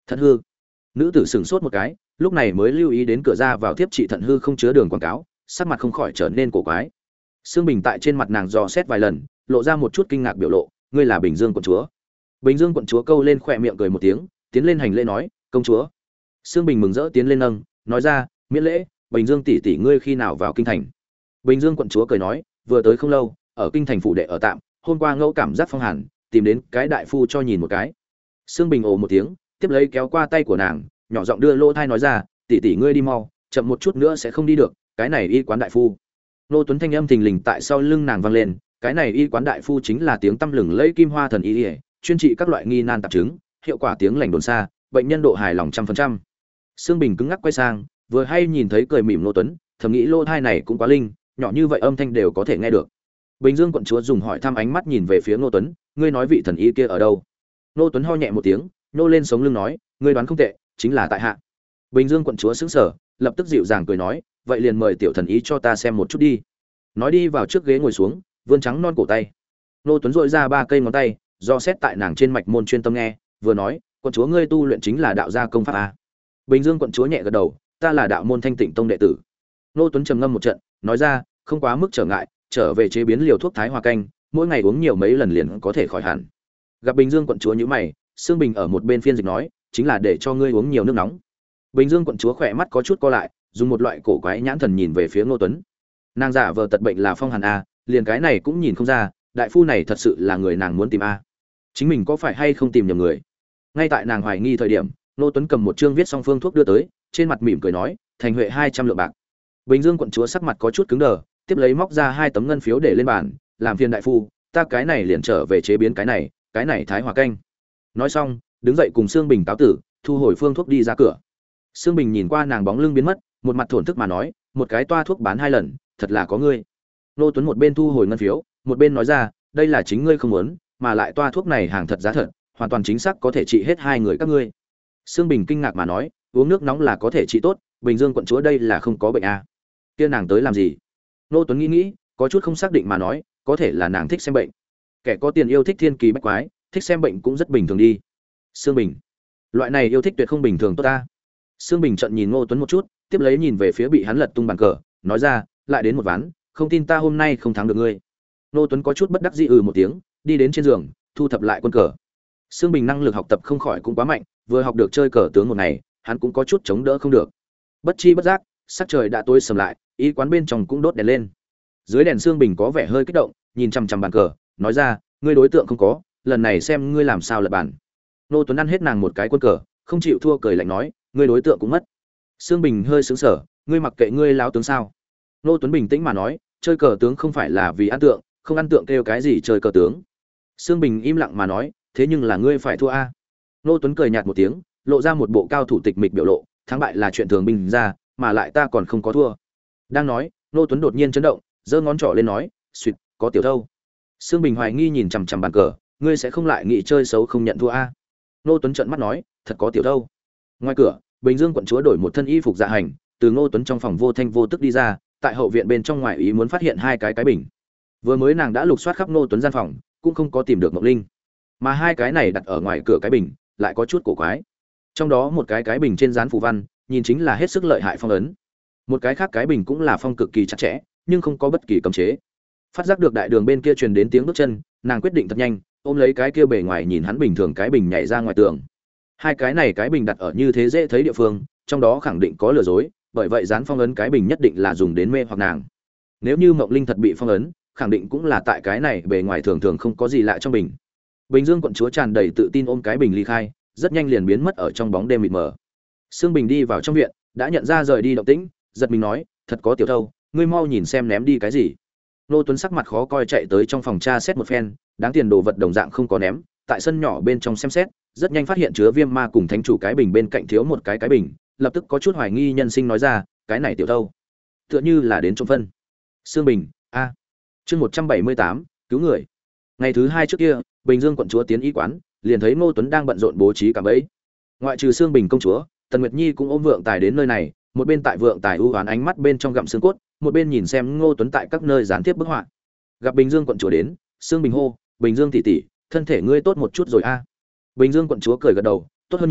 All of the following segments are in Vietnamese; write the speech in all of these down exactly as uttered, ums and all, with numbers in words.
Thận hư. Nữ tử sửng sốt một cái, lúc này mới lưu ý đến cửa ra vào tiếp trị thận hư không chứa đường quảng cáo, sắc mặt không khỏi trở nên cổ quái. Sương Bình tại trên mặt nàng dò xét vài lần, lộ ra một chút kinh ngạc biểu lộ, ngươi là Bình Dương quận chúa. Bình Dương quận chúa câu lên khỏe miệng cười một tiếng, tiến lên hành lễ nói, công chúa. Sương Bình mừng rỡ tiến lên nâng, nói ra, miễn lễ, Bình Dương tỷ tỷ ngươi khi nào vào kinh thành? Bình Dương quận chúa cười nói, vừa tới không lâu, ở kinh thành phủ đệ ở tạm, hôm qua ngẫu cảm giác phong hàn, tìm đến cái đại phu cho nhìn một cái. Sương Bình ồ một tiếng, tiếp lấy kéo qua tay của nàng, nhỏ giọng đưa lỗ thai nói ra, tỷ tỷ ngươi đi mau, chậm một chút nữa sẽ không đi được, cái này y quán đại phu. Nô Tuấn thanh âm thình lình tại sau lưng nàng vang lên, cái này y quán đại phu chính là tiếng tăm lừng lẫy Kim Hoa thần y, chuyên trị các loại nghi nan tạp chứng, hiệu quả tiếng lành đồn xa, bệnh nhân độ hài lòng trăm phần trăm. Sương Bình cứng ngắc quay sang, vừa hay nhìn thấy cười mỉm Nô Tuấn, thầm nghĩ lỗ thai này cũng quá linh, nhỏ như vậy âm thanh đều có thể nghe được. Bình Dương quận chúa dùng hỏi thăm ánh mắt nhìn về phía Nô Tuấn, ngươi nói vị thần y kia ở đâu? Nô Tuấn ho nhẹ một tiếng, nô lên sống lưng nói, ngươi đoán không tệ, chính là tại hạ. Bình Dương quận chúa sững sờ, lập tức dịu dàng cười nói, vậy liền mời tiểu thần ý cho ta xem một chút đi. Nói đi vào trước ghế ngồi xuống, vươn trắng non cổ tay. Nô Tuấn dội ra ba cây ngón tay, do xét tại nàng trên mạch môn chuyên tâm nghe, vừa nói, quận chúa ngươi tu luyện chính là đạo gia công pháp a? Bình Dương quận chúa nhẹ gật đầu, ta là đạo môn Thanh Tịnh tông đệ tử. Nô Tuấn trầm ngâm một trận, nói ra, không quá mức trở ngại, trở về chế biến liều thuốc thái hòa canh, mỗi ngày uống nhiều mấy lần liền có thể khỏi hẳn. Gặp Bình Dương quận chúa nhíu mày, Sương Bình ở một bên phiên dịch nói, chính là để cho ngươi uống nhiều nước nóng. Bình Dương quận chúa khỏe mắt có chút co lại, dùng một loại cổ quái nhãn thần nhìn về phía Ngô Tuấn. Nàng giả vờ tật bệnh là phong hàn a, liền cái này cũng nhìn không ra, đại phu này thật sự là người nàng muốn tìm a. Chính mình có phải hay không tìm nhầm người? Ngay tại nàng hoài nghi thời điểm, Ngô Tuấn cầm một chương viết xong phương thuốc đưa tới, trên mặt mỉm cười nói, thành huệ hai trăm lượng bạc. Bình Dương quận chúa sắc mặt có chút cứng đờ, tiếp lấy móc ra hai tấm ngân phiếu để lên bàn, làm phiền đại phu, ta cái này liền trở về chế biến cái này, cái này thái hòa canh. Nói xong, đứng dậy cùng Sương Bình cáo tử, thu hồi phương thuốc đi ra cửa. Sương Bình nhìn qua nàng bóng lưng biến mất, một mặt thổn thức mà nói, một cái toa thuốc bán hai lần, thật là có ngươi. Nô Tuấn một bên thu hồi ngân phiếu, một bên nói ra, đây là chính ngươi không muốn, mà lại toa thuốc này hàng thật giá thật, hoàn toàn chính xác có thể trị hết hai người các ngươi. Sương Bình kinh ngạc mà nói, uống nước nóng là có thể trị tốt, Bình Dương quận chúa đây là không có bệnh à? Kia nàng tới làm gì? Nô Tuấn nghĩ nghĩ, có chút không xác định mà nói, có thể là nàng thích xem bệnh. Kẻ có tiền yêu thích thiên kỳ bách quái, thích xem bệnh cũng rất bình thường đi. Sương Bình, loại này yêu thích tuyệt không bình thường tốt ta. Sương Bình trận nhìn Ngô Tuấn một chút, tiếp lấy nhìn về phía bị hắn lật tung bàn cờ, nói ra, lại đến một ván, không tin ta hôm nay không thắng được ngươi. Ngô Tuấn có chút bất đắc dĩ ừ một tiếng, đi đến trên giường, thu thập lại quân cờ. Sương Bình năng lực học tập không khỏi cũng quá mạnh, vừa học được chơi cờ tướng một ngày, hắn cũng có chút chống đỡ không được. Bất chi bất giác, sắc trời đã tối sầm lại, y quán bên trong cũng đốt đèn lên. Dưới đèn Sương Bình có vẻ hơi kích động, nhìn chằm chằm bàn cờ, nói ra, ngươi đối tượng không có, lần này xem ngươi làm sao lật bàn. Ngô Tuấn ăn hết nàng một cái quân cờ, không chịu thua cười lạnh nói, ngươi đối tượng cũng mất. Sương Bình hơi sững sờ, ngươi mặc kệ ngươi láo tướng sao? Ngô Tuấn bình tĩnh mà nói, chơi cờ tướng không phải là vì ăn tượng, không ăn tượng kêu cái gì chơi cờ tướng. Sương Bình im lặng mà nói, thế nhưng là ngươi phải thua a. Ngô Tuấn cười nhạt một tiếng, lộ ra một bộ cao thủ tịch mịch biểu lộ, thắng bại là chuyện thường bình ra, mà lại ta còn không có thua. Đang nói, Ngô Tuấn đột nhiên chấn động, giơ ngón trỏ lên nói, "Xuyệt, có tiểu thâu." Sương Bình hoài nghi nhìn chằm chằm bàn cờ, ngươi sẽ không lại nghĩ chơi xấu không nhận thua a? Ngô Tuấn trợn mắt nói, thật có tiểu thâu. Ngoài cửa, Bình Dương quận chúa đổi một thân y phục dạ hành, từ Ngô Tuấn trong phòng vô thanh vô tức đi ra, tại hậu viện bên trong ngoài ý muốn phát hiện hai cái cái bình. Vừa mới nàng đã lục soát khắp Ngô Tuấn gian phòng, cũng không có tìm được Ngọc Linh, mà hai cái này đặt ở ngoài cửa cái bình, lại có chút cổ quái. Trong đó một cái cái bình trên dán phù văn, nhìn chính là hết sức lợi hại phong ấn. Một cái khác cái bình cũng là phong cực kỳ chặt chẽ, nhưng không có bất kỳ cấm chế. Phát giác được đại đường bên kia truyền đến tiếng bước chân, nàng quyết định thật nhanh, ôm lấy cái kia bề ngoài nhìn hắn bình thường cái bình nhảy ra ngoài tường. Hai cái này cái bình đặt ở như thế dễ thấy địa phương, trong đó khẳng định có lừa dối, bởi vậy dán phong ấn cái bình nhất định là dùng đến mê hoặc nàng. Nếu như Mộng Linh thật bị phong ấn, khẳng định cũng là tại cái này bề ngoài thường thường không có gì lạ trong bình. Bình Dương quận chúa tràn đầy tự tin ôm cái bình ly khai, rất nhanh liền biến mất ở trong bóng đêm mịt mờ. Sương Bình đi vào trong viện, đã nhận ra rời đi động tĩnh, giật mình nói, thật có tiểu thâu, ngươi mau nhìn xem ném đi cái gì. Nô Tuấn sắc mặt khó coi chạy tới trong phòng tra xét một phen, đáng tiền đồ vật đồng dạng không có ném, tại sân nhỏ bên trong xem xét, rất nhanh phát hiện chứa viêm ma cùng thánh chủ cái bình bên cạnh thiếu một cái cái bình, lập tức có chút hoài nghi nhân sinh nói ra, cái này tiểu thâu, tựa như là đến trộm phân. Sương Bình, a. À. Chương một trăm bảy mươi tám, cứu người. Ngày thứ hai trước kia, Bình Dương quận chúa tiến y quán, liền thấy Ngô Tuấn đang bận rộn bố trí cả bẫy. Ngoại trừ Sương Bình công chúa, Tần Nguyệt Nhi cũng ôm Vượng Tài đến nơi này, một bên tại Vượng Tài ưu oán ánh mắt bên trong gặm xương cốt, một bên nhìn xem Ngô Tuấn tại các nơi gián tiếp bức họa. Gặp Bình Dương quận chúa đến, Sương Bình hô, "Bình Dương tỷ tỷ, thân thể ngươi tốt một chút rồi a?" Bình Dương quận chúa cười gật đầu, "Tốt hơn nhiều,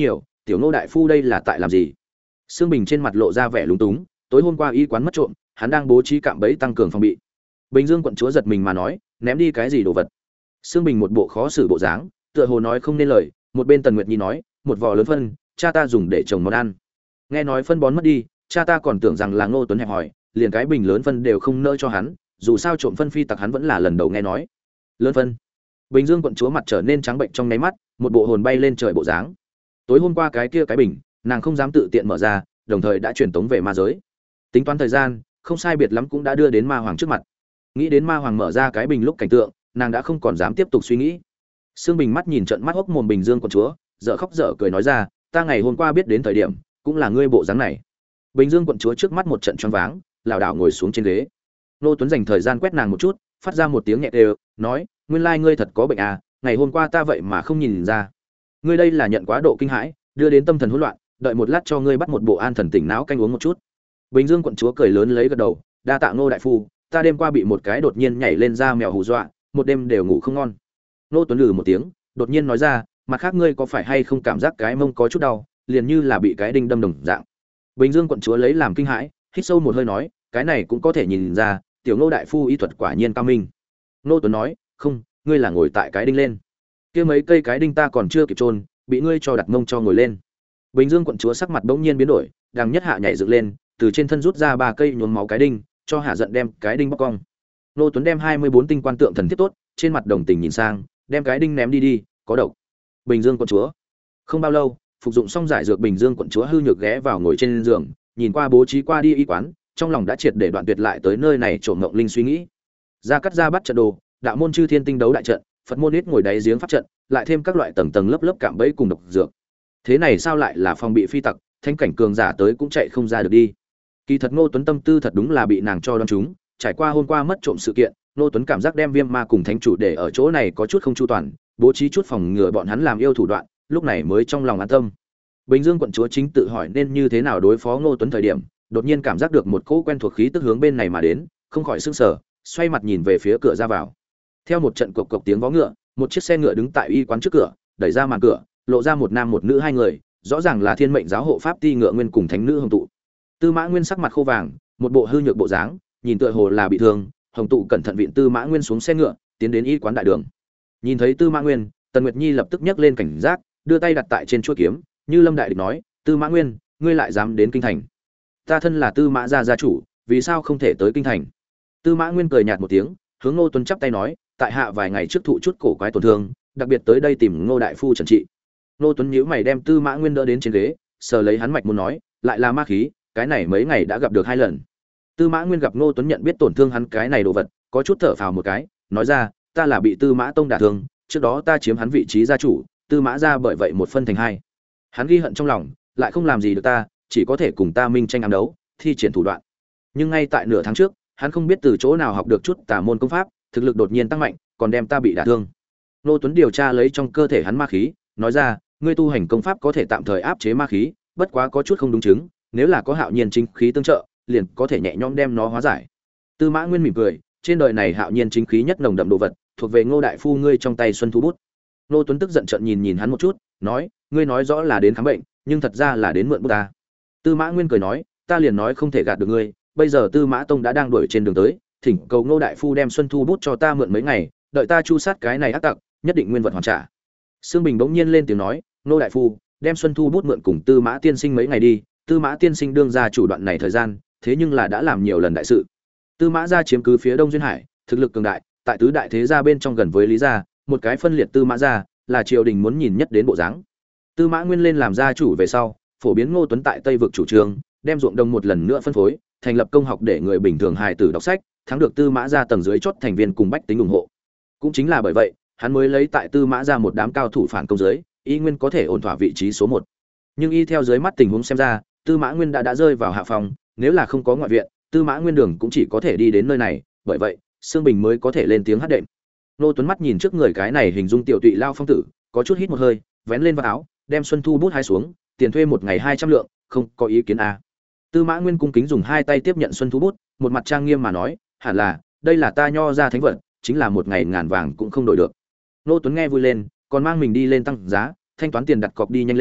tiểu Ngô đại phu đây là tại làm gì? Sương Bình trên mặt lộ ra vẻ lúng túng, tối hôm qua y quán mất trộm, hắn đang bố trí cạm bẫy tăng cường phòng bị. Bình Dương quận chúa giật mình mà nói, ném đi cái gì đồ vật? Sương Bình một bộ khó xử bộ dáng, tựa hồ nói không nên lời, một bên Tần Nguyệt Nhi nói, một vò lớn phân, cha ta dùng để trồng món ăn. Nghe nói phân bón mất đi, cha ta còn tưởng rằng là Ngô Tuấn hẹp hỏi, liền cái bình lớn phân đều không nỡ cho hắn, dù sao trộm phân phi tặc hắn vẫn là lần đầu nghe nói. Lớn phân. Bình Dương quận chúa mặt trở nên trắng bệnh trong nháy mắt, một bộ hồn bay lên trời bộ dáng. Tối hôm qua cái kia cái bình, nàng không dám tự tiện mở ra, đồng thời đã chuyển tống về ma giới. Tính toán thời gian, không sai biệt lắm cũng đã đưa đến ma hoàng trước mặt. Nghĩ đến ma hoàng mở ra cái bình lúc cảnh tượng, nàng đã không còn dám tiếp tục suy nghĩ. Sương Bình mắt nhìn trận mắt hốc mồm Bình Dương quận chúa, dở khóc dở cười nói ra, ta ngày hôm qua biết đến thời điểm, cũng là ngươi bộ dáng này. Bình Dương quận chúa trước mắt một trận choáng váng, lảo đảo ngồi xuống trên ghế. Nô Tuấn dành thời gian quét nàng một chút, phát ra một tiếng nhẹ đều, nói, nguyên lai ngươi thật có bệnh à, ngày hôm qua ta vậy mà không nhìn ra. Ngươi đây là nhận quá độ kinh hãi, đưa đến tâm thần hỗn loạn, đợi một lát cho ngươi bắt một bộ an thần tỉnh não canh uống một chút. Bình Dương quận chúa cười lớn lấy gật đầu, đa tạ Ngô đại phu, ta đêm qua bị một cái đột nhiên nhảy lên ra mèo hù dọa, một đêm đều ngủ không ngon. Nô Tuấn lừ một tiếng, đột nhiên nói ra, mặt khác ngươi có phải hay không cảm giác cái mông có chút đau, liền như là bị cái đinh đâm đồng dạng. Bình Dương quận chúa lấy làm kinh hãi, hít sâu một hơi nói, cái này cũng có thể nhìn ra, tiểu Ngô đại phu y thuật quả nhiên cao minh. Nô Tuấn nói, không, ngươi là ngồi tại cái đinh lên, kia mấy cây cái đinh ta còn chưa kịp chôn, bị ngươi cho đặt mông cho ngồi lên. Bình Dương quận chúa sắc mặt bỗng nhiên biến đổi, đang nhất hạ nhảy dựng lên, từ trên thân rút ra ba cây nhuốm máu cái đinh, cho hạ giận đem cái đinh bóc cong. Nô Tuấn đem hai mươi bốn tinh quan tượng thần thiết tốt, trên mặt đồng tình nhìn sang, đem cái đinh ném đi đi, có độc. Bình Dương quận chúa. Không bao lâu, phục dụng xong giải dược Bình Dương quận chúa hư nhược ghé vào ngồi trên giường, nhìn qua bố trí qua đi y quán, trong lòng đã triệt để đoạn tuyệt lại tới nơi này trộm ngộng linh suy nghĩ. Ra cắt ra bắt trận đồ, đạo môn chư thiên tinh đấu đại trận, Phật môn ít ngồi đáy giếng pháp trận, lại thêm các loại tầng tầng lớp lớp cạm bẫy cùng độc dược. Thế này sao lại là phòng bị phi tặc, thanh cảnh cường giả tới cũng chạy không ra được đi. Kỳ thật Ngô Tuấn tâm tư thật đúng là bị nàng cho đoán trúng, trải qua hôm qua mất trộm sự kiện, Ngô Tuấn cảm giác đem Viêm Ma cùng Thánh chủ để ở chỗ này có chút không chu toàn, bố trí chút phòng ngừa bọn hắn làm yêu thủ đoạn, lúc này mới trong lòng an tâm. Bình Dương quận chúa chính tự hỏi nên như thế nào đối phó Ngô Tuấn thời điểm, đột nhiên cảm giác được một cỗ quen thuộc khí tức hướng bên này mà đến, không khỏi sửng sở, xoay mặt nhìn về phía cửa ra vào. Theo một trận cộc cộc tiếng vó ngựa, một chiếc xe ngựa đứng tại y quán trước cửa, đẩy ra màn cửa, lộ ra một nam một nữ hai người, rõ ràng là Thiên Mệnh giáo hộ pháp Ti Ngựa Nguyên cùng Thánh nữ Hồng Tụ. Tư Mã Nguyên sắc mặt khô vàng, một bộ hư nhược bộ dáng, nhìn tựa hồ là bị thương, Hồng Tụ cẩn thận vịn Tư Mã Nguyên xuống xe ngựa, tiến đến y quán đại đường. Nhìn thấy Tư Mã Nguyên, Tần Nguyệt Nhi lập tức nhấc lên cảnh giác, đưa tay đặt tại trên chuôi kiếm, như lâm đại địch nói, Tư Mã Nguyên, ngươi lại dám đến kinh thành? Ta thân là Tư Mã gia gia chủ, vì sao không thể tới kinh thành? Tư Mã Nguyên cười nhạt một tiếng, hướng Ngô Tuấn chắp tay nói, tại hạ vài ngày trước thụ chút cổ quái tổn thương, đặc biệt tới đây tìm Ngô đại phu trần trị. Ngô Tuấn nhíu mày đem Tư Mã Nguyên đỡ đến trên ghế, sờ lấy hắn mạch muốn nói, lại là ma khí, cái này mấy ngày đã gặp được hai lần. Tư Mã Nguyên gặp Ngô Tuấn nhận biết tổn thương hắn cái này đồ vật, có chút thở phào một cái, nói ra, ta là bị Tư Mã Tông đả thương, trước đó ta chiếm hắn vị trí gia chủ, Tư Mã gia bởi vậy một phân thành hai. Hắn ghi hận trong lòng, lại không làm gì được ta, chỉ có thể cùng ta minh tranh ám đấu, thi triển thủ đoạn. Nhưng ngay tại nửa tháng trước, hắn không biết từ chỗ nào học được chút tà môn công pháp, thực lực đột nhiên tăng mạnh, còn đem ta bị đả thương. Ngô Tuấn điều tra lấy trong cơ thể hắn ma khí, nói ra, ngươi tu hành công pháp có thể tạm thời áp chế ma khí, bất quá có chút không đúng chứng, nếu là có hạo nhiên chính khí tương trợ, liền có thể nhẹ nhõm đem nó hóa giải. Tư Mã Nguyên mỉm cười, trên đời này hạo nhiên chính khí nhất nồng đậm đồ vật, thuộc về Ngô đại phu ngươi trong tay Xuân Thu bút. Ngô Tuấn tức giận trợn nhìn nhìn hắn một chút, nói, ngươi nói rõ là đến khám bệnh, nhưng thật ra là đến mượn bút ta. Tư Mã Nguyên cười nói, ta liền nói không thể gạt được ngươi, bây giờ Tư Mã Tông đã đang đuổi trên đường tới, thỉnh cầu Ngô đại phu đem Xuân Thu bút cho ta mượn mấy ngày, đợi ta chu sát cái này ác tặc, nhất định nguyên vật hoàn trả. Sương Bình bỗng nhiên lên tiếng nói, Ngô đại phu, đem Xuân Thu bút mượn cùng Tư Mã tiên sinh mấy ngày đi, Tư Mã tiên sinh đương ra chủ đoạn này thời gian, thế nhưng là đã làm nhiều lần đại sự. Tư Mã gia chiếm cứ phía Đông duyên hải, thực lực cường đại, tại tứ đại thế gia bên trong gần với Lý gia, một cái phân liệt Tư Mã gia, là triều đình muốn nhìn nhất đến bộ dáng. Tư Mã Nguyên lên làm gia chủ về sau, phổ biến Ngô Tuấn tại Tây vực chủ trương, đem ruộng đồng một lần nữa phân phối, thành lập công học để người bình thường hài tử đọc sách, thắng được Tư Mã gia tầng dưới chót thành viên cùng bách tính ủng hộ. Cũng chính là bởi vậy, hắn mới lấy tại Tư Mã gia một đám cao thủ phản công dưới, y nguyên có thể ổn thỏa vị trí số một. Nhưng y theo dưới mắt tình huống xem ra, Tư Mã Nguyên đã đã rơi vào hạ phòng, nếu là không có ngoại viện, Tư Mã Nguyên đường cũng chỉ có thể đi đến nơi này, bởi vậy, Sương Bình mới có thể lên tiếng hát đệm. Nô Tuấn mắt nhìn trước người cái này hình dung tiểu tụy lao phong tử, có chút hít một hơi, vén lên vào áo, đem Xuân Thu bút hai xuống, tiền thuê một ngày hai trăm lượng, không có ý kiến à. Tư Mã Nguyên cung kính dùng hai tay tiếp nhận Xuân Thu bút, một mặt trang nghiêm mà nói, hẳn là, đây là ta nho ra thánh vật, chính là một ngày ngàn vàng cũng không đổi được. Nô Tuấn nghe vui lên, còn mang mình đi lên tăng giá, thanh toán tiền đặt cọc đi nhanh lên,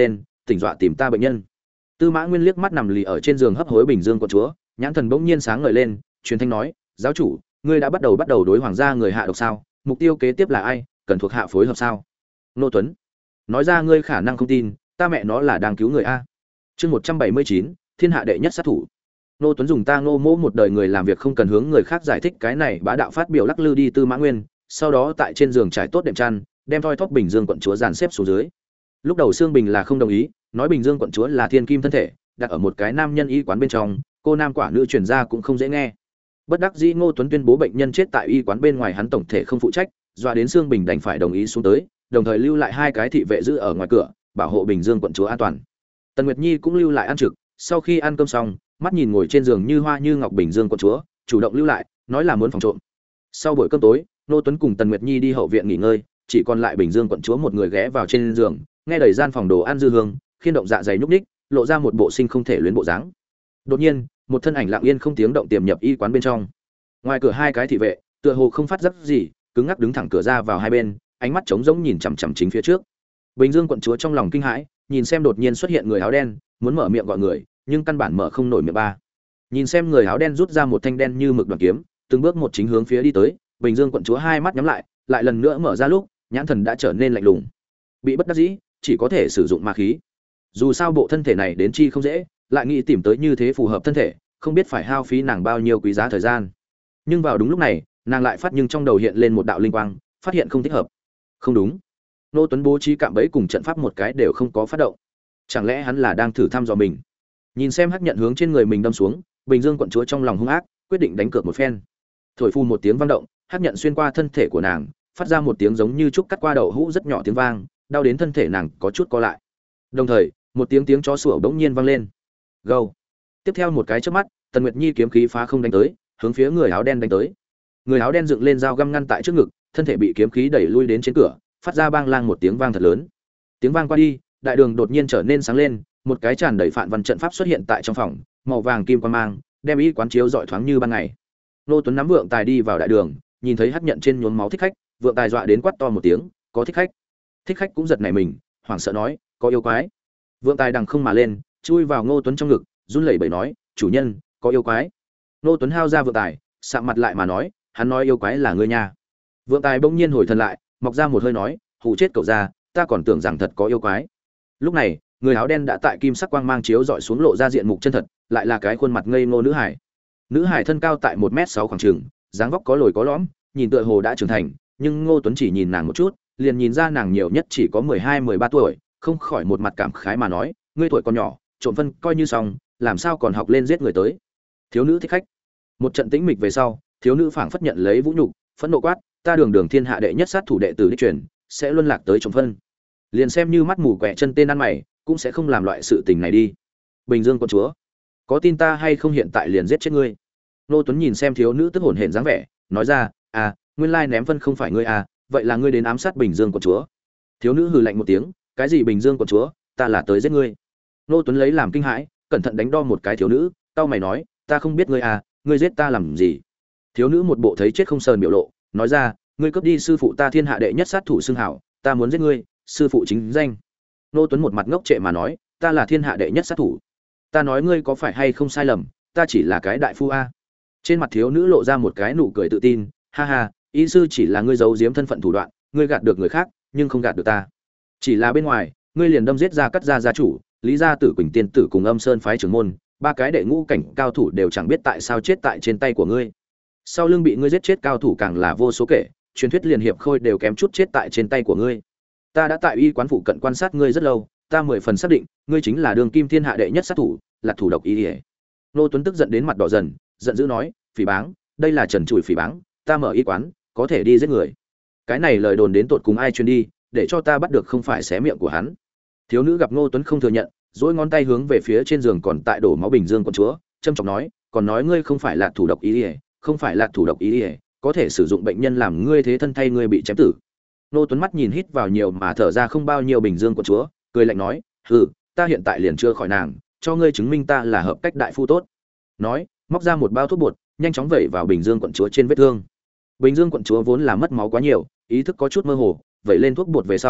tỉnh dọa tìm ta bệnh nhân. Tư Mã Nguyên liếc mắt nằm lì ở trên giường hấp hối Bình Dương quận chúa, nhãn thần bỗng nhiên sáng ngời lên, truyền thanh nói, giáo chủ, ngươi đã bắt đầu bắt đầu đối hoàng gia người hạ độc sao? Mục tiêu kế tiếp là ai? Cần thuộc hạ phối hợp sao? Nô Tuấn, nói ra ngươi khả năng không tin, ta mẹ nó là đang cứu người a. Chương một trăm bảy mươi chín, thiên hạ đệ nhất sát thủ. Nô Tuấn dùng ta Ngô Mỗ một đời người làm việc không cần hướng người khác giải thích cái này bá đạo phát biểu lắc lư đi Tư Mã Nguyên, sau đó tại trên giường trải tốt đệm chăn, đem thoi thóp Bình Dương quận chúa dàn xếp xuống dưới. Lúc đầu Sương Bình là không đồng ý, nói Bình Dương quận chúa là thiên kim thân thể, đặt ở một cái nam nhân y quán bên trong, cô nam quả nữ truyền ra cũng không dễ nghe. Bất đắc dĩ Ngô Tuấn tuyên bố bệnh nhân chết tại y quán bên ngoài hắn tổng thể không phụ trách, dọa đến Sương Bình đành phải đồng ý xuống tới, đồng thời lưu lại hai cái thị vệ giữ ở ngoài cửa, bảo hộ Bình Dương quận chúa an toàn. Tần Nguyệt Nhi cũng lưu lại ăn trực, sau khi ăn cơm xong, mắt nhìn ngồi trên giường như hoa như ngọc Bình Dương quận chúa, chủ động lưu lại, nói là muốn phòng trộm. Sau buổi cơm tối, Ngô Tuấn cùng Tần Nguyệt Nhi đi hậu viện nghỉ ngơi, chỉ còn lại Bình Dương quận chúa một người ghé vào trên giường, nghe đầy gian phòng đồ ăn dư hương, khiên động dạ dày nhúc nhích, lộ ra một bộ sinh không thể luyến bộ dáng. Đột nhiên, một thân ảnh lặng yên không tiếng động tiềm nhập y quán bên trong. Ngoài cửa hai cái thị vệ, tựa hồ không phát giác gì, cứng ngắc đứng thẳng cửa ra vào hai bên, ánh mắt trống rỗng nhìn chằm chằm chính phía trước. Bình Dương quận chúa trong lòng kinh hãi, nhìn xem đột nhiên xuất hiện người áo đen, muốn mở miệng gọi người, nhưng căn bản mở không nổi miệng ba. Nhìn xem người áo đen rút ra một thanh đen như mực đoàn kiếm, từng bước một chính hướng phía đi tới, Bình Dương quận chúa hai mắt nhắm lại, lại lần nữa mở ra lúc, nhãn thần đã trở nên lạnh lùng. Bị bất đắc dĩ, chỉ có thể sử dụng ma khí. Dù sao bộ thân thể này đến chi không dễ, lại nghĩ tìm tới như thế phù hợp thân thể, không biết phải hao phí nàng bao nhiêu quý giá thời gian. Nhưng vào đúng lúc này, nàng lại phát nhưng trong đầu hiện lên một đạo linh quang, phát hiện không thích hợp. Không đúng. Nô Tuấn bố trí cạm bẫy cùng trận pháp một cái đều không có phát động. Chẳng lẽ hắn là đang thử thăm dò mình? Nhìn xem hắc nhận hướng trên người mình đâm xuống, Bình Dương quận chúa trong lòng hung ác, quyết định đánh cược một phen. Thổi phu một tiếng vang động, hắc nhận xuyên qua thân thể của nàng, phát ra một tiếng giống như trúc cắt qua đậu hũ rất nhỏ tiếng vang, đau đến thân thể nàng có chút co lại. Đồng thời, một tiếng tiếng chó sủa bỗng nhiên vang lên. Gâu. Tiếp theo một cái chớp mắt, Tần Nguyệt Nhi kiếm khí phá không đánh tới, hướng phía người áo đen đánh tới. Người áo đen dựng lên dao găm ngăn tại trước ngực, thân thể bị kiếm khí đẩy lui đến trên cửa, phát ra bang lang một tiếng vang thật lớn. Tiếng vang qua đi, đại đường đột nhiên trở nên sáng lên, một cái tràn đầy phản văn trận pháp xuất hiện tại trong phòng, màu vàng kim quang mang, đem y quán chiếu rọi thoáng như ban ngày. Nô Tuấn nắm vượng tài đi vào đại đường, nhìn thấy hắc nhận trên nhuốm máu thích khách, vượng tài dọa đến quát to một tiếng, có thích khách. Thích khách cũng giật nảy mình, hoảng sợ nói, có yêu quái. Vượng tài đằng không mà lên, chui vào Ngô Tuấn trong ngực, run lẩy bẩy nói, chủ nhân, có yêu quái. Ngô Tuấn hao ra vượng tài, sạm mặt lại mà nói, hắn nói yêu quái là ngươi nha. Vượng tài bỗng nhiên hồi thần lại, mọc ra một hơi nói, hù chết cậu ra, ta còn tưởng rằng thật có yêu quái. Lúc này, người áo đen đã tại kim sắc quang mang chiếu dọi xuống lộ ra diện mục chân thật, lại là cái khuôn mặt ngây ngô nữ hải. Nữ hải thân cao tại một mét sáu khoảng chừng, dáng vóc có lồi có lõm, nhìn tựa hồ đã trưởng thành, nhưng Ngô Tuấn chỉ nhìn nàng một chút, liền nhìn ra nàng nhiều nhất chỉ có mười hai mười ba tuổi, không khỏi một mặt cảm khái mà nói, ngươi tuổi còn nhỏ, trộm phân coi như xong, làm sao còn học lên giết người tới. Thiếu nữ thích khách. Một trận tĩnh mịch về sau, thiếu nữ phảng phất nhận lấy vũ nhục, phẫn nộ quát, ta Đường Đường thiên hạ đệ nhất sát thủ đệ tử đích truyền, sẽ luân lạc tới trộm phân. Liền xem như mắt mù quẻ chân tên ăn mày, cũng sẽ không làm loại sự tình này đi. Bình Dương quận chúa, có tin ta hay không hiện tại liền giết chết ngươi. Nô Tuấn nhìn xem thiếu nữ tức hổn hển dáng vẻ, nói ra, à, nguyên lai ném phân không phải ngươi à, vậy là ngươi đến ám sát Bình Dương quận chúa. Thiếu nữ hừ lạnh một tiếng, cái gì Bình Dương quận chúa, ta là tới giết ngươi. Nô Tuấn lấy làm kinh hãi, cẩn thận đánh đo một cái thiếu nữ, tao mày nói, ta không biết ngươi à, ngươi giết ta làm gì. Thiếu nữ một bộ thấy chết không sờn biểu lộ, nói ra, ngươi cướp đi sư phụ ta thiên hạ đệ nhất sát thủ xưng hảo, ta muốn giết ngươi, sư phụ chính danh. Nô Tuấn một mặt ngốc trệ mà nói, ta là thiên hạ đệ nhất sát thủ. Ta nói ngươi có phải hay không sai lầm, ta chỉ là cái đại phu a. Trên mặt thiếu nữ lộ ra một cái nụ cười tự tin, ha ha, y sư chỉ là ngươi giấu giếm thân phận thủ đoạn, ngươi gạt được người khác, nhưng không gạt được ta. Chỉ là bên ngoài, ngươi liền đâm giết ra cắt ra gia chủ, Lý gia tử Quỳnh tiên tử cùng Âm Sơn phái trưởng môn, ba cái đệ ngũ cảnh cao thủ đều chẳng biết tại sao chết tại trên tay của ngươi. Sau lưng bị ngươi giết chết cao thủ càng là vô số kể, truyền thuyết liền hiệp khôi đều kém chút chết tại trên tay của ngươi. Ta đã tại y quán phụ cận quan sát ngươi rất lâu, ta mười phần xác định, ngươi chính là Đường Kim thiên hạ đệ nhất sát thủ, là thủ độc y. Nô Tuấn tức giận đến mặt đỏ dần, giận dữ nói, phỉ báng, đây là trần trụi phỉ báng, ta mở y quán, có thể đi giết người. Cái này lời đồn đến tột cùng ai truyền đi, để cho ta bắt được không phải xé miệng của hắn. Thiếu nữ gặp Ngô Tuấn không thừa nhận, duỗi ngón tay hướng về phía trên giường còn tại đổ máu Bình Dương quận chúa, trâm trọng nói, còn nói ngươi không phải là thủ độc y, không phải là thủ độc y, có thể sử dụng bệnh nhân làm ngươi thế thân thay ngươi bị chém tử. Ngô Tuấn mắt nhìn hít vào nhiều mà thở ra không bao nhiêu Bình Dương quận chúa, cười lạnh nói, hừ, ta hiện tại liền chưa khỏi nàng, cho ngươi chứng minh ta là hợp cách đại phu tốt. Nói, móc ra một bao thuốc bột, nhanh chóng vẩy vào Bình Dương quận chúa trên vết thương. Bình Dương quận chúa vốn là mất máu quá nhiều, ý thức có chút mơ hồ, vẩy lên thuốc bột về sau,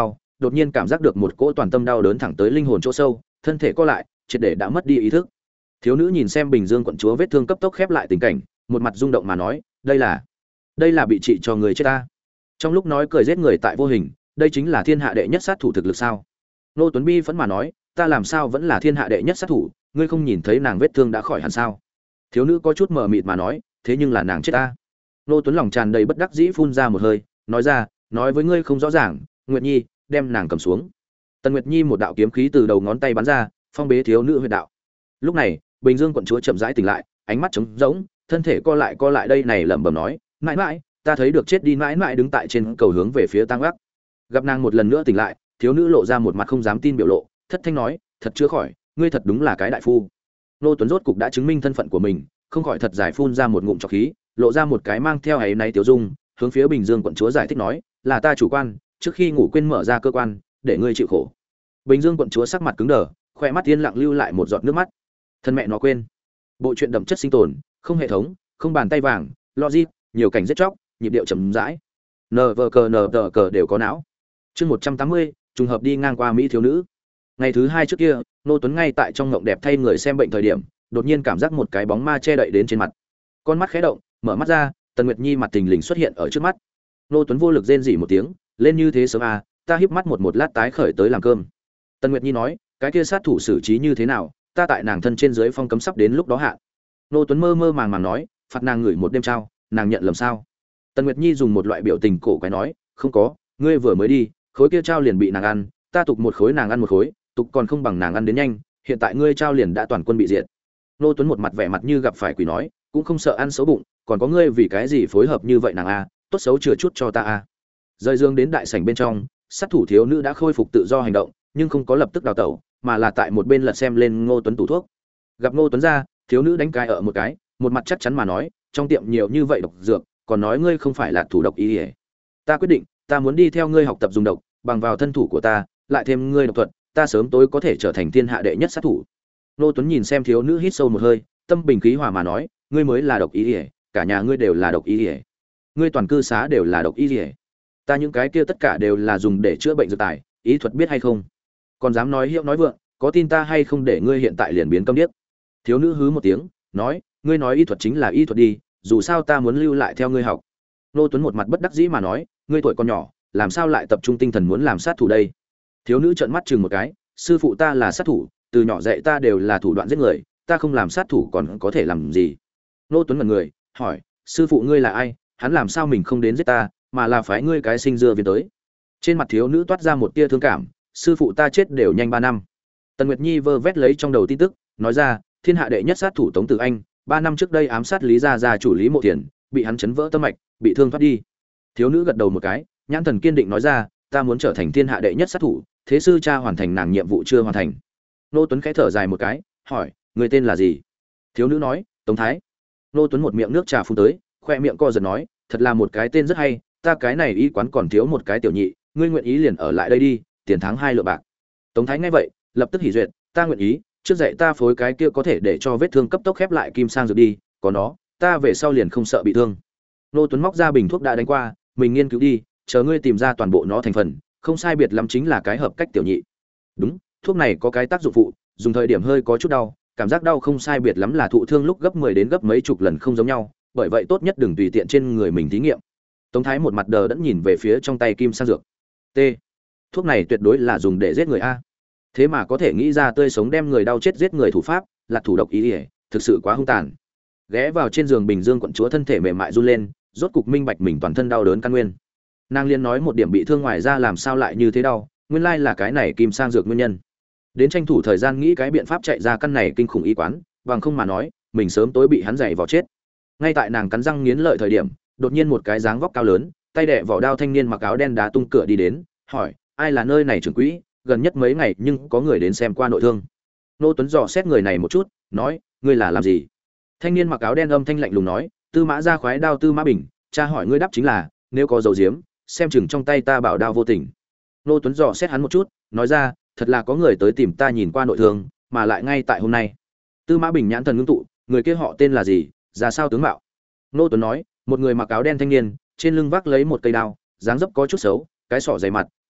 đột nhiên cảm giác được một cỗ toàn tâm đau đớn thẳng tới linh hồn chỗ sâu, thân thể co lại, triệt để đã mất đi ý thức. Thiếu nữ nhìn xem Bình Dương quận chúa vết thương cấp tốc khép lại tình cảnh, một mặt rung động mà nói, đây là, đây là bị trị cho người chết ta. Trong lúc nói cười giết người tại vô hình, đây chính là thiên hạ đệ nhất sát thủ thực lực sao? Nô Tuấn Bi phẫn mà nói, ta làm sao vẫn là thiên hạ đệ nhất sát thủ, ngươi không nhìn thấy nàng vết thương đã khỏi hẳn sao? Thiếu nữ có chút mờ mịt mà nói, thế nhưng là nàng chết ta. Nô Tuấn lòng tràn đầy bất đắc dĩ phun ra một hơi, nói ra, nói với ngươi không rõ ràng, Nguyệt Nhi, đem nàng cầm xuống. Tần Nguyệt Nhi một đạo kiếm khí từ đầu ngón tay bắn ra, phong bế thiếu nữ huyệt đạo. Lúc này, Bình Dương quận chúa chậm rãi tỉnh lại, ánh mắt trống rỗng, thân thể co lại co lại đây này lẩm bẩm nói, mãi mãi, ta thấy được chết đi mãi mãi đứng tại trên cầu hướng về phía Tăng Bắc. Gặp nàng một lần nữa tỉnh lại, thiếu nữ lộ ra một mặt không dám tin biểu lộ, thất thanh nói, thật chữa khỏi, ngươi thật đúng là cái đại phu. Nô Tuấn rốt cục đã chứng minh thân phận của mình, không khỏi thật dài phun ra một ngụm trọc khí, lộ ra một cái mang theo ấy náy tiểu dung, hướng phía Bình Dương quận chúa giải thích nói, là ta chủ quan, trước khi ngủ quên mở ra cơ quan, để ngươi chịu khổ. Bình Dương quận chúa sắc mặt cứng đờ, khỏe mắt yên lặng lưu lại một giọt nước mắt. Thân mẹ nó quên. Bộ truyện đậm chất sinh tồn, không hệ thống, không bàn tay vàng, logic, nhiều cảnh giết chóc, nhịp điệu chậm rãi. Nờ vờ cờ nờ tờ cờ đều có não. Chương một trăm tám mươi, trùng hợp đi ngang qua mỹ thiếu nữ. Ngày thứ hai trước kia, Nô Tuấn ngay tại trong ngộng đẹp thay người xem bệnh thời điểm, đột nhiên cảm giác một cái bóng ma che đậy đến trên mặt. Con mắt khẽ động, mở mắt ra, Tần Nguyệt Nhi mặt tình lình xuất hiện ở trước mắt. Nô Tuấn vô lực rên rỉ một tiếng, lên như thế sớm à, ta híp mắt một một lát tái khởi tới làm cơm. Tần Nguyệt Nhi nói, cái kia sát thủ xử trí như thế nào, ta tại nàng thân trên dưới phong cấm sắp đến lúc đó hạ. Nô Tuấn mơ mơ màng màng nói, phạt nàng ngửi một đêm trao, nàng nhận lầm sao? Tần Nguyệt Nhi dùng một loại biểu tình cổ quái nói, không có, ngươi vừa mới đi, khối kia trao liền bị nàng ăn, ta tục một khối nàng ăn một khối, tục còn không bằng nàng ăn đến nhanh, hiện tại ngươi trao liền đã toàn quân bị diệt. Nô Tuấn một mặt vẻ mặt như gặp phải quỷ nói, cũng không sợ ăn xấu bụng, còn có ngươi vì cái gì phối hợp như vậy nàng a, tốt xấu chừa chút cho ta a. Rơi dương đến đại sảnh bên trong, sát thủ thiếu nữ đã khôi phục tự do hành động, nhưng không có lập tức đào tẩu, mà là tại một bên lật xem lên Ngô Tuấn tủ thuốc. Gặp Ngô Tuấn ra, thiếu nữ đánh cái ở một cái, một mặt chắc chắn mà nói, trong tiệm nhiều như vậy độc dược, còn nói ngươi không phải là thủ độc y. Ta quyết định, ta muốn đi theo ngươi học tập dùng độc, bằng vào thân thủ của ta, lại thêm ngươi độc thuật, ta sớm tối có thể trở thành thiên hạ đệ nhất sát thủ. Ngô Tuấn nhìn xem thiếu nữ hít sâu một hơi, tâm bình khí hòa mà nói, ngươi mới là độc y, cả nhà ngươi đều là độc y, ngươi toàn cư xá đều là độc y. Ta những cái kia tất cả đều là dùng để chữa bệnh dược tài, ý thuật biết hay không? Còn dám nói hiệu nói vượng, có tin ta hay không để ngươi hiện tại liền biến câm điếc? Thiếu nữ hứ một tiếng, nói, ngươi nói y thuật chính là y thuật đi, dù sao ta muốn lưu lại theo ngươi học. Nô Tuấn một mặt bất đắc dĩ mà nói, ngươi tuổi còn nhỏ, làm sao lại tập trung tinh thần muốn làm sát thủ đây? Thiếu nữ trợn mắt chừng một cái, sư phụ ta là sát thủ, từ nhỏ dạy ta đều là thủ đoạn giết người, ta không làm sát thủ còn có thể làm gì? Nô Tuấn ngẩn người, hỏi, sư phụ ngươi là ai? Hắn làm sao mình không đến giết ta, mà là phái ngươi cái sinh dưa viên tới? Trên mặt thiếu nữ toát ra một tia thương cảm, sư phụ ta chết đều nhanh ba năm. Tần Nguyệt Nhi vơ vét lấy trong đầu tin tức, nói ra, thiên hạ đệ nhất sát thủ Tống Tử Anh, ba năm trước đây ám sát Lý gia gia chủ Lý Mộ Tiền, bị hắn chấn vỡ tâm mạch, bị thương thoát đi. Thiếu nữ gật đầu một cái, nhãn thần kiên định nói ra, ta muốn trở thành thiên hạ đệ nhất sát thủ, thế sư cha hoàn thành nàng nhiệm vụ chưa hoàn thành. Nô Tuấn khẽ thở dài một cái, hỏi, người tên là gì? Thiếu nữ nói, Tống Thái. Nô Tuấn một miệng nước trà phun tới, khoe miệng co giật nói, thật là một cái tên rất hay, ta cái này y quán còn thiếu một cái tiểu nhị, ngươi nguyện ý liền ở lại đây đi, tiền tháng hai lượng bạc. Tống Thái nghe vậy, lập tức hỉ duyệt, ta nguyện ý, trước dạy ta phối cái kia có thể để cho vết thương cấp tốc khép lại kim sang dược đi, có nó, ta về sau liền không sợ bị thương. Nô Tuấn móc ra bình thuốc đã đánh qua, mình nghiên cứu đi, chờ ngươi tìm ra toàn bộ nó thành phần, không sai biệt lắm chính là cái hợp cách tiểu nhị. Đúng, thuốc này có cái tác dụng phụ, dùng thời điểm hơi có chút đau, cảm giác đau không sai biệt lắm là thụ thương lúc gấp mười đến gấp mấy chục lần không giống nhau, bởi vậy tốt nhất đừng tùy tiện trên người mình thí nghiệm. Tống Thái một mặt đờ đẫn nhìn về phía trong tay kim sang dược. T. Thuốc này tuyệt đối là dùng để giết người a. Thế mà có thể nghĩ ra tươi sống đem người đau chết giết người thủ pháp, là thủ độc ý, ý thực sự quá hung tàn. Ghé vào trên giường Bình Dương quận chúa thân thể mềm mại run lên, rốt cục minh bạch mình toàn thân đau đớn căn nguyên. Nàng liên nói một điểm bị thương ngoài ra làm sao lại như thế đau, nguyên lai là cái này kim sang dược nguyên nhân. Đến tranh thủ thời gian nghĩ cái biện pháp chạy ra căn này kinh khủng y quán, bằng không mà nói, mình sớm tối bị hắn giày vào chết. Ngay tại nàng cắn răng nghiến lợi thời điểm, đột nhiên một cái dáng vóc cao lớn, tay đẻ vỏ đao thanh niên mặc áo đen đá tung cửa đi đến, hỏi, ai là nơi này trưởng quỹ, gần nhất mấy ngày nhưng có người đến xem qua nội thương. Nô Tuấn dò xét người này một chút, nói, ngươi là làm gì? Thanh niên mặc áo đen âm thanh lạnh lùng nói, Tư Mã gia khoái đao Tư Mã Bình, cha hỏi ngươi đáp chính là, nếu có dấu diếm, xem chừng trong tay ta bảo đao vô tình. Nô Tuấn dò xét hắn một chút, nói ra, thật là có người tới tìm ta nhìn qua nội thương, mà lại ngay tại hôm nay. Tư Mã Bình nhãn thần ngưng tụ, người kia họ tên là gì, ra sao tướng mạo? Nô Tuấn nói, một người mặc áo đen thanh niên, trên lưng vác lấy một cây đao, dáng dấp có chút xấu, cái sọ dày mặt,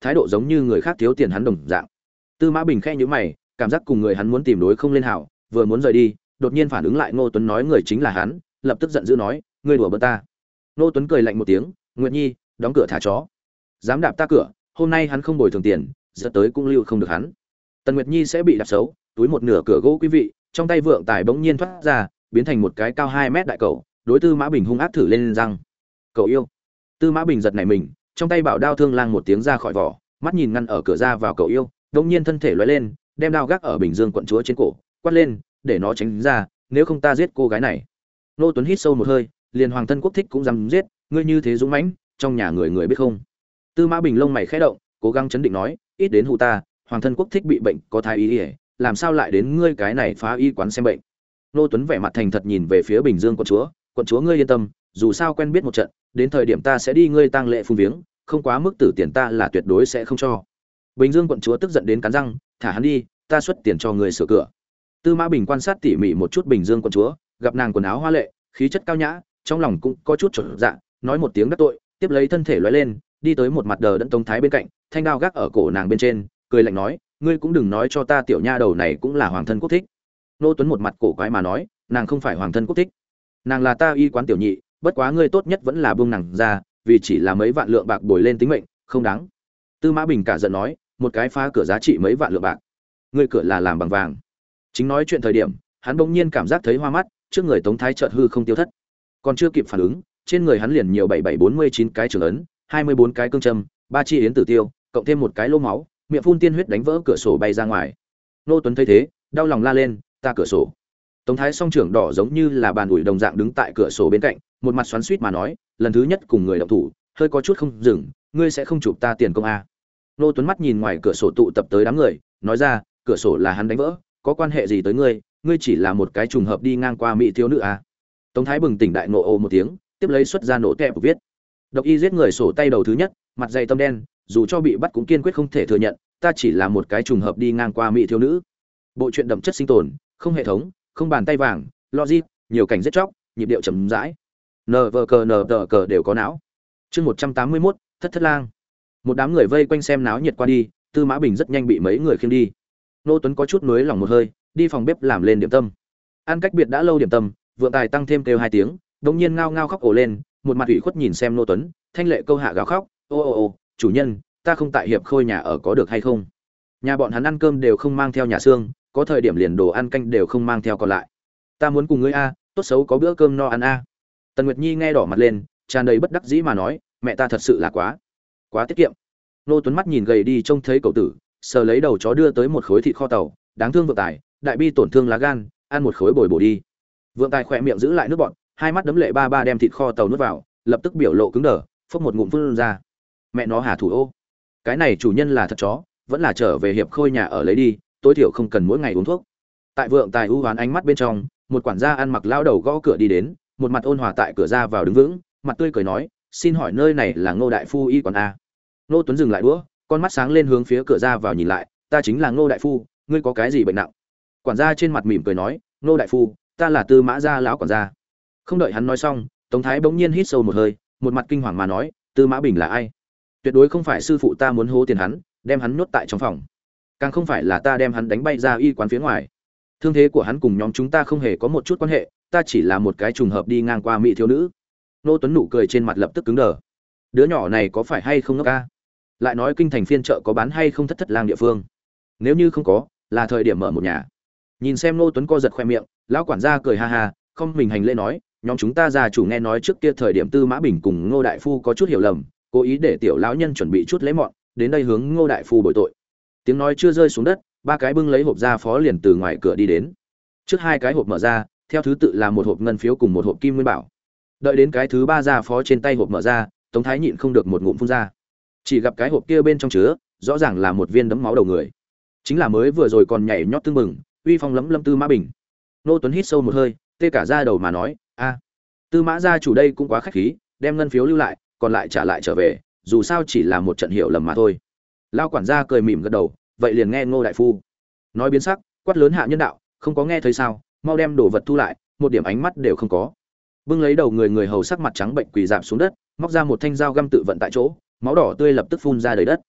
thái độ giống như người khác thiếu tiền hắn đồng dạng. Tư Mã Bình khẽ nhíu mày, cảm giác cùng người hắn muốn tìm đối không lên hảo, vừa muốn rời đi, đột nhiên phản ứng lại Ngô Tuấn nói người chính là hắn, lập tức giận dữ nói, ngươi đùa bỡn ta. Ngô Tuấn cười lạnh một tiếng, Nguyệt Nhi, đóng cửa thả chó. Dám đạp ta cửa, hôm nay hắn không bồi thường tiền, giờ tới cũng lưu không được hắn. Tần Nguyệt Nhi sẽ bị đạp xấu, túi một nửa cửa gỗ quý vị, trong tay vượng tài bỗng nhiên thoát ra, biến thành một cái cao hai mét đại cầu, đối Tư Mã Bình hung ác thử lên răng. Cậu yêu. Tư Mã Bình giật nảy mình, trong tay bảo đao thương lang một tiếng ra khỏi vỏ, mắt nhìn ngăn ở cửa ra vào cậu yêu, đột nhiên thân thể lóe lên, đem đao gác ở Bình Dương quận chúa trên cổ, quát lên, để nó tránh ra, nếu không ta giết cô gái này. Nô Tuấn hít sâu một hơi, liền hoàng thân quốc thích cũng dám giết, ngươi như thế dũng mãnh, trong nhà người người biết không? Tư Mã Bình lông mày khẽ động, cố gắng chấn định nói, ít đến hù ta, hoàng thân quốc thích bị bệnh có thái y, làm sao lại đến ngươi cái này phá y quán xem bệnh? Nô Tuấn vẻ mặt thành thật nhìn về phía Bình Dương quận chúa, quận chúa ngươi yên tâm, dù sao quen biết một trận, đến thời điểm ta sẽ đi ngươi tang lễ phung viếng, không quá mức tử tiền ta là tuyệt đối sẽ không cho. Bình Dương quận chúa tức giận đến cắn răng, thả hắn đi, ta xuất tiền cho người sửa cửa. Tư Mã Bình quan sát tỉ mỉ một chút Bình Dương quận chúa, gặp nàng quần áo hoa lệ, khí chất cao nhã, trong lòng cũng có chút chột dạ, nói một tiếng đắc tội, tiếp lấy thân thể lóe lên, đi tới một mặt đờ đẫn Tống Thái bên cạnh, thanh đao gác ở cổ nàng bên trên, cười lạnh nói, ngươi cũng đừng nói cho ta tiểu nha đầu này cũng là hoàng thân quốc thích. Nô Tuấn một mặt cổ quái mà nói, nàng không phải hoàng thân quốc thích, nàng là ta y quán tiểu nhị, bất quá ngươi tốt nhất vẫn là buông nàng ra, vì chỉ là mấy vạn lượng bạc bồi lên tính mệnh, không đáng. Tư Mã Bình cả giận nói, một cái phá cửa giá trị mấy vạn lượng bạc, ngươi cửa là làm bằng vàng. Chính nói chuyện thời điểm, hắn bỗng nhiên cảm giác thấy hoa mắt, trước người Tống Thái chợt hư không tiêu thất, còn chưa kịp phản ứng, trên người hắn liền nhiều bảy bảy bốn mươi chín cái trường ấn, hai mươi bốn cái cương châm, ba chi yến tử tiêu, cộng thêm một cái lỗ máu, miệng phun tiên huyết đánh vỡ cửa sổ bay ra ngoài. Nô Tuấn thấy thế, đau lòng la lên, ta cửa sổ. Tống Thái song trưởng đỏ giống như là bàn ủi đồng dạng đứng tại cửa sổ bên cạnh, một mặt xoắn xuýt mà nói, lần thứ nhất cùng người động thủ, hơi có chút không dừng, ngươi sẽ không chụp ta tiền công à? Nô Tuấn mắt nhìn ngoài cửa sổ tụ tập tới đám người, nói ra, cửa sổ là hắn đánh vỡ, có quan hệ gì tới ngươi, ngươi chỉ là một cái trùng hợp đi ngang qua mỹ thiếu nữ à? Tống Thái bừng tỉnh đại nộ ồ một tiếng, tiếp lấy xuất ra nổ kẹp viết, độc y giết người sổ tay đầu thứ nhất, mặt dày tâm đen, dù cho bị bắt cũng kiên quyết không thể thừa nhận, ta chỉ là một cái trùng hợp đi ngang qua mỹ thiếu nữ. Bộ truyện đậm chất sinh tồn, không hệ thống, không bàn tay vàng, logic, nhiều cảnh giết chóc, nhịp điệu chậm rãi. Nờ vờ cờ nờ tờ cờ đều có não. Chương một trăm tám mươi mốt, Thất Thất Lang. Một đám người vây quanh xem náo nhiệt qua đi, Tư Mã Bình rất nhanh bị mấy người khiêng đi. Nô Tuấn có chút nuối lòng một hơi, đi phòng bếp làm lên điểm tâm. Ăn cách biệt đã lâu điểm tâm, Vượng Tài tăng thêm kêu hai tiếng, đột nhiên ngao ngao khóc ồ lên, một mặt ủy khuất nhìn xem Nô Tuấn, thanh lệ câu hạ gào khóc, ô ô ô, chủ nhân, ta không tại hiệp khôi nhà ở có được hay không? Nhà bọn hắn ăn cơm đều không mang theo nhà xương, có thời điểm liền đồ ăn canh đều không mang theo còn lại. Ta muốn cùng ngươi a, tốt xấu có bữa cơm no ăn a. Tần Nguyệt Nhi nghe đỏ mặt lên, tràn đầy bất đắc dĩ mà nói, mẹ ta thật sự là quá, quá tiết kiệm. Nô Tuấn mắt nhìn gầy đi trông thấy cậu tử, sờ lấy đầu chó đưa tới một khối thịt kho tàu, đáng thương Vượng Tài, đại bi tổn thương lá gan, ăn một khối bồi bổ đi. Vượng Tài khỏe miệng giữ lại nước bọt, hai mắt đấm lệ ba ba đem thịt kho tàu nuốt vào, lập tức biểu lộ cứng đờ, phốc một ngụm phun ra. Mẹ nó hà thủ ô, cái này chủ nhân là thật chó, vẫn là trở về hiệp khôi nhà ở lấy đi, tối thiểu không cần mỗi ngày uống thuốc. Tại Vượng Tài u hoán ánh mắt bên trong, một quản gia ăn mặc lao đầu gõ cửa đi đến, một mặt ôn hòa tại cửa ra vào đứng vững, mặt tươi cười nói, xin hỏi nơi này là Ngô đại phu y quán a? Nô Tuấn dừng lại đũa, con mắt sáng lên hướng phía cửa ra vào nhìn lại, ta chính là Ngô đại phu, ngươi có cái gì bệnh nặng? Quản gia trên mặt mỉm cười nói, Ngô đại phu, ta là Tư Mã gia lão quản gia. Không đợi hắn nói xong, Tống Thái bỗng nhiên hít sâu một hơi, một mặt kinh hoàng mà nói, Tư Mã Bình là ai? Tuyệt đối không phải sư phụ ta muốn hố tiền hắn, đem hắn nhốt tại trong phòng, càng không phải là ta đem hắn đánh bay ra y quán phía ngoài. Thương thế của hắn cùng nhóm chúng ta không hề có một chút quan hệ, ta chỉ là một cái trùng hợp đi ngang qua mỹ thiếu nữ. Nô Tuấn nụ cười trên mặt lập tức cứng đờ. Đứa nhỏ này có phải hay không ngốc ca? Lại nói kinh thành phiên chợ có bán hay không Thất Thất Lang địa phương? Nếu như không có, là thời điểm mở một nhà. Nhìn xem Nô Tuấn co giật khoe miệng, lão quản gia cười ha ha, không mình hành lễ nói, nhóm chúng ta già chủ nghe nói trước kia thời điểm Tư Mã Bình cùng Ngô đại phu có chút hiểu lầm, cố ý để tiểu lão nhân chuẩn bị chút lễ mọn, đến đây hướng Ngô đại phu bồi tội. Tiếng nói chưa rơi xuống đất, ba cái bưng lấy hộp gia phó liền từ ngoài cửa đi đến. Trước hai cái hộp mở ra, theo thứ tự là một hộp ngân phiếu cùng một hộp kim nguyên bảo. Đợi đến cái thứ ba gia phó trên tay hộp mở ra, Tống Thái nhịn không được một ngụm phun ra. Chỉ gặp cái hộp kia bên trong chứa, rõ ràng là một viên đấm máu đầu người. Chính là mới vừa rồi còn nhảy nhót tương mừng, uy phong lẫm lâm Tư Mã Bình. Nô Tuấn hít sâu một hơi, tê cả da đầu mà nói, a, Tư Mã gia chủ đây cũng quá khách khí, đem ngân phiếu lưu lại, còn lại trả lại trở về, dù sao chỉ là một trận hiểu lầm mà thôi. Lão quản gia cười mỉm gật đầu, vậy liền nghe Ngô đại phu. Nói biến sắc, quát lớn hạ nhân đạo, không có nghe thấy sao, mau đem đồ vật thu lại, một điểm ánh mắt đều không có. Bưng lấy đầu người người hầu sắc mặt trắng bệnh quỳ rạp xuống đất, móc ra một thanh dao găm tự vận tại chỗ, máu đỏ tươi lập tức phun ra đầy đất.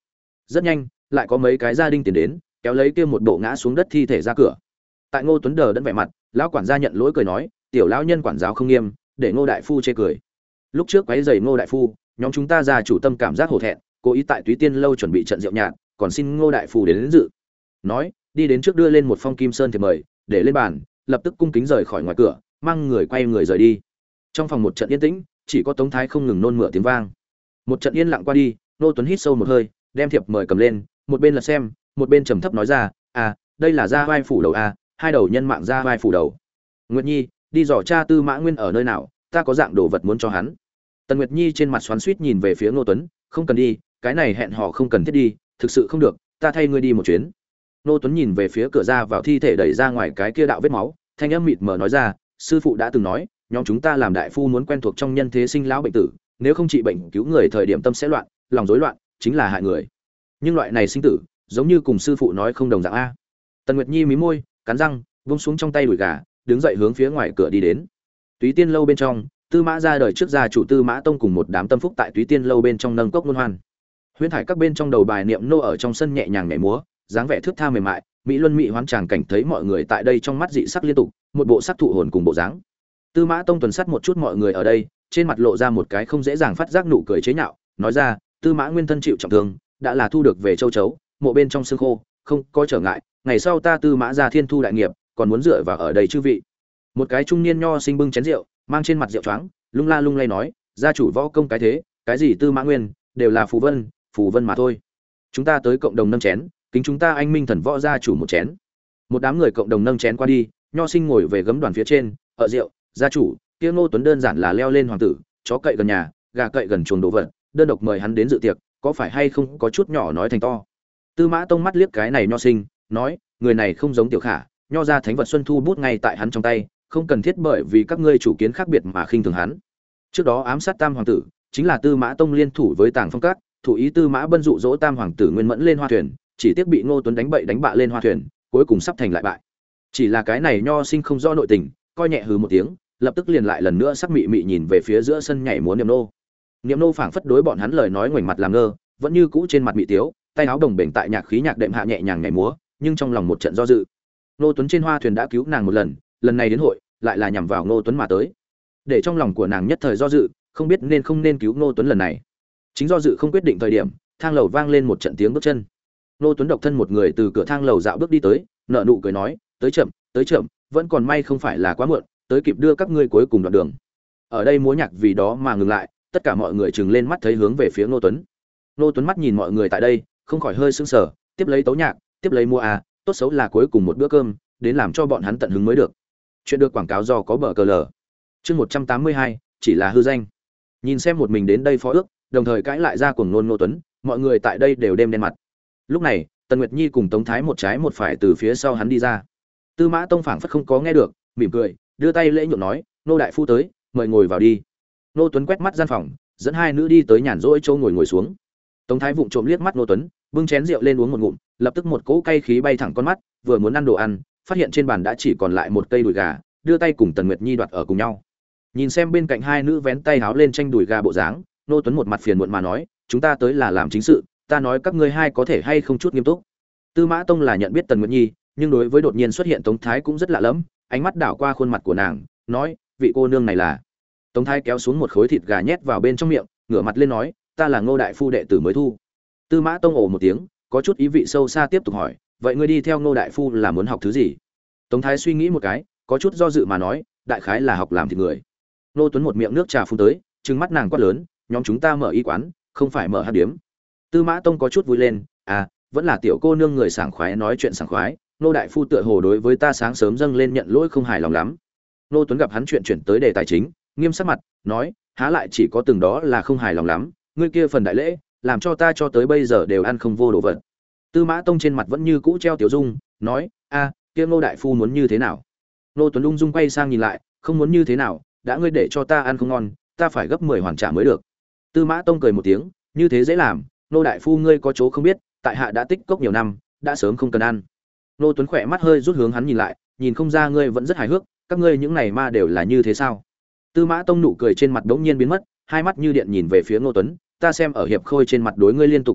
Rất nhanh, lại có mấy cái gia đình tiến đến, kéo lấy kia một bộ ngã xuống đất thi thể ra cửa. Tại Ngô Tuấn đờ đẫn vẻ mặt, lão quản gia nhận lỗi cười nói, tiểu lão nhân quản giáo không nghiêm, để Ngô đại phu chê cười. Lúc trước quấy rầy Ngô đại phu, nhóm chúng ta gia chủ tâm cảm giác hổ thẹn, cố ý tại Túy Tiên lâu chuẩn bị trận rượu nhạt, còn xin Ngô đại phu đến, đến dự. Nói, đi đến trước đưa lên một phong kim sơn thiệp mời, để lên bàn, lập tức cung kính rời khỏi ngoài cửa, mang người quay người rời đi. Trong phòng một trận yên tĩnh, chỉ có Tống Thái không ngừng nôn mửa tiếng vang. Một trận yên lặng qua đi, Ngô Tuấn hít sâu một hơi, đem thiệp mời cầm lên, một bên là xem, một bên trầm thấp nói ra, "À, đây là gia vai phủ đầu a, hai đầu nhân mạng gia vai phủ đầu. Nguyệt Nhi, đi dò cha Tư Mã Nguyên ở nơi nào, ta có dạng đồ vật muốn cho hắn." Tần Nguyệt Nhi trên mặt xoắn xuýt nhìn về phía Ngô Tuấn, "Không cần đi, cái này hẹn hò không cần thiết đi, thực sự không được, ta thay ngươi đi một chuyến." Ngô Tuấn nhìn về phía cửa ra vào thi thể đẩy ra ngoài cái kia đạo vết máu, thanh âm mịt mờ nói ra, "Sư phụ đã từng nói, nhóm chúng ta làm đại phu muốn quen thuộc trong nhân thế sinh lão bệnh tử, nếu không trị bệnh cứu người thời điểm tâm sẽ loạn, lòng rối loạn, chính là hại người. Nhưng loại này sinh tử, giống như cùng sư phụ nói không đồng dạng a." Tần Nguyệt Nhi mí môi, cắn răng, vung xuống trong tay đùi gà, đứng dậy hướng phía ngoài cửa đi đến. Túy Tiên lâu bên trong, Tư Mã ra đời trước gia chủ Tư Mã Tông cùng một đám tâm phúc tại Túy Tiên lâu bên trong nâng cốc luân hoan. Huyễn thải các bên trong đầu bài niệm nô ở trong sân nhẹ nhàng nhảy múa, dáng vẻ thước tha mềm mại, mỹ luân mỹ hoán tràng cảnh thấy mọi người tại đây trong mắt dị sắc liên tục, một bộ sắc thụ hồn cùng bộ dáng. Tư Mã Tông tuần sát một chút mọi người ở đây, trên mặt lộ ra một cái không dễ dàng phát giác nụ cười chế nhạo, nói ra, Tư Mã Nguyên thân chịu trọng thương, đã là thu được về châu chấu, mộ bên trong xương khô, không có trở ngại, ngày sau ta Tư Mã gia thiên thu đại nghiệp, còn muốn dựa vào ở đây chư vị. Một cái trung niên nho sinh bưng chén rượu, mang trên mặt rượu choáng, lung la lung lay nói, gia chủ võ công cái thế, cái gì Tư Mã Nguyên, đều là phù vân, phù vân mà thôi. Chúng ta tới cộng đồng nâng chén, kính chúng ta anh minh thần võ gia chủ một chén. Một đám người cộng đồng nâng chén qua đi, nho sinh ngồi về gấm đoàn phía trên, ở rượu, gia chủ, kia Ngô Tuấn đơn giản là leo lên hoàng tử, chó cậy gần nhà, gà cậy gần chuồng đồ vật, đơn độc mời hắn đến dự tiệc, có phải hay không có chút nhỏ nói thành to. Tư Mã Tông mắt liếc cái này nho sinh, nói, người này không giống Tiểu Khả, nho ra thánh vật xuân thu bút ngay tại hắn trong tay, không cần thiết bởi vì các ngươi chủ kiến khác biệt mà khinh thường hắn. Trước đó ám sát Tam hoàng tử, chính là Tư Mã Tông liên thủ với Tàng Phong Các, thủ ý Tư Mã Bân dụ dỗ Tam hoàng tử Nguyên Mẫn lên hoa thuyền, chỉ tiếc bị Ngô Tuấn đánh bậy đánh bạ lên hoa thuyền, cuối cùng sắp thành lại bại. Chỉ là cái này nho sinh không rõ nội tình, coi nhẹ hừ một tiếng, lập tức liền lại lần nữa sắc mị mị nhìn về phía giữa sân nhảy múa Niệm nô. Niệm nô phảng phất đối bọn hắn lời nói ngoảnh mặt làm ngơ, vẫn như cũ trên mặt mị tiếu, tay áo đồng bền tại nhạc khí nhạc đệm hạ nhẹ nhàng nhảy múa, nhưng trong lòng một trận do dự. Ngô Tuấn trên hoa thuyền đã cứu nàng một lần, lần này đến hội lại là nhằm vào Ngô Tuấn mà tới. Để trong lòng của nàng nhất thời do dự, không biết nên không nên cứu Ngô Tuấn lần này. Chính do dự không quyết định thời điểm, thang lầu vang lên một trận tiếng bước chân. Ngô Tuấn độc thân một người từ cửa thang lầu dạo bước đi tới, nở nụ cười nói, tới chậm, tới chậm, vẫn còn may không phải là quá muộn, tới kịp đưa các ngươi cuối cùng đoạn đường. Ở đây múa nhạc vì đó mà ngừng lại, tất cả mọi người trừng lên mắt thấy hướng về phía Ngô Tuấn. Ngô Tuấn mắt nhìn mọi người tại đây, không khỏi hơi sững sờ, tiếp lấy tấu nhạc, tiếp lấy mua à, tốt xấu là cuối cùng một bữa cơm, đến làm cho bọn hắn tận hứng mới được. Chuyện được quảng cáo do có bờ cờ lờ. Chương một trăm tám mươi hai, chỉ là hư danh. Nhìn xem một mình đến đây phó ước, đồng thời cãi lại ra cuồng nôn Ngô Tuấn, mọi người tại đây đều đêm đen mặt. Lúc này, Tần Nguyệt Nhi cùng Tống Thái một trái một phải từ phía sau hắn đi ra. Tư Mã Tông phảng phất không có nghe được, mỉm cười, đưa tay lễ nhượng nói, nô đại phu tới, mời ngồi vào đi. Ngô Tuấn quét mắt gian phòng, dẫn hai nữ đi tới nhàn rỗi chỗ ngồi ngồi xuống. Tống Thái vụng trộm liếc mắt Ngô Tuấn, bưng chén rượu lên uống một ngụm, lập tức một cỗ cay khí bay thẳng con mắt, vừa muốn ăn đồ ăn, phát hiện trên bàn đã chỉ còn lại một cây đùi gà, đưa tay cùng Tần Nguyệt Nhi đoạt ở cùng nhau. Nhìn xem bên cạnh hai nữ vén tay háo lên tranh đùi gà bộ dáng, Ngô Tuấn một mặt phiền muộn mà nói, chúng ta tới là làm chính sự, ta nói các ngươi hai có thể hay không chút nghiêm túc. Tư Mã Tông là nhận biết Tần Nguyệt Nhi, nhưng đối với đột nhiên xuất hiện Tống Thái cũng rất lạ lẫm, ánh mắt đảo qua khuôn mặt của nàng, nói, vị cô nương này là. Tống Thái kéo xuống một khối thịt gà nhét vào bên trong miệng, ngửa mặt lên nói, ta là Ngô đại phu đệ tử mới thu. Tư Mã Tông ồ một tiếng, có chút ý vị sâu xa tiếp tục hỏi, vậy ngươi đi theo Ngô đại phu là muốn học thứ gì? Tống Thái suy nghĩ một cái, có chút do dự mà nói, đại khái là học làm thịt người. Ngô Tuấn một miệng nước trà phun tới, trừng mắt nàng quát lớn, nhóm chúng ta mở y quán, không phải mở hát điếm. Tư Mã Tông có chút vui lên, à, vẫn là tiểu cô nương người sảng khoái nói chuyện sảng khoái, Ngô đại phu tựa hồ đối với ta sáng sớm dâng lên nhận lỗi không hài lòng lắm. Ngô Tuấn gặp hắn chuyện chuyển tới đề tài chính, nghiêm sắc mặt, nói, há lại chỉ có từng đó là không hài lòng lắm, ngươi kia phần đại lễ, làm cho ta cho tới bây giờ đều ăn không vô đồ vật. Tư Mã Tông trên mặt vẫn như cũ treo tiểu dung, nói, a, kia Ngô đại phu muốn như thế nào? Ngô Tuấn ung dung quay sang nhìn lại, không muốn như thế nào, đã ngươi để cho ta ăn không ngon, ta phải gấp mười hoàn trả mới được. Tư Mã Tông cười một tiếng, như thế dễ làm, Ngô đại phu ngươi có chỗ không biết, tại hạ đã tích cốc nhiều năm, đã sớm không cần ăn. Ngô Tuấn khỏe mắt hơi rút hướng hắn nhìn lại, nhìn không ra ngươi vẫn rất hài hước, các ngươi những này ma đều là như thế sao? Tư Mã Tông nụ cười trên mặt bỗng nhiên biến mất, hai mắt như điện nhìn về phía Ngô Tuấn, ta xem ở hiệp khôi trên mặt đối ngươi liên tục nhường nhịn,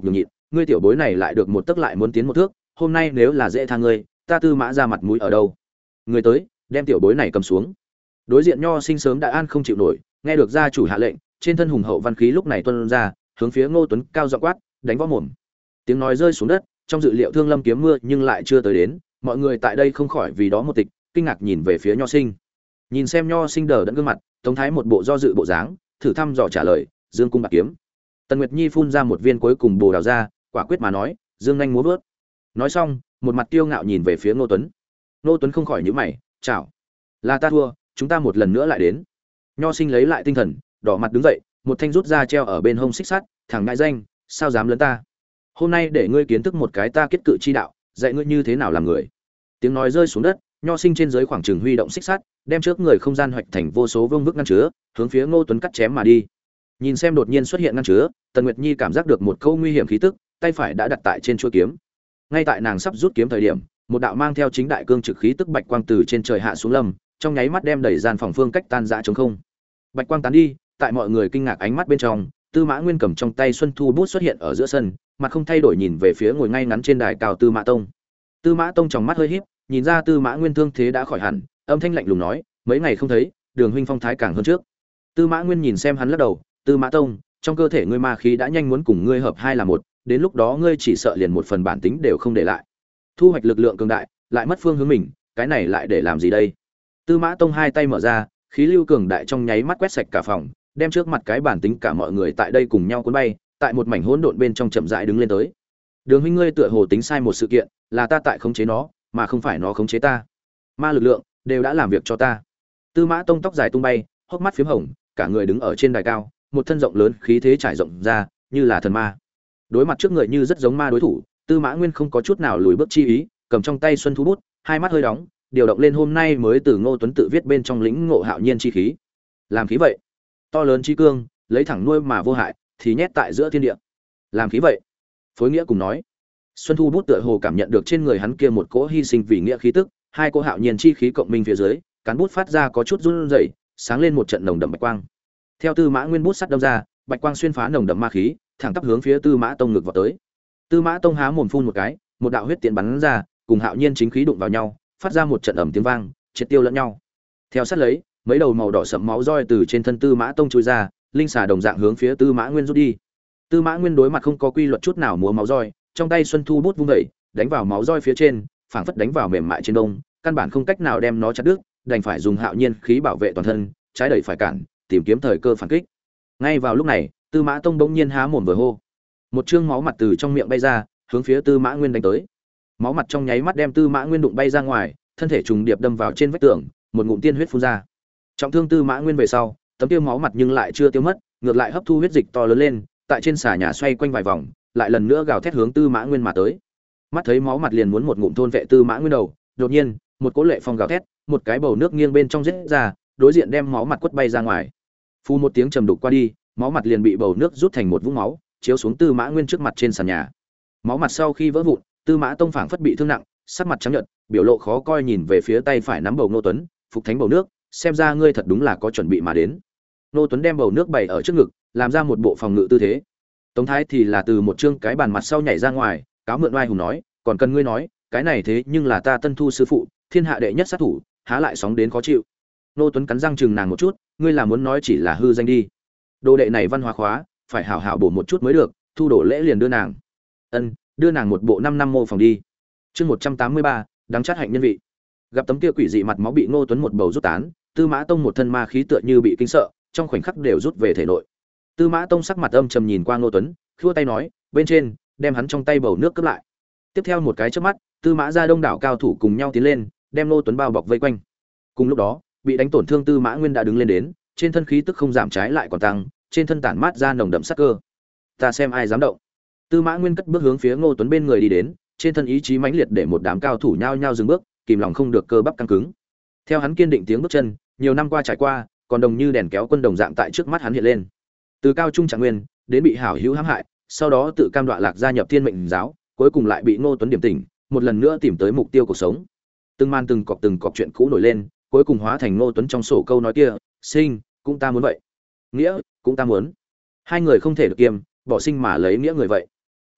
ngươi tiểu bối này lại được một tấc lại muốn tiến một thước, hôm nay nếu là dễ tha ngươi, ta Tư Mã ra mặt mũi ở đâu? Người tới, đem tiểu bối này cầm xuống. Đối diện Nho Sinh sớm đã an không chịu nổi, nghe được gia chủ hạ lệnh, trên thân hùng hậu văn khí lúc này tuôn ra, hướng phía Ngô Tuấn cao giọng quát, đánh võ mồm. Tiếng nói rơi xuống đất, trong dự liệu Thương Lâm kiếm mưa nhưng lại chưa tới đến, mọi người tại đây không khỏi vì đó một tịch, kinh ngạc nhìn về phía Nho Sinh. Nhìn xem Nho Sinh đờ đẫn gương mặt, Tống Thái một bộ do dự bộ dáng, thử thăm dò trả lời, Dương cung bạc kiếm. Tần Nguyệt Nhi phun ra một viên cuối cùng bồ đào ra, quả quyết mà nói, Dương nhanh múa vớt. Nói xong, một mặt kiêu ngạo nhìn về phía Ngô Tuấn. Ngô Tuấn không khỏi nhíu mày, "Chào, là ta thua, chúng ta một lần nữa lại đến." Nho Sinh lấy lại tinh thần, đỏ mặt đứng dậy, một thanh rút ra treo ở bên hông xích sắt, "Thằng ngại danh, sao dám lớn ta? Hôm nay để ngươi kiến thức một cái ta kết cự chi đạo, dạy ngươi như thế nào làm người." Tiếng nói rơi xuống đất, Nho Sinh trên dưới khoảng trường huy động xích sắt, đem trước người không gian hoạch thành vô số vương vức ngăn chứa, hướng phía Ngô Tuấn cắt chém mà đi. Nhìn xem đột nhiên xuất hiện ngăn chứa, Tần Nguyệt Nhi cảm giác được một câu nguy hiểm khí tức, tay phải đã đặt tại trên chuôi kiếm. Ngay tại nàng sắp rút kiếm thời điểm, một đạo mang theo chính đại cương trực khí tức bạch quang từ trên trời hạ xuống lâm, trong nháy mắt đem đẩy gian phòng phương cách tan rã trống không. Bạch quang tán đi, tại mọi người kinh ngạc ánh mắt bên trong, Tư Mã Nguyên cầm trong tay Xuân Thu bút xuất hiện ở giữa sân, mặt không thay đổi nhìn về phía ngồi ngay ngắn trên đài cao Tư Mã Tông. Tư Mã Tông trong mắt hơi híp, nhìn ra Tư Mã Nguyên thương thế đã khỏi hẳn, âm thanh lạnh lùng nói, mấy ngày không thấy, Đường huynh phong thái càng hơn trước. Tư Mã Nguyên nhìn xem hắn lắc đầu, Tư Mã Tông, trong cơ thể ngươi ma khí đã nhanh muốn cùng ngươi hợp hai là một, đến lúc đó ngươi chỉ sợ liền một phần bản tính đều không để lại. Thu hoạch lực lượng cường đại, lại mất phương hướng mình, cái này lại để làm gì đây? Tư Mã Tông hai tay mở ra, khí lưu cường đại trong nháy mắt quét sạch cả phòng, đem trước mặt cái bản tính cả mọi người tại đây cùng nhau cuốn bay, tại một mảnh hỗn độn bên trong chậm rãi đứng lên tới. Đường huynh ngươi tựa hồ tính sai một sự kiện, là ta tại khống chế nó, mà không phải nó khống chế ta. Ma lực lượng đều đã làm việc cho ta. Tư Mã Tông tóc dài tung bay, hốc mắt phím hồng, cả người đứng ở trên đài cao, một thân rộng lớn khí thế trải rộng ra, như là thần ma. Đối mặt trước người như rất giống ma đối thủ, Tư Mã Nguyên không có chút nào lùi bước chi ý, cầm trong tay Xuân Thu bút, hai mắt hơi đóng, điều động lên hôm nay mới từ Ngô Tuấn tự viết bên trong lĩnh ngộ hạo nhiên chi khí. Làm khí vậy, to lớn chi cương, lấy thẳng nuôi mà vô hại, thì nhét tại giữa thiên địa. Làm khí vậy. Phối nghĩa cùng nói. Xuân Thu bút tựa hồ cảm nhận được trên người hắn kia một cỗ hy sinh vì nghĩa khí tức, hai cỗ hạo nhiên chi khí cộng minh phía dưới, cán bút phát ra có chút run rẩy, sáng lên một trận nồng đậm bạch quang. Theo Tư Mã Nguyên bút sắt đâm ra, bạch quang xuyên phá nồng đậm ma khí, thẳng tắp hướng phía Tư Mã Tông ngực vào tới. Tư Mã Tông há mồm phun một cái, một đạo huyết tiễn bắn ra, cùng hạo nhiên chính khí đụng vào nhau, phát ra một trận ầm tiếng vang, triệt tiêu lẫn nhau. Theo sát lấy, mấy đầu màu đỏ sẫm máu roi từ trên thân Tư Mã Tông chui ra, linh xà đồng dạng hướng phía Tư Mã Nguyên rút đi. Tư Mã Nguyên đối mặt không có quy luật chút nào múa máu roi, trong tay Xuân Thu bút vung dậy, đánh vào máu roi phía trên, phảng phất đánh vào mềm mại trên đông, căn bản không cách nào đem nó chặt đứt, đành phải dùng hạo nhiên khí bảo vệ toàn thân, trái đẩy phải cản, tìm kiếm thời cơ phản kích. Ngay vào lúc này, Tư Mã Tông bỗng nhiên há mồm vừa hô, một trương máu mặt từ trong miệng bay ra, hướng phía Tư Mã Nguyên đánh tới. Máu mặt trong nháy mắt đem Tư Mã Nguyên đụng bay ra ngoài, thân thể trùng điệp đâm vào trên vách tường, một ngụm tiên huyết phun ra. Trọng thương Tư Mã Nguyên về sau, tấm tiêu máu mặt nhưng lại chưa tiêu mất, ngược lại hấp thu huyết dịch to lớn lên, tại trên xà nhà xoay quanh vài vòng, lại lần nữa gào thét hướng Tư Mã Nguyên mà tới. Mắt thấy máu mặt liền muốn một ngụm thôn vệ Tư Mã Nguyên đầu, đột nhiên, một cỗ lệ phong gào thét, một cái bầu nước nghiêng bên trong rết ra, đối diện đem máu mặt quất bay ra ngoài. Phu một tiếng trầm đục qua đi, máu mặt liền bị bầu nước rút thành một vũng máu, chiếu xuống Tư Mã Nguyên trước mặt trên sàn nhà. Máu mặt sau khi vỡ vụn, Tư Mã Tông phảng phất bị thương nặng, sắc mặt trắng nhợt, biểu lộ khó coi nhìn về phía tay phải nắm bầu Ngô Tuấn, phục thánh bầu nước, xem ra ngươi thật đúng là có chuẩn bị mà đến. Ngô Tuấn đem bầu nước bày ở trước ngực, làm ra một bộ phòng ngự tư thế. Tống Thái thì là từ một chương cái bàn mặt sau nhảy ra ngoài, cáo mượn oai hùng nói, còn cần ngươi nói, cái này thế nhưng là ta Tân Thu sư phụ, thiên hạ đệ nhất sát thủ, há lại sóng đến khó chịu. Ngô Tuấn cắn răng chừng nàng một chút, ngươi là muốn nói chỉ là hư danh đi. Đồ đệ này văn hóa khóa, phải hảo hảo bổ một chút mới được, thu đổ lễ liền đưa nàng. Ân, đưa nàng một bộ năm năm mô phòng đi. Chương một trăm tám mươi ba, đáng chát hạnh nhân vị. Gặp tấm kia quỷ dị mặt máu bị Ngô Tuấn một bầu rút tán, Tư Mã Tông một thân ma khí tựa như bị kinh sợ, trong khoảnh khắc đều rút về thể nội. Tư Mã Tông sắc mặt âm trầm nhìn qua Ngô Tuấn, khua tay nói, bên trên, đem hắn trong tay bầu nước cướp lại. Tiếp theo một cái chớp mắt, Tư Mã gia đông đảo cao thủ cùng nhau tiến lên, đem Ngô Tuấn bao bọc vây quanh. Cùng lúc đó, bị đánh tổn thương Tư Mã Nguyên đã đứng lên đến, trên thân khí tức không giảm trái lại còn tăng, trên thân tản mát ra nồng đậm sát cơ. Ta xem ai dám động. Tư Mã Nguyên cất bước hướng phía Ngô Tuấn bên người đi đến, trên thân ý chí mãnh liệt để một đám cao thủ nhao nhao dừng bước, kìm lòng không được cơ bắp căng cứng. Theo hắn kiên định tiếng bước chân, nhiều năm qua trải qua, còn đồng như đèn kéo quân đồng dạng tại trước mắt hắn hiện lên. Từ cao trung trạng nguyên, đến bị hảo hữu hãm hại, sau đó tự cam đoạ lạc gia nhập Thiên Mệnh giáo, cuối cùng lại bị Ngô Tuấn điểm tỉnh, một lần nữa tìm tới mục tiêu cuộc sống. Từng man từng cọp từng cọp chuyện cũ nổi lên, cuối cùng hóa thành Ngô Tuấn trong sổ câu nói kia, sinh, cũng ta muốn vậy. Nghĩa, cũng ta muốn. Hai người không thể được kiêm, bỏ sinh mà lấy nghĩa người vậy.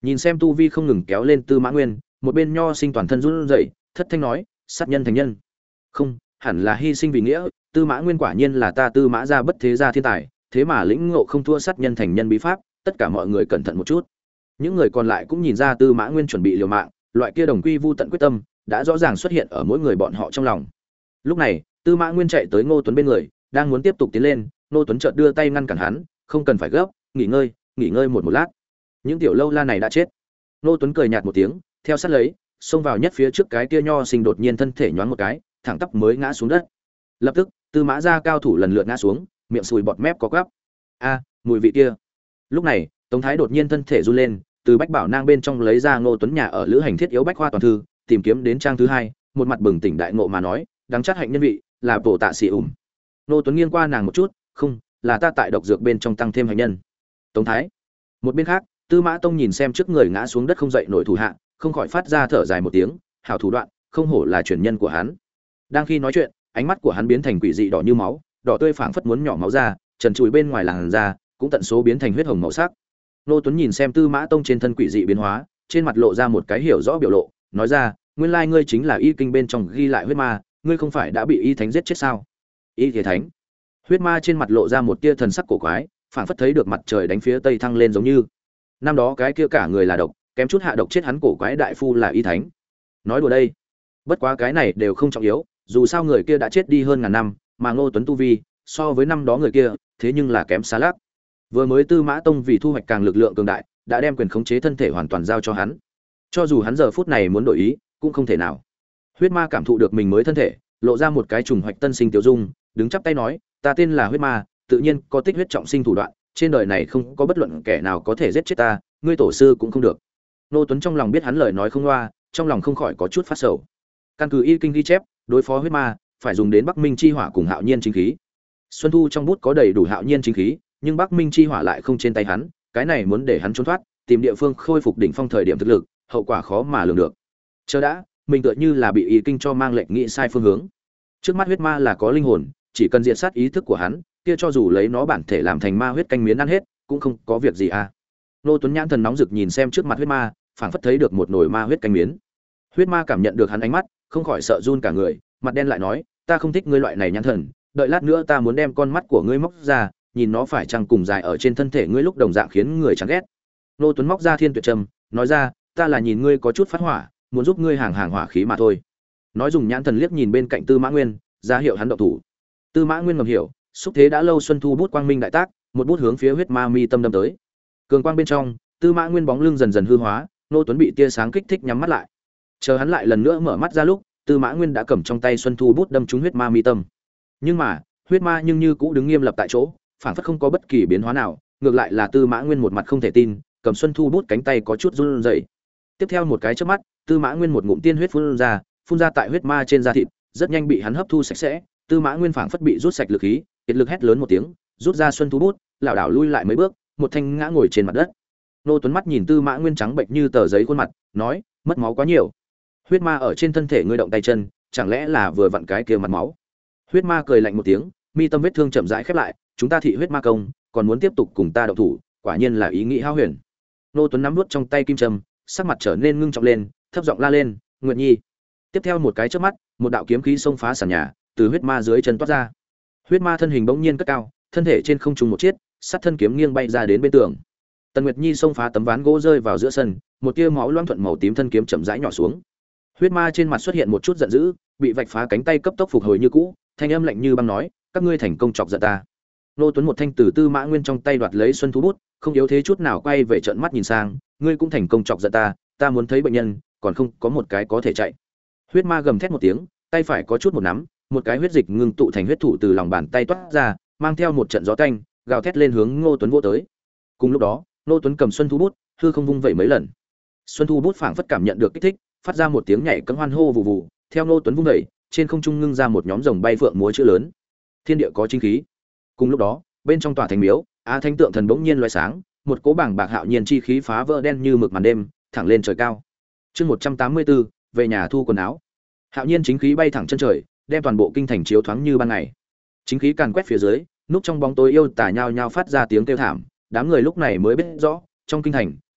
Nhìn xem tu vi không ngừng kéo lên Tư Mã Nguyên, một bên Nho Sinh toàn thân run rẩy, thất thanh nói, sát nhân thành nhân. Không, hẳn là hy sinh vì nghĩa, Tư Mã Nguyên quả nhiên là ta Tư Mã gia bất thế gia thiên tài, thế mà lĩnh ngộ không thua sát nhân thành nhân bí pháp, tất cả mọi người cẩn thận một chút. Những người còn lại cũng nhìn ra Tư Mã Nguyên chuẩn bị liều mạng, loại kia đồng quy vu tận quyết tâm đã rõ ràng xuất hiện ở mỗi người bọn họ trong lòng. Lúc này, Tư Mã Nguyên chạy tới Ngô Tuấn bên người, đang muốn tiếp tục tiến lên, Ngô Tuấn chợt đưa tay ngăn cản hắn, không cần phải gấp, nghỉ ngơi, nghỉ ngơi một một lát. Những tiểu lâu la này đã chết. Ngô Tuấn cười nhạt một tiếng, theo sát lấy, xông vào nhất phía trước cái kia Nho Sinh đột nhiên thân thể nhoáng một cái, thẳng tắp mới ngã xuống đất. Lập tức, Tư Mã gia cao thủ lần lượt ngã xuống, miệng sùi bọt mép có quắp. A, mùi vị kia. Lúc này, Tống Thái đột nhiên thân thể run lên, từ bách bảo nang bên trong lấy ra Ngô Tuấn nhà ở lữ hành thiết yếu bách khoa toàn thư, tìm kiếm đến trang thứ hai, một mặt bừng tỉnh đại ngộ mà nói, đáng chắc hạnh nhân vị, là bổ tạ sĩ ủm. Ngô Tuấn nghiêng qua nàng một chút, không, là ta tại độc dược bên trong tăng thêm hạnh nhân. Tống Thái. Một bên khác, Tư Mã Tông nhìn xem trước người ngã xuống đất không dậy nổi thủ hạ, không khỏi phát ra thở dài một tiếng, hảo thủ đoạn, không hổ là truyền nhân của hắn. Đang khi nói chuyện, ánh mắt của hắn biến thành quỷ dị đỏ như máu, đỏ tươi phảng phất muốn nhỏ máu ra, trần trụi bên ngoài làn da cũng tận số biến thành huyết hồng màu sắc. Nô Tuấn nhìn xem Tư Mã Tông trên thân quỷ dị biến hóa, trên mặt lộ ra một cái hiểu rõ biểu lộ, nói ra, nguyên lai ngươi chính là y kinh bên trong ghi lại huyết ma, ngươi không phải đã bị y thánh giết chết sao? Y thế thánh? Huyết ma trên mặt lộ ra một tia thần sắc cổ quái, phảng phất thấy được mặt trời đánh phía tây thăng lên giống như năm đó cái kia cả người là độc, kém chút hạ độc chết hắn cổ quái đại phu là y thánh. Nói đùa đây, bất quá cái này đều không trọng yếu, dù sao người kia đã chết đi hơn ngàn năm, mà Ngô Tuấn tu vi so với năm đó người kia, thế nhưng là kém xa lác. Vừa mới Tư Mã Tông vì thu hoạch càng lực lượng cường đại, đã đem quyền khống chế thân thể hoàn toàn giao cho hắn. Cho dù hắn giờ phút này muốn đổi ý, cũng không thể nào. Huyết ma cảm thụ được mình mới thân thể, lộ ra một cái trùng hoạch tân sinh tiểu dung, đứng chắp tay nói, ta tên là Huyết ma, tự nhiên có tích huyết trọng sinh thủ đoạn, trên đời này không có bất luận kẻ nào có thể giết chết ta, ngươi tổ sư cũng không được. Nô Tuấn trong lòng biết hắn lời nói không loa, trong lòng không khỏi có chút phát sầu. Căn cứ y kinh ghi chép, đối phó huyết ma, phải dùng đến Bắc Minh chi hỏa cùng Hạo Nhiên chính khí. Xuân Thu trong bút có đầy đủ Hạo Nhiên chính khí, nhưng Bắc Minh chi hỏa lại không trên tay hắn, cái này muốn để hắn trốn thoát, tìm địa phương khôi phục đỉnh phong thời điểm thực lực, hậu quả khó mà lường được. Chờ đã, mình tựa như là bị y kinh cho mang lệnh nghĩ sai phương hướng. Trước mắt huyết ma là có linh hồn, chỉ cần diệt sát ý thức của hắn, kia cho dù lấy nó bản thể làm thành ma huyết canh miến ăn hết, cũng không có việc gì à. Nô Tuấn nhãn thần nóng rực nhìn xem trước mặt huyết ma, phảng phất thấy được một nồi ma huyết canh miến. Huyết ma cảm nhận được hắn ánh mắt, không khỏi sợ run cả người, mặt đen lại nói, ta không thích ngươi loại này nhãn thần, đợi lát nữa ta muốn đem con mắt của ngươi móc ra, nhìn nó phải chăng cùng dài ở trên thân thể ngươi lúc đồng dạng khiến người chán ghét. Nô Tuấn móc ra thiên tuyệt trầm, nói ra, ta là nhìn ngươi có chút phát hỏa, muốn giúp ngươi hàng hàng hỏa khí mà thôi. Nói dùng nhãn thần liếc nhìn bên cạnh Tư Mã Nguyên, ra hiệu hắn động thủ. Tư Mã Nguyên ngầm hiểu, xúc thế đã lâu xuân thu bút quang minh đại tác, một bút hướng phía huyết ma mi tâm đâm tới. Cường quang bên trong, Tư Mã Nguyên bóng lưng dần dần hư hóa, Nô Tuấn bị tia sáng kích thích nhắm mắt lại. Chờ hắn lại lần nữa mở mắt ra lúc, Tư Mã Nguyên đã cầm trong tay xuân thu bút đâm trúng huyết ma mi tâm. Nhưng mà, huyết ma nhưng như cũ đứng nghiêm lập tại chỗ, phảng phất không có bất kỳ biến hóa nào, ngược lại là Tư Mã Nguyên một mặt không thể tin, cầm xuân thu bút cánh tay có chút run rẩy. Tiếp theo một cái chớp mắt, Tư Mã Nguyên một ngụm tiên huyết phun ra, phun ra tại huyết ma trên da thịt, rất nhanh bị hắn hấp thu sạch sẽ. Tư Mã Nguyên phảng phất bị rút sạch lực khí, kiệt lực hét lớn một tiếng, rút ra xuân thu bút, lảo đảo lui lại mấy bước, một thanh ngã ngồi trên mặt đất. Nô Tuấn mắt nhìn Tư Mã Nguyên trắng bệnh như tờ giấy khuôn mặt, nói, mất máu quá nhiều. Huyết ma ở trên thân thể ngươi động tay chân, chẳng lẽ là vừa vặn cái kia mặt máu? Huyết ma cười lạnh một tiếng, mi tâm vết thương chậm rãi khép lại, chúng ta thị huyết ma công, còn muốn tiếp tục cùng ta động thủ, quả nhiên là ý nghĩ hao huyền. Nô Tuấn nắm nuốt trong tay kim châm, sắc mặt trở nên ngưng trọng lên, thấp giọng la lên, Nguyệt Nhi. Tiếp theo một cái chớp mắt, một đạo kiếm khí xông phá sàn nhà, từ huyết ma dưới chân toát ra. Huyết ma thân hình bỗng nhiên cất cao, thân thể trên không trung một chiết, sát thân kiếm nghiêng bay ra đến bên tường. Tần Nguyệt Nhi xông phá tấm ván gỗ rơi vào giữa sân, một tia máu loang thuận màu tím thân kiếm chậm rãi nhỏ xuống. Huyết ma trên mặt xuất hiện một chút giận dữ, bị vạch phá cánh tay cấp tốc phục hồi như cũ, thanh âm lạnh như băng nói, các ngươi thành công chọc giận ta. Nô Tuấn một thanh từ Tư Mã Nguyên trong tay đoạt lấy xuân thú bút, không yếu thế chút nào quay về trợn mắt nhìn sang, ngươi cũng thành công chọc giận ta, ta muốn thấy bệnh nhân, còn không có một cái có thể chạy. Huyết ma gầm thét một tiếng, tay phải có chút một nắm, một cái huyết dịch ngưng tụ thành huyết thủ từ lòng bàn tay toát ra, mang theo một trận gió tanh, gào thét lên hướng Ngô Tuấn vỗ tới. Cùng lúc đó, Ngô Tuấn cầm xuân thú bút, hư không vung vẩy mấy lần. Xuân thú bút phảng phất cảm nhận được kích thích, phát ra một tiếng nhảy cẫng hoan hô vụ vụ, theo Ngô Tuấn vung vẩy, trên không trung ngưng ra một nhóm rồng bay phượng múa chữ lớn. Thiên địa có chính khí. Cùng lúc đó, bên trong tòa thành miếu, Á Thánh tượng thần bỗng nhiên loé sáng, một cỗ bảng bạc hạo nhiên chi khí phá vỡ đen như mực màn đêm, thẳng lên trời cao. Chương một trăm tám mươi tư, về nhà thu quần áo. Hạo nhiên chính khí bay thẳng chân trời, đem toàn bộ kinh thành chiếu thoáng như ban ngày. Chính khí càn quét phía dưới, núp trong bóng tối yêu tà nhao nhao phát ra tiếng kêu thảm, đám người lúc này mới biết rõ, trong kinh thành,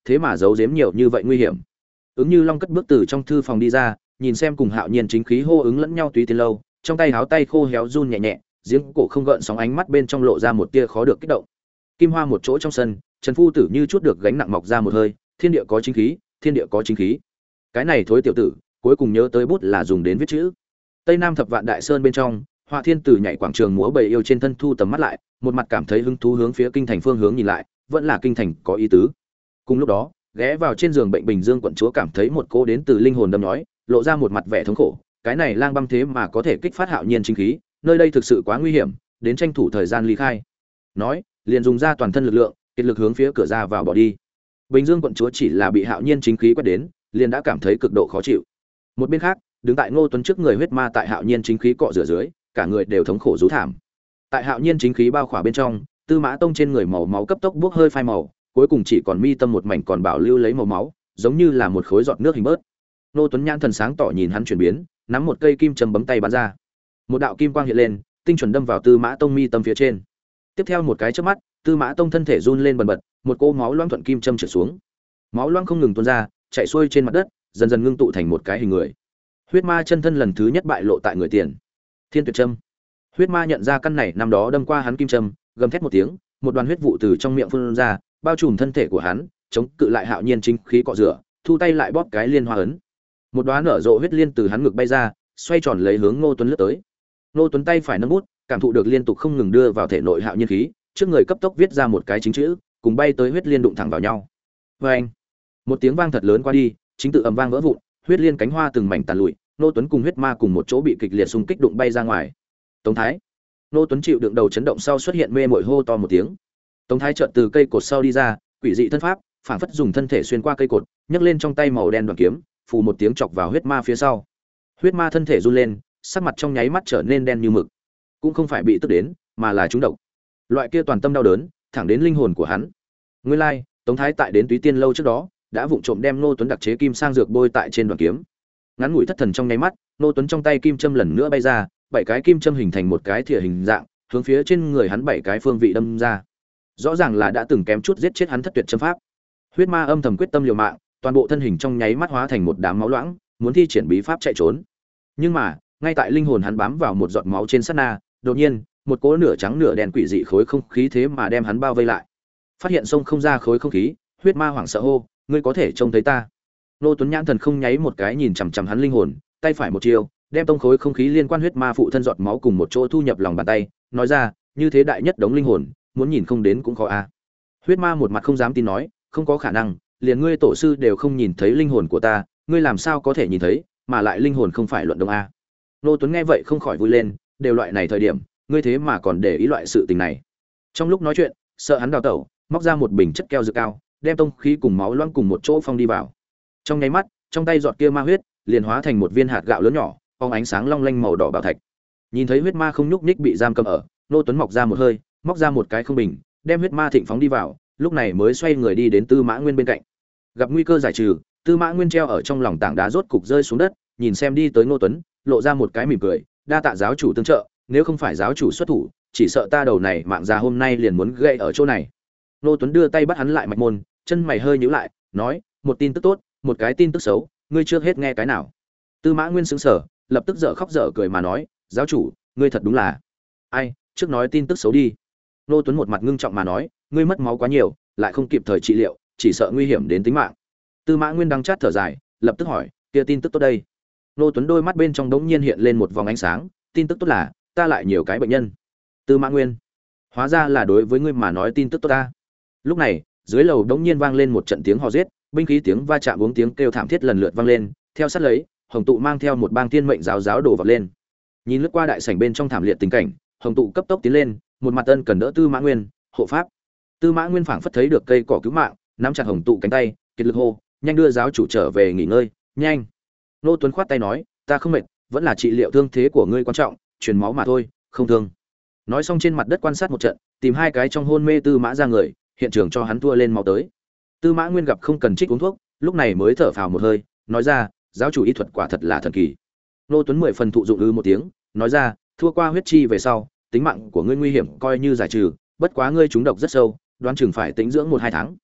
thế mà giấu giếm nhiều như vậy nguy hiểm. Ứng Như Long cất bước từ trong thư phòng đi ra, nhìn xem cùng Hạo Nhiên chính khí hô ứng lẫn nhau Túy Tiên Lâu, trong tay háo tay khô héo run nhẹ nhẹ, giếng cổ không gợn sóng, ánh mắt bên trong lộ ra một tia khó được kích động. Kim Hoa một chỗ trong sân, Trần Phu Tử như chút được gánh nặng mọc ra một hơi, thiên địa có chính khí, thiên địa có chính khí. Cái này thối tiểu tử, cuối cùng nhớ tới bút là dùng đến viết chữ. Tây Nam Thập Vạn Đại Sơn bên trong, Họa Thiên Tử nhảy quảng trường múa bầy yêu trên thân thu tầm mắt lại, một mặt cảm thấy hứng thú hướng phía kinh thành phương hướng nhìn lại, vẫn là kinh thành có ý tứ. Cùng lúc đó, ghé vào trên giường bệnh Bình Dương quận chúa cảm thấy một cô đến từ linh hồn đâm nhói, lộ ra một mặt vẻ thống khổ, cái này lang băm thế mà có thể kích phát Hạo Nhiên chính khí, nơi đây thực sự quá nguy hiểm, đến tranh thủ thời gian ly khai. Nói, liền dùng ra toàn thân lực lượng, kiệt lực hướng phía cửa ra vào bỏ đi. Bình Dương quận chúa chỉ là bị Hạo Nhiên chính khí quét đến, liền đã cảm thấy cực độ khó chịu. Một bên khác, đứng tại Ngô Tuấn trước người huyết ma tại Hạo Nhiên chính khí cọ rửa dưới, cả người đều thống khổ rú thảm. Tại Hạo Nhiên chính khí bao khỏa bên trong, Tư Mã Tông trên người màu máu cấp tốc bốc hơi phai màu, cuối cùng chỉ còn mi tâm một mảnh còn bảo lưu lấy màu máu, giống như là một khối giọt nước hình bớt. Ngô Tuấn nhãn thần sáng tỏ nhìn hắn chuyển biến, nắm một cây kim châm bấm tay bắn ra. Một đạo kim quang hiện lên, tinh chuẩn đâm vào Tư Mã Tông mi tâm phía trên. Tiếp theo một cái chớp mắt, Tư Mã Tông thân thể run lên bần bật, một cỗ máu loãng thuận kim châm trượt xuống. Máu loãng không ngừng tuôn ra, chảy xuôi trên mặt đất, dần dần ngưng tụ thành một cái hình người. Huyết ma chân thân lần thứ nhất bại lộ tại người tiền. Thiên Tuyệt Châm. Huyết ma nhận ra căn này năm đó đâm qua hắn kim châm, gầm thét một tiếng, một đoàn huyết vụ từ trong miệng phun ra, bao trùm thân thể của hắn, chống cự lại Hạo Nhiên chính khí cọ rửa, thu tay lại bóp cái liên hoa ấn. Một đóa nở rộ huyết liên từ hắn ngực bay ra, xoay tròn lấy hướng Ngô Tuấn lướt tới. Ngô Tuấn tay phải nâng bút, cảm thụ được liên tục không ngừng đưa vào thể nội Hạo Nhiên khí, trước người cấp tốc viết ra một cái chính chữ, cùng bay tới huyết liên đụng thẳng vào nhau. Oeng! Một tiếng vang thật lớn qua đi, chính tự ầm vang vỡ vụn, huyết liên cánh hoa từng mảnh tàn lụi, Ngô Tuấn cùng huyết ma cùng một chỗ bị kịch liệt xung kích đụng bay ra ngoài. Tống Thái. Ngô Tuấn chịu đựng đầu chấn động sau xuất hiện mê mội hô to một tiếng. Tống Thái chợt từ cây cột sau đi ra, quỷ dị thân pháp, phảng phất dùng thân thể xuyên qua cây cột, nhấc lên trong tay màu đen đoàn kiếm, phù một tiếng chọc vào huyết ma phía sau. Huyết ma thân thể run lên, sắc mặt trong nháy mắt trở nên đen như mực. Cũng không phải bị tức đến, mà là trúng độc. Loại kia toàn tâm đau đớn, thẳng đến linh hồn của hắn. Nguyên lai, like, Tống Thái tại đến Túy Tiên lâu trước đó, đã vụng trộm đem Ngô Tuấn đặc chế kim sang dược bôi tại trên đoàn kiếm. Ngắn ngủi thất thần trong nháy mắt, Ngô Tuấn trong tay kim châm lần nữa bay ra, bảy cái kim châm hình thành một cái thìa hình dạng, hướng phía trên người hắn bảy cái phương vị đâm ra. Rõ ràng là đã từng kém chút giết chết hắn thất tuyệt châm pháp. Huyết ma âm thầm quyết tâm liều mạng, toàn bộ thân hình trong nháy mắt hóa thành một đám máu loãng, muốn thi triển bí pháp chạy trốn. Nhưng mà, ngay tại linh hồn hắn bám vào một giọt máu trên sát na, đột nhiên, một cỗ nửa trắng nửa đen quỷ dị khối không khí thế mà đem hắn bao vây lại. Phát hiện xông không ra khối không khí, huyết ma hoảng sợ hô, ngươi có thể trông thấy ta? Nô Tuấn nhãn thần không nháy một cái nhìn chằm chằm hắn linh hồn, tay phải một chiều, đem tông khối không khí liên quan huyết ma phụ thân giọt máu cùng một chỗ thu nhập lòng bàn tay, nói ra, như thế đại nhất đống linh hồn, muốn nhìn không đến cũng khó a. À. Huyết ma một mặt không dám tin nói, không có khả năng, liền ngươi tổ sư đều không nhìn thấy linh hồn của ta, ngươi làm sao có thể nhìn thấy, mà lại linh hồn không phải luận đồng a. Nô Tuấn nghe vậy không khỏi vui lên, đều loại này thời điểm, ngươi thế mà còn để ý loại sự tình này. Trong lúc nói chuyện, sợ hắn đào tẩu, móc ra một bình chất keo dược cao, đem tông khí cùng máu loãng cùng một chỗ phong đi vào. Trong nháy mắt, trong tay giọt kia ma huyết liền hóa thành một viên hạt gạo lớn nhỏ, phóng ánh sáng long lanh màu đỏ bảo thạch. Nhìn thấy huyết ma không nhúc nhích bị giam cầm ở, Nô Tuấn mọc ra một hơi, móc ra một cái không bình, đem huyết ma thịnh phóng đi vào, lúc này mới xoay người đi đến Tư Mã Nguyên bên cạnh. Gặp nguy cơ giải trừ, Tư Mã Nguyên treo ở trong lòng tảng đá rốt cục rơi xuống đất, nhìn xem đi tới Nô Tuấn, lộ ra một cái mỉm cười, đa tạ giáo chủ tương trợ, nếu không phải giáo chủ xuất thủ, chỉ sợ ta đầu này mạng già hôm nay liền muốn gãy ở chỗ này. Nô Tuấn đưa tay bắt hắn lại mạch môn, chân mày hơi nhíu lại, nói, một tin tức tốt, một cái tin tức xấu, ngươi trước hết nghe cái nào? Tư Mã Nguyên sững sờ, lập tức dở khóc dở cười mà nói, giáo chủ, ngươi thật đúng là, ai, trước nói tin tức xấu đi. Nô Tuấn một mặt ngưng trọng mà nói, ngươi mất máu quá nhiều, lại không kịp thời trị liệu, chỉ sợ nguy hiểm đến tính mạng. Tư Mã Nguyên đang chát thở dài, lập tức hỏi, kia tin tức tốt đây? Nô Tuấn đôi mắt bên trong đống nhiên hiện lên một vòng ánh sáng, tin tức tốt là, ta lại nhiều cái bệnh nhân. Tư Mã Nguyên, hóa ra là đối với ngươi mà nói tin tức tốt ta. Lúc này, dưới lầu đống nhiên vang lên một trận tiếng hò giết, binh khí tiếng va chạm uống tiếng kêu thảm thiết lần lượt vang lên, theo sát lấy, Hồng tụ mang theo một bang tiên mệnh giáo giáo đổ vọt lên. Nhìn lướt qua đại sảnh bên trong thảm liệt tình cảnh, Hồng tụ cấp tốc tiến lên, một mặt ân cần đỡ Tư Mã Nguyên, hộ pháp. Tư Mã Nguyên phảng phất thấy được cây cỏ cứu mạng, nắm chặt Hồng tụ cánh tay, kiệt lực hô, nhanh đưa giáo chủ trở về nghỉ ngơi, nhanh. Nô Tuấn khoát tay nói, ta không mệt, vẫn là trị liệu thương thế của ngươi quan trọng, truyền máu mà thôi, không thương. Nói xong trên mặt đất quan sát một trận, tìm hai cái trong hôn mê Tư Mã ra người, hiện trường cho hắn thua lên máu tới. Tư Mã Nguyên gặp không cần trích uống thuốc, lúc này mới thở phào một hơi, nói ra, giáo chủ y thuật quả thật là thần kỳ. Nô Tuấn mười phần thụ dụng ư một tiếng, nói ra, thua qua huyết chi về sau, tính mạng của ngươi nguy hiểm coi như giải trừ, bất quá ngươi trúng độc rất sâu, đoán chừng phải tĩnh dưỡng một hai tháng.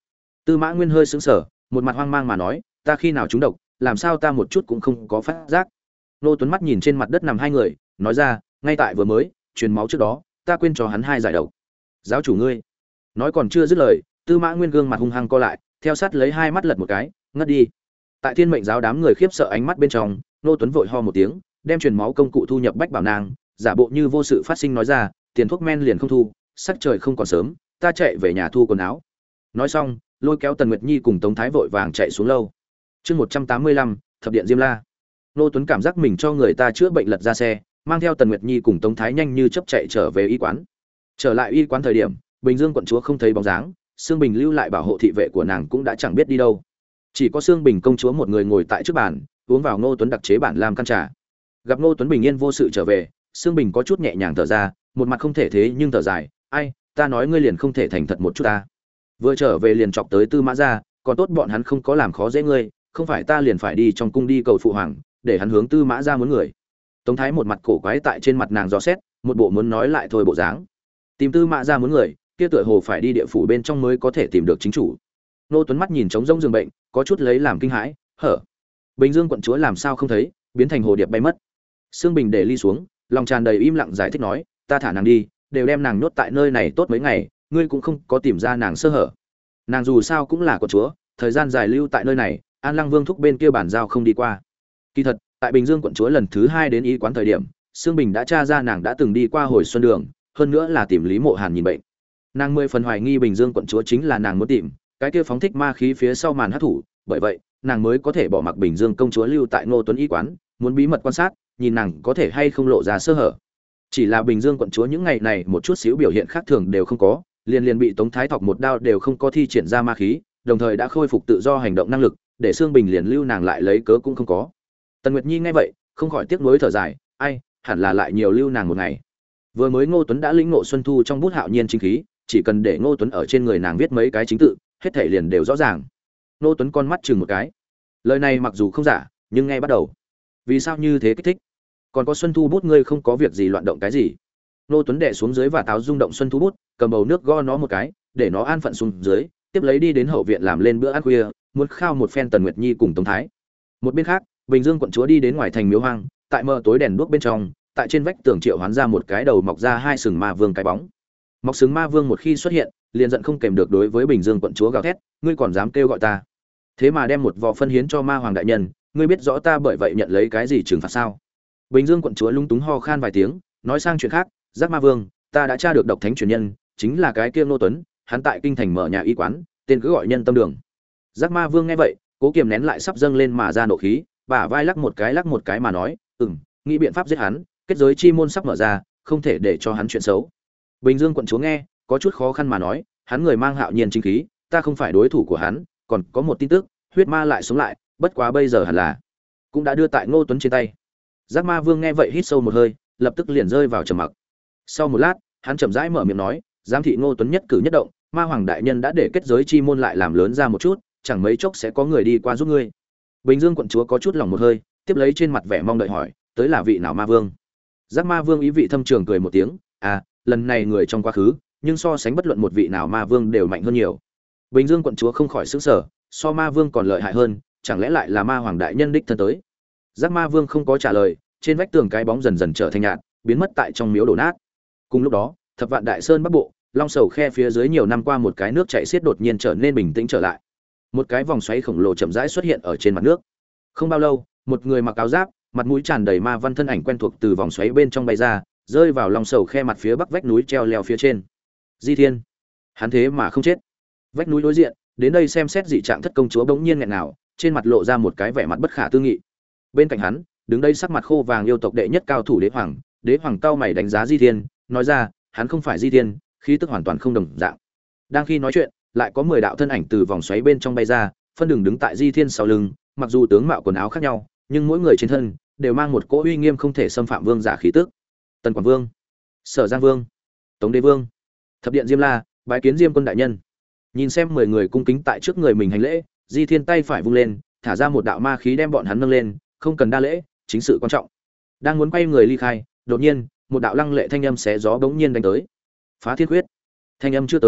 Tư Mã Nguyên hơi sững sờ, một mặt hoang mang mà nói, ta khi nào trúng độc, làm sao ta một chút cũng không có phát giác. Nô Tuấn mắt nhìn trên mặt đất nằm hai người, nói ra, ngay tại vừa mới truyền máu trước đó, ta quên cho hắn hai giải độc. Giáo chủ ngươi. Nói còn chưa dứt lời, Tư Mã Nguyên gương mặt hung hăng co lại, theo sát lấy hai mắt lật một cái, ngất đi. Tại Thiên Mệnh giáo đám người khiếp sợ ánh mắt bên trong, Nô Tuấn vội ho một tiếng, đem truyền máu công cụ thu nhập bách bảo nàng, giả bộ như vô sự phát sinh nói ra, tiền thuốc men liền không thu, sắc trời không còn sớm, ta chạy về nhà thu quần áo. Nói xong, lôi kéo Tần Nguyệt Nhi cùng Tống Thái vội vàng chạy xuống lâu. Chương một trăm tám mươi lăm, thập điện Diêm La. Nô Tuấn cảm giác mình cho người ta chữa bệnh lật ra xe, mang theo Tần Nguyệt Nhi cùng Tống Thái nhanh như chớp chạy trở về y quán. Trở lại y quán thời điểm, Bình Dương quận chúa không thấy bóng dáng, Sương Bình lưu lại bảo hộ thị vệ của nàng cũng đã chẳng biết đi đâu. Chỉ có Sương Bình công chúa một người ngồi tại trước bàn, uống vào Ngô Tuấn đặc chế bản lam căn trà. Gặp Ngô Tuấn bình yên vô sự trở về, Sương Bình có chút nhẹ nhàng thở ra, một mặt không thể thế nhưng thở dài, ai, ta nói ngươi liền không thể thành thật một chút ta. Vừa trở về liền chọc tới Tư Mã gia, còn tốt bọn hắn không có làm khó dễ ngươi, không phải ta liền phải đi trong cung đi cầu phụ hoàng, để hắn hướng Tư Mã gia muốn người. Tống Thái một mặt cổ quái tại trên mặt nàng dò xét, một bộ muốn nói lại thôi bộ dáng. Tìm Tư Mã gia muốn người, kia tựa hồ phải đi địa phủ bên trong mới có thể tìm được chính chủ. Nô Tuấn mắt nhìn trống rỗng giường bệnh, có chút lấy làm kinh hãi, hở. Bình Dương quận chúa làm sao không thấy, biến thành hồ điệp bay mất. Sương Bình để ly xuống, lòng tràn đầy im lặng giải thích nói, ta thả nàng đi, đều đem nàng nhốt tại nơi này tốt mấy ngày, ngươi cũng không có tìm ra nàng sơ hở. Nàng dù sao cũng là quận chúa, thời gian dài lưu tại nơi này, An Lăng Vương thúc bên kia bản giao không đi qua. Kỳ thật, tại Bình Dương quận chúa lần thứ hai đến y quán thời điểm, Sương Bình đã tra ra nàng đã từng đi qua Hồi Xuân Đường, hơn nữa là tìm Lý Mộ Hàn nhìn bệnh. Nàng mười phần hoài nghi Bình Dương quận chúa chính là nàng muốn tìm, cái kia phóng thích ma khí phía sau màn hắc thủ, bởi vậy, nàng mới có thể bỏ mặc Bình Dương công chúa lưu tại Ngô Tuấn y quán, muốn bí mật quan sát, nhìn nàng có thể hay không lộ ra sơ hở. Chỉ là Bình Dương quận chúa những ngày này một chút xíu biểu hiện khác thường đều không có, liền liền bị Tống Thái thọc một đao đều không có thi triển ra ma khí, đồng thời đã khôi phục tự do hành động năng lực, để Sương Bình liền lưu nàng lại lấy cớ cũng không có. Tần Nguyệt Nhi nghe vậy, không khỏi tiếc nuối thở dài, ai, hẳn là lại nhiều lưu nàng một ngày. Vừa mới Ngô Tuấn đã lĩnh ngộ xuân thu trong bút hạo nhiên chính khí, chỉ cần để Ngô Tuấn ở trên người nàng viết mấy cái chính tự, hết thảy liền đều rõ ràng. Ngô Tuấn con mắt chừng một cái. Lời này mặc dù không giả, nhưng nghe bắt đầu. Vì sao như thế kích thích? Còn có xuân thu bút ngươi không có việc gì loạn động cái gì? Ngô Tuấn đè xuống dưới và táo rung động xuân thu bút, cầm bầu nước go nó một cái, để nó an phận xuống dưới, tiếp lấy đi đến hậu viện làm lên bữa ăn khuya, muốn khao một phen Tần Nguyệt Nhi cùng Tống Thái. Một bên khác, Bình Dương quận chúa đi đến ngoài thành miếu hoang, tại mờ tối đèn đuốc bên trong, tại trên vách tường triệu hoán ra một cái đầu mọc ra hai sừng ma vương cái bóng. Mọc sừng ma vương một khi xuất hiện, liền giận không kèm được đối với Bình Dương quận chúa gào thét, ngươi còn dám kêu gọi ta? Thế mà đem một vò phân hiến cho ma hoàng đại nhân, ngươi biết rõ ta bởi vậy nhận lấy cái gì trừng phạt sao? Bình Dương quận chúa lúng túng ho khan vài tiếng, nói sang chuyện khác, Giác Ma Vương, ta đã tra được độc thánh truyền nhân, chính là cái kia Ngô Tuấn, hắn tại kinh thành mở nhà y quán, tên cứ gọi Nhân Tâm Đường. Giác Ma Vương nghe vậy, cố kiềm nén lại sắp dâng lên mà ra nộ khí, bả vai lắc một cái lắc một cái mà nói, "Ừm, nghĩ biện pháp giết hắn, kết giới chi môn sắp mở ra, không thể để cho hắn chuyện xấu." Bình Dương quận chúa nghe, có chút khó khăn mà nói, hắn người mang hạo nhiên chính khí, ta không phải đối thủ của hắn, còn có một tin tức, huyết ma lại sống lại, bất quá bây giờ hẳn là cũng đã đưa tại Ngô Tuấn trên tay. Giác Ma Vương nghe vậy hít sâu một hơi, lập tức liền rơi vào trầm mặc. Sau một lát, hắn chậm rãi mở miệng nói, giám thị Ngô Tuấn nhất cử nhất động, ma hoàng đại nhân đã để kết giới chi môn lại làm lớn ra một chút, chẳng mấy chốc sẽ có người đi qua giúp ngươi. Bình Dương quận chúa có chút lòng một hơi, tiếp lấy trên mặt vẻ mong đợi hỏi, tới là vị nào ma vương? Giác Ma Vương ý vị thâm trường cười một tiếng, à, lần này người trong quá khứ, nhưng so sánh bất luận một vị nào ma vương đều mạnh hơn nhiều. Bình Dương quận chúa không khỏi sửng sở, so ma vương còn lợi hại hơn, chẳng lẽ lại là ma hoàng đại nhân đích thân tới? Giác Ma Vương không có trả lời, trên vách tường cái bóng dần dần trở thành nhạt, biến mất tại trong miếu đổ nát. Cùng lúc đó, Thập Vạn Đại Sơn Bắc Bộ, Long Sầu khe phía dưới nhiều năm qua một cái nước chảy xiết đột nhiên trở nên bình tĩnh trở lại. Một cái vòng xoáy khổng lồ chậm rãi xuất hiện ở trên mặt nước. Không bao lâu, một người mặc áo giáp, mặt mũi tràn đầy ma văn thân ảnh quen thuộc từ vòng xoáy bên trong bay ra, rơi vào Long Sầu khe mặt phía bắc vách núi treo leo phía trên. Di Thiên, hắn thế mà không chết. Vách núi đối diện, đến đây xem xét dị trạng thất công chúa bỗng nhiên nghẹn nào, trên mặt lộ ra một cái vẻ mặt bất khả tư nghị. Bên cạnh hắn, đứng đây sắc mặt khô vàng yêu tộc đệ nhất cao thủ Đế Hoàng, Đế Hoàng cao mày đánh giá Di Thiên, nói ra, hắn không phải Di Thiên, khí tức hoàn toàn không đồng dạng. Đang khi nói chuyện, lại có mười đạo thân ảnh từ vòng xoáy bên trong bay ra, phân đường đứng tại Di Thiên sau lưng, mặc dù tướng mạo quần áo khác nhau, nhưng mỗi người trên thân đều mang một cỗ uy nghiêm không thể xâm phạm vương giả khí tức. Tần Quảng Vương, Sở Giang Vương, Tống Đế Vương, Thập Điện Diêm La, bái kiến Diêm Quân đại nhân. Nhìn xem mười người cung kính tại trước người mình hành lễ, Di Thiên tay phải vung lên, thả ra một đạo ma khí đem bọn hắn nâng lên, không cần đa lễ, chính sự quan trọng. Đang muốn quay người ly khai, đột nhiên, một đạo lăng lệ thanh âm xé gió bỗng nhiên đánh tới. Phá Thiên Quyết. Thanh âm chưa tới,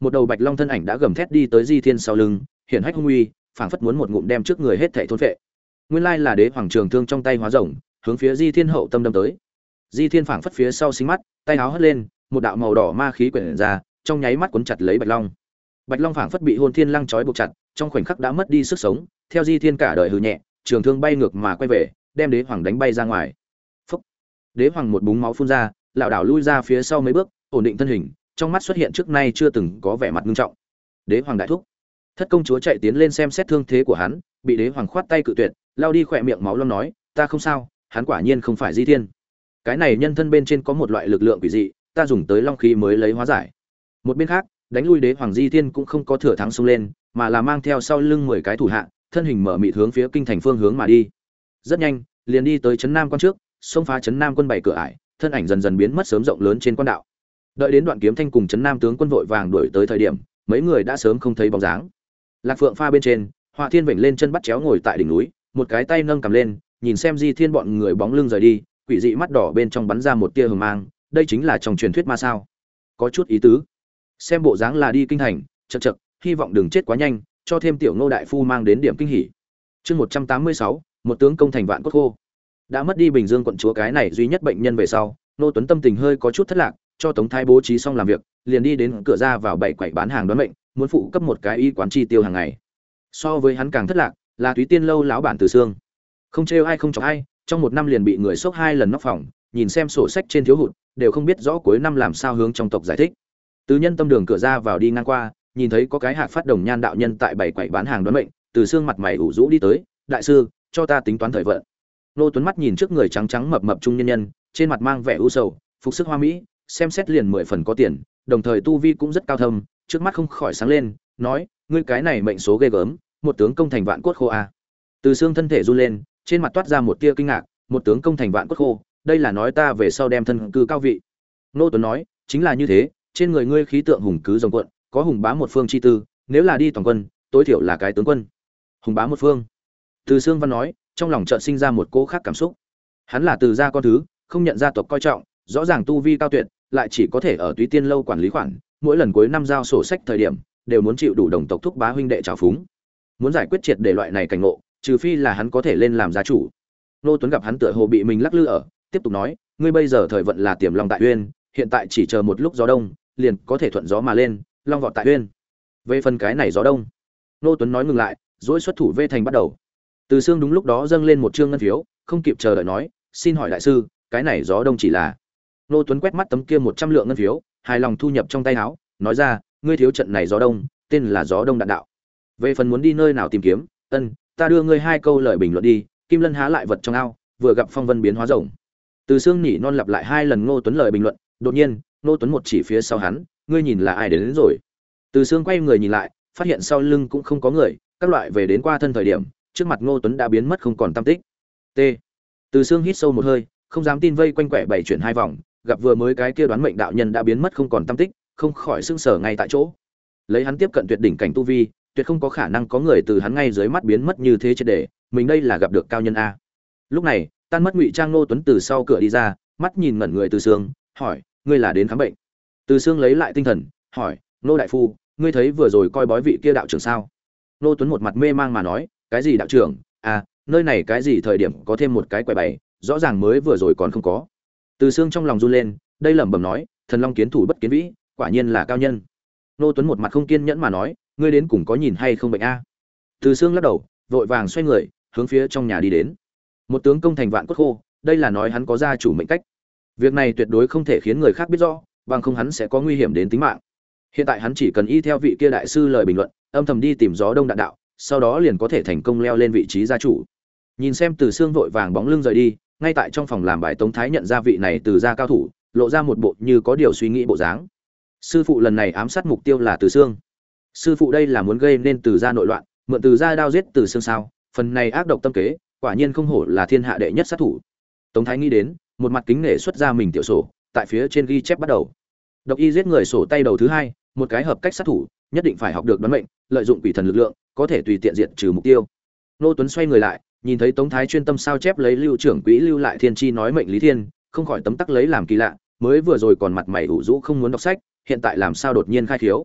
một đầu bạch long thân ảnh đã gầm thét đi tới Di Thiên sau lưng, hiển hách hung uy, phảng phất muốn một ngụm đem trước người hết thảy thôn phệ. Nguyên lai là đế hoàng trường thương trong tay hóa rồng, hướng phía Di Thiên hậu tâm đâm tới. Di Thiên phảng phất phía sau xính mắt, tay áo hất lên, một đạo màu đỏ ma khí quyển ra, trong nháy mắt cuốn chặt lấy Bạch Long. Bạch Long phảng phất bị hồn thiên lăng trói buộc chặt, trong khoảnh khắc đã mất đi sức sống, theo Di Thiên cả đời hừ nhẹ, trường thương bay ngược mà quay về, đem đế hoàng đánh bay ra ngoài. Phốc. Đế hoàng một búng máu phun ra, lảo đảo lui ra phía sau mấy bước, ổn định thân hình, trong mắt xuất hiện trước nay chưa từng có vẻ mặt nghiêm trọng. Đế hoàng đại thúc. Thất công chúa chạy tiến lên xem xét thương thế của hắn, bị đế hoàng khoát tay cự tuyệt, lao đi khỏe miệng máu long nói, ta không sao, hắn quả nhiên không phải Di Thiên. Cái này nhân thân bên trên có một loại lực lượng quỷ dị, ta dùng tới long khí mới lấy hóa giải. Một bên khác, đánh lui đế hoàng Di Thiên cũng không có thừa thắng xông lên, mà là mang theo sau lưng mười cái thủ hạ, thân hình mở mịt hướng phía kinh thành phương hướng mà đi. Rất nhanh, liền đi tới trấn Nam quan trước, xông phá trấn Nam quân bảy cửa ải, thân ảnh dần dần biến mất sớm rộng lớn trên quan đạo. Đợi đến Đoạn Kiếm Thanh cùng trấn Nam tướng quân vội vàng đuổi tới thời điểm, mấy người đã sớm không thấy bóng dáng. Lạc Phượng pha bên trên, Họa Thiên vểnh lên chân bắt chéo ngồi tại đỉnh núi, một cái tay nâng cầm lên, nhìn xem Di Thiên bọn người bóng lưng rời đi, quỷ dị mắt đỏ bên trong bắn ra một tia hừng mang, đây chính là trong truyền thuyết ma sao? Có chút ý tứ. Xem bộ dáng là đi kinh thành, chậc chậc, hy vọng đừng chết quá nhanh, cho thêm tiểu Ngô đại phu mang đến điểm kinh hỉ. Chương một trăm tám mươi sáu, một tướng công thành vạn cốt khô. Đã mất đi Bình Dương quận chúa cái này duy nhất bệnh nhân về sau, Nô Tuấn tâm tình hơi có chút thất lạc, cho Tống Thái bố trí xong làm việc, liền đi đến cửa ra vào bảy quầy bán hàng đoán mệnh, muốn phụ cấp một cái y quán chi tiêu hàng ngày. So với hắn càng thất lạc, là Túy Tiên lâu lão bản Từ Xương. Không trêu ai không chọc ai, trong một năm liền bị người sốc hai lần nóc phòng, nhìn xem sổ sách trên thiếu hụt, đều không biết rõ cuối năm làm sao hướng trong tộc giải thích. Từ Nhân Tâm đường cửa ra vào đi ngang qua, nhìn thấy có cái Hạc Phát Đồng Nhan đạo nhân tại bảy quầy bán hàng đoán mệnh, Từ Xương mặt mày ủ rũ đi tới, "Đại sư, cho ta tính toán thời vận." Nô Tuấn mắt nhìn trước người trắng trắng mập mập trung nhân nhân, trên mặt mang vẻ u sầu, phục sức hoa mỹ, xem xét liền mười phần có tiền, đồng thời tu vi cũng rất cao thâm, trước mắt không khỏi sáng lên, nói, ngươi cái này mệnh số ghê gớm, một tướng công thành vạn cốt khô a. Từ Xương thân thể run lên, trên mặt toát ra một tia kinh ngạc, một tướng công thành vạn cốt khô, đây là nói ta về sau đem thân cư cao vị. Nô Tuấn nói, chính là như thế, trên người ngươi khí tượng hùng cứ rồng quận, có hùng bá một phương chi tư, nếu là đi toàn quân, tối thiểu là cái tướng quân. Hùng bá một phương. Từ Xương Văn nói, trong lòng chợt sinh ra một cỗ khác cảm xúc. Hắn là Từ gia con thứ, không nhận gia tộc coi trọng, rõ ràng tu vi cao tuyệt, lại chỉ có thể ở Túy Tiên lâu quản lý khoản, mỗi lần cuối năm giao sổ sách thời điểm, đều muốn chịu đủ đồng tộc thúc bá huynh đệ trào phúng. Muốn giải quyết triệt để loại này cảnh ngộ, trừ phi là hắn có thể lên làm gia chủ. Nô Tuấn gặp hắn tựa hồ bị mình lắc lư ở, tiếp tục nói, ngươi bây giờ thời vận là tiềm long tại uyên, hiện tại chỉ chờ một lúc gió đông, liền có thể thuận gió mà lên, long vọt tại uyên. Về phần cái này gió đông, Nô Tuấn nói ngừng lại, dỗi xuất thủ vê thành bắt đầu. Từ Xương đúng lúc đó dâng lên một trương ngân phiếu, không kịp chờ đợi nói, xin hỏi đại sư, cái này gió đông chỉ là. Nô Tuấn quét mắt tấm kia một trăm lượng ngân phiếu, hài lòng thu nhập trong tay áo, nói ra, ngươi thiếu trận này gió đông, tên là gió đông đạn đạo. Về phần muốn đi nơi nào tìm kiếm, ân, ta đưa ngươi hai câu lời bình luận đi, kim lân há lại vật trong ao, vừa gặp phong vân biến hóa rồng. Từ Xương nhỉ non lặp lại hai lần Ngô Tuấn lời bình luận, đột nhiên, Ngô Tuấn một chỉ phía sau hắn, ngươi nhìn là ai đến, đến rồi. Từ Xương quay người nhìn lại, phát hiện sau lưng cũng không có người, các loại về đến qua thân thời điểm, trước mặt Ngô Tuấn đã biến mất không còn tăm tích. T. Từ Xương hít sâu một hơi, không dám tin vây quanh quẻ bảy chuyển hai vòng, gặp vừa mới cái kia đoán mệnh đạo nhân đã biến mất không còn tăm tích, không khỏi sững sờ ngay tại chỗ. Lấy hắn tiếp cận tuyệt đỉnh cảnh tu vi, tuyệt không có khả năng có người từ hắn ngay dưới mắt biến mất như thế triệt để, mình đây là gặp được cao nhân a. Lúc này, tan mất ngụy trang Ngô Tuấn từ sau cửa đi ra, mắt nhìn ngẩn người Từ Xương, hỏi, ngươi là đến khám bệnh? Từ Xương lấy lại tinh thần, hỏi, Ngô đại phu, ngươi thấy vừa rồi coi bói vị kia đạo trưởng sao? Ngô Tuấn một mặt mê mang mà nói, cái gì đạo trưởng? À, nơi này cái gì thời điểm có thêm một cái quẻ bày, rõ ràng mới vừa rồi còn không có. Từ Xương trong lòng run lên, đây lẩm bẩm nói, thần long kiến thủ bất kiến vĩ, quả nhiên là cao nhân. Ngô Tuấn một mặt không kiên nhẫn mà nói, ngươi đến cùng có nhìn hay không bệnh a? Từ Xương lắc đầu, vội vàng xoay người, hướng phía trong nhà đi đến. Một tướng công thành vạn cốt khô, đây là nói hắn có gia chủ mệnh cách. Việc này tuyệt đối không thể khiến người khác biết rõ, bằng không hắn sẽ có nguy hiểm đến tính mạng. Hiện tại hắn chỉ cần y theo vị kia đại sư lời bình luận, âm thầm đi tìm gió đông đạn đạo, sau đó liền có thể thành công leo lên vị trí gia chủ. Nhìn xem Từ Xương vội vàng bóng lưng rời đi, ngay tại trong phòng làm bài Tống Thái nhận ra vị này từ gia cao thủ, lộ ra một bộ như có điều suy nghĩ bộ dáng. Sư phụ lần này ám sát mục tiêu là Từ Xương. Sư phụ đây là muốn gây nên Từ gia nội loạn, mượn Từ gia đao giết Từ Xương sao? Phần này ác độc tâm kế, quả nhiên không hổ là thiên hạ đệ nhất sát thủ. Tống Thái nghĩ đến, một mặt kính nể xuất ra mình tiểu sổ, tại phía trên ghi chép bắt đầu. Độc y giết người sổ tay đầu thứ hai, một cái hợp cách sát thủ, nhất định phải học được đoán mệnh, lợi dụng quỷ thần lực lượng, có thể tùy tiện diệt trừ mục tiêu. Nô Tuấn xoay người lại, nhìn thấy Tống Thái chuyên tâm sao chép lấy lưu trưởng quỹ lưu lại thiên chi nói mệnh lý thiên, không khỏi tấm tắc lấy làm kỳ lạ, mới vừa rồi còn mặt mày ủ rũ không muốn đọc sách, hiện tại làm sao đột nhiên khai khiếu.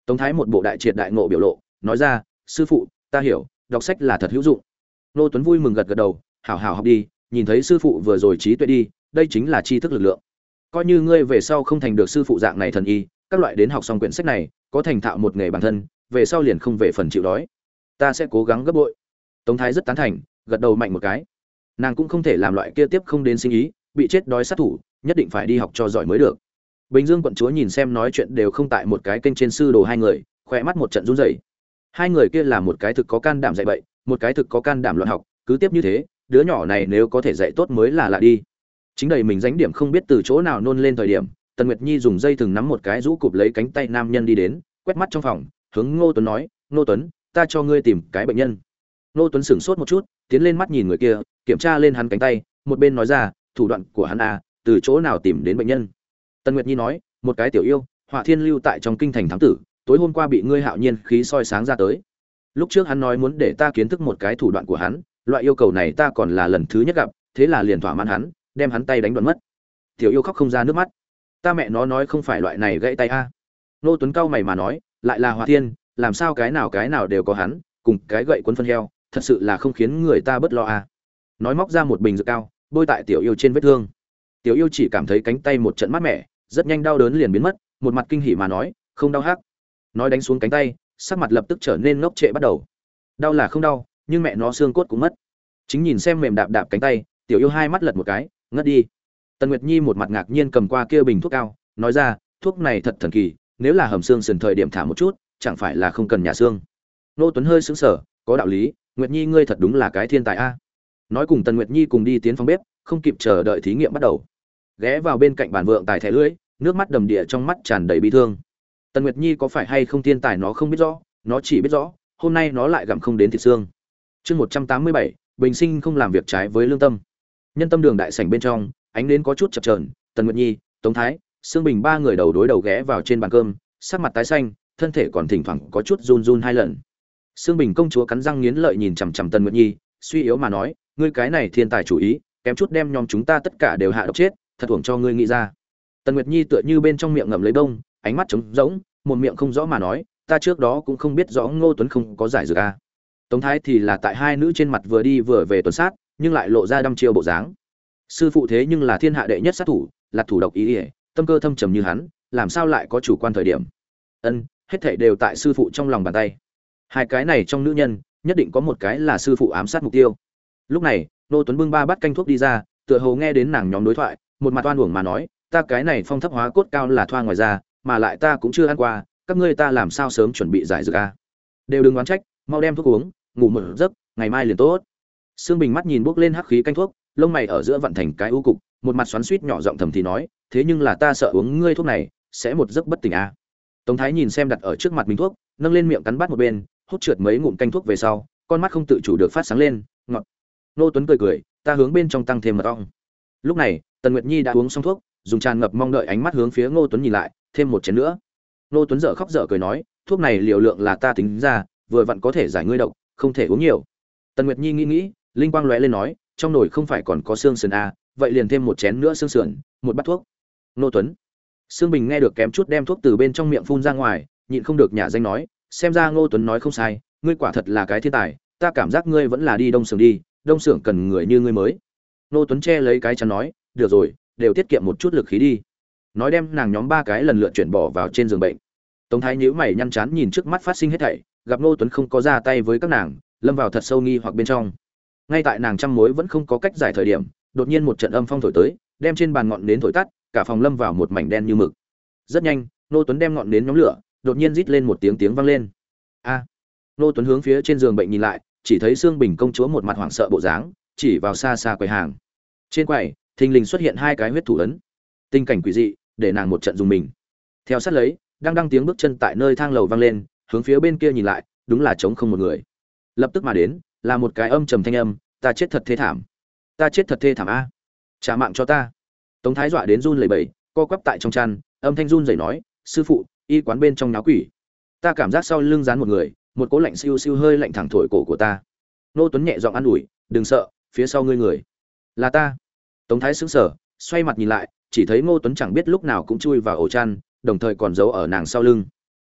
Tống Thái một bộ đại triệt đại ngộ biểu lộ, nói ra, sư phụ, ta hiểu, đọc sách là thật hữu dụng. Nô Tuấn vui mừng gật gật đầu, hảo hảo học đi, nhìn thấy sư phụ vừa rồi trí tuệ đi, đây chính là tri thức lực lượng. Coi như ngươi về sau không thành được sư phụ dạng này thần y, các loại đến học xong quyển sách này, có thành thạo một nghề bản thân, về sau liền không về phần chịu đói. Ta sẽ cố gắng gấp bội. Tống Thái rất tán thành, gật đầu mạnh một cái. Nàng cũng không thể làm loại kia tiếp không đến sinh ý, bị chết đói sát thủ, nhất định phải đi học cho giỏi mới được. Bình Dương quận chúa nhìn xem nói chuyện đều không tại một cái kênh trên sư đồ hai người, khỏe mắt một trận run rẩy. Hai người kia là một cái thực có can đảm dạy bậy, một cái thực có can đảm luận học, cứ tiếp như thế, đứa nhỏ này nếu có thể dạy tốt mới là lạ đi. Chính đầy mình dánh điểm không biết từ chỗ nào nôn lên thời điểm, Tần Nguyệt Nhi dùng dây thừng nắm một cái rũ cụp lấy cánh tay nam nhân đi đến, quét mắt trong phòng, hướng Ngô Tuấn nói, "Ngô Tuấn, ta cho ngươi tìm cái bệnh nhân." Ngô Tuấn sững sốt một chút, tiến lên mắt nhìn người kia, kiểm tra lên hắn cánh tay, một bên nói ra, "Thủ đoạn của hắn à, từ chỗ nào tìm đến bệnh nhân?" Tần Nguyệt Nhi nói, "Một cái tiểu yêu, Hỏa Thiên lưu tại trong kinh thành thám tử, tối hôm qua bị ngươi Hạo Nhiên khí soi sáng ra tới. Lúc trước hắn nói muốn để ta kiến thức một cái thủ đoạn của hắn, loại yêu cầu này ta còn là lần thứ nhất gặp, thế là liền thỏa mãn hắn, đem hắn tay đánh đoạn mất." Tiểu yêu khóc không ra nước mắt. Ta mẹ nó nói không phải loại này gãy tay a. Nô Tuấn cao mày mà nói, lại là Hỏa Thiên, làm sao cái nào cái nào đều có hắn, cùng cái gậy cuốn phân heo, thật sự là không khiến người ta bất lo a. Nói móc ra một bình dược cao, bôi tại tiểu yêu trên vết thương. Tiểu yêu chỉ cảm thấy cánh tay một trận mát mẻ, rất nhanh đau đớn liền biến mất, một mặt kinh hỉ mà nói, không đau hắc. Nói đánh xuống cánh tay, sắc mặt lập tức trở nên ngốc trệ bắt đầu. Đau là không đau, nhưng mẹ nó xương cốt cũng mất. Chính nhìn xem mềm đạp đạp cánh tay, tiểu yêu hai mắt lật một cái, ngất đi. Tần Nguyệt Nhi một mặt ngạc nhiên cầm qua kia bình thuốc cao, nói ra, thuốc này thật thần kỳ, nếu là hầm xương sườn thời điểm thả một chút, chẳng phải là không cần nhà xương. Nô Tuấn hơi sững sờ, có đạo lý, Nguyệt Nhi ngươi thật đúng là cái thiên tài a. Nói cùng Tần Nguyệt Nhi cùng đi tiến phòng bếp, không kịp chờ đợi thí nghiệm bắt đầu. Ghé vào bên cạnh bàn vượng tài thẻ lưỡi, nước mắt đầm đìa trong mắt tràn đầy bi thương. Tần Nguyệt Nhi có phải hay không thiên tài nó không biết rõ, nó chỉ biết rõ, hôm nay nó lại gặm không đến thịt xương. Chương một trăm tám mươi bảy, bình sinh không làm việc trái với lương tâm. Nhân tâm đường đại sảnh bên trong, ánh đến có chút chập chờn, Tần Nguyệt Nhi, Tống Thái, Sương Bình ba người đầu đối đầu ghé vào trên bàn cơm, sắc mặt tái xanh, thân thể còn thỉnh thoảng có chút run run hai lần. Sương Bình công chúa cắn răng nghiến lợi nhìn chằm chằm Tần Nguyệt Nhi, suy yếu mà nói, ngươi cái này thiên tài chủ ý, kém chút đem nhóm chúng ta tất cả đều hạ độc chết, thật uổng cho ngươi nghĩ ra. Tần Nguyệt Nhi tựa như bên trong miệng ngậm lấy bông, ánh mắt trống rỗng, một miệng không rõ mà nói, ta trước đó cũng không biết rõ Ngô Tuấn không có giải dược a. Tống Thái thì là tại hai nữ trên mặt vừa đi vừa về tuần sát, nhưng lại lộ ra đăm chiêu bộ dáng. Sư phụ thế nhưng là thiên hạ đệ nhất sát thủ, là thủ độc ý, ý tâm cơ thâm trầm như hắn, làm sao lại có chủ quan thời điểm? Ân, hết thảy đều tại sư phụ trong lòng bàn tay. Hai cái này trong nữ nhân, nhất định có một cái là sư phụ ám sát mục tiêu. Lúc này, Nô Tuấn bưng ba bát canh thuốc đi ra, tựa hồ nghe đến nàng nhóm đối thoại, một mặt oan uổng mà nói, ta cái này phong thấp hóa cốt cao là thoa ngoài ra, mà lại ta cũng chưa ăn qua, các ngươi ta làm sao sớm chuẩn bị giải dược a? Đều đừng oán trách, mau đem thuốc uống, ngủ một giấc, ngày mai liền tốt. Sương Bình mắt nhìn bốc lên hắc khí canh thuốc, lông mày ở giữa vặn thành cái u cục, một mặt xoắn xuýt nhỏ giọng thầm thì nói, thế nhưng là ta sợ uống ngươi thuốc này sẽ một giấc bất tỉnh a. Tống Thái nhìn xem đặt ở trước mặt mình thuốc, nâng lên miệng cắn bát một bên, hút trượt mấy ngụm canh thuốc về sau, con mắt không tự chủ được phát sáng lên, ngọt. Nô Tuấn cười cười, ta hướng bên trong tăng thêm mật ong. Lúc này, Tần Nguyệt Nhi đã uống xong thuốc, dùng tràn ngập mong đợi ánh mắt hướng phía Ngô Tuấn nhìn lại, thêm một chén nữa. Ngô Tuấn dở khóc dở cười nói, thuốc này liều lượng là ta tính ra, vừa vặn có thể giải ngươi độc, không thể uống nhiều. Tần Nguyệt Nhi nghĩ nghĩ, linh quang lóe lên nói, trong nồi không phải còn có xương sườn à, vậy liền thêm một chén nữa xương sườn, một bát thuốc. Ngô Tuấn. Sương Bình nghe được kém chút đem thuốc từ bên trong miệng phun ra ngoài, nhịn không được nhả danh nói, xem ra Ngô Tuấn nói không sai, ngươi quả thật là cái thiên tài, ta cảm giác ngươi vẫn là đi đông xưởng đi, đông xưởng cần người như ngươi mới. Ngô Tuấn che lấy cái chắn nói, được rồi, đều tiết kiệm một chút lực khí đi. Nói đem nàng nhóm ba cái lần lượt chuyển bỏ vào trên giường bệnh. Tống Thái nhíu mày nhăn chán nhìn trước mắt phát sinh hết thảy, gặp Ngô Tuấn không có ra tay với các nàng, lâm vào thật sâu nghi hoặc bên trong. Ngay tại nàng trăm mối vẫn không có cách giải thời điểm, đột nhiên một trận âm phong thổi tới, đem trên bàn ngọn nến thổi tắt, cả phòng lâm vào một mảnh đen như mực. Rất nhanh, Ngô Tuấn đem ngọn nến nhóm lửa, đột nhiên rít lên một tiếng tiếng vang lên. A! À. Ngô Tuấn hướng phía trên giường bệnh nhìn lại, chỉ thấy Sương Bình công chúa một mặt hoảng sợ bộ dáng, chỉ vào xa xa quầy hàng. Trên quầy, thình lình xuất hiện hai cái huyết thủ ấn. Tình cảnh quỷ dị, để nàng một trận dùng mình. Theo sát lấy, đang đang tiếng bước chân tại nơi thang lầu vang lên, hướng phía bên kia nhìn lại, đúng là trống không một người. Lập tức mà đến, là một cái âm trầm thanh âm, ta chết thật thê thảm. Ta chết thật thê thảm a. Trả mạng cho ta. Tống Thái dọa đến run lẩy bẩy, co quắp tại trong chăn, âm thanh run rẩy nói, sư phụ, y quán bên trong náo quỷ. Ta cảm giác sau lưng dán một người, một cỗ lạnh siêu siêu hơi lạnh thẳng thổi cổ của ta. Nô Tuấn nhẹ giọng an ủi, đừng sợ, phía sau ngươi người là ta. Tống Thái sững sờ, xoay mặt nhìn lại, chỉ thấy Ngô Tuấn chẳng biết lúc nào cũng chui vào ổ chăn, đồng thời còn giấu ở nàng sau lưng.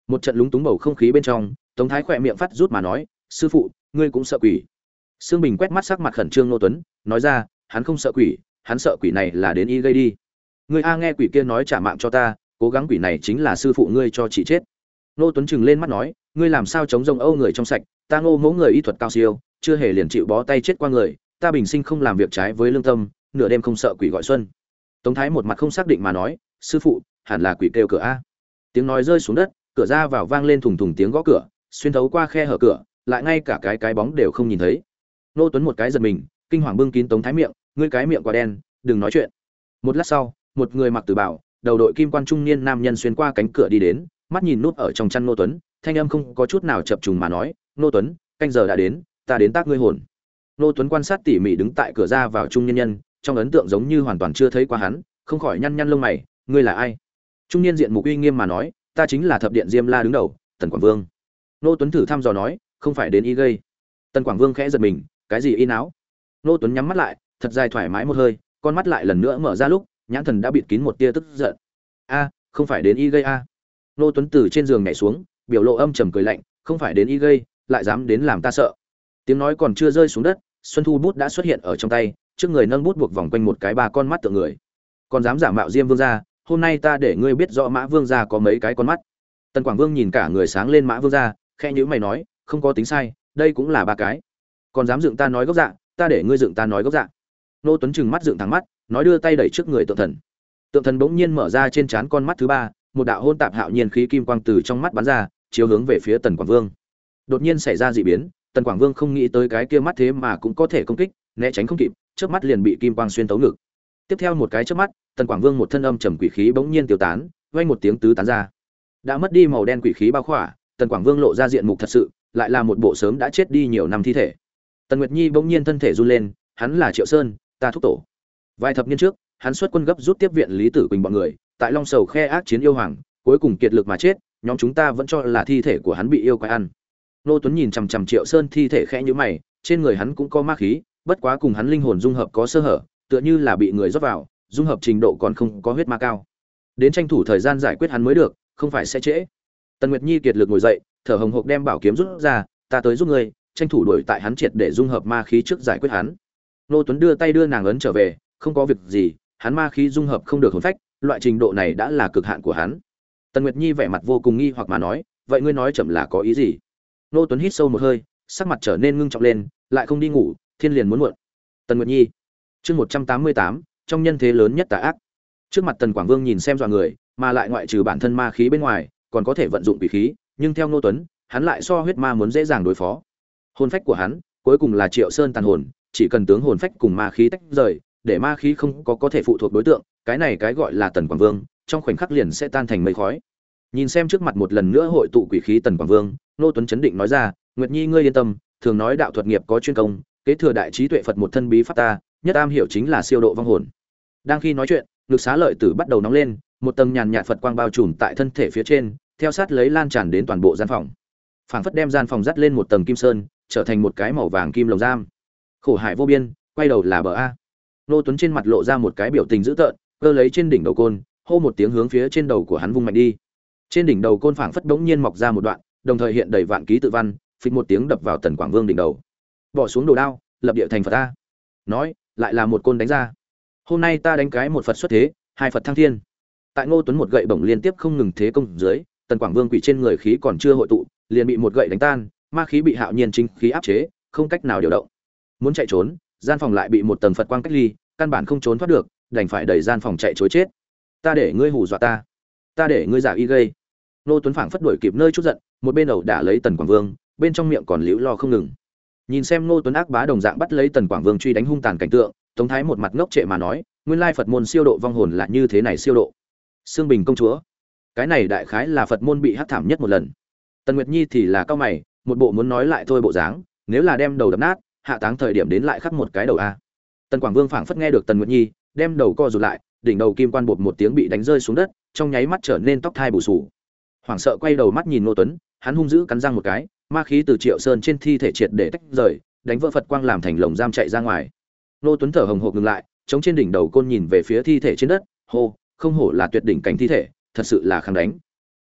Một trận lúng túng bầu không khí bên trong, Tống Thái khỏe miệng phát rút mà nói, sư phụ, ngươi cũng sợ quỷ? Sương Bình quét mắt sắc mặt khẩn trương Ngô Tuấn, nói ra, hắn không sợ quỷ, hắn sợ quỷ này là đến y gây đi. Ngươi a nghe quỷ kia nói trả mạng cho ta, cố gắng quỷ này chính là sư phụ ngươi cho chị chết. Ngô Tuấn trừng lên mắt nói, ngươi làm sao chống rông âu người trong sạch, ta Ngô mẫu người y thuật cao siêu, chưa hề liền chịu bó tay chết qua người, ta bình sinh không làm việc trái với lương tâm, nửa đêm không sợ quỷ gọi xuân. Tống Thái một mặt không xác định mà nói, sư phụ, hẳn là quỷ kêu cửa a. Tiếng nói rơi xuống đất, cửa ra vào vang lên thùng thùng tiếng gõ cửa, xuyên thấu qua khe hở cửa, lại ngay cả cái cái bóng đều không nhìn thấy. Ngô Tuấn một cái giật mình, kinh hoàng bưng kín Tống Thái miệng, ngươi cái miệng quá đen, đừng nói chuyện. Một lát sau, một người mặc tử bào, đầu đội kim quan trung niên nam nhân xuyên qua cánh cửa đi đến, mắt nhìn nút ở trong chăn Ngô Tuấn, thanh âm không có chút nào chập trùng mà nói, Ngô Tuấn, canh giờ đã đến, ta đến tác ngươi hồn. Ngô Tuấn quan sát tỉ mỉ đứng tại cửa ra vào trung niên nhân, trong ấn tượng giống như hoàn toàn chưa thấy qua hắn, không khỏi nhăn nhăn lông mày, ngươi là ai? Trung niên diện mục uy nghiêm mà nói, ta chính là thập điện Diêm La đứng đầu, Tần Quảng Vương. Ngô Tuấn thử thăm dò nói, không phải đến y gây. Tần Quảng Vương khẽ giật mình, cái gì y náo? Ngô Tuấn nhắm mắt lại, thật dài thoải mái một hơi, con mắt lại lần nữa mở ra lúc, nhãn thần đã bịt kín một tia tức giận. A, không phải đến y gây a. Ngô Tuấn từ trên giường nhảy xuống, biểu lộ âm trầm cười lạnh, không phải đến y gây, lại dám đến làm ta sợ. Tiếng nói còn chưa rơi xuống đất, Xuân Thu bút đã xuất hiện ở trong tay, trước người nâng bút buộc vòng quanh một cái ba con mắt tượng người. Còn dám giả mạo Diêm Vương gia, hôm nay ta để ngươi biết rõ Mã Vương gia có mấy cái con mắt. Tần Quảng Vương nhìn cả người sáng lên Mã Vương gia, khẽ nhíu mày nói, không có tính sai, đây cũng là ba cái. Còn dám dựng ta nói gốc dạ, ta để ngươi dựng ta nói gốc dạ. Ngô Tuấn trừng mắt dựng thẳng mắt, nói đưa tay đẩy trước người tượng thần. Tượng thần bỗng nhiên mở ra trên trán con mắt thứ ba, một đạo hôn tạp hạo nhiên khí kim quang từ trong mắt bắn ra, chiếu hướng về phía Tần Quảng Vương. Đột nhiên xảy ra dị biến, Tần Quảng Vương không nghĩ tới cái kia mắt thế mà cũng có thể công kích, né tránh không kịp, chớp mắt liền bị kim quang xuyên tấu ngực. Tiếp theo một cái chớp mắt, Tần Quảng Vương một thân âm trầm quỷ khí bỗng nhiên tiêu tán, vang một tiếng tứ tán ra. Đã mất đi màu đen quỷ khí bao khỏa, Tần Quảng Vương lộ ra diện mục thật sự, lại là một bộ sớm đã chết đi nhiều năm thi thể. Tần Nguyệt Nhi bỗng nhiên thân thể run lên, hắn là Triệu Sơn, ta thúc tổ. Vài thập niên trước, hắn xuất quân gấp rút tiếp viện Lý Tử Quỳnh bọn người, tại Long Sầu khe ác chiến yêu hoàng, cuối cùng kiệt lực mà chết, nhóm chúng ta vẫn cho là thi thể của hắn bị yêu quái ăn. Nô Tuấn nhìn chằm chằm Triệu Sơn thi thể khẽ nhíu mày, trên người hắn cũng có ma khí, bất quá cùng hắn linh hồn dung hợp có sơ hở, tựa như là bị người rót vào, dung hợp trình độ còn không có huyết ma cao. Đến tranh thủ thời gian giải quyết hắn mới được, không phải sẽ trễ. Tần Nguyệt Nhi kiệt lực ngồi dậy, thở hồng hộc đem bảo kiếm rút ra, ta tới giúp ngươi, tranh thủ đuổi tại hắn triệt để dung hợp ma khí trước giải quyết hắn. Nô Tuấn đưa tay đưa nàng ấn trở về, không có việc gì, hắn ma khí dung hợp không được hồn phách, loại trình độ này đã là cực hạn của hắn. Tần Nguyệt Nhi vẻ mặt vô cùng nghi hoặc mà nói, vậy ngươi nói chậm là có ý gì? Nô Tuấn hít sâu một hơi, sắc mặt trở nên ngưng trọng lên, lại không đi ngủ, thiên liền muốn muộn. Tần Nguyệt Nhi, chương một trăm tám mươi tám, trong nhân thế lớn nhất tà ác. Trước mặt Tần Quảng Vương nhìn xem dọa người, mà lại ngoại trừ bản thân ma khí bên ngoài, còn có thể vận dụng quỷ khí, nhưng theo Nô Tuấn, hắn lại so huyết ma muốn dễ dàng đối phó. Hồn phách của hắn, cuối cùng là Triệu Sơn tàn hồn, chỉ cần tướng hồn phách cùng ma khí tách rời, để ma khí không có có thể phụ thuộc đối tượng, cái này cái gọi là Tần Quảng Vương, trong khoảnh khắc liền sẽ tan thành mây khói. Nhìn xem trước mặt một lần nữa hội tụ quỷ khí Tần Quảng Vương, Nô Tuấn chấn định nói ra, Nguyệt Nhi ngươi yên tâm, thường nói đạo thuật nghiệp có chuyên công, kế thừa đại trí tuệ Phật một thân bí pháp ta, nhất am hiểu chính là siêu độ vong hồn. Đang khi nói chuyện, lực xá lợi tử bắt đầu nóng lên, một tầng nhàn nhạt Phật quang bao trùm tại thân thể phía trên, theo sát lấy lan tràn đến toàn bộ gian phòng. Phảng phất đem gian phòng dắt lên một tầng kim sơn, trở thành một cái màu vàng kim lồng giam. Khổ hải vô biên, quay đầu là bờ a. Nô Tuấn trên mặt lộ ra một cái biểu tình dữ tợn, cơ lấy trên đỉnh đầu côn, hô một tiếng hướng phía trên đầu của hắn vung mạnh đi. Trên đỉnh đầu côn phảng phất bỗng nhiên mọc ra một đoạn, đồng thời hiện đầy vạn ký tự văn, phịch một tiếng đập vào Tần Quảng Vương đỉnh đầu. Bỏ xuống đồ đao, lập địa thành Phật ta. Nói, lại là một côn đánh ra. Hôm nay ta đánh cái một Phật xuất thế, hai Phật thăng thiên. Tại Ngô Tuấn một gậy bổng liên tiếp không ngừng thế công dưới, Tần Quảng Vương quỷ trên người khí còn chưa hội tụ, liền bị một gậy đánh tan, ma khí bị hạo nhiên chính khí áp chế, không cách nào điều động. Muốn chạy trốn, gian phòng lại bị một tầng Phật quang cách ly, căn bản không trốn thoát được, đành phải đẩy gian phòng chạy trối chết. Ta để ngươi hù dọa ta, ta để ngươi giả y gây. Nô Tuấn phảng phất đuổi kịp nơi chút giận, một bên đầu đả lấy Tần Quảng Vương, bên trong miệng còn liễu lo không ngừng. Nhìn xem Nô Tuấn ác bá đồng dạng bắt lấy Tần Quảng Vương truy đánh hung tàn cảnh tượng, Tống Thái một mặt ngốc trệ mà nói, nguyên lai Phật môn siêu độ vong hồn là như thế này siêu độ. Sương Bình công chúa, cái này đại khái là Phật môn bị hắc thảm nhất một lần. Tần Nguyệt Nhi thì là cao mày, một bộ muốn nói lại thôi bộ dáng, nếu là đem đầu đập nát, hạ táng thời điểm đến lại khắc một cái đầu a. Tần Quảng Vương phảng phất nghe được Tần Nguyệt Nhi, đem đầu co rụt lại, đỉnh đầu kim quan bột một tiếng bị đánh rơi xuống đất, trong nháy mắt trở nên tóc thai bù sù. Hoảng sợ quay đầu mắt nhìn Ngô Tuấn, hắn hung dữ cắn răng một cái, ma khí từ Triệu Sơn trên thi thể triệt để tách rời, đánh vỡ Phật quang làm thành lồng giam chạy ra ngoài. Ngô Tuấn thở hồng hộc ngừng lại, chống trên đỉnh đầu côn nhìn về phía thi thể trên đất, hô, không hổ là tuyệt đỉnh cảnh thi thể, thật sự là kháng đánh.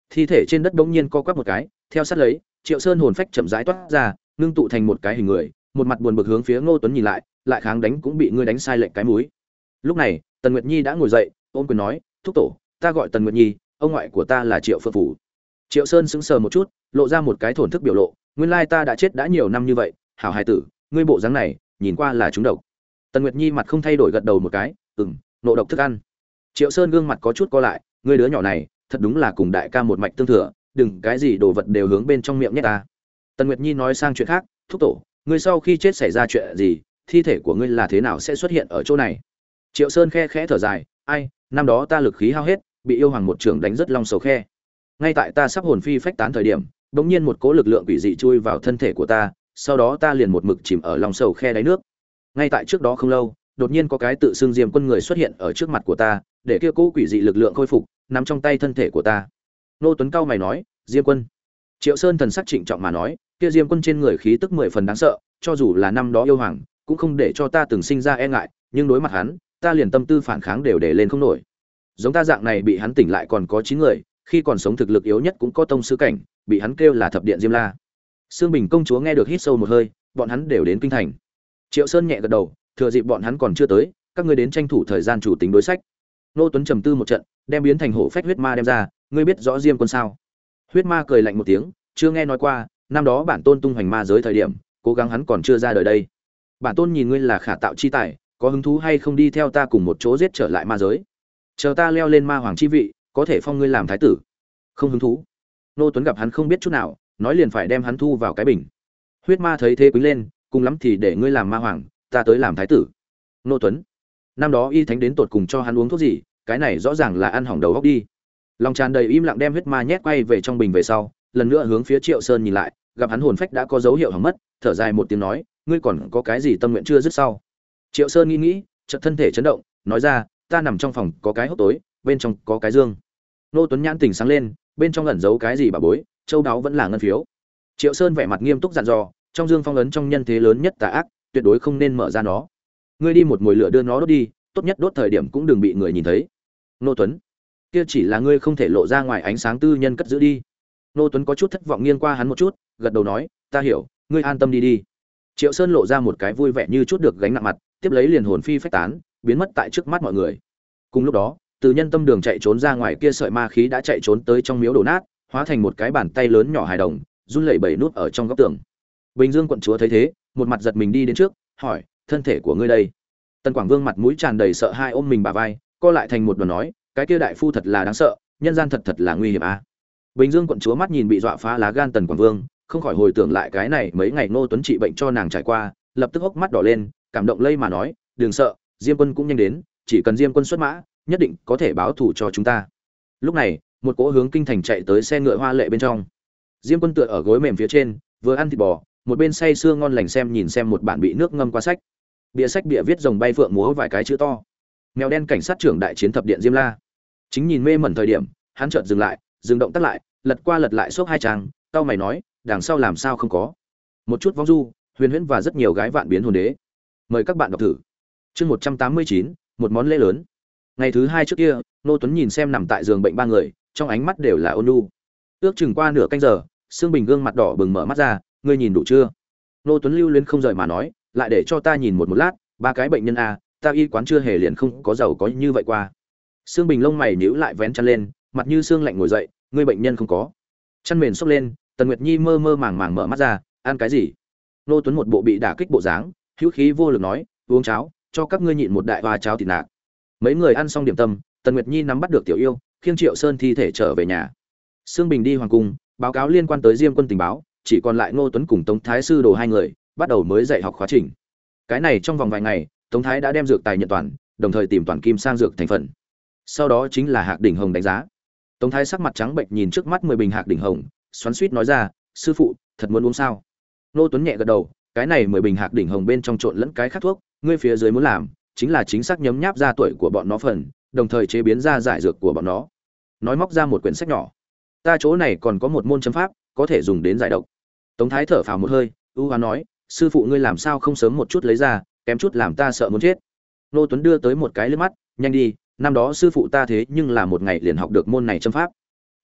Thi thể trên đất bỗng nhiên co quắp một cái, theo sát lấy, Triệu Sơn hồn phách chậm rãi toát ra, ngưng tụ thành một cái hình người, một mặt buồn bực hướng phía Ngô Tuấn nhìn lại, lại kháng đánh cũng bị ngươi đánh sai lệch cái mũi. Lúc này, Tần Nguyệt Nhi đã ngồi dậy, ôm quyền nói, "Thúc tổ, ta gọi Tần Nguyệt Nhi, ông ngoại của ta là Triệu Phượng Phủ." Triệu Sơn sững sờ một chút, lộ ra một cái thổn thức biểu lộ, nguyên lai ta đã chết đã nhiều năm như vậy, hảo hài tử, ngươi bộ dáng này, nhìn qua là trúng độc. Tần Nguyệt Nhi mặt không thay đổi gật đầu một cái, "Ừm, nộ độc thức ăn." Triệu Sơn gương mặt có chút co lại, ngươi đứa nhỏ này, thật đúng là cùng đại ca một mạch tương thừa, đừng cái gì đồ vật đều hướng bên trong miệng nhét ta. Tần Nguyệt Nhi nói sang chuyện khác, "Thúc tổ, ngươi sau khi chết xảy ra chuyện gì, thi thể của ngươi là thế nào sẽ xuất hiện ở chỗ này?" Triệu Sơn khe khẽ thở dài, "Ai, năm đó ta lực khí hao hết, bị yêu hoàng một trưởng đánh rất long sầu khe. Ngay tại ta sắp hồn phi phách tán thời điểm, bỗng nhiên một cỗ lực lượng quỷ dị chui vào thân thể của ta, sau đó ta liền một mực chìm ở long sầu khe đáy nước. Ngay tại trước đó không lâu, đột nhiên có cái tự xưng Diêm Quân người xuất hiện ở trước mặt của ta, để kia cỗ quỷ dị lực lượng khôi phục, nắm trong tay thân thể của ta." Nô Tuấn cao mày nói, "Diêm Quân?" Triệu Sơn thần sắc trịnh trọng mà nói, "Kia Diêm Quân trên người khí tức mười phần đáng sợ, cho dù là năm đó yêu hoàng, cũng không để cho ta từng sinh ra e ngại, nhưng đối mặt hắn, ta liền tâm tư phản kháng đều để lên không nổi. Giống ta dạng này bị hắn tỉnh lại còn có chín người, khi còn sống thực lực yếu nhất cũng có tông sư cảnh, bị hắn kêu là thập điện Diêm La." Sương Bình công chúa nghe được hít sâu một hơi, bọn hắn đều đến kinh thành. Triệu Sơn nhẹ gật đầu, thừa dịp bọn hắn còn chưa tới, các ngươi đến tranh thủ thời gian chủ tính đối sách. Nô Tuấn trầm tư một trận, đem biến thành hổ phách huyết ma đem ra, ngươi biết rõ Diêm Quân sao? Huyết ma cười lạnh một tiếng, chưa nghe nói qua, năm đó bản tôn tung hoành ma giới thời điểm, cố gắng hắn còn chưa ra đời đây. Bản tôn nhìn ngươi là khả tạo chi tài, có hứng thú hay không đi theo ta cùng một chỗ giết trở lại ma giới? Chờ ta leo lên ma hoàng chi vị, có thể phong ngươi làm thái tử. Không hứng thú. Nô Tuấn gặp hắn không biết chút nào, nói liền phải đem hắn thu vào cái bình. Huyết ma thấy thế quý lên, cùng lắm thì để ngươi làm ma hoàng, ta tới làm thái tử. Nô Tuấn, năm đó y thánh đến tột cùng cho hắn uống thuốc gì, cái này rõ ràng là ăn hỏng đầu óc đi. Lòng tràn đầy im lặng đem huyết ma nhét quay về trong bình về sau, lần nữa hướng phía Triệu Sơn nhìn lại, gặp hắn hồn phách đã có dấu hiệu hỏng mất, thở dài một tiếng nói, ngươi còn có cái gì tâm nguyện chưa dứt sau? Triệu Sơn nghĩ nghĩ, chợt thân thể chấn động, nói ra, ta nằm trong phòng có cái hốc tối, bên trong có cái dương. Nô Tuấn nhãn tỉnh sáng lên, bên trong ẩn giấu cái gì bà bối, châu đáo vẫn là ngân phiếu. Triệu Sơn vẻ mặt nghiêm túc dặn dò, trong dương phong ấn trong nhân thế lớn nhất tà ác, tuyệt đối không nên mở ra nó. Ngươi đi một mồi lửa đưa nó đốt đi, tốt nhất đốt thời điểm cũng đừng bị người nhìn thấy. Nô Tuấn, kia chỉ là ngươi không thể lộ ra ngoài ánh sáng tư nhân cất giữ đi. Nô Tuấn có chút thất vọng nghiêng qua hắn một chút, gật đầu nói, ta hiểu, ngươi an tâm đi đi. Triệu Sơn lộ ra một cái vui vẻ như chút được gánh nặng mặt, tiếp lấy liền hồn phi phách tán, biến mất tại trước mắt mọi người. Cùng lúc đó, từ nhân tâm đường chạy trốn ra ngoài kia sợi ma khí đã chạy trốn tới trong miếu đổ nát, hóa thành một cái bàn tay lớn nhỏ hài đồng, run lẩy bẩy nút ở trong góc tường. Bình Dương quận chúa thấy thế, một mặt giật mình đi đến trước, hỏi, thân thể của ngươi đây? Tần Quảng Vương mặt mũi tràn đầy sợ hãi ôm mình bả vai, co lại thành một đoàn nói, cái kia đại phu thật là đáng sợ, nhân gian thật thật là nguy hiểm a. À. Bình Dương quận chúa mắt nhìn bị dọa phá lá gan Tần Quảng Vương, không khỏi hồi tưởng lại cái này mấy ngày Ngô Tuấn trị bệnh cho nàng trải qua, lập tức hốc mắt đỏ lên, cảm động lây mà nói, đừng sợ, Diêm Quân cũng nhanh đến, chỉ cần Diêm Quân xuất mã, nhất định có thể báo thù cho chúng ta. Lúc này, một cỗ hướng kinh thành chạy tới xe ngựa hoa lệ bên trong. Diêm Quân tựa ở gối mềm phía trên, vừa ăn thịt bò, một bên say sưa ngon lành xem nhìn xem một bản bị nước ngâm qua sách. Bìa sách bìa viết rồng bay phượng múa vài cái chữ to. Mèo đen cảnh sát trưởng đại chiến thập điện Diêm La. Chính nhìn mê mẩn thời điểm, hắn chợt dừng lại, dừng động tác lại, lật qua lật lại xốc hai trang, cau mày nói, đằng sau làm sao không có? Một chút vong du, huyền huyễn và rất nhiều gái vạn biến hồn đế. Mời các bạn đọc thử. Chương một trăm tám mươi chín, một món lễ lớn. Ngày thứ hai trước kia, Nô Tuấn nhìn xem nằm tại giường bệnh ba người, trong ánh mắt đều là ôn nhu. Ước chừng qua nửa canh giờ, Sương Bình gương mặt đỏ bừng mở mắt ra, ngươi nhìn đủ chưa? Nô Tuấn lưu luyến không rời mà nói, lại để cho ta nhìn một một lát, ba cái bệnh nhân a, ta y quán chưa hề liền không có giàu có như vậy qua. Sương Bình lông mày nhíu lại vén chăn lên, mặt như xương lạnh ngồi dậy, ngươi bệnh nhân không có. Chăn mền xốc lên, Tần Nguyệt Nhi mơ mơ màng màng mở mắt ra, ăn cái gì? Nô Tuấn một bộ bị đả kích bộ dáng, hữu khí vô lực nói, uống cháo, cho các ngươi nhịn một đại hoa cháo thịt nạc. Mấy người ăn xong điểm tâm, Tần Nguyệt Nhi nắm bắt được Tiểu Yêu, khiêng Triệu Sơn thi thể trở về nhà. Sương Bình đi hoàng cung, báo cáo liên quan tới Diêm Quân tình báo, chỉ còn lại Ngô Tuấn cùng Tống Thái sư đồ hai người, bắt đầu mới dạy học khóa trình. Cái này trong vòng vài ngày, Tống Thái đã đem dược tài nhận toàn, đồng thời tìm toàn kim sang dược thành phần. Sau đó chính là Hạc đỉnh hồng đánh giá. Tống Thái sắc mặt trắng bệch nhìn trước mắt mười bình Hạc đỉnh hồng, xoắn xuýt nói ra, sư phụ, thật muốn uống sao? Ngô Tuấn nhẹ gật đầu, cái này mười bình Hạc đỉnh hồng bên trong trộn lẫn cái khác thuốc, ngươi phía dưới muốn làm, chính là chính xác nhấm nháp ra tuổi của bọn nó phần, đồng thời chế biến ra giải dược của bọn nó. Nói móc ra một quyển sách nhỏ. Ta chỗ này còn có một môn châm pháp, có thể dùng đến giải độc. Tống Thái thở phào một hơi, ưu hoán nói, sư phụ ngươi làm sao không sớm một chút lấy ra, kém chút làm ta sợ muốn chết. Nô Tuấn đưa tới một cái liếc mắt, nhanh đi, năm đó sư phụ ta thế nhưng là một ngày liền học được môn này châm pháp.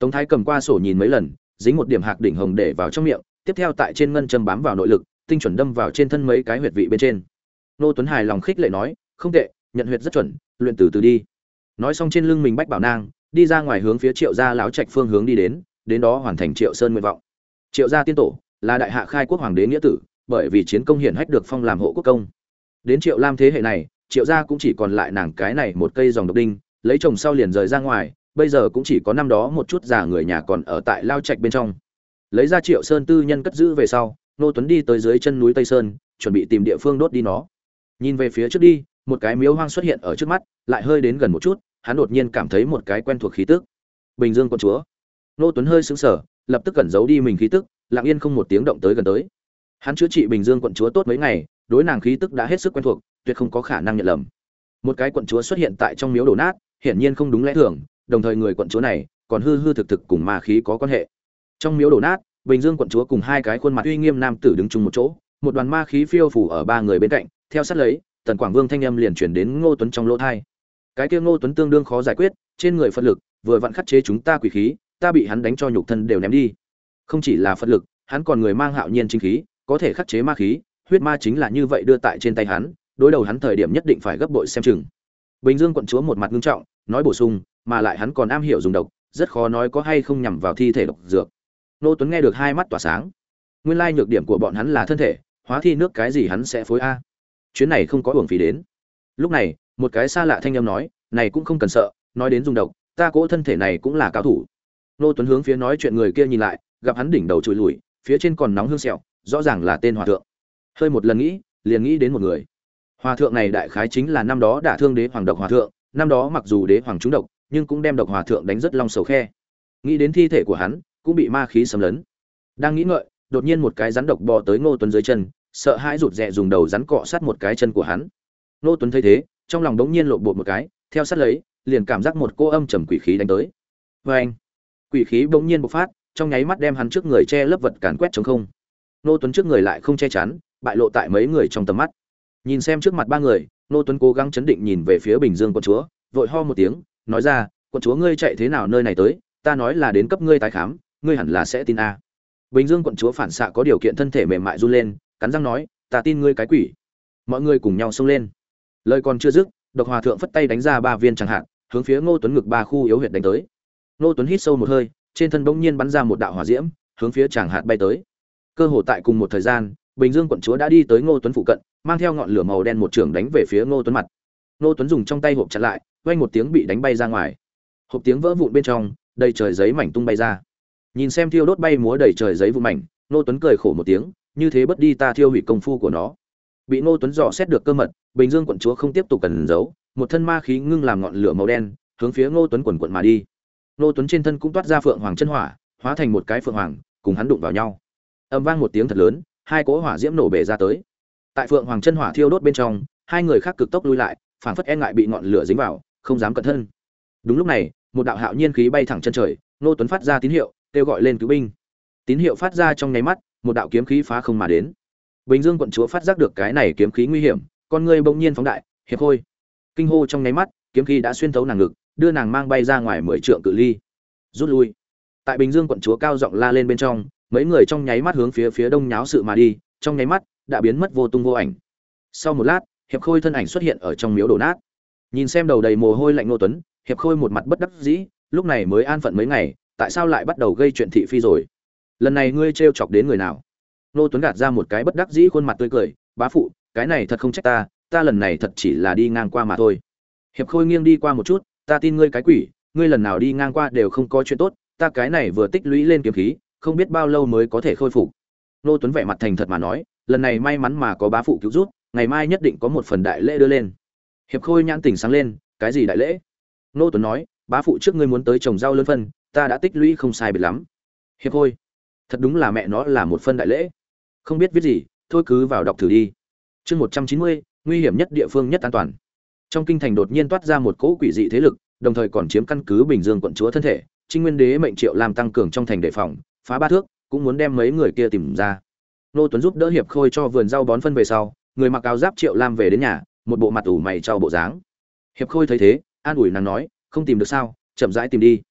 Tống Thái cầm qua sổ nhìn mấy lần, dính một điểm hạc đỉnh hồng để vào trong miệng, tiếp theo tại trên ngân châm bám vào nội lực, tinh chuẩn đâm vào trên thân mấy cái huyệt vị bên trên. Nô Tuấn hài lòng khích lệ nói, không tệ, nhận huyệt rất chuẩn, luyện từ từ đi. Nói xong trên lưng mình bách bảo nang, đi ra ngoài hướng phía Triệu gia láo trạch phương hướng đi đến, đến đó hoàn thành Triệu Sơn nguyện vọng. Triệu gia tiên tổ là đại hạ khai quốc hoàng đế nghĩa tử, bởi vì chiến công hiển hách được phong làm hộ quốc công. Đến Triệu Lam thế hệ này, Triệu gia cũng chỉ còn lại nàng cái này một cây dòng độc đinh, lấy chồng sau liền rời ra ngoài, bây giờ cũng chỉ có năm đó một chút già người nhà còn ở tại lao trạch bên trong. Lấy ra Triệu Sơn tư nhân cất giữ về sau, Nô Tuấn đi tới dưới chân núi Tây Sơn, chuẩn bị tìm địa phương đốt đi nó. Nhìn về phía trước đi, một cái miếu hoang xuất hiện ở trước mắt, lại hơi đến gần một chút, hắn đột nhiên cảm thấy một cái quen thuộc khí tức. Bình Dương quận chúa. Nô Tuấn hơi sững sờ, lập tức cẩn giấu đi mình khí tức, lặng yên không một tiếng động tới gần tới. Hắn chữa trị Bình Dương quận chúa tốt mấy ngày, đối nàng khí tức đã hết sức quen thuộc, tuyệt không có khả năng nhận lầm. Một cái quận chúa xuất hiện tại trong miếu đổ nát, hiển nhiên không đúng lẽ thường, đồng thời người quận chúa này còn hư hư thực thực cùng ma khí có quan hệ. Trong miếu đổ nát, Bình Dương quận chúa cùng hai cái khuôn mặt uy nghiêm nam tử đứng chung một chỗ, một đoàn ma khí phiêu phù ở ba người bên cạnh, theo sát lấy, Tần Quảng Vương thanh âm liền truyền đến Ngô Tuấn trong lỗ tai. Cái kia Ngô Tuấn tương đương khó giải quyết, trên người Phật lực vừa vặn khắc chế chúng ta quỷ khí, ta bị hắn đánh cho nhục thân đều ném đi. Không chỉ là Phật lực, hắn còn người mang hạo nhiên chính khí, có thể khắc chế ma khí, huyết ma chính là như vậy đưa tại trên tay hắn, đối đầu hắn thời điểm nhất định phải gấp bội xem chừng. Bình Dương quận chúa một mặt nghiêm trọng, nói bổ sung, mà lại hắn còn am hiểu dùng độc, rất khó nói có hay không nhằm vào thi thể độc dược. Ngô Tuấn nghe được hai mắt tỏa sáng. Nguyên lai nhược điểm của bọn hắn là thân thể, hóa thi nước cái gì hắn sẽ phối a. Chuyến này không có uổng phí đến. Lúc này, một cái xa lạ thanh âm nói, này cũng không cần sợ, nói đến dùng độc, ta cỗ thân thể này cũng là cao thủ. Ngô Tuấn hướng phía nói chuyện người kia nhìn lại, gặp hắn đỉnh đầu trùi lùi, phía trên còn nóng hương sẹo, rõ ràng là tên hòa thượng. Hơi một lần nghĩ, liền nghĩ đến một người. Hòa thượng này đại khái chính là năm đó đả thương đế hoàng độc hòa thượng, năm đó mặc dù đế hoàng trúng độc, nhưng cũng đem độc hòa thượng đánh rất long sầu khe. Nghĩ đến thi thể của hắn cũng bị ma khí xâm lấn. Đang nghĩ ngợi, đột nhiên một cái rắn độc bò tới Ngô Tuấn dưới chân, sợ hãi rụt rè dùng đầu rắn cọ sát một cái chân của hắn. Ngô Tuấn thấy thế, trong lòng đống nhiên lộn bột một cái, theo sát lấy, liền cảm giác một cô âm trầm quỷ khí đánh tới. Oeng! Quỷ khí bỗng nhiên bộc phát, trong nháy mắt đem hắn trước người che lấp vật càn quét trống không. Ngô Tuấn trước người lại không che chắn, bại lộ tại mấy người trong tầm mắt. Nhìn xem trước mặt ba người, Ngô Tuấn cố gắng chấn định nhìn về phía Bình Dương quận chúa, vội ho một tiếng, nói ra, quận chúa ngươi chạy thế nào nơi này tới, ta nói là đến cấp ngươi tái khám, ngươi hẳn là sẽ tin a. Bình Dương quận chúa phản xạ có điều kiện thân thể mềm mại run lên, cắn răng nói, ta tin ngươi cái quỷ. Mọi người cùng nhau xông lên. Lời còn chưa dứt, độc hòa thượng phất tay đánh ra ba viên chẳng hạn, hướng phía Ngô Tuấn ngực ba khu yếu huyệt đánh tới. Ngô Tuấn hít sâu một hơi, trên thân bỗng nhiên bắn ra một đạo hỏa diễm, hướng phía chẳng hạt bay tới. Cơ hồ tại cùng một thời gian, Bình Dương quận chúa đã đi tới Ngô Tuấn phụ cận, mang theo ngọn lửa màu đen một trường đánh về phía Ngô Tuấn mặt. Ngô Tuấn dùng trong tay hộp chặn lại, vang một tiếng bị đánh bay ra ngoài. Hộp tiếng vỡ vụn bên trong, đầy trời giấy mảnh tung bay ra. Nhìn xem thiêu đốt bay múa đầy trời giấy vụn mảnh, Ngô Tuấn cười khổ một tiếng, như thế bất đi ta thiêu hủy công phu của nó. Bị Ngô Tuấn dò xét được cơ mật, Bình Dương quận chúa không tiếp tục cần giấu, một thân ma khí ngưng làm ngọn lửa màu đen, hướng phía Ngô Tuấn quần quần mà đi. Ngô Tuấn trên thân cũng toát ra phượng hoàng chân hỏa, hóa thành một cái phượng hoàng, cùng hắn đụng vào nhau. Âm vang một tiếng thật lớn, hai cỗ hỏa diễm nổ bể ra tới. Tại phượng hoàng chân hỏa thiêu đốt bên trong, hai người khác cực tốc lui lại, phảng phất e ngại bị ngọn lửa dính vào, không dám cẩn thân. Đúng lúc này, một đạo hạo nhiên khí bay thẳng chân trời, Ngô Tuấn phát ra tín hiệu, kêu gọi lên cứu binh. Tín hiệu phát ra trong nháy mắt, một đạo kiếm khí phá không mà đến. Bình Dương quận chúa phát giác được cái này kiếm khí nguy hiểm, con ngươi bỗng nhiên phóng đại, hiệp khôi. Kinh hô trong nháy mắt, kiếm khí đã xuyên thấu nàng ngực, đưa nàng mang bay ra ngoài mười trượng cự ly. Rút lui. Tại Bình Dương quận chúa cao giọng la lên bên trong, mấy người trong nháy mắt hướng phía phía đông nháo sự mà đi, trong nháy mắt đã biến mất vô tung vô ảnh. Sau một lát, hiệp khôi thân ảnh xuất hiện ở trong miếu đổ nát. Nhìn xem đầu đầy mồ hôi lạnh Ngô Tuấn, hiệp khôi một mặt bất đắc dĩ, lúc này mới an phận mấy ngày, tại sao lại bắt đầu gây chuyện thị phi rồi? Lần này ngươi trêu chọc đến người nào? Ngô Tuấn gạt ra một cái bất đắc dĩ khuôn mặt tươi cười, bá phụ, cái này thật không trách ta, ta lần này thật chỉ là đi ngang qua mà thôi. Hiệp khôi nghiêng đi qua một chút, ta tin ngươi cái quỷ, ngươi lần nào đi ngang qua đều không có chuyện tốt, ta cái này vừa tích lũy lên kiếm khí, không biết bao lâu mới có thể khôi phục. Ngô Tuấn vẻ mặt thành thật mà nói, lần này may mắn mà có bá phụ cứu giúp, ngày mai nhất định có một phần đại lễ đưa lên. Hiệp khôi nhãn tỉnh sáng lên, cái gì đại lễ? Ngô Tuấn nói, bá phụ trước ngươi muốn tới trồng rau lớn phân, ta đã tích lũy không sai biệt lắm. Hiệp khôi, thật đúng là mẹ nó là một phân đại lễ. Không biết viết gì, thôi cứ vào đọc thử đi. Chương một trăm chín mươi, nguy hiểm nhất địa phương nhất an toàn. Trong kinh thành đột nhiên toát ra một cỗ quỷ dị thế lực, đồng thời còn chiếm căn cứ Bình Dương quận chúa thân thể, Trinh Nguyên Đế mệnh Triệu làm tăng cường trong thành đề phòng, phá ba thước, cũng muốn đem mấy người kia tìm ra. Ngô Tuấn giúp đỡ hiệp khôi cho vườn rau bón phân về sau, người mặc áo giáp Triệu Lam về đến nhà, một bộ mặt ủ mày trao bộ dáng. Hiệp khôi thấy thế, an ủi nàng nói, không tìm được sao, chậm rãi tìm đi.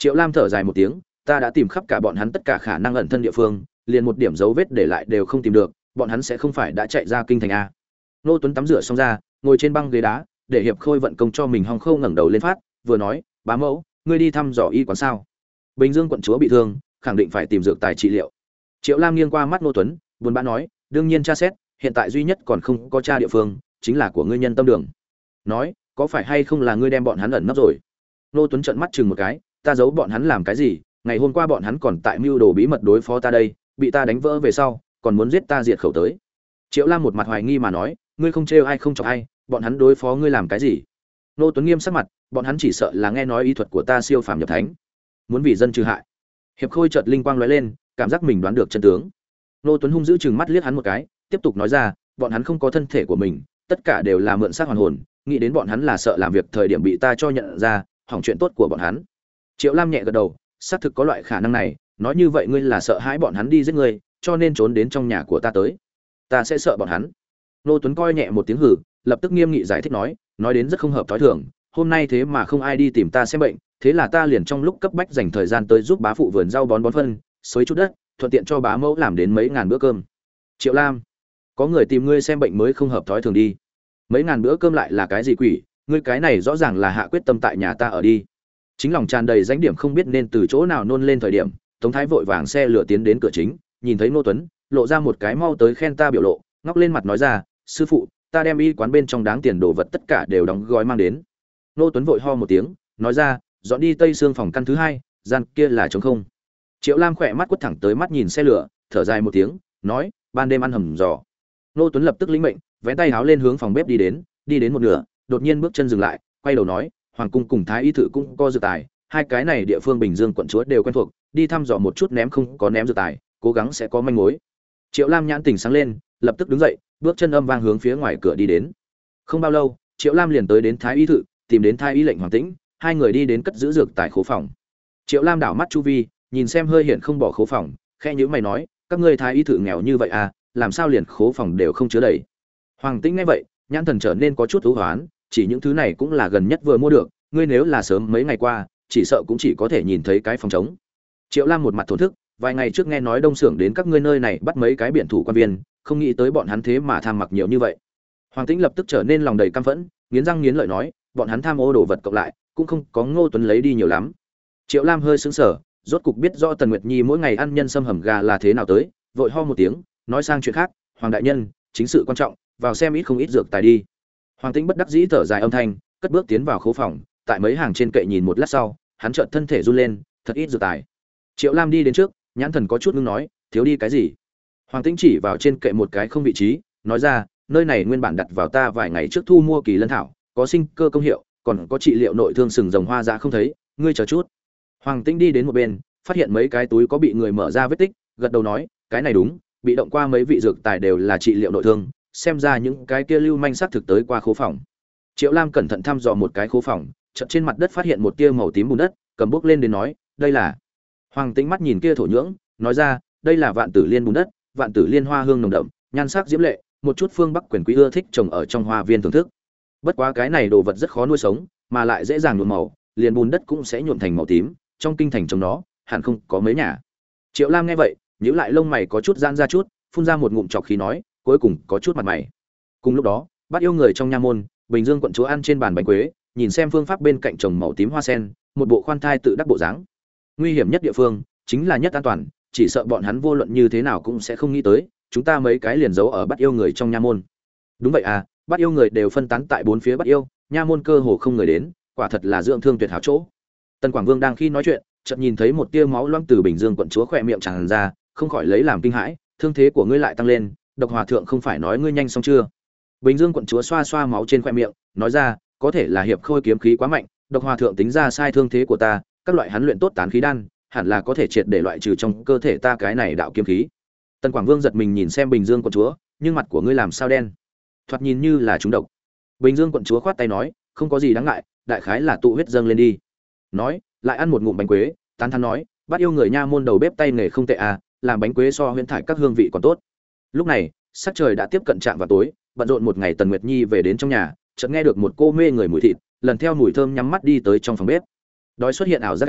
Triệu Lam thở dài một tiếng, ta đã tìm khắp cả bọn hắn tất cả khả năng ẩn thân địa phương, liền một điểm dấu vết để lại đều không tìm được, bọn hắn sẽ không phải đã chạy ra kinh thành a. Nô Tuấn tắm rửa xong ra, ngồi trên băng ghế đá, để Hiệp Khôi vận công cho mình hong khâu ngẩng đầu lên phát, vừa nói, bá mẫu, ngươi đi thăm dò y quán sao? Bình Dương quận chúa bị thương, khẳng định phải tìm dược tài trị liệu. Triệu Lam nghiêng qua mắt Nô Tuấn, buồn bã nói, đương nhiên tra xét, hiện tại duy nhất còn không có tra địa phương, chính là của ngươi nhân tâm đường. Nói, có phải hay không là ngươi đem bọn hắn ẩn nấp rồi? Nô Tuấn trợn mắt chừng một cái, ta giấu bọn hắn làm cái gì? Ngày hôm qua bọn hắn còn tại mưu đồ bí mật đối phó ta đây, bị ta đánh vỡ về sau, còn muốn giết ta diệt khẩu tới. Triệu Lam một mặt hoài nghi mà nói, ngươi không trêu ai không chọc ai, bọn hắn đối phó ngươi làm cái gì? Nô Tuấn nghiêm sắc mặt, bọn hắn chỉ sợ là nghe nói y thuật của ta siêu phàm nhập thánh, muốn vì dân trừ hại. Hiệp Khôi chợt linh quang lóe lên, cảm giác mình đoán được chân tướng. Nô Tuấn hung dữ chừng mắt liếc hắn một cái, tiếp tục nói ra, bọn hắn không có thân thể của mình, tất cả đều là mượn xác hoàn hồn, nghĩ đến bọn hắn là sợ làm việc thời điểm bị ta cho nhận ra, hỏng chuyện tốt của bọn hắn. Triệu Lam nhẹ gật đầu, xác thực có loại khả năng này, nói như vậy ngươi là sợ hãi bọn hắn đi giết ngươi, cho nên trốn đến trong nhà của ta tới. Ta sẽ sợ bọn hắn. Nô Tuấn coi nhẹ một tiếng hử, lập tức nghiêm nghị giải thích nói, nói đến rất không hợp thói thường, hôm nay thế mà không ai đi tìm ta xem bệnh, thế là ta liền trong lúc cấp bách dành thời gian tới giúp bá phụ vườn rau bón bón phân, xới chút đất, thuận tiện cho bá mẫu làm đến mấy ngàn bữa cơm. Triệu Lam, có người tìm ngươi xem bệnh mới không hợp thói thường đi. Mấy ngàn bữa cơm lại là cái gì quỷ, ngươi cái này rõ ràng là hạ quyết tâm tại nhà ta ở đi. Chính lòng tràn đầy danh điểm không biết nên từ chỗ nào nôn lên thời điểm, Tống Thái vội vàng xe lửa tiến đến cửa chính, nhìn thấy Nô Tuấn, lộ ra một cái mau tới khen ta biểu lộ, ngóc lên mặt nói ra, sư phụ, ta đem y quán bên trong đáng tiền đồ vật tất cả đều đóng gói mang đến. Nô Tuấn vội ho một tiếng, nói ra, dọn đi tây xương phòng căn thứ hai, gian kia là trống không. Triệu Lam khỏe mắt quất thẳng tới mắt nhìn xe lửa, thở dài một tiếng, nói, ban đêm ăn hầm giò. Nô Tuấn lập tức lĩnh mệnh, vén tay háo lên hướng phòng bếp đi đến, đi đến một nửa, đột nhiên bước chân dừng lại, quay đầu nói, hoàng cung cùng thái y thự cũng có dược tài, hai cái này địa phương Bình Dương quận chúa đều quen thuộc, đi thăm dò một chút ném không có ném dược tài, cố gắng sẽ có manh mối. Triệu Lam nhãn tỉnh sáng lên, lập tức đứng dậy, bước chân âm vang hướng phía ngoài cửa đi đến. Không bao lâu, Triệu Lam liền tới đến thái y thự, tìm đến thái y lệnh Hoàng Tĩnh, hai người đi đến cất giữ dược tài khố phòng. Triệu Lam đảo mắt chu vi, nhìn xem hơi hiện không bỏ khố phòng, khẽ nhíu mày nói, các ngươi thái y thự nghèo như vậy à, làm sao liền khố phòng đều không chứa đầy. Hoàng Tĩnh nghe vậy, nhãn thần trở nên có chút thú hoán, chỉ những thứ này cũng là gần nhất vừa mua được, ngươi nếu là sớm mấy ngày qua, chỉ sợ cũng chỉ có thể nhìn thấy cái phòng trống. Triệu Lam một mặt thổn thức, vài ngày trước nghe nói Đông Xưởng đến các ngươi nơi này bắt mấy cái biển thủ quan viên, không nghĩ tới bọn hắn thế mà tham mặc nhiều như vậy. Hoàng Tĩnh lập tức trở nên lòng đầy căm phẫn, nghiến răng nghiến lợi nói, bọn hắn tham ô đồ vật cộng lại, cũng không có Ngô Tuấn lấy đi nhiều lắm. Triệu Lam hơi sững sờ, rốt cục biết rõ Tần Nguyệt Nhi mỗi ngày ăn nhân sâm hầm gà là thế nào tới, vội ho một tiếng, nói sang chuyện khác, Hoàng đại nhân, chính sự quan trọng, vào xem ít không ít dược tài đi. Hoàng Tĩnh bất đắc dĩ thở dài âm thanh, cất bước tiến vào khố phòng, tại mấy hàng trên kệ nhìn một lát sau, hắn chợt thân thể run lên, thật ít dược tài. Triệu Lam đi đến trước, nhãn thần có chút ngưng nói, thiếu đi cái gì? Hoàng Tĩnh chỉ vào trên kệ một cái không vị trí, nói ra, nơi này nguyên bản đặt vào ta vài ngày trước thu mua kỳ lân thảo, có sinh cơ công hiệu, còn có trị liệu nội thương sừng rồng hoa dạ không thấy, ngươi chờ chút. Hoàng Tĩnh đi đến một bên, phát hiện mấy cái túi có bị người mở ra vết tích, gật đầu nói, cái này đúng, bị động qua mấy vị dược tài đều là trị liệu nội thương, xem ra những cái kia lưu manh xác thực tới qua khố phòng. Triệu Lam cẩn thận thăm dò một cái khố phòng, chợt trên mặt đất phát hiện một tia màu tím bùn đất, cầm bốc lên đến nói, đây là. Hoàng Tĩnh mắt nhìn kia thổ nhưỡng, nói ra, đây là vạn tử liên bùn đất, vạn tử liên hoa hương nồng đậm, nhan sắc diễm lệ, một chút phương Bắc quyền quý ưa thích trồng ở trong hoa viên thưởng thức. Bất quá cái này đồ vật rất khó nuôi sống, mà lại dễ dàng nhuộm màu, liền bùn đất cũng sẽ nhuộm thành màu tím, trong kinh thành trồng nó, hẳn không có mấy nhà. Triệu Lam nghe vậy, nhíu lại lông mày có chút giãn ra chút, phun ra một ngụm trọc khí nói, cuối cùng có chút mặt mày. Cùng lúc đó, bắt yêu người trong nha môn, Bình Dương quận chúa ăn trên bàn bánh quế, nhìn xem phương pháp bên cạnh trồng màu tím hoa sen, một bộ khoan thai tự đắc bộ dáng. Nguy hiểm nhất địa phương chính là nhất an toàn, chỉ sợ bọn hắn vô luận như thế nào cũng sẽ không nghĩ tới, chúng ta mấy cái liền giấu ở bắt yêu người trong nha môn. Đúng vậy à, bắt yêu người đều phân tán tại bốn phía bắt yêu, nha môn cơ hồ không người đến, quả thật là dưỡng thương tuyệt hảo chỗ. Tần Quảng Vương đang khi nói chuyện, chợt nhìn thấy một tia máu loãng từ Bình Dương quận chúa khỏe miệng tràn ra, không khỏi lấy làm kinh hãi, thương thế của ngươi lại tăng lên, Độc Hòa thượng không phải nói ngươi nhanh xong chưa? Bình Dương quận chúa xoa xoa máu trên khóe miệng, nói ra, có thể là hiệp khôi kiếm khí quá mạnh, Độc Hòa thượng tính ra sai thương thế của ta, các loại hắn luyện tốt tán khí đan, hẳn là có thể triệt để loại trừ trong cơ thể ta cái này đạo kiếm khí. Tần Quảng Vương giật mình nhìn xem Bình Dương quận chúa, nhưng mặt của ngươi làm sao đen? Thoạt nhìn như là trúng độc. Bình Dương quận chúa khoát tay nói, không có gì đáng ngại, đại khái là tụ huyết dâng lên đi. Nói, lại ăn một ngụm bánh quế, tán thán nói, bắt yêu người nha môn đầu bếp tay nghề không tệ à, làm bánh quế so huyễn thải các hương vị còn tốt. Lúc này, sắc trời đã tiếp cận trạm vào tối, bận rộn một ngày Tần Nguyệt Nhi về đến trong nhà, chợt nghe được một cô mê người mùi thịt, lần theo mùi thơm nhắm mắt đi tới trong phòng bếp. Đói xuất hiện ảo giác a,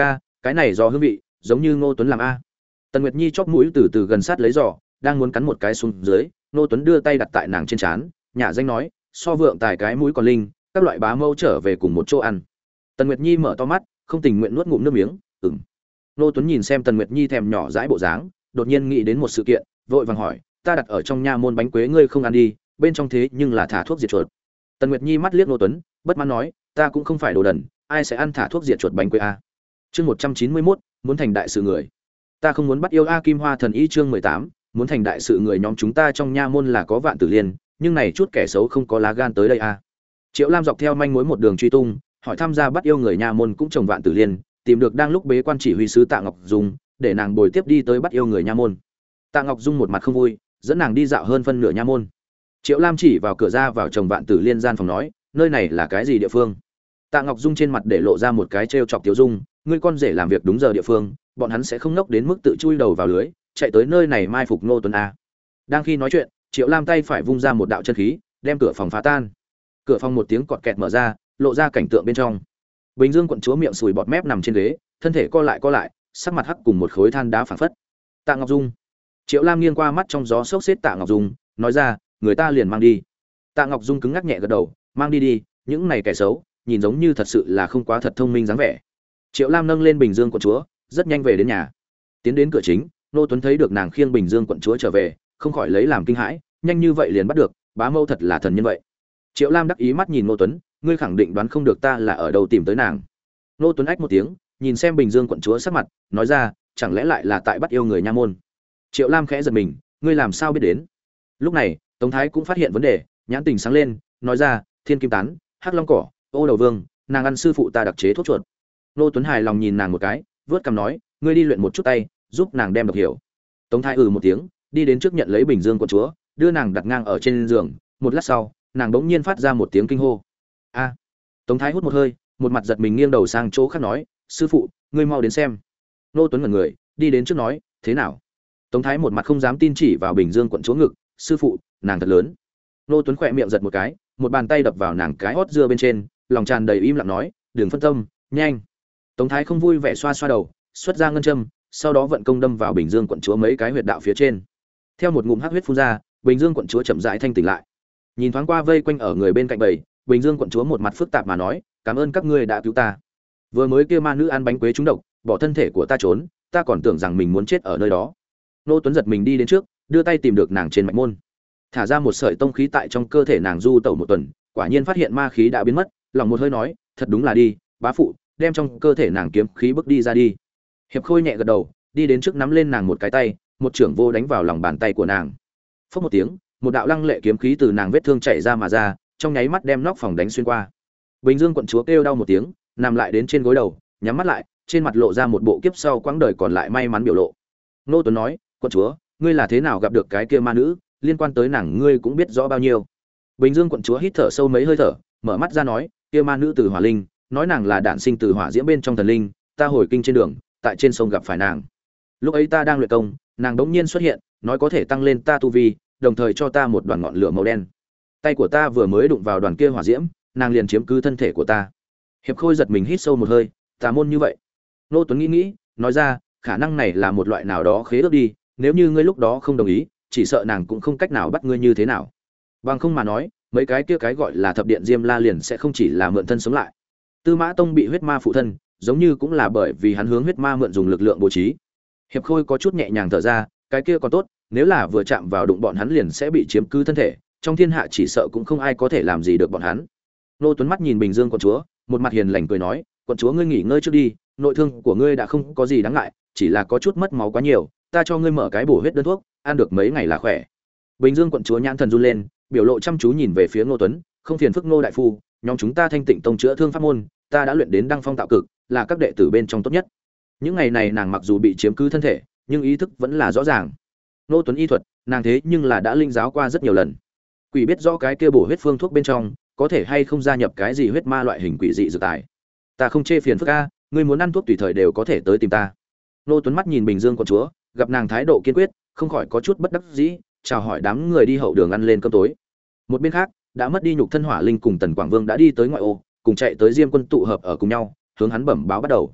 cái này do hương vị giống như Ngô Tuấn làm a. Tần Nguyệt Nhi chóp mũi từ từ gần sát lấy giò, đang muốn cắn một cái xuống dưới, Ngô Tuấn đưa tay đặt tại nàng trên trán, nhả danh nói, so vượng tài cái mũi còn linh, các loại bá mâu trở về cùng một chỗ ăn. Tần Nguyệt Nhi mở to mắt, không tình nguyện nuốt ngụm nước miếng, ừm. Ngô Tuấn nhìn xem Tần Nguyệt Nhi thèm nhỏ dãi bộ dáng, đột nhiên nghĩ đến một sự kiện, vội vàng hỏi, ta đặt ở trong nha môn bánh quế ngươi không ăn đi, bên trong thế nhưng là thả thuốc diệt chuột. Tần Nguyệt Nhi mắt liếc Ngô Tuấn, bất mãn nói, ta cũng không phải đồ đần, ai sẽ ăn thả thuốc diệt chuột bánh quế a. Chương một trăm chín mươi mốt, muốn thành đại sự người. Ta không muốn bắt yêu a Kim Hoa Thần Y chương mười tám, muốn thành đại sự người nhóm chúng ta trong nha môn là có Vạn Tử Liên, nhưng này chút kẻ xấu không có lá gan tới đây a. Triệu Lam dọc theo manh mối một đường truy tung, hỏi tham gia bắt yêu người nha môn cũng trồng Vạn Tử Liên, tìm được đang lúc bế quan chỉ huy sứ Tạ Ngọc Dung, để nàng bồi tiếp đi tới bắt yêu người nha môn. Tạ Ngọc Dung một mặt không vui, dẫn nàng đi dạo hơn phân nửa nha môn. Triệu Lam chỉ vào cửa ra vào trồng Vạn Tử Liên gian phòng nói, nơi này là cái gì địa phương? Tạ Ngọc Dung trên mặt để lộ ra một cái trêu chọc tiểu dung, ngươi con rể làm việc đúng giờ địa phương, bọn hắn sẽ không nốc đến mức tự chui đầu vào lưới, chạy tới nơi này mai phục Ngô Tuấn a. Đang khi nói chuyện, Triệu Lam tay phải vung ra một đạo chân khí, đem cửa phòng phá tan. Cửa phòng một tiếng cọt kẹt mở ra, lộ ra cảnh tượng bên trong. Bình Dương quận chúa miệng sùi bọt mép nằm trên ghế, thân thể co lại co lại, sắc mặt hắc cùng một khối than đá phảng phất. Tạ Ngọc Dung. Triệu Lam nghiêng qua mắt trong gió sốc xếp Tạ Ngọc Dung, nói ra, người ta liền mang đi. Tạ Ngọc Dung cứng ngắc nhẹ gật đầu, mang đi đi, những này kẻ xấu, nhìn giống như thật sự là không quá thật thông minh dáng vẻ. Triệu Lam nâng lên Bình Dương quận chúa, rất nhanh về đến nhà. Tiến đến cửa chính, Nô Tuấn thấy được nàng khiêng Bình Dương quận chúa trở về, không khỏi lấy làm kinh hãi, nhanh như vậy liền bắt được, bá mâu thật là thần nhân vậy. Triệu Lam đắc ý mắt nhìn Nô Tuấn, ngươi khẳng định đoán không được ta là ở đâu tìm tới nàng. Nô Tuấn ách một tiếng, nhìn xem Bình Dương quận chúa sắc mặt, nói ra, chẳng lẽ lại là tại bắt yêu người nha môn. Triệu Lam khẽ giật mình, ngươi làm sao biết đến? Lúc này, Tống Thái cũng phát hiện vấn đề, nhãn tình sáng lên, nói ra, Thiên Kim Tán, Hắc Long Cỏ, Ô Đầu Vương, nàng ăn sư phụ ta đặc chế thuốc chuột. Nô Tuấn hài lòng nhìn nàng một cái, vớt cằm nói, ngươi đi luyện một chút tay, giúp nàng đem đọc hiểu. Tống Thái ừ một tiếng, đi đến trước nhận lấy Bình Dương quận chúa, đưa nàng đặt ngang ở trên giường, một lát sau, nàng bỗng nhiên phát ra một tiếng kinh hô. A! Tống Thái hút một hơi, một mặt giật mình nghiêng đầu sang chỗ khác nói, sư phụ, ngươi mau đến xem. Nô Tuấn ngẩn người, đi đến trước nói, thế nào? Tống Thái một mặt không dám tin chỉ vào Bình Dương quận chúa ngực, sư phụ, nàng thật lớn. Nô Tuấn khỏe miệng giật một cái, một bàn tay đập vào nàng cái hót dưa bên trên, lòng tràn đầy im lặng nói, đừng phân tâm, nhanh. Tống Thái không vui vẻ xoa xoa đầu, xuất ra ngân châm, sau đó vận công đâm vào Bình Dương quận chúa mấy cái huyệt đạo phía trên. Theo một ngụm hắc huyết phun ra, Bình Dương quận chúa chậm rãi thanh tỉnh lại. Nhìn thoáng qua vây quanh ở người bên cạnh bầy, Bình Dương quận chúa một mặt phức tạp mà nói, cảm ơn các ngươi đã cứu ta. Vừa mới kia ma nữ ăn bánh quế trúng độc, bỏ thân thể của ta trốn, ta còn tưởng rằng mình muốn chết ở nơi đó. Nô Tuấn giật mình đi đến trước, đưa tay tìm được nàng trên mạch môn, thả ra một sợi tông khí tại trong cơ thể nàng du tẩu một tuần, quả nhiên phát hiện ma khí đã biến mất, lòng một hơi nói, thật đúng là đi, bá phụ, đem trong cơ thể nàng kiếm khí bước đi ra đi. Hiệp Khôi nhẹ gật đầu, đi đến trước nắm lên nàng một cái tay, một trưởng vô đánh vào lòng bàn tay của nàng. Phốc một tiếng, một đạo lăng lệ kiếm khí từ nàng vết thương chảy ra mà ra, trong nháy mắt đem nóc phòng đánh xuyên qua. Bình Dương quận chúa kêu đau một tiếng, nằm lại đến trên gối đầu, nhắm mắt lại, trên mặt lộ ra một bộ kiếp sau quãng đời còn lại may mắn biểu lộ. Nô Tuấn nói, quận chúa, ngươi là thế nào gặp được cái kia ma nữ, liên quan tới nàng ngươi cũng biết rõ bao nhiêu. Bình Dương quận chúa hít thở sâu mấy hơi thở, mở mắt ra nói, kia ma nữ từ hỏa linh, nói nàng là đản sinh từ hỏa diễm bên trong thần linh, ta hồi kinh trên đường, tại trên sông gặp phải nàng. Lúc ấy ta đang luyện công, nàng đống nhiên xuất hiện, nói có thể tăng lên ta tu vi, đồng thời cho ta một đoàn ngọn lửa màu đen. Tay của ta vừa mới đụng vào đoàn kia hỏa diễm, nàng liền chiếm cứ thân thể của ta. Hiệp Khôi giật mình hít sâu một hơi, tà môn như vậy. Nô Tuấn nghĩ nghĩ, nói ra, khả năng này là một loại nào đó khế ước đi, nếu như ngươi lúc đó không đồng ý, chỉ sợ nàng cũng không cách nào bắt ngươi như thế nào. Bằng không mà nói, mấy cái kia cái gọi là thập điện diêm la liền sẽ không chỉ là mượn thân sống lại. Tư Mã Tông bị huyết ma phụ thân, giống như cũng là bởi vì hắn hướng huyết ma mượn dùng lực lượng bố trí. Hiệp Khôi có chút nhẹ nhàng thở ra, cái kia còn tốt, nếu là vừa chạm vào đụng bọn hắn liền sẽ bị chiếm cứ thân thể, trong thiên hạ chỉ sợ cũng không ai có thể làm gì được bọn hắn. Nô Tuấn mắt nhìn Bình Dương quận chúa, một mặt hiền lành cười nói, quận chúa ngươi nghỉ ngơi trước đi, nội thương của ngươi đã không có gì đáng ngại, chỉ là có chút mất máu quá nhiều, ta cho ngươi mở cái bổ huyết đơn thuốc, ăn được mấy ngày là khỏe. Bình Dương quận chúa nhãn thần run lên, biểu lộ chăm chú nhìn về phía Nô Tuấn, không phiền phức Nô đại phu, nhóm chúng ta Thanh Tịnh Tông chữa thương pháp môn, ta đã luyện đến đăng phong tạo cực, là các đệ tử bên trong tốt nhất. Những ngày này nàng mặc dù bị chiếm cứ thân thể, nhưng ý thức vẫn là rõ ràng. Nô Tuấn y thuật, nàng thế nhưng là đã linh giáo qua rất nhiều lần. Quỷ biết rõ cái kia bổ huyết phương thuốc bên trong, có thể hay không gia nhập cái gì huyết ma loại hình quỷ dị dược tài. Ta không chê phiền phức a, ngươi muốn ăn thuốc tùy thời đều có thể tới tìm ta. Nô Tuấn mắt nhìn Bình Dương quận chúa, gặp nàng thái độ kiên quyết, không khỏi có chút bất đắc dĩ, chào hỏi đám người đi hậu đường ăn lên cơm tối. Một bên khác, đã mất đi nhục thân hỏa linh cùng Tần Quảng Vương đã đi tới ngoại ô, cùng chạy tới Diêm Quân tụ hợp ở cùng nhau, hướng hắn bẩm báo bắt đầu.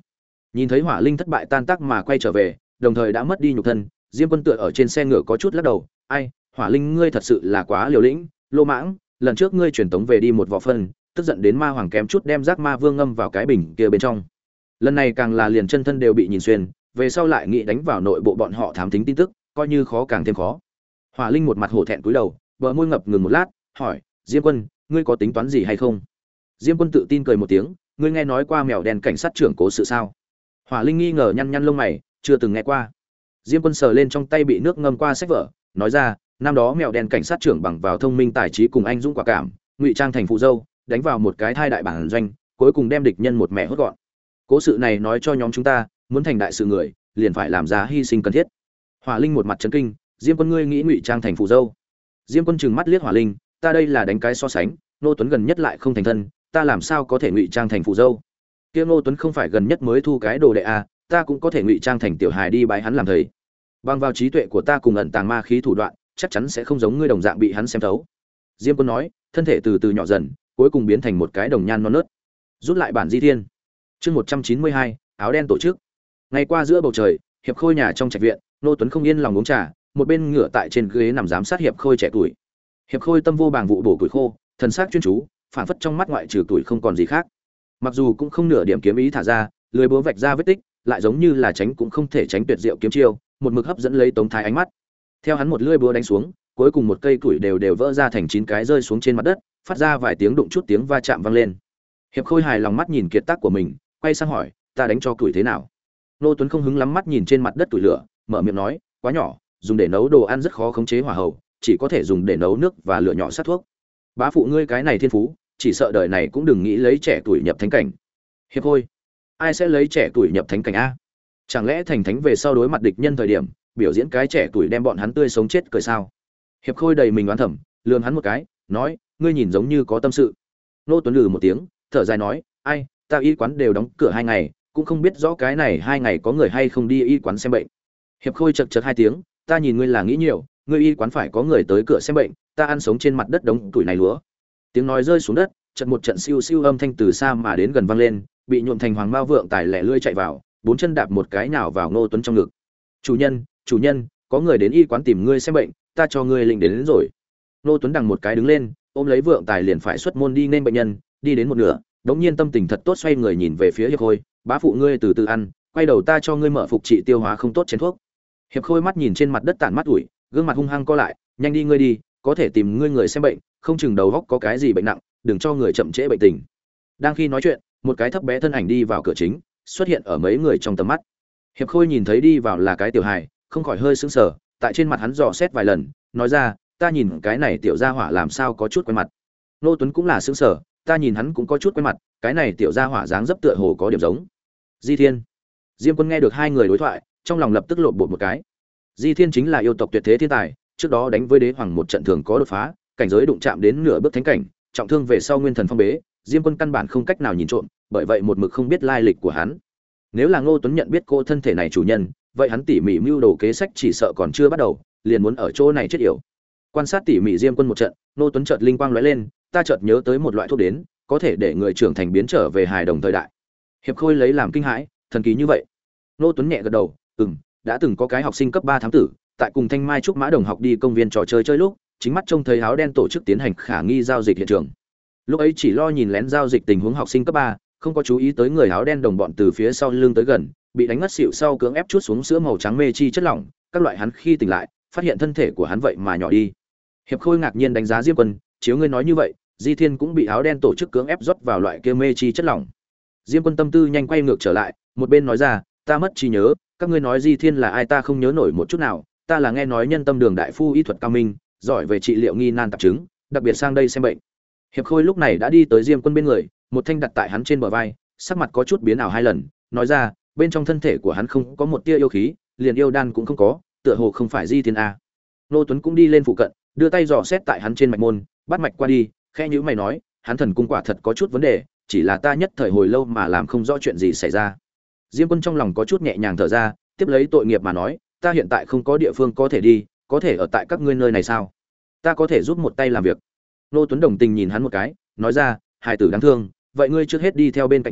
Nhìn thấy Hỏa Linh thất bại tan tác mà quay trở về, đồng thời đã mất đi nhục thân, Diêm Quân tựa ở trên xe ngựa có chút lắc đầu, "Ai, Hỏa Linh ngươi thật sự là quá liều lĩnh, lô mãng, lần trước ngươi truyền tống về đi một vỏ phân, tức giận đến ma hoàng kém chút đem giác ma vương ngâm vào cái bình kia bên trong. Lần này càng là liền chân thân đều bị nhìn xuyên, về sau lại nghĩ đánh vào nội bộ bọn họ thám thính tin tức, coi như khó càng thêm khó." Hỏa Linh một mặt hổ thẹn cúi đầu, bờ môi ngập ngừng một lát, hỏi, "Diêm Quân, ngươi có tính toán gì hay không?" Diêm Quân tự tin cười một tiếng, "Ngươi nghe nói qua mèo đen cảnh sát trưởng cố sự sao?" Hỏa Linh nghi ngờ nhăn nhăn lông mày, chưa từng nghe qua. Diêm Quân sờ lên trong tay bị nước ngâm qua sách vở, nói ra, năm đó mèo đen cảnh sát trưởng bằng vào thông minh tài trí cùng anh dũng quả cảm, ngụy trang thành phụ dâu, đánh vào một cái thai đại bản doanh, cuối cùng đem địch nhân một mẹ hốt gọn. Cố sự này nói cho nhóm chúng ta, muốn thành đại sự người, liền phải làm giá hy sinh cần thiết. Hỏa Linh một mặt chấn kinh, Diêm Quân ngươi nghĩ ngụy trang thành phụ dâu? Diêm Quân trừng mắt liếc Hỏa Linh, ta đây là đánh cái so sánh, Nô Tuấn gần nhất lại không thành thân, ta làm sao có thể ngụy trang thành phụ dâu? Kia Nô Tuấn không phải gần nhất mới thu cái đồ đệ à, ta cũng có thể ngụy trang thành tiểu hài đi bái hắn làm thầy. Bằng vào trí tuệ của ta cùng ẩn tàng ma khí thủ đoạn, chắc chắn sẽ không giống ngươi đồng dạng bị hắn xem thấu. Diêm Quân nói, thân thể từ từ nhỏ dần, cuối cùng biến thành một cái đồng nhan non nớt. Rút lại bản di thiên. Chương một trăm chín mươi hai, áo đen tổ chức. Ngày qua giữa bầu trời, Hiệp Khôi nhà trong trạch viện, Nô Tuấn không yên lòng uống trà, một bên ngửa tại trên ghế nằm giám sát Hiệp Khôi trẻ tuổi. Hiệp Khôi tâm vô bàng vụ bổ củi khô, thần sắc chuyên chú, phản phất trong mắt ngoại trừ tuổi không còn gì khác. Mặc dù cũng không nửa điểm kiếm ý thả ra, lưỡi búa vạch ra vết tích, lại giống như là tránh cũng không thể tránh tuyệt diệu kiếm chiêu, một mực hấp dẫn lấy Tống Thái ánh mắt. Theo hắn một lưỡi búa đánh xuống, cuối cùng một cây củi đều đều vỡ ra thành chín cái rơi xuống trên mặt đất, phát ra vài tiếng đụng chút tiếng va chạm vang lên. Hiệp Khôi hài lòng mắt nhìn kiệt tác của mình, quay sang hỏi, ta đánh cho củi thế nào? Nô Tuấn không hứng lắm mắt nhìn trên mặt đất củi lửa, mở miệng nói, quá nhỏ, dùng để nấu đồ ăn rất khó khống chế hỏa hầu, chỉ có thể dùng để nấu nước và lửa nhỏ sát thuốc. Bá phụ ngươi cái này thiên phú, chỉ sợ đời này cũng đừng nghĩ lấy trẻ tuổi nhập thánh cảnh. Hiệp Khôi, ai sẽ lấy trẻ tuổi nhập thánh cảnh a? Chẳng lẽ thành thánh về sau đối mặt địch nhân thời điểm, biểu diễn cái trẻ tuổi đem bọn hắn tươi sống chết cười sao? Hiệp Khôi đầy mình oán thầm, lườm hắn một cái, nói, ngươi nhìn giống như có tâm sự. Nô Tuấn lừ một tiếng, thở dài nói, ai, ta y quán đều đóng cửa hai ngày, cũng không biết rõ cái này hai ngày có người hay không đi y quán xem bệnh. Hiệp Khôi chật chật hai tiếng, ta nhìn ngươi là nghĩ nhiều, ngươi y quán phải có người tới cửa xem bệnh, ta ăn sống trên mặt đất đống tuổi này lúa. Tiếng nói rơi xuống đất, chợt một trận siêu siêu âm thanh từ xa mà đến gần vang lên, bị nhuộm thành hoàng mao vượng tài lẻ lươi chạy vào, bốn chân đạp một cái nào vào Ngô Tuấn trong ngực. Chủ nhân, chủ nhân, có người đến y quán tìm ngươi xem bệnh, ta cho ngươi lệnh đến, đến rồi. Ngô Tuấn đằng một cái đứng lên, ôm lấy vượng tài liền phải xuất môn đi nên bệnh nhân, đi đến một nửa, đống nhiên tâm tình thật tốt xoay người nhìn về phía Hiệp Khôi, bá phụ ngươi từ từ ăn, quay đầu ta cho ngươi mở phục trị tiêu hóa không tốt chén thuốc. Hiệp Khôi mắt nhìn trên mặt đất tản mắt ủi, gương mặt hung hăng co lại, nhanh đi ngươi đi, có thể tìm ngươi người xem bệnh, không chừng đầu góc có cái gì bệnh nặng, đừng cho người chậm trễ bệnh tình. Đang khi nói chuyện, một cái thấp bé thân ảnh đi vào cửa chính, xuất hiện ở mấy người trong tầm mắt. Hiệp Khôi nhìn thấy đi vào là cái tiểu hài, không khỏi hơi sững sờ, tại trên mặt hắn dò xét vài lần, nói ra, ta nhìn cái này tiểu gia hỏa làm sao có chút quen mặt. Nô Tuấn cũng là sững sờ, ta nhìn hắn cũng có chút quen mặt, cái này tiểu gia hỏa dáng dấp tựa hồ có điểm giống. Di Thiên. Diêm Quân nghe được hai người đối thoại, trong lòng lập tức lộn bột một cái. Di Thiên chính là yêu tộc tuyệt thế thiên tài, trước đó đánh với đế hoàng một trận thường có đột phá, cảnh giới đụng chạm đến nửa bước thánh cảnh, trọng thương về sau nguyên thần phong bế, Diêm Quân căn bản không cách nào nhìn trộm, bởi vậy một mực không biết lai lịch của hắn. Nếu là Ngô Tuấn nhận biết cô thân thể này chủ nhân, vậy hắn tỉ mỉ mưu đồ kế sách chỉ sợ còn chưa bắt đầu, liền muốn ở chỗ này chết yểu. Quan sát tỉ mỉ Diêm Quân một trận, Ngô Tuấn chợt linh quang lóe lên, ta chợt nhớ tới một loại thuốc đến, có thể để người trưởng thành biến trở về hài đồng thời đại. Hiệp Khôi lấy làm kinh hãi, thần kỳ như vậy. Ngô Tuấn nhẹ gật đầu, ừm, đã từng có cái học sinh cấp ba thám tử, tại cùng Thanh Mai trúc mã đồng học đi công viên trò chơi chơi lúc, chính mắt trông thấy áo đen tổ chức tiến hành khả nghi giao dịch hiện trường. Lúc ấy chỉ lo nhìn lén giao dịch tình huống học sinh cấp ba, không có chú ý tới người áo đen đồng bọn từ phía sau lưng tới gần, bị đánh ngất xỉu sau cưỡng ép chuốt xuống sữa màu trắng mê chi chất lỏng, các loại hắn khi tỉnh lại, phát hiện thân thể của hắn vậy mà nhỏ đi. Hiệp Khôi ngạc nhiên đánh giá Diêm Quân, chiếu ngươi nói như vậy, Di Thiên cũng bị áo đen tổ chức cưỡng ép rót vào loại kia mê chi chất lỏng. Diêm Quân tâm tư nhanh quay ngược trở lại, một bên nói ra, ta mất trí nhớ, các ngươi nói Di Thiên là ai ta không nhớ nổi một chút nào, ta là nghe nói nhân tâm đường đại phu y thuật cao minh, giỏi về trị liệu nghi nan tạp chứng, đặc biệt sang đây xem bệnh. Hiệp Khôi lúc này đã đi tới Diêm Quân bên người, một thanh đặt tại hắn trên bờ vai, sắc mặt có chút biến ảo hai lần, nói ra, bên trong thân thể của hắn không có một tia yêu khí, liền yêu đan cũng không có, tựa hồ không phải Di Thiên a. Nô Tuấn cũng đi lên phụ cận, đưa tay dò xét tại hắn trên mạch môn, bắt mạch qua đi, khẽ nhíu mày nói, hắn thần cung quả thật có chút vấn đề, chỉ là ta nhất thời hồi lâu mà làm không rõ chuyện gì xảy ra. Diêm Quân trong lòng có chút nhẹ nhàng thở ra, tiếp lấy tội nghiệp mà nói, ta hiện tại không có địa phương có thể đi, có thể ở tại các ngươi nơi này sao? Ta có thể giúp một tay làm việc. Nô Tuấn đồng tình nhìn hắn một cái, nói ra, hài tử đáng thương, vậy ngươi trước hết đi theo bên cạnh ta,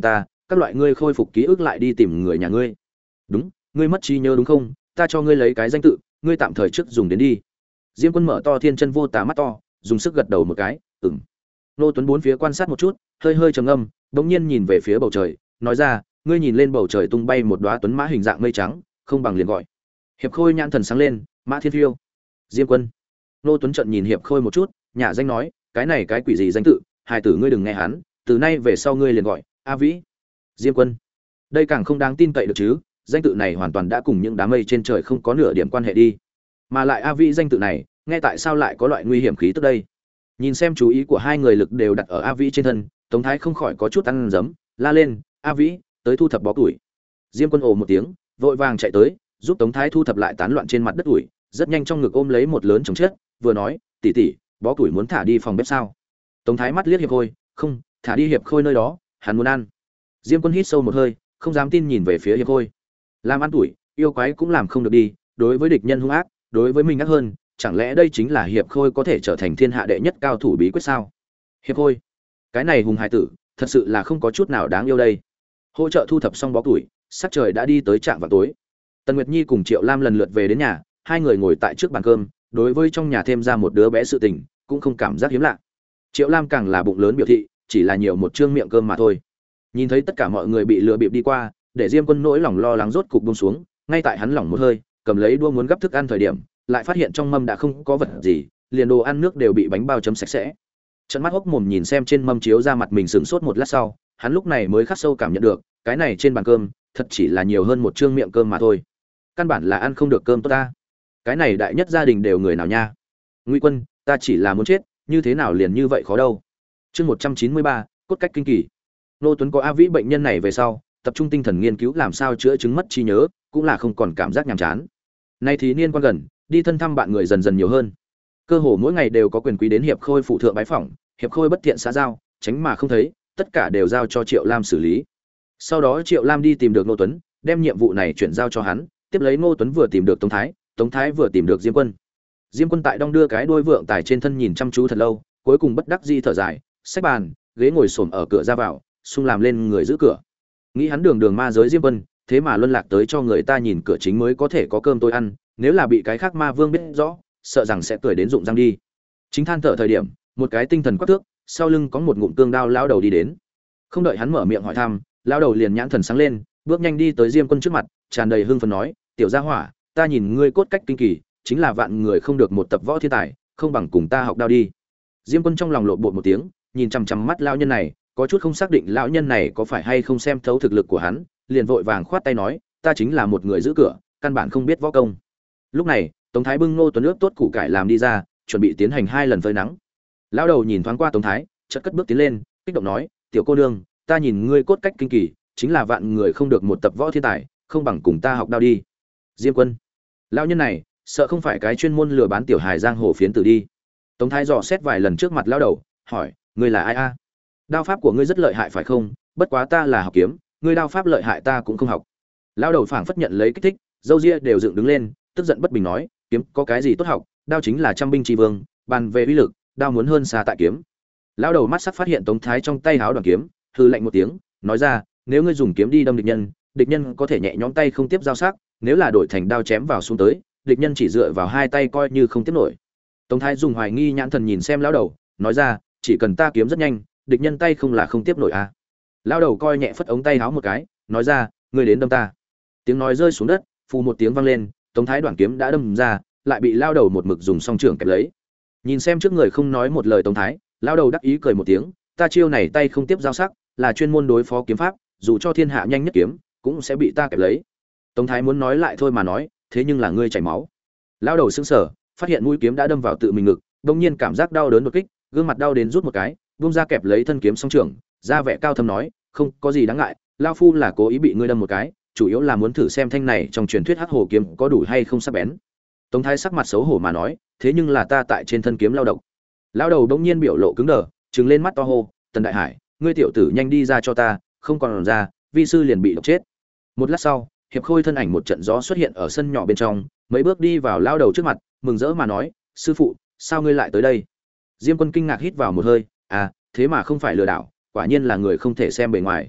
các loại ngươi khôi phục ký ức lại đi tìm người nhà ngươi. Đúng, ngươi mất trí nhớ đúng không? Ta cho ngươi lấy cái danh tự, ngươi tạm thời trước dùng đến đi. Diêm Quân mở to thiên chân vô tà mắt to, dùng sức gật đầu một cái, ừm. Nô Tuấn bốn phía quan sát một chút, hơi hơi trầm ngâm, bỗng nhiên nhìn về phía bầu trời, nói ra, ngươi nhìn lên bầu trời tung bay một đóa tuấn mã hình dạng mây trắng, không bằng liền gọi. Hiệp Khôi nhãn thần sáng lên, Mã Thiên Phiêu. Diêm Quân. Nô Tuấn trợn nhìn Hiệp Khôi một chút, nhả danh nói, cái này cái quỷ gì danh tự, hài tử ngươi đừng nghe hắn, từ nay về sau ngươi liền gọi A Vĩ. Diêm Quân. Đây càng không đáng tin cậy được chứ, danh tự này hoàn toàn đã cùng những đám mây trên trời không có nửa điểm quan hệ đi. Mà lại A Vĩ danh tự này, nghe tại sao lại có loại nguy hiểm khí tức đây? Nhìn xem chú ý của hai người lực đều đặt ở A Vĩ trên thân, Tống Thái không khỏi có chút ăn dấm, la lên, "A Vĩ, tới thu thập bó củi." Diêm Quân ồ một tiếng, vội vàng chạy tới, giúp Tống Thái thu thập lại tán loạn trên mặt đất củi, rất nhanh trong ngực ôm lấy một lớn chồng chết, vừa nói, "Tỷ tỷ, bó củi muốn thả đi phòng bếp sao?" Tống Thái mắt liếc Hiệp Khôi, "Không, thả đi Hiệp Khôi nơi đó, hắn muốn ăn." Diêm Quân hít sâu một hơi, không dám tin nhìn về phía Hiệp Khôi. Làm ăn tuổi, yêu quái cũng làm không được đi, đối với địch nhân hung ác, đối với mình ác hơn, chẳng lẽ đây chính là Hiệp Khôi có thể trở thành thiên hạ đệ nhất cao thủ bí quyết sao? Hiệp Khôi, cái này hùng hải tử, thật sự là không có chút nào đáng yêu đây. Hỗ trợ thu thập xong bó củi, sắc trời đã đi tới trạm vào tối. Tần Nguyệt Nhi cùng Triệu Lam lần lượt về đến nhà, hai người ngồi tại trước bàn cơm, đối với trong nhà thêm ra một đứa bé sự tình, cũng không cảm giác hiếm lạ. Triệu Lam càng là bụng lớn biểu thị, chỉ là nhiều một trương miệng cơm mà thôi. Nhìn thấy tất cả mọi người bị lừa bịp đi qua, để Diêm Quân nỗi lòng lo lắng rốt cục buông xuống, ngay tại hắn lỏng một hơi, cầm lấy đũa muốn gắp thức ăn thời điểm, lại phát hiện trong mâm đã không có vật gì, liền đồ ăn nước đều bị bánh bao chấm sạch sẽ. Trợn mắt hốc mồm nhìn xem trên mâm chiếu ra mặt mình sững sốt một lát sau, hắn lúc này mới khắc sâu cảm nhận được, cái này trên bàn cơm, thật chỉ là nhiều hơn một trương miệng cơm mà thôi. Căn bản là ăn không được cơm tốt ta. Cái này đại nhất gia đình đều người nào nha? Ngụy Quân, ta chỉ là muốn chết, như thế nào liền như vậy khó đâu. Chương một trăm chín mươi ba, cốt cách kinh kỳ. Nô Tuấn có A Vĩ bệnh nhân này về sau, tập trung tinh thần nghiên cứu làm sao chữa chứng mất trí nhớ, cũng là không còn cảm giác nhàm chán. Nay thì niên quan gần, đi thân thăm bạn người dần dần nhiều hơn. Cơ hồ mỗi ngày đều có quyền quý đến Hiệp Khôi phụ thượng bái phỏng, Hiệp Khôi bất tiện xã giao, tránh mà không thấy, tất cả đều giao cho Triệu Lam xử lý. Sau đó Triệu Lam đi tìm được Nô Tuấn, đem nhiệm vụ này chuyển giao cho hắn, tiếp lấy Nô Tuấn vừa tìm được Tống Thái, Tống Thái vừa tìm được Diêm Quân. Diêm Quân tại đong đưa cái đuôi vượng tài trên thân nhìn chăm chú thật lâu, cuối cùng bất đắc dĩ thở dài, xách bàn, ghế ngồi xổm ở cửa ra vào, xung làm lên người giữ cửa. Nghĩ hắn đường đường ma giới Diêm Quân, thế mà luân lạc tới cho người ta nhìn cửa chính mới có thể có cơm tôi ăn, nếu là bị cái khác ma vương biết rõ, sợ rằng sẽ cười đến rụng răng đi. Chính than thở thời điểm, một cái tinh thần quắc thước, sau lưng có một ngụm cương đao lao đầu đi đến. Không đợi hắn mở miệng hỏi thăm, lao đầu liền nhãn thần sáng lên, bước nhanh đi tới Diêm Quân trước mặt, tràn đầy hưng phấn nói, "Tiểu gia hỏa, ta nhìn ngươi cốt cách kinh kỳ, chính là vạn người không được một tập võ thiên tài, không bằng cùng ta học đao đi." Diêm Quân trong lòng lộn bột một tiếng, nhìn chằm chằm mắt lão nhân này, có chút không xác định lão nhân này có phải hay không xem thấu thực lực của hắn, liền vội vàng khoát tay nói, "Ta chính là một người giữ cửa, căn bản không biết võ công." Lúc này, Tống Thái bưng Ngô Tuấn nước tốt củ cải làm đi ra, chuẩn bị tiến hành hai lần phơi nắng. Lão đầu nhìn thoáng qua Tống Thái, chợt cất bước tiến lên, kích động nói, "Tiểu cô nương, ta nhìn ngươi cốt cách kinh kỳ, chính là vạn người không được một tập võ thiên tài, không bằng cùng ta học đao đi." Diêm Quân, lão nhân này, sợ không phải cái chuyên môn lừa bán tiểu hài giang hồ phiến tử đi. Tống Thái dò xét vài lần trước mặt lão đầu, hỏi, "Ngươi là ai a? Đao pháp của ngươi rất lợi hại phải không? Bất quá ta là học kiếm, ngươi đao pháp lợi hại ta cũng không học." Lão đầu phảng phất nhận lấy kích thích, râu ria đều dựng đứng lên, tức giận bất bình nói, "Kiếm có cái gì tốt học, đao chính là trăm binh chi vương, bàn về uy lực, đao muốn hơn xa tại kiếm." Lão đầu mắt sắc phát hiện Tống Thái trong tay háo đoàn kiếm, hừ lạnh một tiếng, nói ra, "Nếu ngươi dùng kiếm đi đâm địch nhân, địch nhân có thể nhẹ nhõm tay không tiếp giao sắc, nếu là đổi thành đao chém vào xuống tới, địch nhân chỉ dựa vào hai tay coi như không tiếp nổi." Tống Thái dùng hoài nghi nhãn thần nhìn xem lão đầu, nói ra, "Chỉ cần ta kiếm rất nhanh, địch nhân tay không là không tiếp nổi à?" Lão đầu coi nhẹ phất ống tay háo một cái, nói ra, "Ngươi đến đâm ta." Tiếng nói rơi xuống đất, phù một tiếng vang lên, Tống Thái đoạn kiếm đã đâm ra, lại bị lão đầu một mực dùng song trưởng kẹp lấy. Nhìn xem trước người không nói một lời Tống Thái, lão đầu đắc ý cười một tiếng, "Ta chiêu này tay không tiếp giao sắc, là chuyên môn đối phó kiếm pháp, dù cho thiên hạ nhanh nhất kiếm, cũng sẽ bị ta kẹp lấy." Tống Thái muốn nói lại thôi mà nói, "Thế nhưng là ngươi chảy máu." Lão đầu sững sờ, phát hiện mũi kiếm đã đâm vào tự mình ngực, đột nhiên cảm giác đau đớn đột kích, gương mặt đau đến rút một cái, buông ra kẹp lấy thân kiếm song trưởng, ra vẻ cao thâm nói, "Không có gì đáng ngại, lão phu là cố ý bị ngươi đâm một cái, chủ yếu là muốn thử xem thanh này trong truyền thuyết hắc hồ kiếm có đủ hay không sắc bén." Tống Thái sắc mặt xấu hổ mà nói, "Thế nhưng là ta tại trên thân kiếm lao động." Lão đầu đống nhiên biểu lộ cứng đờ, trừng lên mắt to hô, "Tần Đại Hải, ngươi tiểu tử nhanh đi ra cho ta, không còn ra, vi sư liền bị độc chết." Một lát sau, Hiệp Khôi thân ảnh một trận gió xuất hiện ở sân nhỏ bên trong, mấy bước đi vào lão đầu trước mặt, mừng rỡ mà nói, "Sư phụ, sao ngươi lại tới đây?" Diêm Quân kinh ngạc hít vào một hơi, "À, thế mà không phải lừa đảo, quả nhiên là người không thể xem bề ngoài."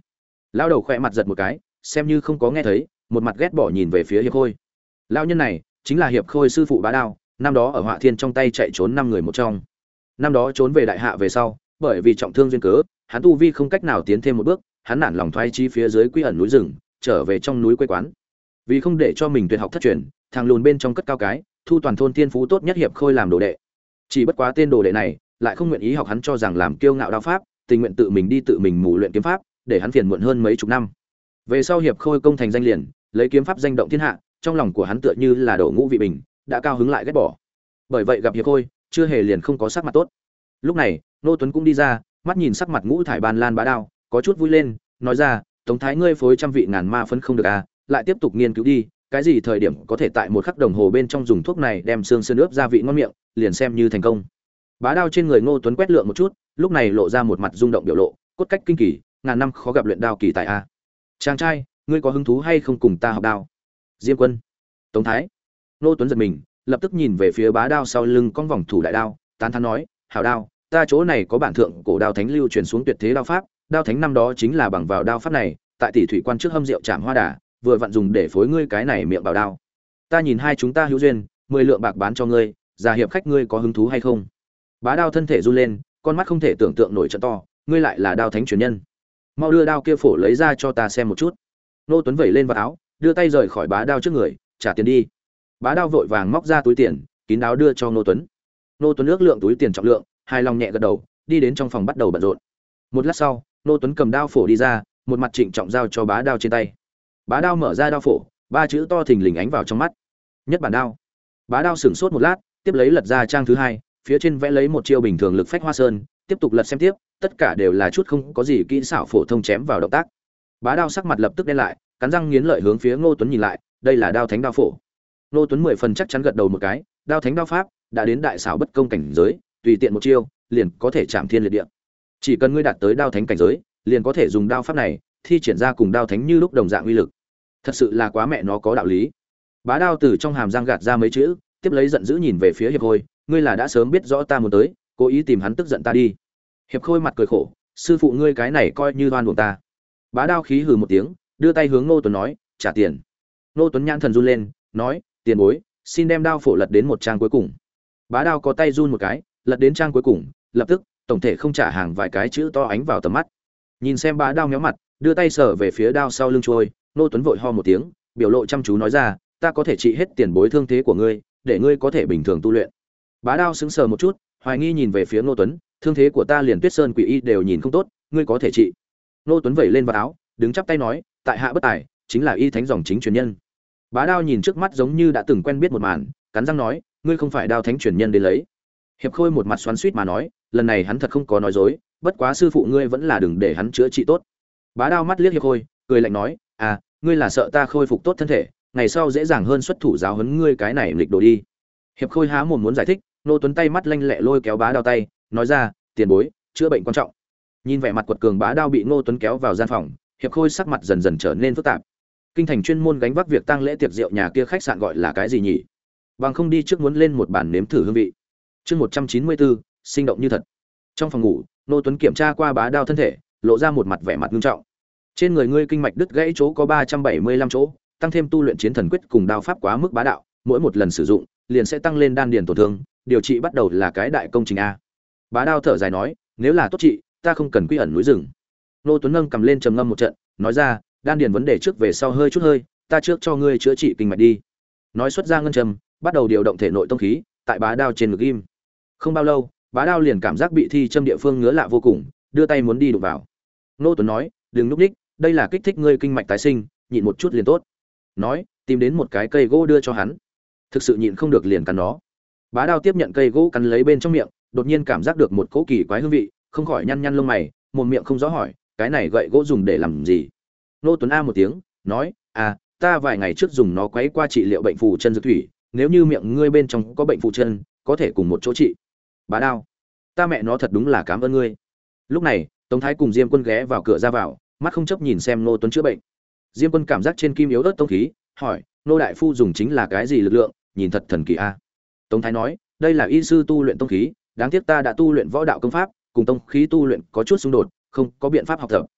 Lao đầu khỏe mặt giật một cái, xem như không có nghe thấy, một mặt ghét bỏ nhìn về phía Hiệp Khôi. Lão nhân này chính là Hiệp Khôi sư phụ Bá Đao, năm đó ở Họa Thiên trong tay chạy trốn năm người một trong. Năm đó trốn về đại hạ về sau, bởi vì trọng thương duyên cớ, hắn tu vi không cách nào tiến thêm một bước, hắn nản lòng thoái chí phía dưới quy ẩn núi rừng, trở về trong núi quê quán. Vì không để cho mình tuyệt học thất truyền, thằng lùn bên trong cất cao cái, thu toàn thôn tiên phú tốt nhất Hiệp Khôi làm đồ đệ. Chỉ bất quá tên đồ đệ này lại không nguyện ý học hắn cho rằng làm kiêu ngạo đao pháp, tình nguyện tự mình đi tự mình mù luyện kiếm pháp, để hắn phiền muộn hơn mấy chục năm. Về sau Hiệp Khôi công thành danh liền, lấy kiếm pháp danh động thiên hạ, trong lòng của hắn tựa như là đổ ngũ vị bình, đã cao hứng lại ghét bỏ. Bởi vậy gặp Hiệp Khôi, chưa hề liền không có sắc mặt tốt. Lúc này, Nô Tuấn cũng đi ra, mắt nhìn sắc mặt ngũ thải ban lan Bá Đao, có chút vui lên, nói ra, "Tống thái ngươi phối trăm vị ngàn ma phấn không được à, lại tiếp tục nghiên cứu đi, cái gì thời điểm có thể tại một khắc đồng hồ bên trong dùng thuốc này đem xương sơn ướp gia vị ngon miệng, liền xem như thành công." Bá Đao trên người Ngô Tuấn quét lượng một chút, lúc này lộ ra một mặt rung động biểu lộ, cốt cách kinh kỳ, ngàn năm khó gặp luyện đao kỳ tài a. Chàng trai, ngươi có hứng thú hay không cùng ta học đao? Diêm Quân, Tống Thái. Ngô Tuấn giật mình, lập tức nhìn về phía Bá Đao sau lưng con vòng thủ đại đao, tán thán nói, "Hảo đao, ta chỗ này có bản thượng cổ đao thánh lưu truyền xuống tuyệt thế đao pháp, đao thánh năm đó chính là bằng vào đao pháp này, tại tỷ thủy quan trước hâm rượu trảm hoa đà, vừa vặn dùng để phối ngươi cái này miệng bảo đao. Ta nhìn hai chúng ta hữu duyên, mười lượng bạc bán cho ngươi, già hiệp khách ngươi có hứng thú hay không?" Bá Đao thân thể run lên, con mắt không thể tưởng tượng nổi trận to, "Ngươi lại là đao thánh truyền nhân? Mau đưa đao kia phổ lấy ra cho ta xem một chút." Nô Tuấn vẩy lên vào áo, đưa tay rời khỏi Bá Đao trước người, "Trả tiền đi." Bá Đao vội vàng móc ra túi tiền, kín đáo đưa cho Nô Tuấn. Nô Tuấn ước lượng túi tiền trọng lượng, hài lòng nhẹ gật đầu, đi đến trong phòng bắt đầu bận rộn. Một lát sau, Nô Tuấn cầm đao phổ đi ra, một mặt trịnh trọng giao cho Bá Đao trên tay. Bá Đao mở ra đao phổ, ba chữ to thình lình ánh vào trong mắt. Nhất bản đao. Bá Đao sửng sốt một lát, tiếp lấy lật ra trang thứ hai, phía trên vẽ lấy một chiêu bình thường lực phách hoa sơn, tiếp tục lật xem tiếp, tất cả đều là chút không có gì kỹ xảo phổ thông chém vào động tác. Bá Đao sắc mặt lập tức đen lại, cắn răng nghiến lợi hướng phía Ngô Tuấn nhìn lại, đây là đao thánh đao phổ. Ngô Tuấn mười phần chắc chắn gật đầu một cái, đao thánh đao pháp đã đến đại xảo bất công cảnh giới, tùy tiện một chiêu, liền có thể chạm thiên liệt địa. Chỉ cần ngươi đạt tới đao thánh cảnh giới, liền có thể dùng đao pháp này thi triển ra cùng đao thánh như lúc đồng dạng uy lực. Thật sự là quá mẹ nó có đạo lý. Bá Đao từ trong hàm răng gạt ra mấy chữ, tiếp lấy giận dữ nhìn về phía Hiệp Khôi, "Ngươi là đã sớm biết rõ ta muốn tới, cố ý tìm hắn tức giận ta đi." Hiệp Khôi mặt cười khổ, "Sư phụ ngươi cái này coi như oan uổng ta." Bá Đao khí hừ một tiếng, đưa tay hướng Ngô Tuấn nói, "Trả tiền." Ngô Tuấn nhãn thần run lên, nói, "Tiền bối, xin đem đao phổ lật đến một trang cuối cùng." Bá Đao có tay run một cái, lật đến trang cuối cùng, lập tức, tổng thể không trả hàng vài cái chữ to ánh vào tầm mắt. Nhìn xem Bá Đao méo mặt, đưa tay sờ về phía đao sau lưng trôi, Ngô Tuấn vội ho một tiếng, biểu lộ chăm chú nói ra, "Ta có thể trị hết tiền bối thương thế của ngươi, để ngươi có thể bình thường tu luyện." Bá Đao sững sờ một chút, hoài nghi nhìn về phía Ngô Tuấn, "Thương thế của ta liền Tuyết Sơn Quỷ Y đều nhìn không tốt, ngươi có thể trị?" Ngô Tuấn vẩy lên vào áo, đứng chắp tay nói, "Tại hạ bất tài, chính là y thánh dòng chính truyền nhân." Bá Đao nhìn trước mắt giống như đã từng quen biết một màn, cắn răng nói, "Ngươi không phải đao thánh truyền nhân đến lấy." Hiệp Khôi một mặt xoắn xuýt mà nói, lần này hắn thật không có nói dối, bất quá sư phụ ngươi vẫn là đừng để hắn chữa trị tốt. Bá Đao mắt liếc Hiệp Khôi, cười lạnh nói, "À, ngươi là sợ ta khôi phục tốt thân thể, ngày sau dễ dàng hơn xuất thủ giáo huấn ngươi cái này nghịch đồ đi." Hiệp Khôi há mồm muốn giải thích, Nô Tuấn tay mắt lanh lẹ lôi kéo Bá Đao tay, nói ra, "Tiền bối, chữa bệnh quan trọng." Nhìn vẻ mặt quật cường Bá Đao bị Nô Tuấn kéo vào gian phòng, Hiệp Khôi sắc mặt dần dần trở nên phức tạp. Kinh thành chuyên môn gánh vác việc tang lễ tiệc rượu nhà kia khách sạn gọi là cái gì nhỉ? Bằng không đi trước muốn lên một bản nếm thử hương vị. Chương một trăm chín mươi bốn, sinh động như thật. Trong phòng ngủ, Nô Tuấn kiểm tra qua Bá Đao thân thể, lộ ra một mặt vẻ mặt nghiêm trọng. Trên người ngươi kinh mạch đứt gãy chỗ có ba trăm bảy mươi lăm chỗ, tăng thêm tu luyện chiến thần quyết cùng đao pháp quá mức bá đạo, mỗi một lần sử dụng liền sẽ tăng lên đan điền tổn thương, điều trị bắt đầu là cái đại công trình a. Bá Đao thở dài nói, "Nếu là tốt trị, ta không cần quy ẩn núi rừng." Nô Tuấn nâng cầm lên trầm ngâm một trận, nói ra, "Đan điền vấn đề trước về sau hơi chút hơi, ta trước cho ngươi chữa trị kinh mạch đi." Nói xuất ra ngân trầm, bắt đầu điều động thể nội tông khí, tại Bá Đao trên ngực im. Không bao lâu, Bá Đao liền cảm giác bị thi châm địa phương ngứa lạ vô cùng, đưa tay muốn đi đụng vào. Nô Tuấn nói, "Đừng núp đích, đây là kích thích ngươi kinh mạch tái sinh, nhịn một chút liền tốt." Nói, tìm đến một cái cây gỗ đưa cho hắn. Thực sự nhịn không được liền cắn nó. Bá Đao tiếp nhận cây gỗ cắn lấy bên trong miệng, đột nhiên cảm giác được một cỗ kỳ quái hương vị, không khỏi nhăn nhăn lông mày, một miệng không rõ hỏi, "Cái này gậy gỗ dùng để làm gì?" Nô Tuấn a một tiếng, nói, "À, ta vài ngày trước dùng nó quấy qua trị liệu bệnh phù chân dược thủy, nếu như miệng ngươi bên trong có bệnh phù chân, có thể cùng một chỗ trị." Bá Đao, "Ta mẹ nó thật đúng là cảm ơn ngươi." Lúc này, Tống Thái cùng Diêm Quân ghé vào cửa ra vào, mắt không chấp nhìn xem Nô Tuấn chữa bệnh. Diêm Quân cảm giác trên kim yếu ớt tông khí, hỏi, "Nô đại phu dùng chính là cái gì lực lượng, nhìn thật thần kỳ a." Tống Thái nói, "Đây là y sư tu luyện tông khí, đáng tiếc ta đã tu luyện võ đạo công pháp, cùng tông khí tu luyện có chút xung đột, không có biện pháp học tập."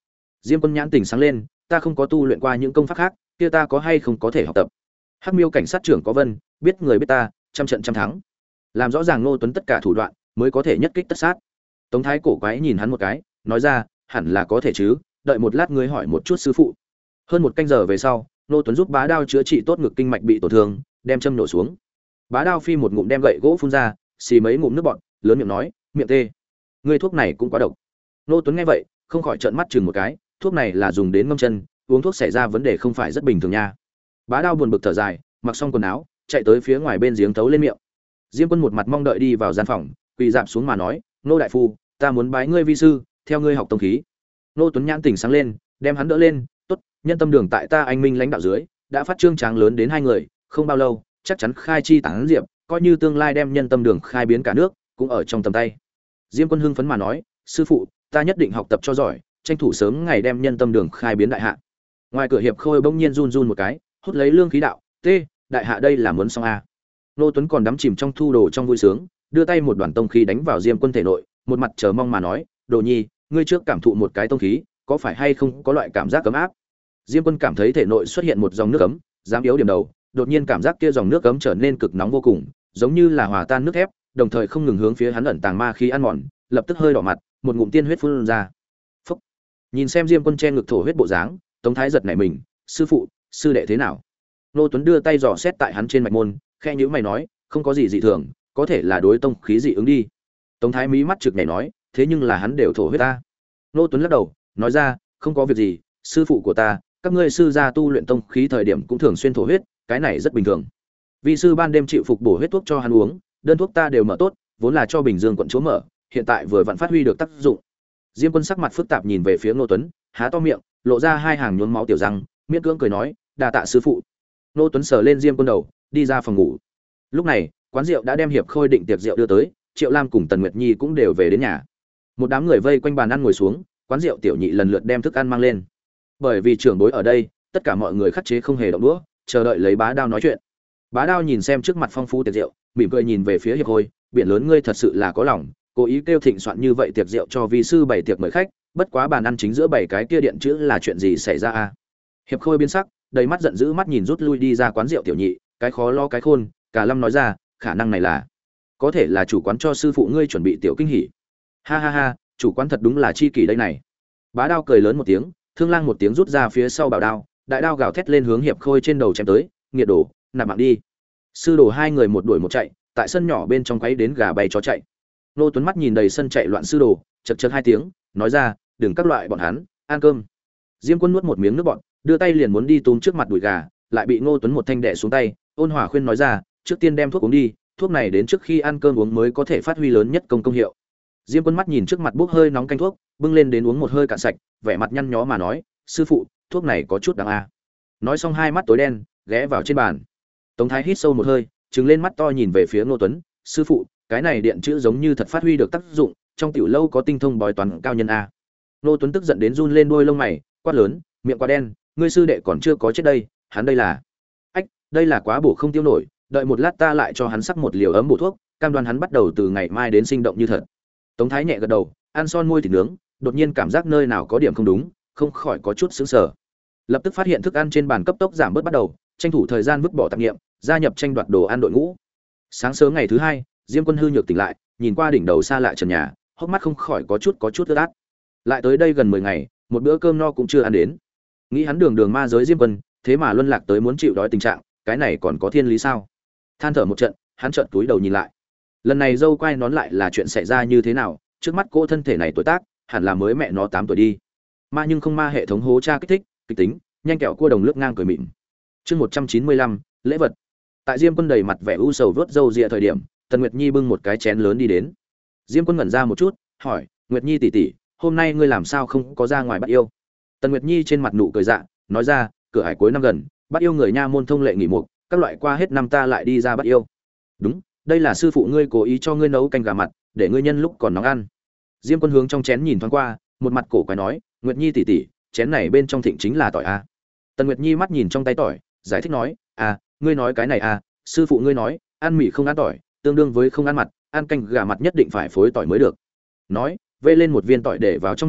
Diêm Quân nhãn tình sáng lên, ta không có tu luyện qua những công pháp khác, kia ta có hay không có thể học tập? Hắc Miêu cảnh sát trưởng có vân, biết người biết ta, trăm trận trăm thắng. Làm rõ ràng Ngô Tuấn tất cả thủ đoạn, mới có thể nhất kích tất sát. Tống Thái cổ quái nhìn hắn một cái, nói ra, hẳn là có thể chứ, đợi một lát ngươi hỏi một chút sư phụ. Hơn một canh giờ về sau, Ngô Tuấn giúp Bá Đao chữa trị tốt ngực kinh mạch bị tổn thương, đem châm nổ xuống. Bá Đao phi một ngụm đem gậy gỗ phun ra, xì mấy ngụm nước bọt, lớn miệng nói, miệng tê. Ngươi thuốc này cũng quá độc. Ngô Tuấn nghe vậy, không khỏi trợn mắt chừng một cái, thuốc này là dùng đến ngâm chân, uống thuốc xảy ra vấn đề không phải rất bình thường nha. Bá Đao buồn bực thở dài, mặc xong quần áo, chạy tới phía ngoài bên giếng thấu lên miệng. Diêm Quân một mặt mong đợi đi vào gian phòng, quỳ dạp xuống mà nói, "Nô đại phu, ta muốn bái ngươi vi sư, theo ngươi học tông khí." Nô Tuấn nhãn tỉnh sáng lên, đem hắn đỡ lên, "Tốt, nhân tâm đường tại ta anh minh lãnh đạo dưới, đã phát trương tráng lớn đến hai người, không bao lâu, chắc chắn khai chi tán diệp, coi như tương lai đem nhân tâm đường khai biến cả nước, cũng ở trong tầm tay." Diêm Quân hưng phấn mà nói, "Sư phụ, ta nhất định học tập cho giỏi, tranh thủ sớm ngày đem nhân tâm đường khai biến đại hạ." Ngoài cửa Hiệp Khôi bỗng nhiên run run một cái, hút lấy lương khí đạo, "T, đại hạ đây là muốn xong a." Nô Tuấn còn đắm chìm trong thu đồ trong vui sướng, đưa tay một đoàn tông khí đánh vào Diêm Quân thể nội, một mặt chờ mong mà nói, "Đồ nhi, ngươi trước cảm thụ một cái tông khí, có phải hay không có loại cảm giác ấm áp?" Diêm Quân cảm thấy thể nội xuất hiện một dòng nước ấm, dám yếu điểm đầu, đột nhiên cảm giác kia dòng nước ấm trở nên cực nóng vô cùng, giống như là hòa tan nước thép, đồng thời không ngừng hướng phía hắn ẩn tàng ma khí ăn mòn, lập tức hơi đỏ mặt, một ngụm tiên huyết phun ra. Phốc. Nhìn xem Diêm Quân che ngực thổ huyết bộ dáng, Tống Thái giật nảy mình, "Sư phụ, sư đệ thế nào?" Nô Tuấn đưa tay dò xét tại hắn trên mạch môn, khẽ nhíu mày nói, "Không có gì dị thường, có thể là đối tông khí dị ứng đi." Tống Thái mí mắt trực nhảy nói, "Thế nhưng là hắn đều thổ huyết ta." Nô Tuấn lắc đầu, nói ra, "Không có việc gì, sư phụ của ta, các ngươi sư gia tu luyện tông khí thời điểm cũng thường xuyên thổ huyết, cái này rất bình thường. Vị sư ban đêm chịu phục bổ huyết thuốc cho hắn uống, đơn thuốc ta đều mở tốt, vốn là cho Bình Dương quận chúa mở, hiện tại vừa vặn phát huy được tác dụng." Diêm Quân sắc mặt phức tạp nhìn về phía Nô Tuấn, há to miệng, lộ ra hai hàng nhuốm máu tiểu răng, miễn cưỡng cười nói, "Đa tạ sư phụ." Nô Tuấn sờ lên Diêm Quân đầu, đi ra phòng ngủ. Lúc này, quán rượu đã đem Hiệp Khôi định tiệc rượu đưa tới, Triệu Lam cùng Tần Nguyệt Nhi cũng đều về đến nhà. Một đám người vây quanh bàn ăn ngồi xuống, quán rượu tiểu nhị lần lượt đem thức ăn mang lên. Bởi vì trưởng bối ở đây, tất cả mọi người khắc chế không hề động đũa, chờ đợi lấy Bá Đao nói chuyện. Bá Đao nhìn xem trước mặt phong phú tiệc rượu, mỉm cười nhìn về phía Hiệp Khôi, "Biển lớn ngươi thật sự là có lòng, cố ý kêu thịnh soạn như vậy tiệc rượu cho vi sư bày tiệc mời khách, bất quá bàn ăn chính giữa bảy cái kia điện chữ là chuyện gì xảy ra a?" Hiệp Khôi biến sắc, đầy mắt giận dữ mắt nhìn rút lui đi ra quán rượu tiểu nhị, cái khó lo cái khôn, cả lâm nói ra, "Khả năng này là, có thể là chủ quán cho sư phụ ngươi chuẩn bị tiểu kinh hỉ." "Ha ha ha, chủ quán thật đúng là chi kỷ đây này." Bá Đao cười lớn một tiếng, Thương Lang một tiếng rút ra phía sau bảo đao, đại đao gào thét lên hướng Hiệp Khôi trên đầu chém tới, "Nghiệt đồ, nạp mạng đi." Sư đồ hai người một đuổi một chạy, tại sân nhỏ bên trong quấy đến gà bay chó chạy. Nô Tuấn mắt nhìn đầy sân chạy loạn sư đồ, chật chật hai tiếng, nói ra, "Đừng các loại bọn hắn, ăn cơm." Diêm Quân nuốt một miếng nước bọt, đưa tay liền muốn đi túm trước mặt đùi gà, lại bị Ngô Tuấn một thanh đè xuống tay, ôn hòa khuyên nói ra, "Trước tiên đem thuốc uống đi, thuốc này đến trước khi ăn cơm uống mới có thể phát huy lớn nhất công công hiệu." Diêm Quân mắt nhìn trước mặt bốc hơi nóng canh thuốc, bưng lên đến uống một hơi cạn sạch, vẻ mặt nhăn nhó mà nói, "Sư phụ, thuốc này có chút đáng a." Nói xong hai mắt tối đen, ghé vào trên bàn. Tống Thái hít sâu một hơi, trừng lên mắt to nhìn về phía Ngô Tuấn, "Sư phụ, cái này điện chữ giống như thật phát huy được tác dụng, trong tiểu lâu có tinh thông bói toán cao nhân a." Ngô Tuấn tức giận đến run lên đuôi lông mày, quát lớn, "Miệng quá đen, ngươi sư đệ còn chưa có chết đây, hắn đây là..." "Ách, đây là quá bổ không tiêu nổi, đợi một lát ta lại cho hắn sắc một liều ấm bổ thuốc, cam đoan hắn bắt đầu từ ngày mai đến sinh động như thật." Tống Thái nhẹ gật đầu, ăn son môi thịt nướng, đột nhiên cảm giác nơi nào có điểm không đúng, không khỏi có chút sững sờ. Lập tức phát hiện thức ăn trên bàn cấp tốc giảm bớt bắt đầu, tranh thủ thời gian vứt bỏ tạp niệm, gia nhập tranh đoạt đồ ăn đội ngũ. Sáng sớm ngày thứ hai, Diêm Quân hư nhược tỉnh lại, nhìn qua đỉnh đầu xa lạ trần nhà, hốc mắt không khỏi có chút có chút ướt át. Lại tới đây gần mười ngày, một bữa cơm no cũng chưa ăn đến. Nghĩ hắn đường đường ma giới Diêm Quân, thế mà luân lạc tới muốn chịu đói tình trạng, cái này còn có thiên lý sao? Than thở một trận, hắn trợn túi đầu nhìn lại. Lần này dâu quay nón lại là chuyện xảy ra như thế nào? Trước mắt cô thân thể này tuổi tác, hẳn là mới mẹ nó tám tuổi đi. Ma nhưng không ma hệ thống hố tra kích thích, kịch tính, nhanh kẹo cua đồng lướt ngang cười mịn. Chương một trăm chín mươi lăm, lễ vật. Tại Diêm Quân đầy mặt vẻ u sầu vớt râu ria thời điểm, Tần Nguyệt Nhi bưng một cái chén lớn đi đến. Diêm Quân ngẩn ra một chút, hỏi, "Nguyệt Nhi tỷ tỷ, hôm nay ngươi làm sao không có ra ngoài bắt yêu?" Tần Nguyệt Nhi trên mặt nụ cười dạ, nói ra, "Cửa hải cuối năm gần, bắt yêu người nha môn thông lệ nghỉ mục, các loại qua hết năm ta lại đi ra bắt yêu." "Đúng, đây là sư phụ ngươi cố ý cho ngươi nấu canh gà mặt, để ngươi nhân lúc còn nóng ăn." Diêm Quân hướng trong chén nhìn thoáng qua, một mặt cổ quái nói, "Nguyệt Nhi tỷ tỷ, chén này bên trong thịnh chính là tỏi a." Tần Nguyệt Nhi mắt nhìn trong tay tỏi, giải thích nói, "À, ngươi nói cái này à, sư phụ ngươi nói, ăn mì không ăn tỏi, tương đương với không ăn mặt, ăn canh gà mặt nhất định phải phối tỏi mới được." Nói, vê lên một viên tỏi để vào trong miệng,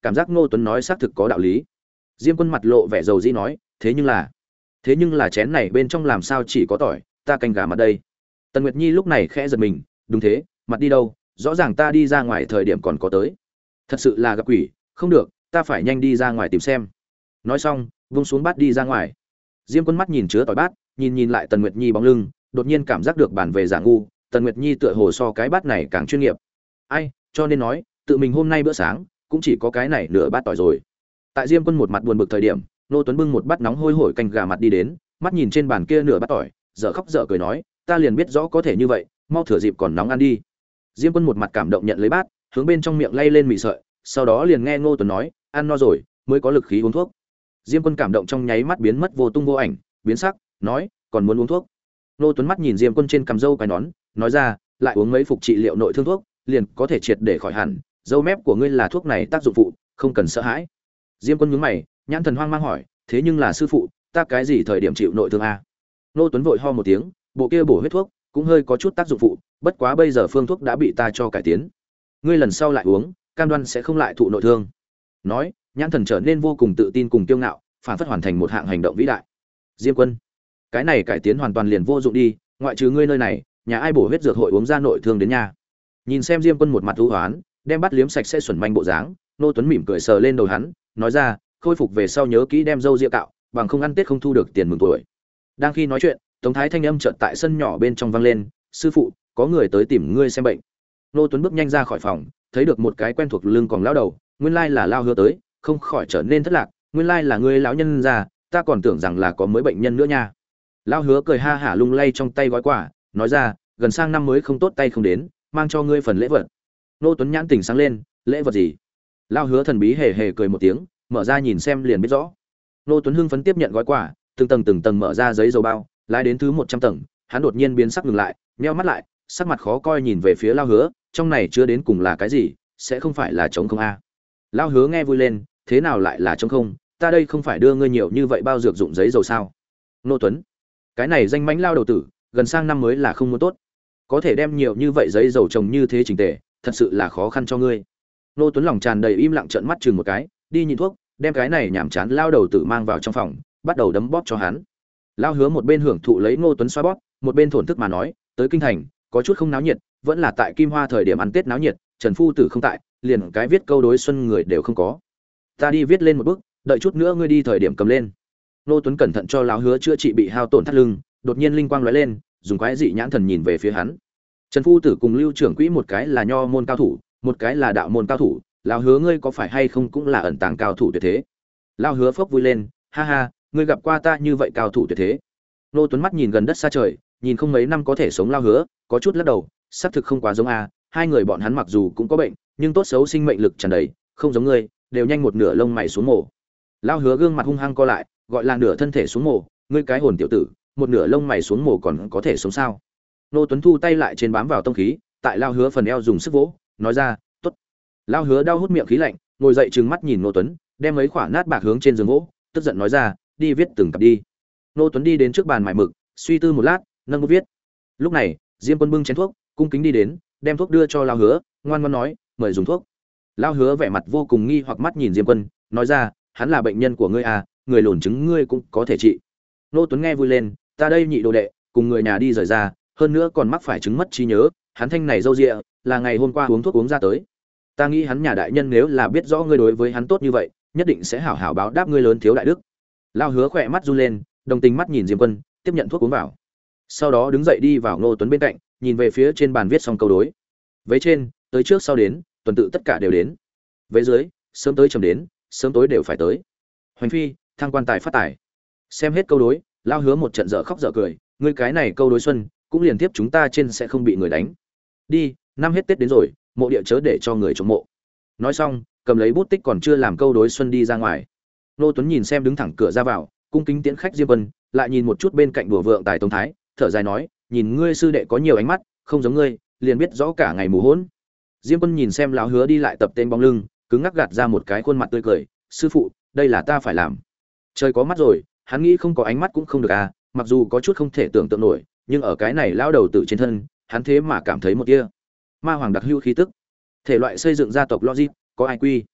cảm giác Ngô Tuấn nói xác thực có đạo lý. Diêm Quân mặt lộ vẻ dầu dĩ nói, thế nhưng là, thế nhưng là chén này bên trong làm sao chỉ có tỏi, ta canh gà mặt đây. Tần Nguyệt Nhi lúc này khẽ giật mình, đúng thế, mặt đi đâu, rõ ràng ta đi ra ngoài thời điểm còn có tới. Thật sự là gặp quỷ, không được, ta phải nhanh đi ra ngoài tìm xem. Nói xong, vung xuống bát đi ra ngoài. Diêm Quân mắt nhìn chứa tỏi bát, nhìn nhìn lại Tần Nguyệt Nhi bóng lưng, đột nhiên cảm giác được bản về giả ngu, Tần Nguyệt Nhi tựa hồ so cái bát này càng chuyên nghiệp. Ai, cho nên nói, tự mình hôm nay bữa sáng cũng chỉ có cái này nửa bát tỏi rồi. Tại Diêm Quân một mặt buồn bực thời điểm, Nô Tuấn bưng một bát nóng hôi hổi canh gà mặt đi đến, mắt nhìn trên bàn kia nửa bát tỏi, dở khóc dở cười nói, ta liền biết rõ có thể như vậy, mau thừa dịp còn nóng ăn đi. Diêm Quân một mặt cảm động nhận lấy bát, hướng bên trong miệng lay lên mì sợi, sau đó liền nghe Ngô Tuấn nói, ăn no rồi mới có lực khí uống thuốc. Diêm Quân cảm động trong nháy mắt biến mất vô tung vô ảnh, biến sắc, nói, còn muốn uống thuốc. Ngô Tuấn mắt nhìn Diêm Quân trên cằm râu quai nón, nói ra, lại uống mấy phục trị liệu nội thương thuốc, liền có thể triệt để khỏi hẳn, râu mép của ngươi là thuốc này tác dụng phụ, không cần sợ hãi. Diêm Quân nhướng mày, nhãn thần hoang mang hỏi, thế nhưng là sư phụ, ta cái gì thời điểm chịu nội thương a? Ngô Tuấn vội ho một tiếng, bộ kia bổ huyết thuốc cũng hơi có chút tác dụng phụ, bất quá bây giờ phương thuốc đã bị ta cho cải tiến, ngươi lần sau lại uống, cam đoan sẽ không lại thụ nội thương. Nói, nhãn thần trở nên vô cùng tự tin cùng kiêu ngạo, phản phất hoàn thành một hạng hành động vĩ đại. Diêm Quân, cái này cải tiến hoàn toàn liền vô dụng đi, ngoại trừ ngươi nơi này, nhà ai bổ huyết dược hội uống ra nội thương đến nhà. Nhìn xem Diêm Quân một mặt u hoán, đem bắt liếm sạch sẽ xuẩn manh bộ dáng, Nô Tuấn mỉm cười sờ lên đầu hắn, nói ra, khôi phục về sau nhớ kỹ đem dâu ria cạo, bằng không ăn Tết không thu được tiền mừng tuổi. Đang khi nói chuyện, Tống Thái thanh âm chợt tại sân nhỏ bên trong vang lên, sư phụ, có người tới tìm ngươi xem bệnh. Nô Tuấn bước nhanh ra khỏi phòng, thấy được một cái quen thuộc lưng còn lão đầu, nguyên lai là Lao Hứa tới, không khỏi trở nên thất lạc, nguyên lai là ngươi lão nhân già, ta còn tưởng rằng là có mới bệnh nhân nữa nha. Lao Hứa cười ha hả lung lay trong tay gói quà, nói ra, gần sang năm mới không tốt tay không đến, mang cho ngươi phần lễ vật. Nô Tuấn nhãn tỉnh sáng lên, lễ vật gì? Lao Hứa thần bí hề hề cười một tiếng, mở ra nhìn xem liền biết rõ. Nô Tuấn hưng phấn tiếp nhận gói quà, từng tầng từng tầng mở ra giấy dầu bao, lái đến thứ một trăm tầng, hắn đột nhiên biến sắc ngừng lại, nheo mắt lại, sắc mặt khó coi nhìn về phía Lao Hứa, trong này chưa đến cùng là cái gì, sẽ không phải là trống không a? À? Lao Hứa nghe vui lên, thế nào lại là trống không, ta đây không phải đưa ngươi nhiều như vậy bao dược dụng giấy dầu sao? Nô Tuấn, cái này danh mãnh lao đầu tử, gần sang năm mới là không muốn tốt, có thể đem nhiều như vậy giấy dầu trồng như thế chỉnh tề, thật sự là khó khăn cho ngươi. Nô Tuấn lòng tràn đầy im lặng trợn mắt chừng một cái, đi nhịn thuốc, đem cái này nhảm chán lao đầu tử mang vào trong phòng, bắt đầu đấm bóp cho hắn. Lao Hứa một bên hưởng thụ lấy Ngô Tuấn xoa bóp, một bên thổn thức mà nói, tới kinh thành, có chút không náo nhiệt, vẫn là tại Kim Hoa thời điểm ăn Tết náo nhiệt, Trần phu tử không tại, liền cái viết câu đối xuân người đều không có. Ta đi viết lên một bức, đợi chút nữa ngươi đi thời điểm cầm lên. Ngô Tuấn cẩn thận cho Lão Hứa chữa trị bị hao tổn thắt lưng, đột nhiên linh quang lóe lên, dùng quái dị nhãn thần nhìn về phía hắn. Trần phu tử cùng Lưu trưởng quỹ một cái là nho môn cao thủ, một cái là đạo môn cao thủ, Lão Hứa ngươi có phải hay không cũng là ẩn tàng cao thủ tuyệt thế. Lão Hứa phốc vui lên, ha ha, ngươi gặp qua ta như vậy cao thủ tuyệt thế. Ngô Tuấn mắt nhìn gần đất xa trời, nhìn không mấy năm có thể sống Lão Hứa, có chút lắc đầu, xác thực không quá giống a, hai người bọn hắn mặc dù cũng có bệnh, nhưng tốt xấu sinh mệnh lực tràn đầy, không giống ngươi, đều nhanh một nửa lông mày xuống mổ. Lão Hứa gương mặt hung hăng co lại, gọi là nửa thân thể xuống mổ, ngươi cái hồn tiểu tử, một nửa lông mày xuống mổ còn có thể sống sao? Nô Tuấn thu tay lại trên bám vào tông khí, tại Lão Hứa phần eo dùng sức vỗ, nói ra, "Tốt." Lão Hứa đau hút miệng khí lạnh, ngồi dậy trừng mắt nhìn Nô Tuấn, đem mấy quả nát bạc hướng trên giường vỗ, tức giận nói ra, "Đi viết từng cặp đi." Nô Tuấn đi đến trước bàn mài mực, suy tư một lát, nâng bút viết. Lúc này, Diêm Quân bưng chén thuốc, cung kính đi đến, đem thuốc đưa cho Lão Hứa, ngoan ngoãn nói, "Mời dùng thuốc." Lão Hứa vẻ mặt vô cùng nghi hoặc mắt nhìn Diêm Quân, nói ra, "Hắn là bệnh nhân của ngươi à, người lùn chứng ngươi cũng có thể trị." Nô Tuấn nghe vui lên, "Ta đây nhị đồ đệ, cùng người nhà đi rời ra, hơn nữa còn mắc phải chứng mất trí nhớ, hắn thanh này râu ria, là ngày hôm qua uống thuốc uống ra tới. Ta nghĩ hắn nhà đại nhân nếu là biết rõ ngươi đối với hắn tốt như vậy, nhất định sẽ hảo hảo báo đáp ngươi lớn thiếu đại đức." Lão Hứa khỏe mắt run lên, đồng tình mắt nhìn Diêm Quân, tiếp nhận thuốc uống vào. Sau đó đứng dậy đi vào Ngô Tuấn bên cạnh, nhìn về phía trên bàn viết xong câu đối. Vế trên, tới trước sau đến, tuần tự tất cả đều đến. Vế dưới, sớm tới chậm đến, sớm tối đều phải tới. Hoành phi, thăng quan tài phát tài. Xem hết câu đối, Lão Hứa một trận dở khóc dở cười, ngươi cái này câu đối xuân, cũng liền tiếp chúng ta trên sẽ không bị người đánh. Đi, năm hết Tết đến rồi, mộ địa chớ để cho người trộm mộ. Nói xong, cầm lấy bút tích còn chưa làm câu đối xuân đi ra ngoài. Nô Tuấn nhìn xem đứng thẳng cửa ra vào, cung kính tiễn khách Diêm Quân, lại nhìn một chút bên cạnh đùa vượng tài Tống Thái, thở dài nói, nhìn ngươi sư đệ có nhiều ánh mắt, không giống ngươi, liền biết rõ cả ngày mù hỗn. Diêm Quân nhìn xem Lão Hứa đi lại tập tên bóng lưng, cứng ngắc gạt ra một cái khuôn mặt tươi cười, sư phụ, đây là ta phải làm. Trời có mắt rồi, hắn nghĩ không có ánh mắt cũng không được à, mặc dù có chút không thể tưởng tượng nổi, nhưng ở cái này lão đầu tử trên thân, hắn thế mà cảm thấy một tia ma hoàng đặc hữu khí tức. Thể loại xây dựng gia tộc logic, có ai quy.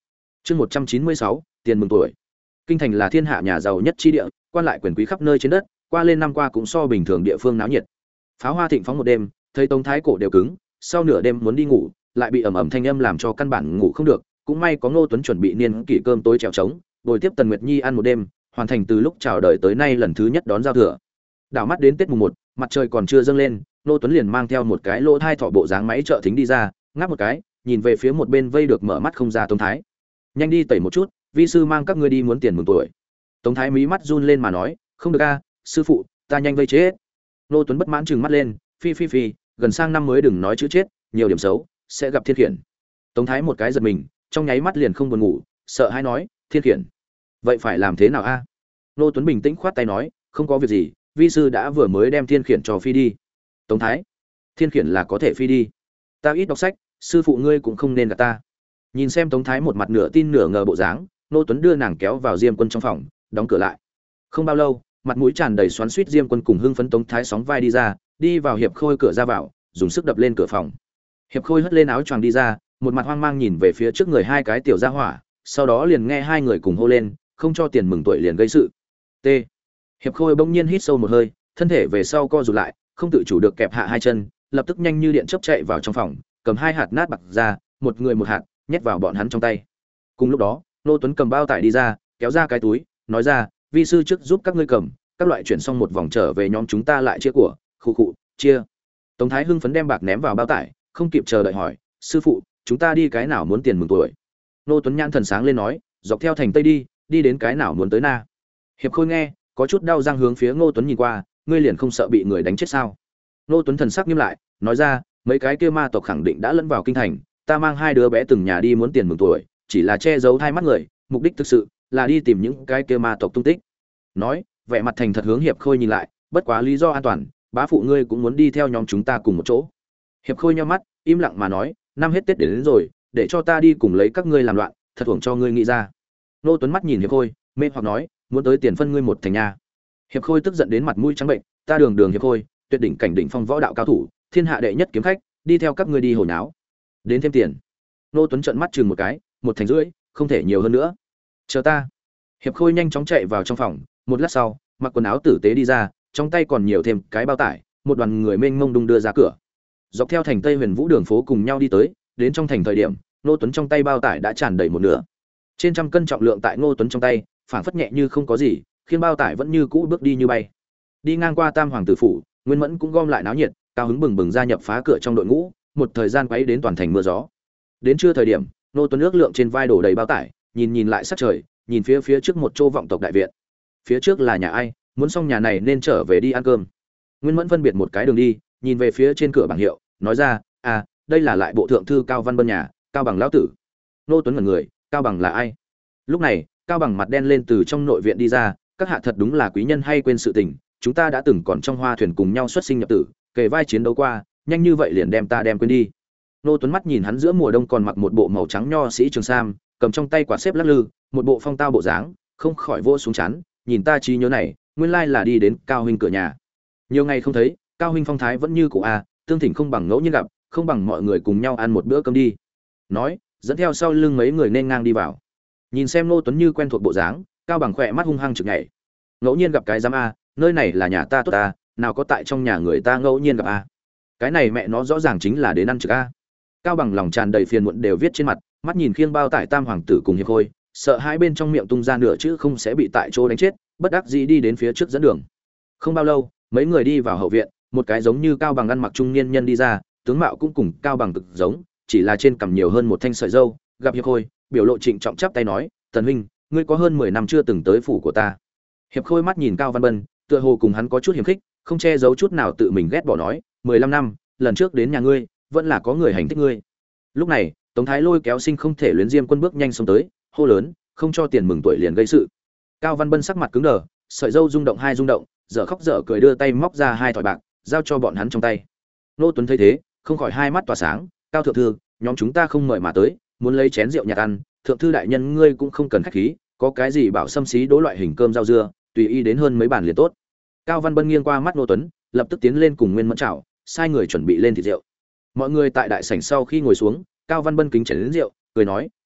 Chương một trăm chín mươi sáu, tiền mừng tuổi. Kinh thành là thiên hạ nhà giàu nhất chi địa, quan lại quyền quý khắp nơi trên đất, qua lên năm qua cũng so bình thường địa phương náo nhiệt. Pháo hoa thịnh phóng một đêm, thấy Tống Thái cổ đều cứng, sau nửa đêm muốn đi ngủ, lại bị ầm ầm thanh âm làm cho căn bản ngủ không được, cũng may có Ngô Tuấn chuẩn bị niên kỷ cơm tối trèo trống, bồi tiếp Tần Nguyệt Nhi ăn một đêm, hoàn thành từ lúc chào đời tới nay lần thứ nhất đón giao thừa. Đảo mắt đến Tết mùng một, mặt trời còn chưa dâng lên, Ngô Tuấn liền mang theo một cái lỗ thai thỏ bộ dáng máy trợ thính đi ra, ngáp một cái, nhìn về phía một bên vây được mở mắt không ra Tống Thái. Nhanh đi tẩy một chút, vi sư mang các ngươi đi muốn tiền mừng tuổi. Tống Thái mí mắt run lên mà nói, không được a, sư phụ, ta nhanh vây chết. Ngô Tuấn bất mãn trừng mắt lên, phi phi phi, gần sang năm mới đừng nói chữ chết, nhiều điểm xấu sẽ gặp thiên khiển. Tống Thái một cái giật mình, trong nháy mắt liền không buồn ngủ, sợ hãi nói, thiên khiển, vậy phải làm thế nào a? À? Ngô Tuấn bình tĩnh khoát tay nói, không có việc gì, vi sư đã vừa mới đem thiên khiển cho phi đi. Tống Thái, thiên khiển là có thể phi đi? Ta ít đọc sách, sư phụ ngươi cũng không nên gạt ta. Nhìn xem Tống Thái một mặt nửa tin nửa ngờ bộ dáng, Ngô Tuấn đưa nàng kéo vào Diêm Quân trong phòng, đóng cửa lại. Không bao lâu, mặt mũi tràn đầy xoắn xuýt Diêm Quân cùng hưng phấn Tống Thái sóng vai đi ra, đi vào Hiệp Khôi cửa ra vào, dùng sức đập lên cửa phòng. Hiệp Khôi hất lên áo choàng đi ra, một mặt hoang mang nhìn về phía trước người hai cái tiểu gia hỏa, sau đó liền nghe hai người cùng hô lên, không cho tiền mừng tuổi liền gây sự. T. Hiệp Khôi bỗng nhiên hít sâu một hơi, thân thể về sau co rụt lại, không tự chủ được kẹp hạ hai chân, lập tức nhanh như điện chớp chạy vào trong phòng, cầm hai hạt nát bạc ra, một người một hạt, nhét vào bọn hắn trong tay. Cùng lúc đó, Nô Tuấn cầm bao tải đi ra, kéo ra cái túi, nói ra, vi sư trước giúp các ngươi cầm, các loại chuyển xong một vòng trở về nhóm chúng ta lại chia của, khụ khụ, chia. Tống Thái hưng phấn đem bạc ném vào bao tải, không kịp chờ đợi hỏi, sư phụ, chúng ta đi cái nào muốn tiền mừng tuổi? Nô Tuấn nhãn thần sáng lên nói, dọc theo thành tây đi, đi đến cái nào muốn tới na. Hiệp Khôi nghe, có chút đau răng hướng phía Ngô Tuấn nhìn qua, ngươi liền không sợ bị người đánh chết sao? Nô Tuấn thần sắc nghiêm lại, nói ra, mấy cái kia ma tộc khẳng định đã lẫn vào kinh thành, ta mang hai đứa bé từng nhà đi muốn tiền mừng tuổi, chỉ là che giấu hai mắt người, mục đích thực sự là đi tìm những cái kia ma tộc tung tích. Nói, vẻ mặt thành thật hướng Hiệp Khôi nhìn lại, bất quá lý do an toàn, bá phụ ngươi cũng muốn đi theo nhóm chúng ta cùng một chỗ. Hiệp Khôi nhíu mắt, im lặng mà nói, năm hết Tết đến, đến rồi, để cho ta đi cùng lấy các ngươi làm loạn, thật uổng cho ngươi nghĩ ra. Nô Tuấn mắt nhìn Hiệp Khôi, mê hoặc nói, muốn tới tiền phân ngươi một thành nhà. Hiệp Khôi tức giận đến mặt mũi trắng bệnh, ta đường đường Hiệp Khôi, tuyệt đỉnh cảnh đỉnh phong võ đạo cao thủ, thiên hạ đệ nhất kiếm khách, đi theo các ngươi đi hồi náo, đến thêm tiền. Nô Tuấn trợn mắt chừng một cái, một thành rưỡi, không thể nhiều hơn nữa. Chờ ta. Hiệp Khôi nhanh chóng chạy vào trong phòng, một lát sau, mặc quần áo tử tế đi ra, trong tay còn nhiều thêm cái bao tải, một đoàn người mênh mông đung đưa ra cửa. Dọc theo thành Tây Huyền Vũ đường phố cùng nhau đi tới, đến trong thành thời điểm, Ngô Tuấn trong tay bao tải đã tràn đầy một nửa. Trên trăm cân trọng lượng tại Ngô Tuấn trong tay, phảng phất nhẹ như không có gì, khiến bao tải vẫn như cũ bước đi như bay. Đi ngang qua Tam Hoàng tử phủ, Nguyên Mẫn cũng gom lại náo nhiệt, cao hứng bừng bừng gia nhập phá cửa trong đội ngũ, một thời gian quấy đến toàn thành mưa gió. Đến trưa thời điểm, Ngô Tuấn ước lượng trên vai đổ đầy bao tải, nhìn nhìn lại sắc trời, nhìn phía phía trước một chỗ vọng tộc đại viện. Phía trước là nhà ai, muốn xong nhà này nên trở về đi ăn cơm. Nguyên Mẫn phân biệt một cái đường đi, nhìn về phía trên cửa bảng hiệu, nói ra, à, đây là lại bộ thượng thư Cao Văn Bân nhà, Cao Bằng lão tử. Ngô Tuấn ngẩn người, Cao Bằng là ai? Lúc này, Cao Bằng mặt đen lên từ trong nội viện đi ra, các hạ thật đúng là quý nhân hay quên sự tình, chúng ta đã từng còn trong hoa thuyền cùng nhau xuất sinh nhập tử, kề vai chiến đấu qua, nhanh như vậy liền đem ta đem quên đi. Ngô Tuấn mắt nhìn hắn giữa mùa đông còn mặc một bộ màu trắng nho sĩ trường sam, cầm trong tay quả xếp lắc lư, một bộ phong tao bộ dáng, không khỏi vô xuống chán, nhìn ta trí nhớ này, nguyên lai là đi đến Cao huynh cửa nhà. Nhiều ngày không thấy, Cao huynh phong thái vẫn như cũ à, tương thỉnh không bằng ngẫu nhiên gặp, không bằng mọi người cùng nhau ăn một bữa cơm đi. Nói, dẫn theo sau lưng mấy người nên ngang đi vào. Nhìn xem Ngô Tuấn như quen thuộc bộ dáng, Cao Bằng khỏe mắt hung hăng chực nhảy. Ngẫu nhiên gặp cái giám a, nơi này là nhà ta tốt ta, nào có tại trong nhà người ta ngẫu nhiên gặp a. Cái này mẹ nó rõ ràng chính là đến ăn trực a. Cao Bằng lòng tràn đầy phiền muộn đều viết trên mặt, mắt nhìn khiêng bao tải Tam Hoàng tử cùng Hiệp Khôi, sợ hai bên trong miệng tung ra nửa chữ không sẽ bị tại chỗ đánh chết, bất đắc dĩ đi đến phía trước dẫn đường. Không bao lâu, mấy người đi vào hậu viện, một cái giống như Cao Bằng ăn mặc trung niên nhân đi ra, tướng mạo cũng cùng Cao Bằng cực giống, chỉ là trên cằm nhiều hơn một thanh sợi râu, gặp Hiệp Khôi, biểu lộ trịnh trọng chắp tay nói, "Tần huynh, ngươi có hơn mười năm chưa từng tới phủ của ta." Hiệp Khôi mắt nhìn Cao Văn Bân, tựa hồ cùng hắn có chút hiềm khích, không che giấu chút nào tự mình ghét bỏ nói, mười lăm năm, lần trước đến nhà ngươi, vẫn là có người hành thích ngươi." Lúc này, Tống Thái Lôi kéo Sinh Không Thể Luyến Diêm Quân bước nhanh xông tới, hô lớn, "Không cho tiền mừng tuổi liền gây sự." Cao Văn Bân sắc mặt cứng đờ, sợi râu rung động hai rung động, dở khóc dở cười đưa tay móc ra hai thỏi bạc, giao cho bọn hắn trong tay. Nô Tuấn thấy thế, không khỏi hai mắt tỏa sáng, "Cao thượng thư, nhóm chúng ta không mời mà tới, muốn lấy chén rượu nhạt ăn, thượng thư đại nhân ngươi cũng không cần khách khí, có cái gì bảo xâm xí đố loại hình cơm rau dưa, tùy ý đến hơn mấy bàn liền tốt." Cao Văn Bân nghiêng qua mắt Nô Tuấn, lập tức tiến lên cùng Nguyên Mẫn chào, sai người chuẩn bị lên thịt rượu. Mọi người tại đại sảnh sau khi ngồi xuống, Cao Văn Bân kính chén đến rượu, cười nói,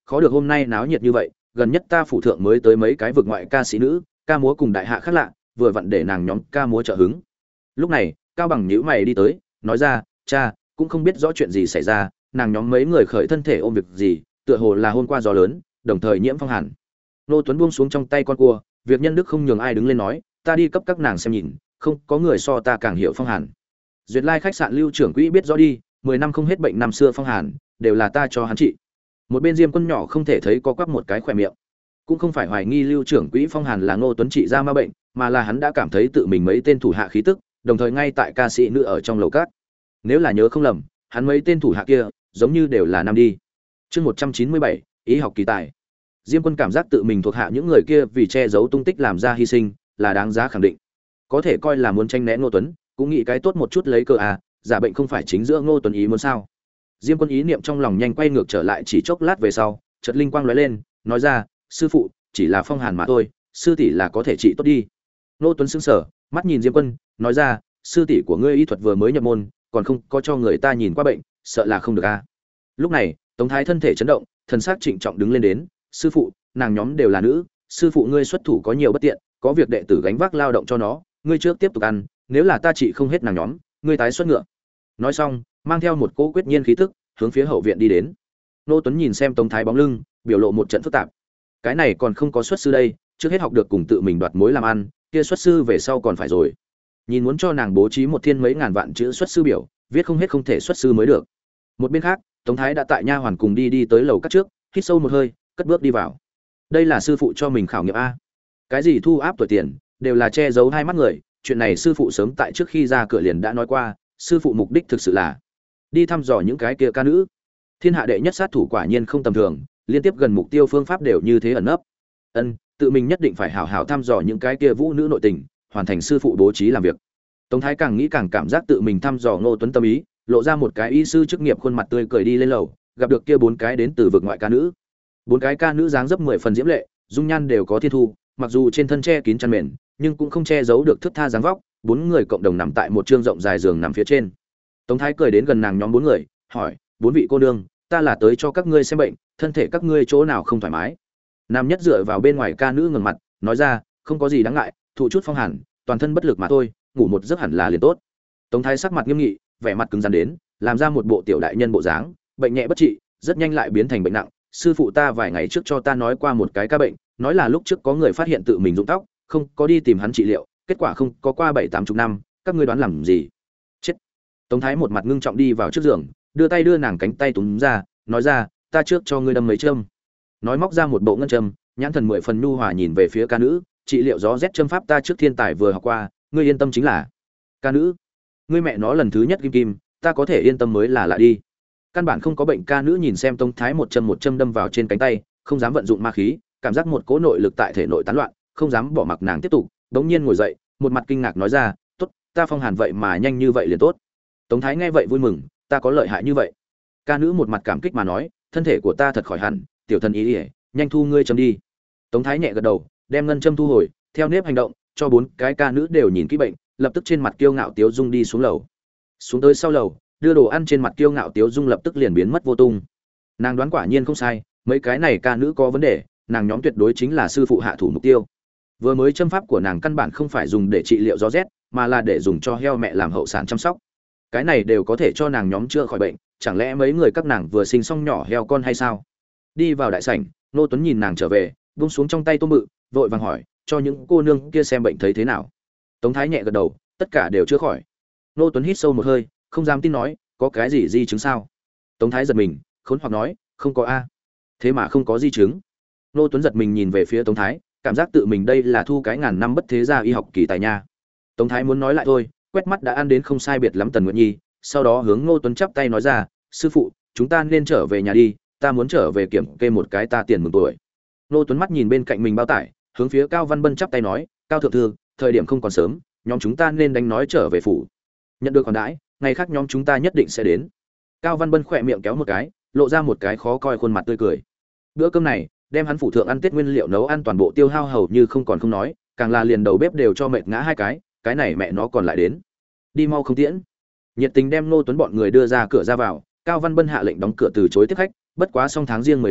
khó được hôm nay náo nhiệt như vậy, gần nhất ta phủ thượng mới tới mấy cái vực ngoại ca sĩ nữ, ca múa cùng đại hạ khác lạ, vừa vặn để nàng nhóm ca múa trợ hứng. Lúc này, Cao Bằng nhíu mày đi tới, nói ra, cha, cũng không biết rõ chuyện gì xảy ra, nàng nhóm mấy người khởi thân thể ôm việc gì, tựa hồ là hôm qua gió lớn, đồng thời nhiễm phong hàn. Nô Tuấn buông xuống trong tay con cua, việc nhân đức không nhường ai đứng lên nói, ta đi cấp các nàng xem nhìn, không, có người so ta càng hiểu phong hàn. Duyệt Lai khách sạn Lưu trưởng quỹ biết rõ đi, mười năm không hết bệnh năm xưa phong hàn, đều là ta cho hắn trị. Một bên Diêm Quân nhỏ không thể thấy có quắp một cái khỏe miệng, cũng không phải hoài nghi Lưu trưởng quỹ phong hàn là Ngô Tuấn trị ra ma bệnh, mà là hắn đã cảm thấy tự mình mấy tên thủ hạ khí tức, đồng thời ngay tại ca sĩ nữ ở trong lầu cát. Nếu là nhớ không lầm, hắn mấy tên thủ hạ kia, giống như đều là nam đi. Chương một trăm chín mươi bảy, ý học kỳ tài. Diêm Quân cảm giác tự mình thuộc hạ những người kia vì che giấu tung tích làm ra hy sinh, là đáng giá khẳng định. Có thể coi là muốn tranh né Ngô Tuấn, cũng nghĩ cái tốt một chút lấy cơ à, giả bệnh không phải chính giữa Ngô Tuấn ý muốn sao? Diêm Quân ý niệm trong lòng nhanh quay ngược trở lại, chỉ chốc lát về sau, chợt linh quang lóe lên, nói ra, sư phụ, chỉ là phong hàn mà thôi, sư tỷ là có thể trị tốt đi. Ngô Tuấn sững sờ, mắt nhìn Diêm Quân, nói ra, sư tỷ của ngươi y thuật vừa mới nhập môn, còn không có cho người ta nhìn qua bệnh, sợ là không được a. À. Lúc này, Tống Thái thân thể chấn động, thần sắc trịnh trọng đứng lên đến, sư phụ, nàng nhóm đều là nữ, sư phụ ngươi xuất thủ có nhiều bất tiện, có việc đệ tử gánh vác lao động cho nó, ngươi trước tiếp tục ăn, nếu là ta trị không hết nàng nhóm, ngươi tái xuất ngựa. Nói xong, mang theo một cỗ quyết nhiên khí tức, hướng phía hậu viện đi đến. Nô Tuấn nhìn xem Tống Thái bóng lưng, biểu lộ một trận phức tạp. Cái này còn không có xuất sư đây, trước hết học được cùng tự mình đoạt mối làm ăn, kia xuất sư về sau còn phải rồi. Nhìn muốn cho nàng bố trí một thiên mấy ngàn vạn chữ xuất sư biểu, viết không hết không thể xuất sư mới được. Một bên khác, Tống Thái đã tại nha hoàn cùng đi đi tới lầu các trước, hít sâu một hơi, cất bước đi vào. Đây là sư phụ cho mình khảo nghiệm a. Cái gì thu áp tuổi tiền, đều là che giấu hai mắt người, chuyện này sư phụ sớm tại trước khi ra cửa liền đã nói qua, sư phụ mục đích thực sự là đi thăm dò những cái kia ca nữ. Thiên hạ đệ nhất sát thủ quả nhiên không tầm thường, liên tiếp gần mục tiêu phương pháp đều như thế ẩn nấp. Ân, tự mình nhất định phải hảo hảo thăm dò những cái kia vũ nữ nội tình, hoàn thành sư phụ bố trí làm việc. Tống Thái càng nghĩ càng cảm giác tự mình thăm dò Ngô Tuấn tâm ý, lộ ra một cái y sư chức nghiệp khuôn mặt tươi cười đi lên lầu, gặp được kia bốn cái đến từ vực ngoại ca nữ. Bốn cái ca nữ dáng dấp mười phần diễm lệ, dung nhan đều có thiên thu, mặc dù trên thân che kín chăn mền, nhưng cũng không che giấu được thướt tha dáng vóc. Bốn người cộng đồng nằm tại một trương rộng dài giường nằm phía trên. Tống Thái cười đến gần nàng nhóm bốn người, hỏi: "Bốn vị cô nương, ta là tới cho các ngươi xem bệnh, thân thể các ngươi chỗ nào không thoải mái?" Nam nhất dựa vào bên ngoài ca nữ ngẩng mặt, nói ra: "Không có gì đáng ngại, thụ chút phong hàn, toàn thân bất lực mà thôi, ngủ một giấc hẳn là liền tốt." Tống Thái sắc mặt nghiêm nghị, vẻ mặt cứng rắn đến, làm ra một bộ tiểu đại nhân bộ dáng, bệnh nhẹ bất trị, rất nhanh lại biến thành bệnh nặng. Sư phụ ta vài ngày trước cho ta nói qua một cái ca bệnh, nói là lúc trước có người phát hiện tự mình rụng tóc, không có đi tìm hắn trị liệu, kết quả không có qua bảy tám chục năm, các ngươi đoán làm gì? Chết. Tống Thái một mặt ngưng trọng đi vào trước giường, đưa tay đưa nàng cánh tay túm ra, nói ra, ta trước cho ngươi đâm mấy châm. Nói móc ra một bộ ngân châm, nhãn thần mười phần nhu hòa nhìn về phía ca nữ, trị liệu gió rét châm pháp ta trước thiên tài vừa học qua, ngươi yên tâm chính là. Ca nữ, ngươi mẹ nó lần thứ nhất kim kim, ta có thể yên tâm mới là lạ đi. Căn bản không có bệnh. Ca nữ nhìn xem Tống Thái một châm một châm đâm vào trên cánh tay, không dám vận dụng ma khí, cảm giác một cỗ nội lực tại thể nội tán loạn, không dám bỏ mặc nàng tiếp tục, đống nhiên ngồi dậy, một mặt kinh ngạc nói ra, tốt, ta phong hàn vậy mà nhanh như vậy liền tốt. Tống Thái nghe vậy vui mừng, ta có lợi hại như vậy? Ca nữ một mặt cảm kích mà nói, thân thể của ta thật khỏi hẳn, tiểu thần ý ỉa, nhanh thu ngươi châm đi. Tống Thái nhẹ gật đầu, đem ngân châm thu hồi, theo nếp hành động, cho bốn cái ca nữ đều nhìn kỹ bệnh, lập tức trên mặt kiêu ngạo tiếu dung đi xuống lầu. Xuống tới sau lầu, đưa đồ ăn trên mặt kiêu ngạo tiếu dung lập tức liền biến mất vô tung. Nàng đoán quả nhiên không sai, mấy cái này ca nữ có vấn đề, nàng nhóm tuyệt đối chính là sư phụ hạ thủ mục tiêu. Vừa mới châm pháp của nàng căn bản không phải dùng để trị liệu gió rét, mà là để dùng cho heo mẹ làm hậu sản chăm sóc. Cái này đều có thể cho nàng nhóm chữa khỏi bệnh, chẳng lẽ mấy người các nàng vừa sinh xong nhỏ heo con hay sao? Đi vào đại sảnh, Nô Tuấn nhìn nàng trở về, buông xuống trong tay tôm bự, vội vàng hỏi, cho những cô nương kia xem bệnh thấy thế nào? Tống Thái nhẹ gật đầu, tất cả đều chữa khỏi. Nô Tuấn hít sâu một hơi, không dám tin nói, có cái gì di chứng sao? Tống Thái giật mình, khốn hoặc nói, không có a. Thế mà không có di chứng. Nô Tuấn giật mình nhìn về phía Tống Thái, cảm giác tự mình đây là thu cái ngàn năm bất thế gia y học kỳ tài nha. Tống Thái muốn nói lại thôi, quét mắt đã ăn đến không sai biệt lắm Tần Nguyệt Nhi, sau đó hướng Ngô Tuấn chắp tay nói ra, sư phụ, chúng ta nên trở về nhà đi, ta muốn trở về kiểm kê một cái ta tiền mừng tuổi. Ngô Tuấn mắt nhìn bên cạnh mình bao tải, hướng phía Cao Văn Bân chắp tay nói, Cao thượng thư, thời điểm không còn sớm, nhóm chúng ta nên đánh nói trở về phủ. Nhận được khoản đãi, ngày khác nhóm chúng ta nhất định sẽ đến. Cao Văn Bân khỏe miệng kéo một cái, lộ ra một cái khó coi khuôn mặt tươi cười. Bữa cơm này, đem hắn phủ thượng ăn Tết nguyên liệu nấu ăn toàn bộ tiêu hao hầu như không còn không nói, càng là liền đầu bếp đều cho mệt ngã hai cái, cái này mẹ nó còn lại đến. Đi mau không tiễn. Nhiệt tình đem Ngô Tuấn bọn người đưa ra cửa ra vào, Cao Văn Bân hạ lệnh đóng cửa từ chối tiếp khách, bất quá xong tháng riêng mười lăm,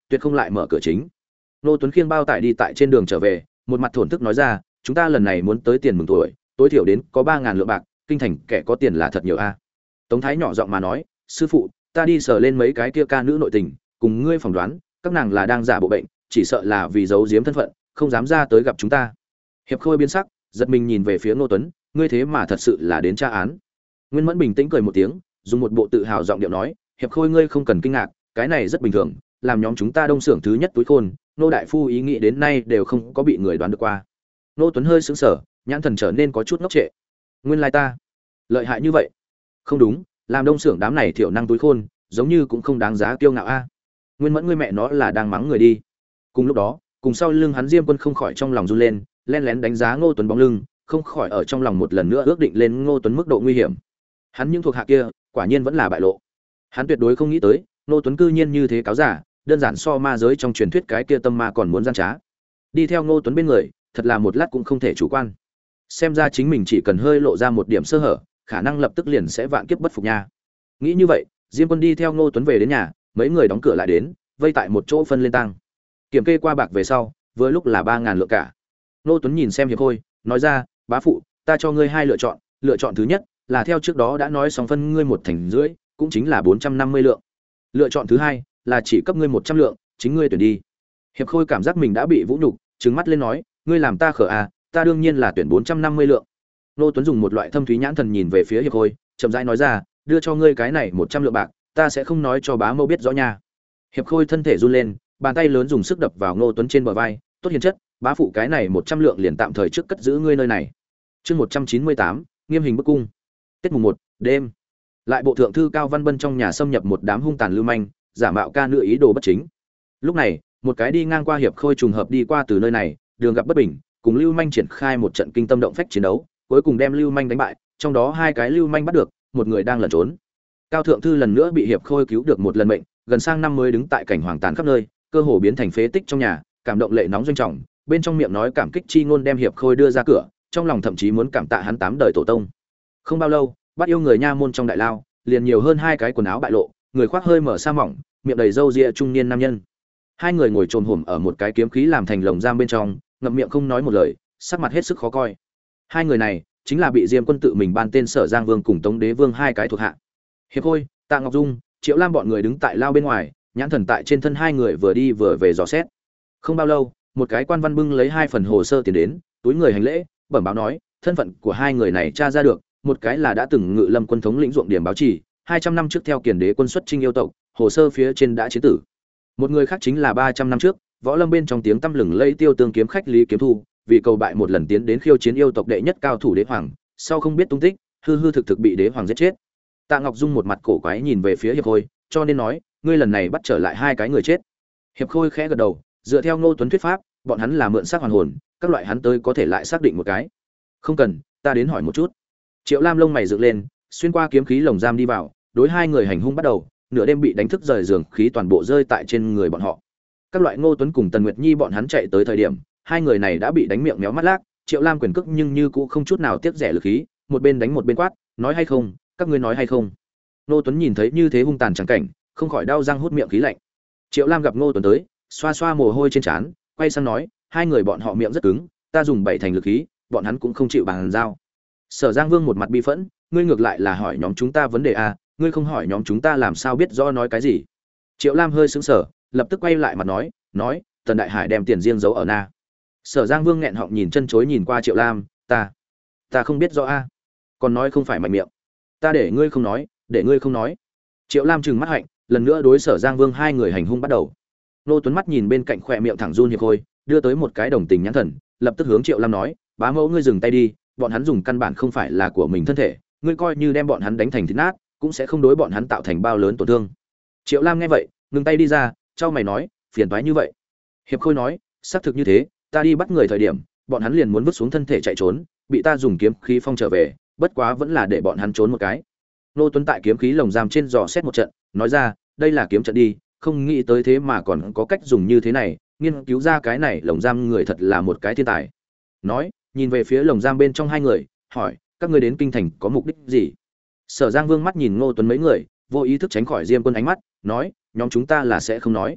tuyệt không lại mở cửa chính. Ngô Tuấn khiêng bao tải đi tại trên đường trở về, một mặt thổn thức nói ra, chúng ta lần này muốn tới tiền mừng tuổi, tối thiểu đến có ba ngàn lượng bạc, kinh thành kẻ có tiền là thật nhiều a. Tống Thái nhỏ giọng mà nói, sư phụ, ta đi sờ lên mấy cái kia ca nữ nội tình, cùng ngươi phỏng đoán, các nàng là đang giả bộ bệnh, chỉ sợ là vì giấu giếm thân phận, không dám ra tới gặp chúng ta. Hiệp Khôi biến sắc, giật mình nhìn về phía Ngô Tuấn, ngươi thế mà thật sự là đến tra án. Nguyên Mẫn bình tĩnh cười một tiếng, dùng một bộ tự hào giọng điệu nói, Hiệp Khôi ngươi không cần kinh ngạc, cái này rất bình thường, làm nhóm chúng ta đông xưởng thứ nhất túi khôn, Nô đại phu ý nghĩ đến nay đều không có bị người đoán được qua. Ngô Tuấn hơi sững sờ, nhãn thần trở nên có chút ngốc trệ. Nguyên lai ta lợi hại như vậy? Không đúng, làm đông xưởng đám này thiểu năng túi khôn, giống như cũng không đáng giá kiêu ngạo a. Nguyên Mẫn ngươi mẹ nó là đang mắng người đi. Cùng lúc đó, cùng sau lưng hắn Diêm Quân không khỏi trong lòng run lên, lén lén đánh giá Ngô Tuấn bóng lưng, không khỏi ở trong lòng một lần nữa ước định lên Ngô Tuấn mức độ nguy hiểm. Hắn những thuộc hạ kia, quả nhiên vẫn là bại lộ. Hắn tuyệt đối không nghĩ tới, Ngô Tuấn cư nhiên như thế cáo giả, đơn giản so ma giới trong truyền thuyết cái kia tâm ma còn muốn gian trá. Đi theo Ngô Tuấn bên người, thật là một lát cũng không thể chủ quan. Xem ra chính mình chỉ cần hơi lộ ra một điểm sơ hở, khả năng lập tức liền sẽ vạn kiếp bất phục nha. Nghĩ như vậy, Diêm Quân đi theo Ngô Tuấn về đến nhà, mấy người đóng cửa lại đến, vây tại một chỗ phân lên tang. Kiểm kê qua bạc về sau, vừa lúc là ba ngàn lượng cả. Ngô Tuấn nhìn xem Hiệp Khôi, nói ra, bá phụ, ta cho ngươi hai lựa chọn, lựa chọn thứ nhất là theo trước đó đã nói xong phân ngươi một thành rưỡi, cũng chính là bốn trăm năm mươi lượng. Lựa chọn thứ hai là chỉ cấp ngươi một trăm lượng, chính ngươi tuyển đi. Hiệp Khôi cảm giác mình đã bị vũ nhục, trừng mắt lên nói, ngươi làm ta khở à, ta đương nhiên là tuyển bốn trăm năm mươi lượng. Ngô Tuấn dùng một loại thâm thúy nhãn thần nhìn về phía Hiệp Khôi, chậm rãi nói ra, đưa cho ngươi cái này một trăm lượng bạc, ta sẽ không nói cho bá mẫu biết rõ nha. Hiệp Khôi thân thể run lên, bàn tay lớn dùng sức đập vào Ngô Tuấn trên bờ vai, tốt hiền chất, bá phụ cái này một trăm lượng liền tạm thời trước cất giữ ngươi nơi này. Chương một trăm chín mươi tám, nghiêm hình bức cung. Tết mùng một, đêm. Lại bộ thượng thư Cao Văn Bân trong nhà xâm nhập một đám hung tàn lưu manh, giả mạo ca nữ ý đồ bất chính. Lúc này, một cái đi ngang qua Hiệp Khôi trùng hợp đi qua từ nơi này, đường gặp bất bình, cùng lưu manh triển khai một trận kinh tâm động phách chiến đấu, cuối cùng đem lưu manh đánh bại, trong đó hai cái lưu manh bắt được, một người đang lẩn trốn. Cao thượng thư lần nữa bị Hiệp Khôi cứu được một lần mệnh, gần sang năm mới đứng tại cảnh hoàng tàn khắp nơi, cơ hồ biến thành phế tích trong nhà, cảm động lệ nóng doanh trọng, bên trong miệng nói cảm kích chi ngôn đem Hiệp Khôi đưa ra cửa, trong lòng thậm chí muốn cảm tạ hắn tám đời tổ tông. Không bao lâu, bắt yêu người nha môn trong đại lao, liền nhiều hơn hai cái quần áo bại lộ, người khoác hơi mở sa mỏng, miệng đầy râu ria trung niên nam nhân. Hai người ngồi chồm hổm ở một cái kiếm khí làm thành lồng giam bên trong, ngậm miệng không nói một lời, sắc mặt hết sức khó coi. Hai người này chính là bị Diêm Quân tự mình ban tên Sở Giang Vương cùng Tống Đế Vương hai cái thuộc hạ. Hiệp Khôi, Tạ Ngọc Dung, Triệu Lam bọn người đứng tại lao bên ngoài, nhãn thần tại trên thân hai người vừa đi vừa về dò xét. Không bao lâu, một cái quan văn bưng lấy hai phần hồ sơ tiền đến, túi người hành lễ, bẩm báo nói, thân phận của hai người này tra ra được, một cái là đã từng ngự lâm quân thống lĩnh ruộng điểm báo chỉ, hai trăm năm trước theo Kiền Đế quân xuất chinh yêu tộc, hồ sơ phía trên đã chiến tử. Một người khác chính là ba trăm năm trước, võ lâm bên trong tiếng tăm lừng lẫy tiêu tương kiếm khách Lý Kiếm Thu, vì cầu bại một lần tiến đến khiêu chiến yêu tộc đệ nhất cao thủ đế hoàng, sau không biết tung tích, hư hư thực thực bị đế hoàng giết chết. Tạ Ngọc Dung một mặt cổ quái nhìn về phía Hiệp Khôi, cho nên nói, ngươi lần này bắt trở lại hai cái người chết. Hiệp Khôi khẽ gật đầu, dựa theo Ngô Tuấn thuyết pháp, bọn hắn là mượn xác hoàn hồn, các loại hắn tới có thể lại xác định một cái. Không cần, ta đến hỏi một chút. Triệu Lam lông mày dựng lên, xuyên qua kiếm khí lồng giam đi vào, đối hai người hành hung bắt đầu, nửa đêm bị đánh thức rời giường, khí toàn bộ rơi tại trên người bọn họ. Các loại Ngô Tuấn cùng Tần Nguyệt Nhi bọn hắn chạy tới thời điểm, hai người này đã bị đánh miệng méo mắt lác, Triệu Lam quyền cước nhưng như cũng không chút nào tiếc rẻ lực khí, một bên đánh một bên quát, nói hay không, các ngươi nói hay không. Ngô Tuấn nhìn thấy như thế hung tàn chẳng cảnh, không khỏi đau răng hút miệng khí lạnh. Triệu Lam gặp Ngô Tuấn tới, xoa xoa mồ hôi trên trán, quay sang nói, hai người bọn họ miệng rất cứng, ta dùng bảy thành lực khí, bọn hắn cũng không chịu bàn giao. Sở Giang Vương một mặt bi phẫn, ngươi ngược lại là hỏi nhóm chúng ta vấn đề a, ngươi không hỏi nhóm chúng ta làm sao biết rõ nói cái gì. Triệu Lam hơi sững sờ, lập tức quay lại mặt nói, nói, Tần Đại Hải đem tiền riêng giấu ở na. Sở Giang Vương nghẹn họng nhìn chân chối nhìn qua Triệu Lam, ta, ta không biết rõ a. Còn nói không phải mạnh miệng. Ta để ngươi không nói, để ngươi không nói. Triệu Lam trừng mắt hạnh, lần nữa đối Sở Giang Vương hai người hành hung bắt đầu. Nô Tuấn mắt nhìn bên cạnh khỏe miệng thẳng run Hiệp Khôi, đưa tới một cái đồng tình nhãn thần, lập tức hướng Triệu Lam nói, bá mẫu ngươi dừng tay đi, bọn hắn dùng căn bản không phải là của mình thân thể, ngươi coi như đem bọn hắn đánh thành thịt nát, cũng sẽ không đối bọn hắn tạo thành bao lớn tổn thương. Triệu Lam nghe vậy, ngừng tay đi ra, trao mày nói, phiền toái như vậy. Hiệp Khôi nói, xác thực như thế, ta đi bắt người thời điểm, bọn hắn liền muốn vứt xuống thân thể chạy trốn, bị ta dùng kiếm khí phong trở về, bất quá vẫn là để bọn hắn trốn một cái. Nô Tuấn tại kiếm khí lồng giam trên dò xét một trận, nói ra, đây là kiếm trận đi, không nghĩ tới thế mà còn có cách dùng như thế này, nghiên cứu ra cái này lồng giam người thật là một cái thiên tài. Nói, nhìn về phía lồng giam bên trong hai người, hỏi, các ngươi đến kinh thành có mục đích gì? Sở Giang Vương mắt nhìn Ngô Tuấn mấy người, vô ý thức tránh khỏi Diêm Quân ánh mắt, nói, nhóm chúng ta là sẽ không nói.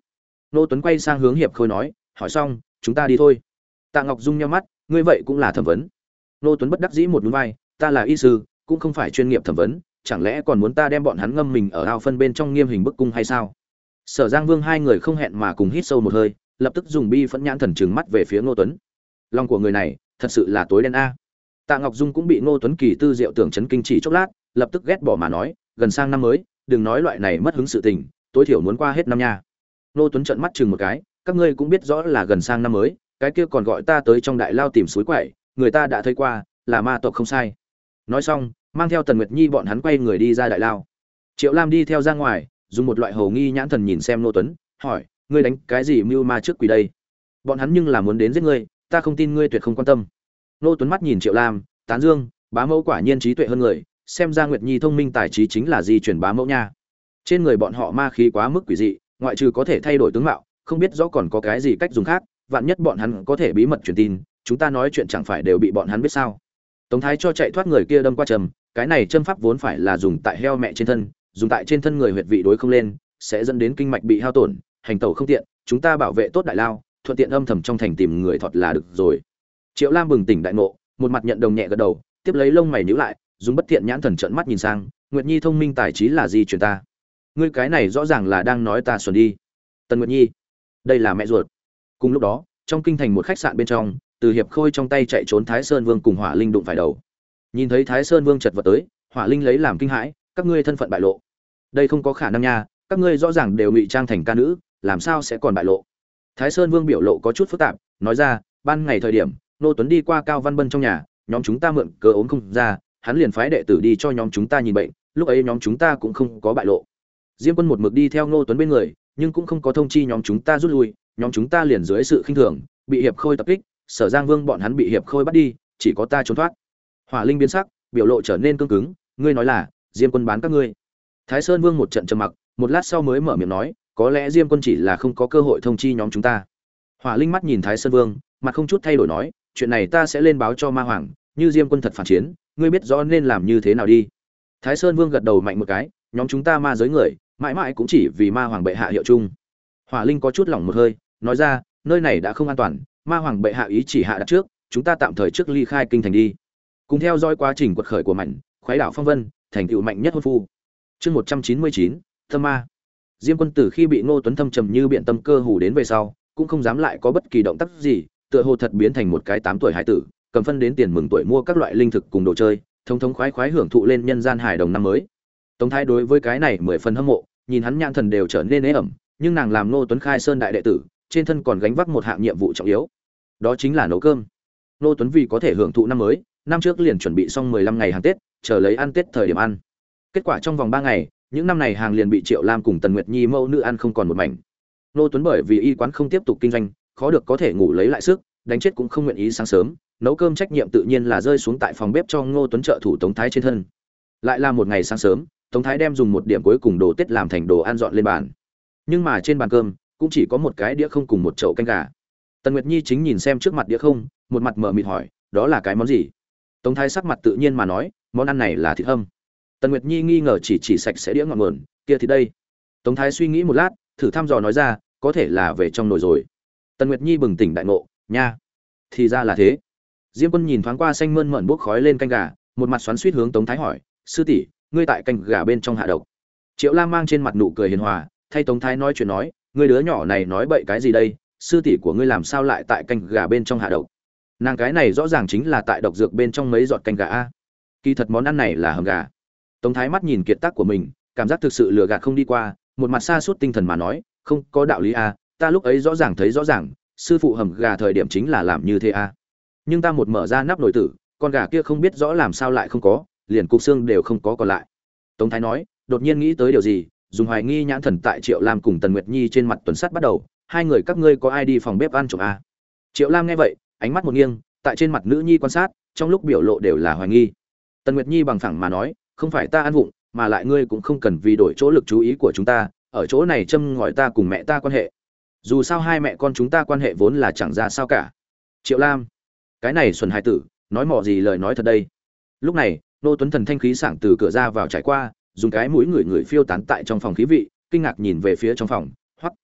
Nô Tuấn quay sang hướng Hiệp Khôi nói, hỏi xong chúng ta đi thôi. Tạ Ngọc Dung nheo mắt, ngươi vậy cũng là thẩm vấn? Nô Tuấn bất đắc dĩ một nhún vai, ta là y sư, cũng không phải chuyên nghiệp thẩm vấn, chẳng lẽ còn muốn ta đem bọn hắn ngâm mình ở ao phân bên trong nghiêm hình bức cung hay sao? Sở Giang Vương hai người không hẹn mà cùng hít sâu một hơi, lập tức dùng bi phẫn nhãn thần trừng mắt về phía Ngô Tuấn. Lòng của người này thật sự là tối đen a. Tạ Ngọc Dung cũng bị Ngô Tuấn kỳ tư diệu tưởng chấn kinh chỉ chốc lát, lập tức ghét bỏ mà nói, gần sang năm mới, đừng nói loại này mất hứng sự tình, tối thiểu muốn qua hết năm nha. Ngô Tuấn trợn mắt chừng một cái, các ngươi cũng biết rõ là gần sang năm mới, cái kia còn gọi ta tới trong đại lao tìm suối quậy, người ta đã thấy qua, là ma tộc không sai. Nói xong, mang theo Tần Nguyệt Nhi bọn hắn quay người đi ra đại lao. Triệu Lam đi theo ra ngoài, dùng một loại hầu nghi nhãn thần nhìn xem Ngô Tuấn, hỏi, ngươi đánh cái gì mưu ma trước quỷ đây? Bọn hắn nhưng là muốn đến giết ngươi, ta không tin ngươi tuyệt không quan tâm. Ngô Tuấn mắt nhìn Triệu Lam, tán dương, bá mẫu quả nhiên trí tuệ hơn người, xem ra Nguyệt Nhi thông minh tài trí chính là di chuyển bá mẫu nha. Trên người bọn họ ma khí quá mức quỷ dị, ngoại trừ có thể thay đổi tướng mạo, không biết rõ còn có cái gì cách dùng khác, vạn nhất bọn hắn có thể bí mật truyền tin, chúng ta nói chuyện chẳng phải đều bị bọn hắn biết sao? Tống Thái cho chạy thoát người kia đâm qua trầm, cái này châm pháp vốn phải là dùng tại heo mẹ trên thân, dùng tại trên thân người huyệt vị đối không lên, sẽ dẫn đến kinh mạch bị hao tổn, hành tẩu không tiện, chúng ta bảo vệ tốt đại lao, thuận tiện âm thầm trong thành tìm người thọt là được rồi. Triệu Lam bừng tỉnh đại ngộ, một mặt nhận đồng nhẹ gật đầu, tiếp lấy lông mày nhíu lại, dùng bất thiện nhãn thần trợn mắt nhìn sang, Nguyệt Nhi thông minh tài trí là gì truyền ta? Ngươi cái này rõ ràng là đang nói ta xuẩn đi. Tần Nguyệt Nhi, đây là mẹ ruột. Cùng lúc đó, trong kinh thành một khách sạn bên trong, Từ Hiệp Khôi trong tay chạy trốn Thái Sơn Vương cùng Hỏa Linh đụng phải đầu. Nhìn thấy Thái Sơn Vương chật vật tới, Hỏa Linh lấy làm kinh hãi, các ngươi thân phận bại lộ. Đây không có khả năng nha, các ngươi rõ ràng đều ngụy trang thành ca nữ, làm sao sẽ còn bại lộ? Thái Sơn Vương biểu lộ có chút phức tạp, nói ra, ban ngày thời điểm, Nô Tuấn đi qua Cao Văn Bân trong nhà, nhóm chúng ta mượn cớ ốm không ra, hắn liền phái đệ tử đi cho nhóm chúng ta nhìn bệnh, lúc ấy nhóm chúng ta cũng không có bại lộ. Diêm Quân một mực đi theo Ngô Tuấn bên người, nhưng cũng không có thông chi nhóm chúng ta rút lui, nhóm chúng ta liền dưới sự khinh thường, bị Hiệp Khôi tập kích, Sở Giang Vương bọn hắn bị Hiệp Khôi bắt đi, chỉ có ta trốn thoát. Hỏa Linh biến sắc, biểu lộ trở nên cứng cứng, ngươi nói là Diêm Quân bán các ngươi? Thái Sơn Vương một trận trầm mặc, một lát sau mới mở miệng nói, có lẽ Diêm Quân chỉ là không có cơ hội thông chi nhóm chúng ta. Hỏa Linh mắt nhìn Thái Sơn Vương, mặt không chút thay đổi nói, chuyện này ta sẽ lên báo cho Ma Hoàng, như Diêm Quân thật phản chiến, ngươi biết rõ nên làm như thế nào đi. Thái Sơn Vương gật đầu mạnh một cái, nhóm chúng ta ma giới người, mãi mãi cũng chỉ vì Ma Hoàng bệ hạ hiệu chung. Hỏa Linh có chút lỏng một hơi, nói ra, nơi này đã không an toàn, Ma Hoàng bệ hạ ý chỉ hạ đặt trước, chúng ta tạm thời trước ly khai kinh thành đi. Cùng theo dõi quá trình quật khởi của Mạnh, khoái đảo phong vân, thành tựu mạnh nhất hôn phu. Chương một trăm chín mươi chín, Thâm Ma. Diêm Quân từ khi bị Ngô Tuấn thâm trầm như biện tâm cơ hù đến về sau, cũng không dám lại có bất kỳ động tác gì, tựa hồ thật biến thành một cái tám tuổi hải tử, cầm phân đến tiền mừng tuổi mua các loại linh thực cùng đồ chơi, thống thống khoái khoái hưởng thụ lên nhân gian hài đồng năm mới. Tống Thái đối với cái này mười phần hâm mộ, nhìn hắn nhãn thần đều trở nên ế ẩm, nhưng nàng làm Ngô Tuấn khai sơn đại đệ tử, trên thân còn gánh vác một hạng nhiệm vụ trọng yếu, đó chính là nấu cơm. Ngô Tuấn vì có thể hưởng thụ năm mới, năm trước liền chuẩn bị xong mười lăm ngày hàng Tết, chờ lấy ăn Tết thời điểm ăn. Kết quả trong vòng ba ngày, những năm này hàng liền bị Triệu Lam cùng Tần Nguyệt Nhi mẫu nữ ăn không còn một mảnh. Ngô Tuấn bởi vì y quán không tiếp tục kinh doanh, khó được có thể ngủ lấy lại sức, đánh chết cũng không nguyện ý sáng sớm, nấu cơm trách nhiệm tự nhiên là rơi xuống tại phòng bếp cho Ngô Tuấn trợ thủ Tống Thái trên thân. Lại là một ngày sáng sớm, Tống Thái đem dùng một điểm cuối cùng đồ Tết làm thành đồ ăn dọn lên bàn. Nhưng mà trên bàn cơm cũng chỉ có một cái đĩa không cùng một chậu canh gà. Tần Nguyệt Nhi chính nhìn xem trước mặt đĩa không, một mặt mở mịt hỏi, đó là cái món gì? Tống Thái sắc mặt tự nhiên mà nói, món ăn này là thịt hâm. Tần Nguyệt Nhi nghi ngờ chỉ chỉ sạch sẽ đĩa ngọn nguồn, kia thì đây. Tống Thái suy nghĩ một lát, thử thăm dò nói ra, có thể là về trong nồi rồi. Tần Nguyệt Nhi bừng tỉnh đại ngộ, nha, thì ra là thế. Diêm Quân nhìn thoáng qua xanh mơn mởn bốc khói lên canh gà, một mặt xoắn xuýt hướng Tống Thái hỏi, sư tỷ, ngươi tại canh gà bên trong hạ độc? Triệu Lam mang trên mặt nụ cười hiền hòa, thay Tống Thái nói chuyện nói, ngươi đứa nhỏ này nói bậy cái gì đây? Sư tỷ của ngươi làm sao lại tại canh gà bên trong hạ độc? Nàng cái này rõ ràng chính là tại độc dược bên trong mấy giọt canh gà a. Kỳ thật món ăn này là hầm gà. Tống Thái mắt nhìn kiệt tác của mình, cảm giác thực sự lừa gạt không đi qua, một mặt xa suốt tinh thần mà nói, không có đạo lý a, ta lúc ấy rõ ràng thấy rõ ràng, sư phụ hầm gà thời điểm chính là làm như thế a. Nhưng ta một mở ra nắp nồi tử, con gà kia không biết rõ làm sao lại không có, liền cục xương đều không có còn lại. Tống Thái nói, đột nhiên nghĩ tới điều gì, dùng hoài nghi nhãn thần tại Triệu Lam cùng Tần Nguyệt Nhi trên mặt tuần sắt bắt đầu, hai người các ngươi có ai đi phòng bếp ăn trộm a? Triệu Lam nghe vậy, ánh mắt một nghiêng, tại trên mặt nữ nhi quan sát, trong lúc biểu lộ đều là hoài nghi. Tần Nguyệt Nhi bằng phẳng mà nói, không phải ta ăn vụng, mà lại ngươi cũng không cần vì đổi chỗ lực chú ý của chúng ta, ở chỗ này châm ngòi ta cùng mẹ ta quan hệ. Dù sao hai mẹ con chúng ta quan hệ vốn là chẳng ra sao cả. Triệu Lam, cái này xuân hải tử, nói mỏ gì lời nói thật đây. Lúc này, Nô Tuấn thần thanh khí sảng từ cửa ra vào trải qua, dùng cái mũi người người phiêu tán tại trong phòng khí vị, kinh ngạc nhìn về phía trong phòng, hoắc,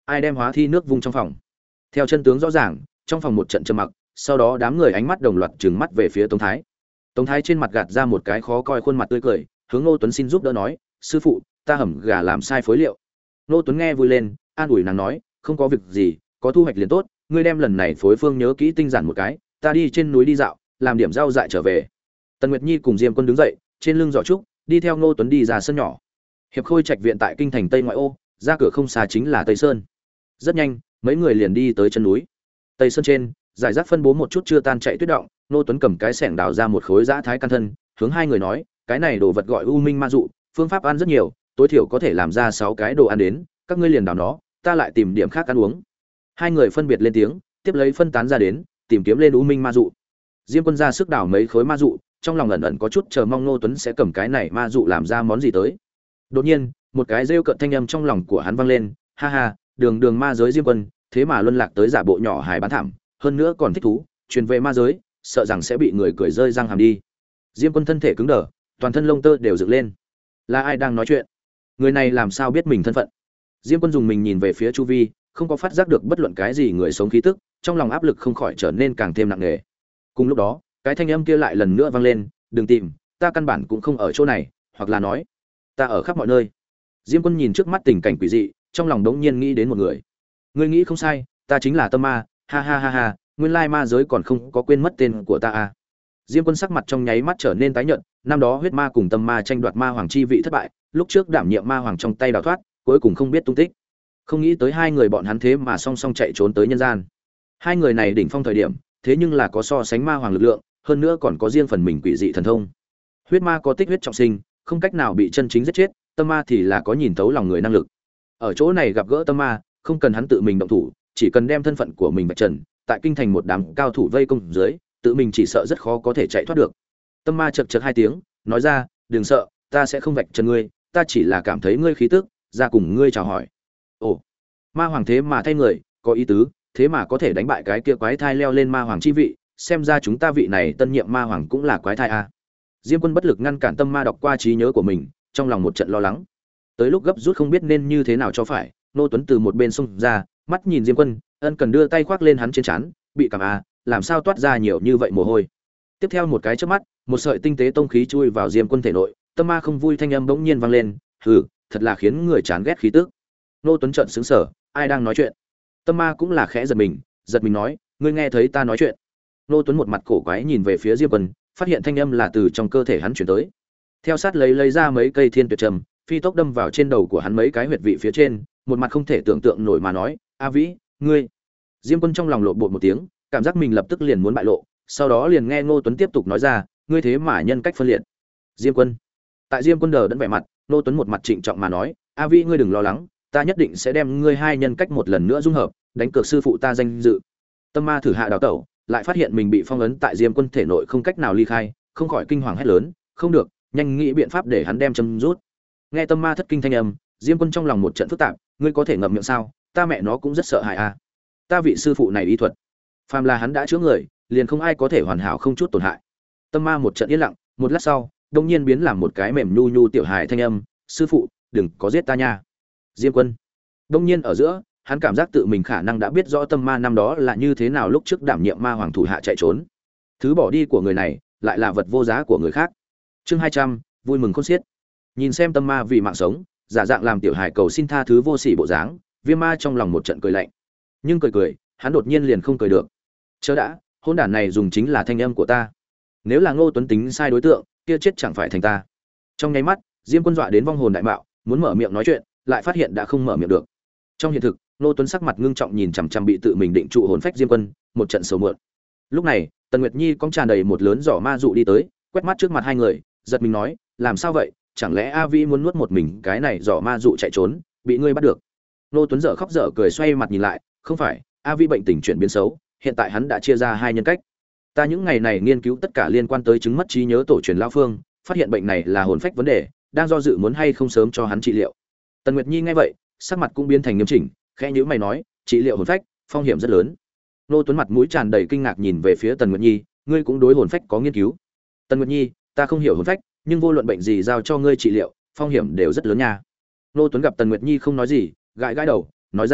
ai đem hóa thi nước vung trong phòng. Theo chân tướng rõ ràng, trong phòng một trận trầm mặc, sau đó đám người ánh mắt đồng loạt trừng mắt về phía Tống Thái. Tống Thái trên mặt gạt ra một cái khó coi khuôn mặt tươi cười, hướng Ngô Tuấn xin giúp đỡ nói, sư phụ, ta hầm gà làm sai phối liệu. Ngô Tuấn nghe vui lên, an ủi nàng nói, không có việc gì, có thu hoạch liền tốt, ngươi đem lần này phối phương nhớ kỹ tinh giản một cái, ta đi trên núi đi dạo, làm điểm rau dại trở về. Tần Nguyệt Nhi cùng Diêm Quân đứng dậy, trên lưng giỏ trúc, đi theo Ngô Tuấn đi ra sân nhỏ. Hiệp Khôi Trạch viện tại kinh thành Tây ngoại ô, ra cửa không xa chính là Tây Sơn. Rất nhanh, mấy người liền đi tới chân núi. Tây Sơn trên, giải rác phân bố một chút chưa tan chạy tuyết động, Ngô Tuấn cầm cái xẻng đào ra một khối dã thái căn thân, hướng hai người nói, cái này đồ vật gọi U Minh Ma dụ, phương pháp ăn rất nhiều, tối thiểu có thể làm ra sáu cái đồ ăn đến, các ngươi liền đào nó, ta lại tìm điểm khác ăn uống. Hai người phân biệt lên tiếng, tiếp lấy phân tán ra đến, tìm kiếm lên U Minh Ma dụ. Diêm Quân ra sức đào mấy khối ma dụ, trong lòng ẩn ẩn có chút chờ mong Ngô Tuấn sẽ cầm cái này ma dụ làm ra món gì tới. Đột nhiên, một cái rêu cợt thanh âm trong lòng của hắn vang lên, ha ha, đường đường ma giới Diêm Quân, thế mà luân lạc tới giả bộ nhỏ hài bán thảm, hơn nữa còn thích thú, truyền về ma giới, sợ rằng sẽ bị người cười rơi răng hàm đi. Diêm Quân thân thể cứng đờ, toàn thân lông tơ đều dựng lên. Là ai đang nói chuyện? Người này làm sao biết mình thân phận? Diêm Quân dùng mình nhìn về phía chu vi, không có phát giác được bất luận cái gì người sống khí tức, trong lòng áp lực không khỏi trở nên càng thêm nặng nề. Cùng lúc đó, cái thanh âm kia lại lần nữa vang lên, đừng tìm, ta căn bản cũng không ở chỗ này, hoặc là nói, ta ở khắp mọi nơi. Diêm Quân nhìn trước mắt tình cảnh quỷ dị, trong lòng đống nhiên nghĩ đến một người. Ngươi nghĩ không sai, ta chính là Tâm Ma, ha ha ha ha, nguyên lai ma giới còn không có quên mất tên của ta à. Diêm Quân sắc mặt trong nháy mắt trở nên tái nhợt, năm đó huyết ma cùng Tâm Ma tranh đoạt ma hoàng chi vị thất bại, lúc trước đảm nhiệm ma hoàng trong tay đào thoát, cuối cùng không biết tung tích. Không nghĩ tới hai người bọn hắn thế mà song song chạy trốn tới nhân gian. Hai người này đỉnh phong thời điểm, thế nhưng là có so sánh ma hoàng lực lượng, hơn nữa còn có riêng phần mình quỷ dị thần thông. Huyết ma có tích huyết trọng sinh, không cách nào bị chân chính giết chết, Tâm Ma thì là có nhìn thấu lòng người năng lực. Ở chỗ này gặp gỡ Tâm Ma, không cần hắn tự mình động thủ, chỉ cần đem thân phận của mình vạch trần, tại kinh thành một đám cao thủ vây công dưới, tự mình chỉ sợ rất khó có thể chạy thoát được. Tâm Ma chậc chậc hai tiếng, nói ra, đừng sợ, ta sẽ không vạch trần ngươi, ta chỉ là cảm thấy ngươi khí tức, ra cùng ngươi chào hỏi. Ồ, ma hoàng thế mà thay người, có ý tứ, thế mà có thể đánh bại cái kia quái thai leo lên ma hoàng chi vị, xem ra chúng ta vị này tân nhiệm ma hoàng cũng là quái thai a. Diêm Quân bất lực ngăn cản Tâm Ma đọc qua trí nhớ của mình, trong lòng một trận lo lắng. Tới lúc gấp rút không biết nên như thế nào cho phải, Nô Tuấn từ một bên xông ra, mắt nhìn Diêm Quân, ân cần đưa tay khoác lên hắn trên trán, bị cảm a, làm sao toát ra nhiều như vậy mồ hôi. Tiếp theo một cái chớp mắt, một sợi tinh tế tông khí chui vào Diêm Quân thể nội, Tâm Ma không vui thanh âm bỗng nhiên vang lên, hừ, thật là khiến người chán ghét khí tức. Nô Tuấn trợn sững sờ, ai đang nói chuyện? Tâm Ma cũng là khẽ giật mình, giật mình nói, ngươi nghe thấy ta nói chuyện? Nô Tuấn một mặt cổ quái nhìn về phía Diêm Quân, phát hiện thanh âm là từ trong cơ thể hắn truyền tới. Theo sát lấy lấy ra mấy cây thiên tuyệt trầm, phi tốc đâm vào trên đầu của hắn mấy cái huyệt vị phía trên, một mặt không thể tưởng tượng nổi mà nói, A Vĩ, ngươi. Diêm Quân trong lòng lộn bột một tiếng, cảm giác mình lập tức liền muốn bại lộ, sau đó liền nghe Ngô Tuấn tiếp tục nói ra, ngươi thế mà nhân cách phân liệt. Diêm Quân. Tại Diêm Quân đờ đẫn vẻ mặt, Ngô Tuấn một mặt trịnh trọng mà nói, A Vĩ ngươi đừng lo lắng, ta nhất định sẽ đem ngươi hai nhân cách một lần nữa dung hợp, đánh cược sư phụ ta danh dự. Tâm Ma thử hạ đào tẩu, lại phát hiện mình bị phong ấn tại Diêm Quân thể nội không cách nào ly khai, không khỏi kinh hoàng hét lớn, không được, nhanh nghĩ biện pháp để hắn đem châm rút. Nghe Tâm Ma thất kinh thanh âm, Diêm Quân trong lòng một trận phức tạp, ngươi có thể ngậm miệng sao? Ta mẹ nó cũng rất sợ hãi a. Ta vị sư phụ này y thuật, phàm là hắn đã chữa người, liền không ai có thể hoàn hảo không chút tổn hại. Tâm Ma một trận yên lặng, một lát sau, đông nhiên biến làm một cái mềm nhu nhu tiểu hài thanh âm, sư phụ, đừng có giết ta nha. Diêm Quân. Đông nhiên ở giữa, hắn cảm giác tự mình khả năng đã biết rõ Tâm Ma năm đó là như thế nào lúc trước đảm nhiệm ma hoàng thủ hạ chạy trốn. Thứ bỏ đi của người này, lại là vật vô giá của người khác. Chương hai trăm, vui mừng khôn xiết. Nhìn xem Tâm Ma vì mạng sống, giả dạng làm tiểu hài cầu xin tha thứ vô sỉ bộ dáng, Viêm Ma trong lòng một trận cười lạnh. Nhưng cười cười, hắn đột nhiên liền không cười được. Chớ đã, hôn đản này dùng chính là thanh âm của ta. Nếu là Ngô Tuấn tính sai đối tượng, kia chết chẳng phải thành ta. Trong nháy mắt, Diêm Quân dọa đến vong hồn đại mạo, muốn mở miệng nói chuyện, lại phát hiện đã không mở miệng được. Trong hiện thực, Ngô Tuấn sắc mặt ngưng trọng nhìn chằm chằm bị tự mình định trụ hồn phách Diêm Quân, một trận sầu muộn. Lúc này, Tần Nguyệt Nhi cong tràn đầy một lớn giỏ ma dụ đi tới, quét mắt trước mặt hai người, giật mình nói, làm sao vậy? Chẳng lẽ A Vĩ muốn nuốt một mình cái này giỏ ma dụ chạy trốn, bị ngươi bắt được? Ngô Tuấn dở khóc dở cười xoay mặt nhìn lại, không phải, A Vĩ bệnh tình chuyển biến xấu, hiện tại hắn đã chia ra hai nhân cách. Ta những ngày này nghiên cứu tất cả liên quan tới chứng mất trí nhớ tổ truyền lão phương, phát hiện bệnh này là hồn phách vấn đề, đang do dự muốn hay không sớm cho hắn trị liệu. Tần Nguyệt Nhi nghe vậy, sắc mặt cũng biến thành nghiêm chỉnh, khẽ nhíu mày nói, trị liệu hồn phách, phong hiểm rất lớn. Ngô Tuấn mặt mũi tràn đầy kinh ngạc nhìn về phía Tần Nguyệt Nhi, ngươi cũng đối hồn phách có nghiên cứu? Tần Nguyệt Nhi, ta không hiểu hồn phách, nhưng vô luận bệnh gì giao cho ngươi trị liệu, phong hiểm đều rất lớn nha. Ngô Tuấn gặp Tần Nguyệt Nhi không nói gì, gãi gãi đầu, nói ra,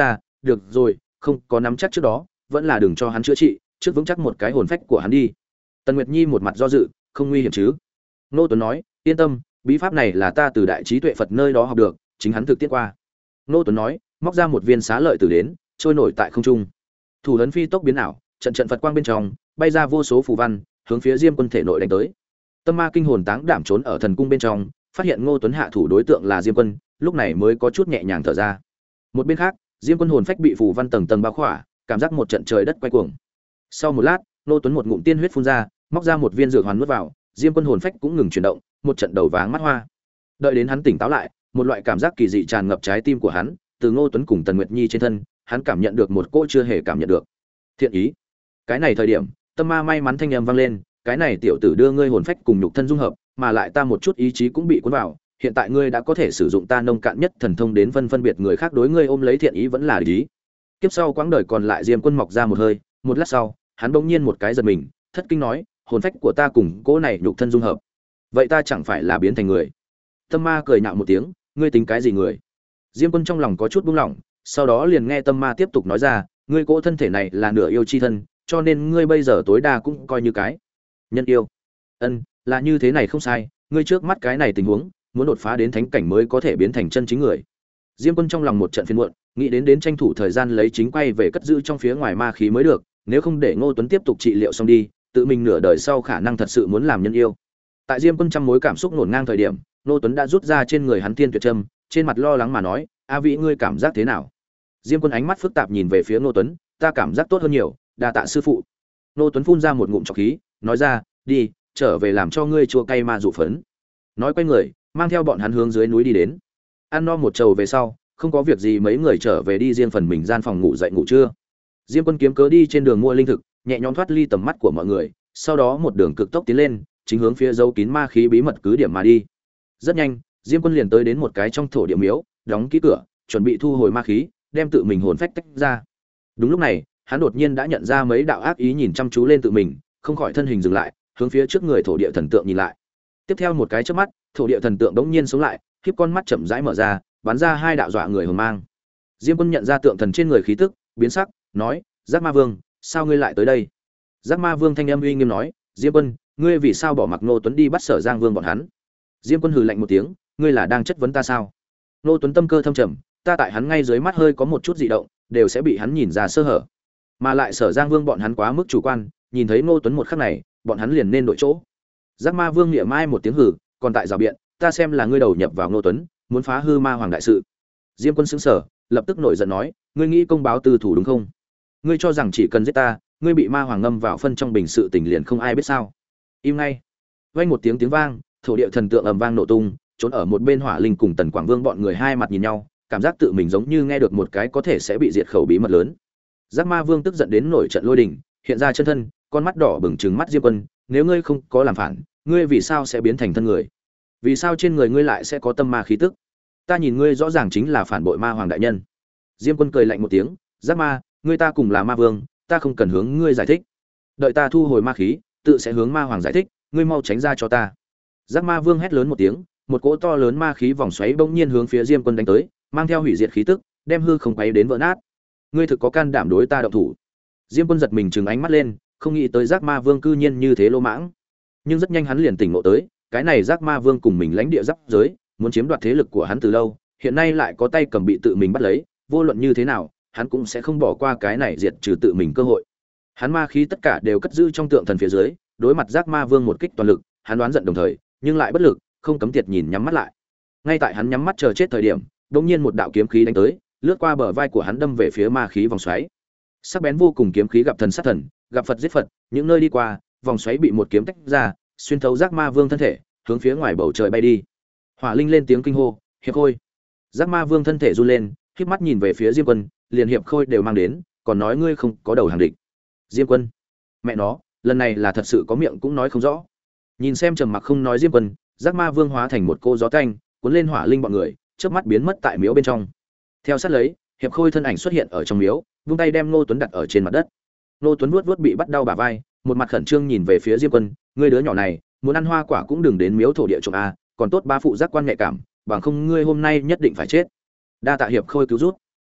được rồi, không có nắm chắc trước đó vẫn là đừng cho hắn chữa trị, trước vững chắc một cái hồn phách của hắn đi. Tần Nguyệt Nhi một mặt do dự, không nguy hiểm chứ? Ngô Tuấn nói, yên tâm, bí pháp này là ta từ đại trí tuệ Phật nơi đó học được, chính hắn thực tiễn qua. Ngô Tuấn nói, móc ra một viên xá lợi tử đến, trôi nổi tại không trung. Thủ ấn phi tốc biến ảo, trận trận Phật quang bên trong bay ra vô số phù văn, hướng phía Diêm Quân thể nội đánh tới. Tâm ma kinh hồn táng đảm trốn ở thần cung bên trong, phát hiện Ngô Tuấn hạ thủ đối tượng là Diêm Quân, lúc này mới có chút nhẹ nhàng thở ra. Một bên khác, Diêm Quân hồn phách bị phù văn tầng tầng bao khỏa, cảm giác một trận trời đất quay cuồng. Sau một lát, Ngô Tuấn một ngụm tiên huyết phun ra, móc ra một viên dược hoàn nuốt vào, Diêm Quân hồn phách cũng ngừng chuyển động, một trận đầu váng mắt hoa. Đợi đến hắn tỉnh táo lại, một loại cảm giác kỳ dị tràn ngập trái tim của hắn, từ Ngô Tuấn cùng Tần Nguyệt Nhi trên thân, hắn cảm nhận được một cỗ chưa hề cảm nhận được thiện ý. Cái này thời điểm, tâm ma may mắn thanh âm vang lên, cái này tiểu tử đưa ngươi hồn phách cùng nhục thân dung hợp, mà lại ta một chút ý chí cũng bị cuốn vào, hiện tại ngươi đã có thể sử dụng ta nông cạn nhất thần thông đến phân phân biệt người khác đối ngươi ôm lấy thiện ý vẫn là địch ý. Kiếp sau quãng đời còn lại Diêm Quân mọc ra một hơi, một lát sau, hắn bỗng nhiên một cái giật mình, thất kinh nói, hồn phách của ta cùng cỗ này nhục thân dung hợp, vậy ta chẳng phải là biến thành người? Tâm ma cười nhạo một tiếng, ngươi tính cái gì người? Diêm Quân trong lòng có chút buông lỏng, sau đó liền nghe tâm ma tiếp tục nói ra, ngươi cỗ thân thể này là nửa yêu chi thân, cho nên ngươi bây giờ tối đa cũng coi như cái nhân yêu. Ân, là như thế này không sai, ngươi trước mắt cái này tình huống, muốn đột phá đến thánh cảnh mới có thể biến thành chân chính người. Diêm Quân trong lòng một trận phiền muộn, nghĩ đến đến tranh thủ thời gian lấy chính quay về cất giữ trong phía ngoài ma khí mới được, nếu không để Ngô Tuấn tiếp tục trị liệu xong đi, tự mình nửa đời sau khả năng thật sự muốn làm nhân yêu. Tại Diêm Quân trăm mối cảm xúc hỗn ngang thời điểm, Ngô Tuấn đã rút ra trên người hắn tiên tuyệt châm, trên mặt lo lắng mà nói, "A Vĩ ngươi cảm giác thế nào?" Diêm Quân ánh mắt phức tạp nhìn về phía Ngô Tuấn, "Ta cảm giác tốt hơn nhiều, đa tạ sư phụ." Ngô Tuấn phun ra một ngụm trọc khí, nói ra, "Đi, trở về làm cho ngươi chua cay ma dụ phấn." Nói quay người, mang theo bọn hắn hướng dưới núi đi đến. Ăn no một trầu về sau, không có việc gì mấy người trở về đi riêng phần mình gian phòng ngủ dậy ngủ trưa. Diêm Quân kiếm cớ đi trên đường mua linh thực, nhẹ nhõm thoát ly tầm mắt của mọi người, sau đó một đường cực tốc tiến lên, chính hướng phía dấu kín ma khí bí mật cứ điểm mà đi. Rất nhanh, Diêm Quân liền tới đến một cái trong thổ địa miếu, đóng kỹ cửa, chuẩn bị thu hồi ma khí, đem tự mình hồn phách tách ra. Đúng lúc này, hắn đột nhiên đã nhận ra mấy đạo ác ý nhìn chăm chú lên tự mình, không khỏi thân hình dừng lại, hướng phía trước người thổ địa thần tượng nhìn lại. Tiếp theo một cái chớp mắt, thổ địa thần tượng đống nhiên sống lại, khiếp con mắt chậm rãi mở ra, bắn ra hai đạo dọa người hùng mang. Diêm Quân nhận ra tượng thần trên người khí tức, biến sắc, nói: "Giác Ma Vương, sao ngươi lại tới đây?" Giác Ma Vương thanh âm uy nghiêm nói: "Diêm Quân, ngươi vì sao bỏ mặc Ngô Tuấn đi bắt Sở Giang Vương bọn hắn?" Diêm Quân hừ lạnh một tiếng, "Ngươi là đang chất vấn ta sao?" Ngô Tuấn tâm cơ thâm trầm, ta tại hắn ngay dưới mắt hơi có một chút dị động, đều sẽ bị hắn nhìn ra sơ hở. Mà lại Sở Giang Vương bọn hắn quá mức chủ quan, nhìn thấy Ngô Tuấn một khắc này, bọn hắn liền nên đổi chỗ. Giác Ma Vương niệm mai một tiếng hừ, còn tại rào biện, ta xem là ngươi đầu nhập vào Ngô Tuấn, muốn phá hư Ma Hoàng đại sự. Diêm Quân sững sờ, lập tức nổi giận nói, ngươi nghĩ công báo tư thủ đúng không? Ngươi cho rằng chỉ cần giết ta, ngươi bị Ma Hoàng ngâm vào phân trong bình sự tình liền không ai biết sao? Im ngay. Vang một tiếng tiếng vang, thổ địa thần tượng ầm vang nổ tung, trốn ở một bên Hỏa Linh cùng Tần Quảng Vương bọn người hai mặt nhìn nhau, cảm giác tự mình giống như nghe được một cái có thể sẽ bị diệt khẩu bí mật lớn. Giác Ma Vương tức giận đến nổi trận lôi đình, hiện ra chân thân, con mắt đỏ bừng trừng mắt Diêm Quân, nếu ngươi không có làm phản, ngươi vì sao sẽ biến thành thân người? Vì sao trên người ngươi lại sẽ có tâm ma khí tức? Ta nhìn ngươi rõ ràng chính là phản bội Ma Hoàng đại nhân. Diêm Quân cười lạnh một tiếng, Giác Ma, ngươi ta cùng là Ma Vương, ta không cần hướng ngươi giải thích. Đợi ta thu hồi ma khí, tự sẽ hướng Ma Hoàng giải thích, ngươi mau tránh ra cho ta. Giác Ma Vương hét lớn một tiếng, một cỗ to lớn ma khí vòng xoáy bỗng nhiên hướng phía Diêm Quân đánh tới, mang theo hủy diệt khí tức, đem hư không quấy đến vỡ nát. Ngươi thực có can đảm đối ta động thủ? Diêm Quân giật mình trừng ánh mắt lên, không nghĩ tới Giác Ma Vương cư nhiên như thế lô mãng. Nhưng rất nhanh hắn liền tỉnh ngộ tới, cái này Giác Ma Vương cùng mình lãnh địa giáp giới, muốn chiếm đoạt thế lực của hắn từ lâu, hiện nay lại có tay cầm bị tự mình bắt lấy, vô luận như thế nào, hắn cũng sẽ không bỏ qua cái này diệt trừ tự mình cơ hội. Hắn ma khí tất cả đều cất giữ trong tượng thần phía dưới, đối mặt Giác Ma Vương một kích toàn lực, hắn đoán giận đồng thời, nhưng lại bất lực, không cấm tiệt nhìn nhắm mắt lại. Ngay tại hắn nhắm mắt chờ chết thời điểm, đột nhiên một đạo kiếm khí đánh tới, lướt qua bờ vai của hắn đâm về phía ma khí vòng xoáy. Sắc bén vô cùng kiếm khí gặp thần sát thần, gặp Phật giết Phật, những nơi đi qua, vòng xoáy bị một kiếm tách ra, xuyên thấu Giác Ma Vương thân thể, hướng phía ngoài bầu trời bay đi. Hỏa Linh lên tiếng kinh hô, "Hiệp Khôi!" Giác Ma Vương thân thể run lên, khép mắt nhìn về phía Diêm Quân, liền Hiệp Khôi đều mang đến, còn nói ngươi không có đầu hàng địch. Diêm Quân, mẹ nó, lần này là thật sự có miệng cũng nói không rõ. Nhìn xem trầm mặc không nói Diêm Quân, Giác Ma Vương hóa thành một cô gió tanh, cuốn lên Hỏa Linh bọn người, chớp mắt biến mất tại miếu bên trong. Theo sát lấy, Hiệp Khôi thân ảnh xuất hiện ở trong miếu, vung tay đem Ngô Tuấn đặt ở trên mặt đất. Ngô Tuấn vuốt vuốt bị bắt đau bả vai, một mặt khẩn trương nhìn về phía Diêm Quân, ngươi đứa nhỏ này, muốn ăn hoa quả cũng đừng đến miếu thổ địa trộm a, còn tốt ba phụ giác quan nhạy cảm, bằng không ngươi hôm nay nhất định phải chết. Đa tạ Hiệp Khôi cứu giúp.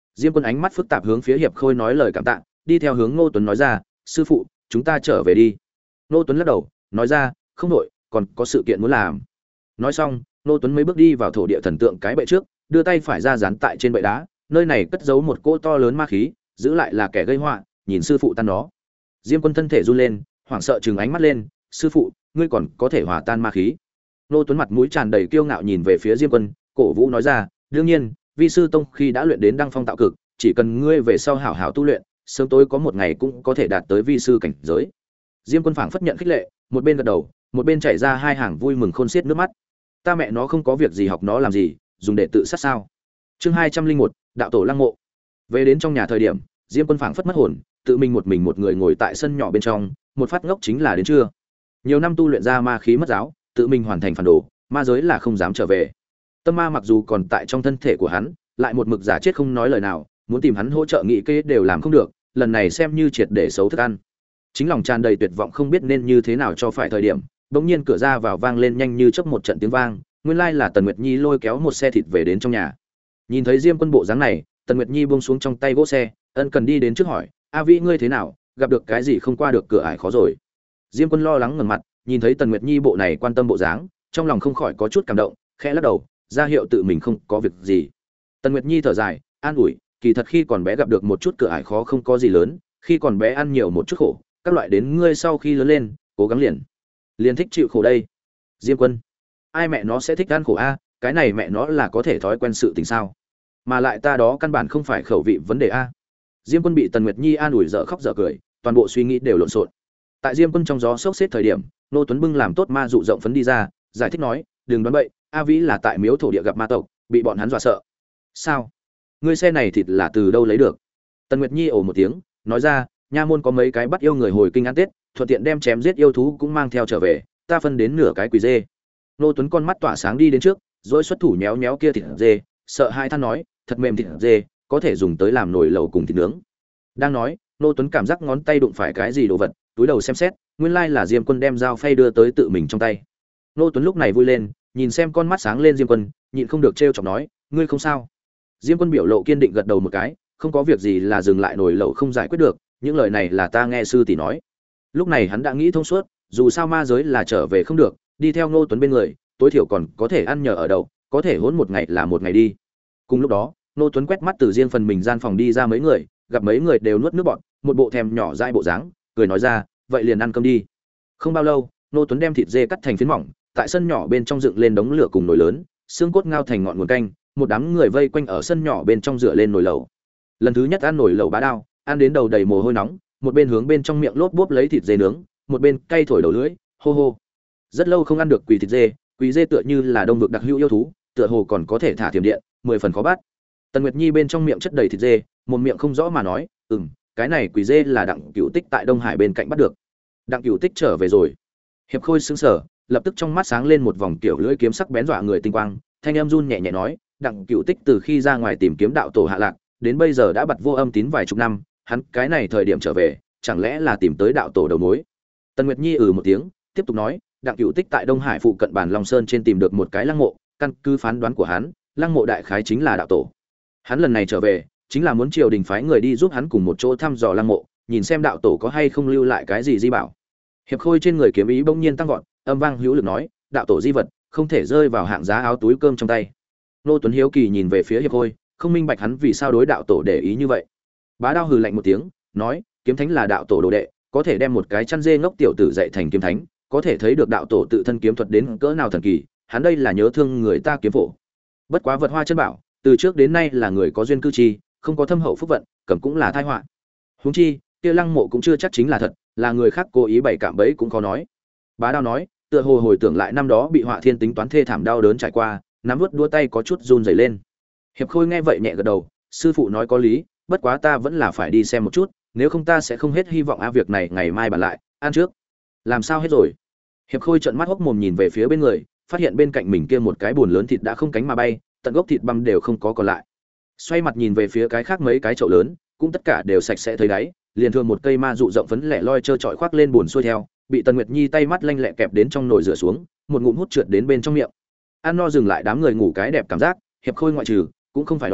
Diêm Quân ánh mắt phức tạp hướng phía Hiệp Khôi nói lời cảm tạ, đi theo hướng Ngô Tuấn nói ra, sư phụ, chúng ta trở về đi. Ngô Tuấn lắc đầu, nói ra, không đổi, còn có sự kiện muốn làm. Nói xong, Ngô Tuấn mấy bước đi vào thổ địa thần tượng cái bệ trước, đưa tay phải ra dán tại trên bệ đá, nơi này cất giấu một cỗ to lớn ma khí, giữ lại là kẻ gây họa, nhìn sư phụ tan nó. Diêm Quân thân thể run lên, hoảng sợ trừng ánh mắt lên, sư phụ, ngươi còn có thể hòa tan ma khí? Ngô Tuấn mặt mũi tràn đầy kiêu ngạo nhìn về phía Diêm Quân, cổ vũ nói ra, đương nhiên, vi sư tông khi đã luyện đến đăng phong tạo cực, chỉ cần ngươi về sau hảo hảo tu luyện, sớm tối có một ngày cũng có thể đạt tới vi sư cảnh giới. Diêm Quân phảng phất nhận khích lệ, một bên gật đầu, một bên chảy ra hai hàng vui mừng khôn xiết nước mắt. Ta mẹ nó không có việc gì học nó làm gì, dùng để tự sát sao? Chương hai trăm linh một, đạo tổ lăng mộ. Về đến trong nhà thời điểm, Diêm Quân phảng phất mất hồn, tự mình một mình một người ngồi tại sân nhỏ bên trong, một phát ngốc chính là đến trưa. Nhiều năm tu luyện ra ma khí mất giáo, tự mình hoàn thành phản đồ, ma giới là không dám trở về. Tâm ma mặc dù còn tại trong thân thể của hắn, lại một mực giả chết không nói lời nào, muốn tìm hắn hỗ trợ nghị kế đều làm không được, lần này xem như triệt để xấu thức ăn. Chính lòng tràn đầy tuyệt vọng không biết nên như thế nào cho phải thời điểm, bỗng nhiên cửa ra vào vang lên nhanh như chớp một trận tiếng vang, nguyên lai là Tần Nguyệt Nhi lôi kéo một xe thịt về đến trong nhà. Nhìn thấy Diêm Quân bộ dáng này, Tần Nguyệt Nhi buông xuống trong tay gỗ xe, ân cần đi đến trước hỏi, "A Vĩ ngươi thế nào, gặp được cái gì không qua được cửa ải khó rồi?" Diêm Quân lo lắng ngẩng mặt, nhìn thấy Tần Nguyệt Nhi bộ này quan tâm bộ dáng, trong lòng không khỏi có chút cảm động, khẽ lắc đầu, ra hiệu tự mình không có việc gì. Tần Nguyệt Nhi thở dài, an ủi, kỳ thật khi còn bé gặp được một chút cửa ải khó không có gì lớn, khi còn bé ăn nhiều một chút khổ, các loại đến ngươi sau khi lớn lên, cố gắng liền, liền thích chịu khổ đây. Diêm Quân, ai mẹ nó sẽ thích ăn khổ a, cái này mẹ nó là có thể thói quen sự tình sao? Mà lại ta đó căn bản không phải khẩu vị vấn đề a. Diêm Quân bị Tần Nguyệt Nhi an ủi dở khóc dở cười, toàn bộ suy nghĩ đều lộn xộn. Tại Diêm Quân trong gió sốc xếp thời điểm, Nô Tuấn bưng làm tốt ma dụ rộng phấn đi ra, giải thích nói, đừng đoán bậy, A Vĩ là tại miếu thổ địa gặp ma tộc, bị bọn hắn dọa sợ. Sao? Ngươi xe này thịt là từ đâu lấy được? Tần Nguyệt Nhi ồ một tiếng, nói ra, nha môn có mấy cái bắt yêu người hồi kinh ăn Tết, thuận tiện đem chém giết yêu thú cũng mang theo trở về, ta phân đến nửa cái quỳ dê. Nô Tuấn con mắt tỏa sáng đi đến trước, rồi xuất thủ nhéo nhéo kia thịt dê, sợ hai than nói, thật mềm thịt dê, có thể dùng tới làm nồi lẩu cùng thịt nướng. Đang nói, Nô Tuấn cảm giác ngón tay đụng phải cái gì đồ vật, túi đầu xem xét, nguyên lai là Diêm Quân đem dao phay đưa tới tự mình trong tay. Nô Tuấn lúc này vui lên, nhìn xem con mắt sáng lên Diêm Quân, nhịn không được trêu chọc nói, ngươi không sao? Diêm Quân biểu lộ kiên định gật đầu một cái, không có việc gì là dừng lại nồi lẩu không giải quyết được, những lời này là ta nghe sư tỷ nói. Lúc này hắn đã nghĩ thông suốt, dù sao ma giới là trở về không được, đi theo Nô Tuấn bên người, tối thiểu còn có thể ăn nhờ ở đậu, có thể hỗn một ngày là một ngày đi. Cùng lúc đó, Nô Tuấn quét mắt từ riêng phần mình gian phòng đi ra mấy người, gặp mấy người đều nuốt nước bọt, một bộ thèm nhỏ dai bộ dáng, cười nói ra, vậy liền ăn cơm đi. Không bao lâu, Nô Tuấn đem thịt dê cắt thành phiến mỏng, tại sân nhỏ bên trong dựng lên đống lửa cùng nồi lớn, xương cốt ngao thành ngọn nguồn canh, một đám người vây quanh ở sân nhỏ bên trong rửa lên nồi lẩu. Lần thứ nhất ăn nồi lẩu bá đao, ăn đến đầu đầy mồ hôi nóng, một bên hướng bên trong miệng lốp bốp lấy thịt dê nướng, một bên cay thổi đầu lưỡi, hô hô. Rất lâu không ăn được quỳ thịt dê, quỳ dê tựa như là đông vực đặc hữu yêu thú, tựa hồ còn có thể thả thiểm điện, mười phần khó bắt. Tần Nguyệt Nhi bên trong miệng chất đầy thịt dê, một miệng không rõ mà nói, "Ừm, cái này quỳ dê là Đặng Cửu Tích tại Đông Hải bên cạnh bắt được." Đặng Cửu Tích trở về rồi. Hiệp Khôi sững sờ, lập tức trong mắt sáng lên một vòng kiểu lưỡi kiếm sắc bén dọa người tinh quang, thanh âm run nhẹ nhẹ nói, Đặng Cửu Tích từ khi ra ngoài tìm kiếm đạo tổ hạ lạc, đến bây giờ đã bật vô âm tín vài chục năm, hắn cái này thời điểm trở về, chẳng lẽ là tìm tới đạo tổ đầu mối? Tần Nguyệt Nhi ừ một tiếng, tiếp tục nói, Đặng Cửu Tích tại Đông Hải phụ cận bản Long Sơn trên tìm được một cái lăng mộ, căn cứ phán đoán của hắn, lăng mộ đại khái chính là đạo tổ. Hắn lần này trở về, chính là muốn triều đình phái người đi giúp hắn cùng một chỗ thăm dò lăng mộ, nhìn xem đạo tổ có hay không lưu lại cái gì di bảo. Hiệp Khôi trên người kiếm ý bỗng nhiên tăng vọt, âm vang hữu lực nói, đạo tổ di vật không thể rơi vào hạng giá áo túi cơm trong tay. Nô Tuấn hiếu kỳ nhìn về phía Hiệp Khôi, không minh bạch hắn vì sao đối đạo tổ để ý như vậy. Bá Đao hừ lạnh một tiếng, nói, kiếm thánh là đạo tổ đồ đệ, có thể đem một cái chăn dê ngốc tiểu tử dạy thành kiếm thánh, có thể thấy được đạo tổ tự thân kiếm thuật đến cỡ nào thần kỳ, hắn đây là nhớ thương người ta kiếm phổ. Bất quá vật hoa chân bảo, từ trước đến nay là người có duyên cư chi, không có thâm hậu phúc vận, cầm cũng là tai họa. Huống chi, kia lăng mộ cũng chưa chắc chính là thật, là người khác cố ý bày cạm bẫy cũng khó nói. Bá Đao nói, tựa hồ hồi tưởng lại năm đó bị Họa Thiên tính toán thê thảm đau đớn trải qua, nắm vút đua tay có chút run rẩy lên. Hiệp Khôi nghe vậy nhẹ gật đầu, sư phụ nói có lý, bất quá ta vẫn là phải đi xem một chút, nếu không ta sẽ không hết hy vọng a việc này ngày mai bàn lại, ăn trước. Làm sao hết rồi? Hiệp Khôi trợn mắt hốc mồm nhìn về phía bên người, phát hiện bên cạnh mình kia một cái bùn lớn thịt đã không cánh mà bay, tận gốc thịt băm đều không có còn lại. Xoay mặt nhìn về phía cái khác mấy cái chậu lớn, cũng tất cả đều sạch sẽ thấy đáy, liền thường một cây ma dụ rộng phấn lẻ loi trơ trọi khoác lên bùn xuôi theo, bị Tần Nguyệt Nhi tay mắt lanh lẹ kẹp đến trong nồi rửa xuống, một ngụm hút trượt đến bên trong miệng. Ăn no dừng lại đám người ngủ cái đẹp cảm giác, Hiệp Khôi ngoại trừ, cũng không phải đói,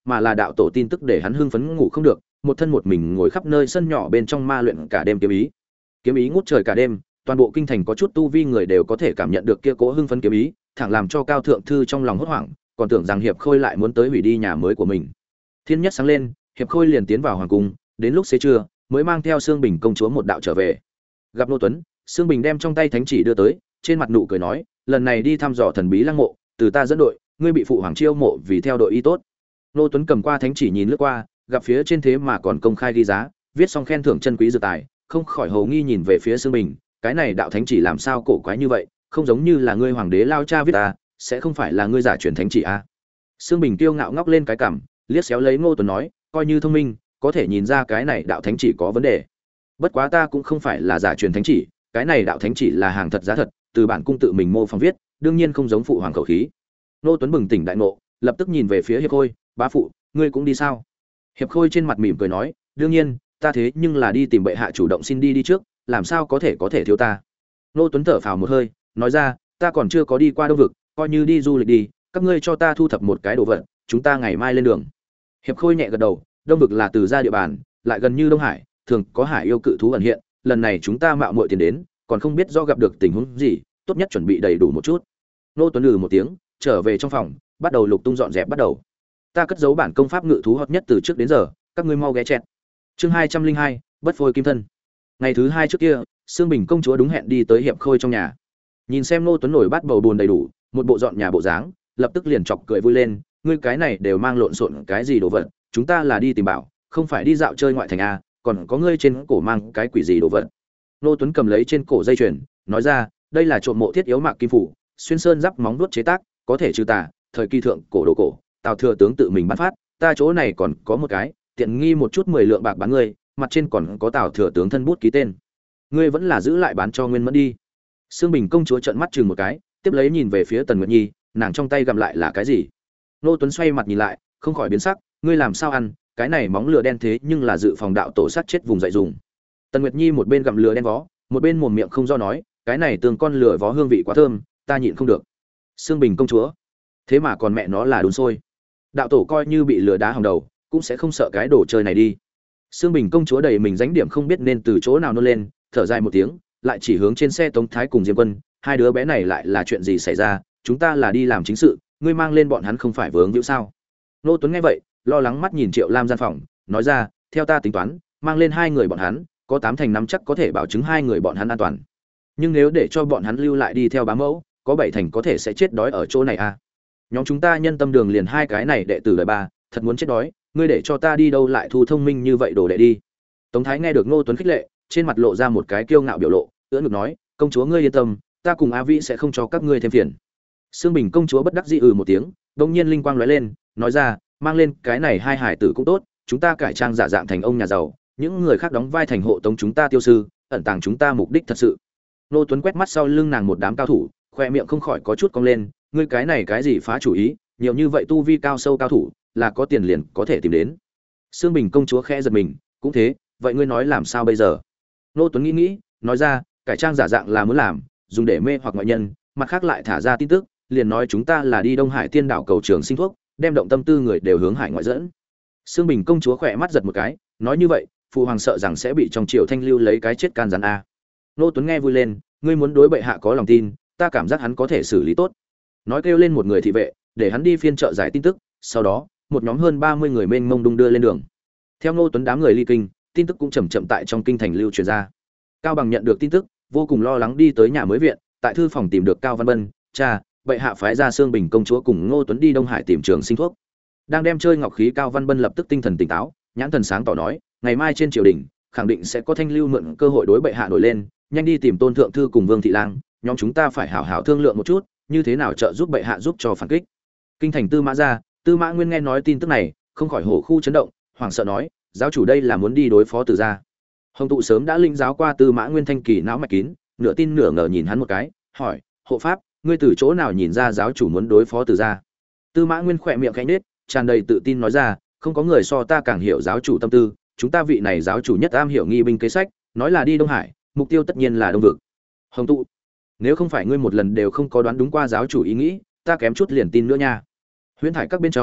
mà là đạo tổ tin tức để hắn hưng phấn ngủ không được, một thân một mình ngồi khắp nơi sân nhỏ bên trong ma luyện cả đêm kiếm ý. Kiếm ý ngút trời cả đêm, toàn bộ kinh thành có chút tu vi người đều có thể cảm nhận được kia cố hưng phấn kiếm ý, thẳng làm cho Cao thượng thư trong lòng hốt hoảng, còn tưởng rằng Hiệp Khôi lại muốn tới hủy đi nhà mới của mình. Thiên nhất sáng lên, Hiệp Khôi liền tiến vào hoàng cung, đến lúc xế trưa mới mang theo Sương Bình công chúa một đạo trở về. Gặp Nô Tuấn, Sương Bình đem trong tay thánh chỉ đưa tới, trên mặt nụ cười nói, lần này đi thăm dò thần bí lăng mộ, từ ta dẫn đội, ngươi bị phụ hoàng chiêu mộ vì theo đội y tốt. Nô Tuấn cầm qua thánh chỉ nhìn lướt qua, gặp phía trên thế mà còn công khai ghi giá, viết xong khen thưởng chân quý dược tài, không khỏi hầu nghi nhìn về phía Sương Bình, cái này đạo thánh chỉ làm sao cổ quái như vậy, không giống như là ngươi hoàng đế lao cha viết ta, sẽ không phải là ngươi giả truyền thánh chỉ a? À? Sương Bình kiêu ngạo ngóc lên cái cằm, liếc xéo lấy Ngô Tuấn nói, coi như thông minh, có thể nhìn ra cái này đạo thánh chỉ có vấn đề. Bất quá ta cũng không phải là giả truyền thánh chỉ, cái này đạo thánh chỉ là hàng thật giá thật, từ bản cung tự mình mô phỏng viết, đương nhiên không giống phụ hoàng khẩu khí. Ngô Tuấn bừng tỉnh đại ngộ, lập tức nhìn về phía Hiệp Khôi, bá phụ, ngươi cũng đi sao? Hiệp Khôi trên mặt mỉm cười nói, đương nhiên, ta thế nhưng là đi tìm bệ hạ chủ động xin đi đi trước, làm sao có thể có thể thiếu ta. Ngô Tuấn thở phào một hơi, nói ra, ta còn chưa có đi qua Đông vực, coi như đi du lịch đi, các ngươi cho ta thu thập một cái đồ vật, chúng ta ngày mai lên đường. Hiệp Khôi nhẹ gật đầu, Đông vực là từ ra địa bàn, lại gần như Đông Hải, thường có hải yêu cự thú ẩn hiện, lần này chúng ta mạo muội tiền đến, còn không biết do gặp được tình huống gì, tốt nhất chuẩn bị đầy đủ một chút. Ngô Tuấn lừ một tiếng, trở về trong phòng, bắt đầu lục tung dọn dẹp bắt đầu. Ta cất giấu bản công pháp ngự thú hot nhất từ trước đến giờ, các ngươi mau ghé chẹt. Chương hai trăm linh hai, bất phôi kim thân. Ngày thứ hai trước kia, Sương Bình công chúa đúng hẹn đi tới Hiệp Khôi trong nhà. Nhìn xem Ngô Tuấn nổi bát bầu buồn đầy đủ, một bộ dọn nhà bộ dáng, lập tức liền chọc cười vui lên, ngươi cái này đều mang lộn xộn cái gì đồ vật, chúng ta là đi tìm bảo, không phải đi dạo chơi ngoại thành a, còn có ngươi trên cổ mang cái quỷ gì đồ vật. Ngô Tuấn cầm lấy trên cổ dây chuyền, nói ra, đây là trộm mộ thiết yếu mạc kim phủ, xuyên sơn giáp móng vuốt chế tác, có thể trừ tà, thời kỳ thượng cổ đồ cổ, Tào thừa tướng tự mình bán phát, ta chỗ này còn có một cái, tiện nghi một chút mười lượng bạc bán ngươi, mặt trên còn có Tào thừa tướng thân bút ký tên. Ngươi vẫn là giữ lại bán cho Nguyên Mẫn đi. Sương Bình công chúa trợn mắt chừng một cái, tiếp lấy nhìn về phía Tần Nguyệt Nhi, nàng trong tay gặm lại là cái gì? Nô Tuấn xoay mặt nhìn lại, không khỏi biến sắc, ngươi làm sao ăn, cái này móng lừa đen thế nhưng là dự phòng đạo tổ sát chết vùng dậy dùng. Tần Nguyệt Nhi một bên gặm lừa đen vó, một bên mồm miệng không do nói, cái này tương con lừa vó hương vị quá thơm, ta nhịn không được. Sương Bình công chúa, thế mà còn mẹ nó là đun sôi. Đạo tổ coi như bị lừa đá hỏng đầu, cũng sẽ không sợ cái đồ chơi này đi. Sương Bình công chúa đầy mình ránh điểm không biết nên từ chỗ nào nôn lên, thở dài một tiếng, lại chỉ hướng trên xe Tống Thái cùng Diêm Quân, hai đứa bé này lại là chuyện gì xảy ra, chúng ta là đi làm chính sự, ngươi mang lên bọn hắn không phải vướng hữu sao? Nô Tuấn nghe vậy, lo lắng mắt nhìn Triệu Lam gian phòng, nói ra, theo ta tính toán, mang lên hai người bọn hắn, có tám thành năm chắc có thể bảo chứng hai người bọn hắn an toàn. Nhưng nếu để cho bọn hắn lưu lại đi theo bá mẫu, có bảy thành có thể sẽ chết đói ở chỗ này à? Nhóm chúng ta nhân tâm đường liền hai cái này đệ tử đời ba, thật muốn chết đói, ngươi để cho ta đi đâu lại thu thông minh như vậy đồ đệ đi. Tống Thái nghe được Ngô Tuấn khích lệ, trên mặt lộ ra một cái kiêu ngạo biểu lộ, ưỡn ngực nói, công chúa ngươi yên tâm, ta cùng A Vĩ sẽ không cho các ngươi thêm phiền. Sương Bình công chúa bất đắc dĩ ừ một tiếng, đột nhiên linh quang lóe lên, nói ra, mang lên cái này hai hải tử cũng tốt, chúng ta cải trang giả dạng thành ông nhà giàu, những người khác đóng vai thành hộ tống chúng ta tiêu sư, ẩn tàng chúng ta mục đích thật sự. Nô Tuấn quét mắt sau lưng nàng một đám cao thủ, khoe miệng không khỏi có chút cong lên, ngươi cái này cái gì phá chủ ý, nhiều như vậy tu vi cao sâu cao thủ, là có tiền liền có thể tìm đến. Sương Bình công chúa khẽ giật mình, cũng thế, vậy ngươi nói làm sao bây giờ? Nô Tuấn nghĩ nghĩ, nói ra, cải trang giả dạng là muốn làm, dùng để mê hoặc ngoại nhân, mặt khác lại thả ra tin tức, liền nói chúng ta là đi Đông Hải Tiên đảo cầu trường sinh thuốc, đem động tâm tư người đều hướng hải ngoại dẫn. Sương Bình công chúa khỏe mắt giật một cái, nói như vậy, phụ hoàng sợ rằng sẽ bị trong triều thanh lưu lấy cái chết can gián a. Nô Tuấn nghe vui lên, ngươi muốn đối bệ hạ có lòng tin, ta cảm giác hắn có thể xử lý tốt. Nói kêu lên một người thị vệ, để hắn đi phiên trợ giải tin tức, sau đó, một nhóm hơn ba mươi người mênh mông đung đưa lên đường. Theo Nô Tuấn đám người ly kinh, tin tức cũng chậm chậm tại trong kinh thành lưu truyền ra. Cao Bằng nhận được tin tức, vô cùng lo lắng đi tới nhà mới viện, tại thư phòng tìm được Cao Văn Bân, cha, bệ hạ phái ra Sương Bình công chúa cùng Ngô Tuấn đi Đông Hải tìm trường sinh thuốc. Đang đem chơi ngọc khí, Cao Văn Bân lập tức tinh thần tỉnh táo, nhãn thần sáng tỏ nói, ngày mai trên triều đình, khẳng định sẽ có thanh lưu mượn cơ hội đối bệ hạ nổi lên, nhanh đi tìm Tôn thượng thư cùng Vương thị lang, nhóm chúng ta phải hảo hảo thương lượng một chút, như thế nào trợ giúp bệ hạ giúp cho phản kích. Kinh thành Tư Mã gia, Tư Mã Nguyên nghe nói tin tức này, không khỏi hổ khu chấn động, hoảng sợ nói, giáo chủ đây là muốn đi đối phó Từ gia. Hồng tụ sớm đã linh giáo qua Tư Mã Nguyên thanh kỳ não mạch kín, nửa tin nửa ngờ nhìn hắn một cái, hỏi, hộ pháp, ngươi từ chỗ nào nhìn ra giáo chủ muốn đối phó Từ gia? Tư Mã Nguyên khỏe miệng khẽ nhếch, tràn đầy tự tin nói ra, không có người so ta càng hiểu giáo chủ tâm tư, chúng ta vị này giáo chủ nhất am hiểu nghi binh kế sách, nói là đi Đông Hải, mục tiêu tất nhiên là Đông vực. Hồng tụ, nếu không phải ngươi một lần đều không có đoán đúng qua giáo chủ ý nghĩ, ta kém chút liền tin nữa nha. Huyễn thải các bên trong,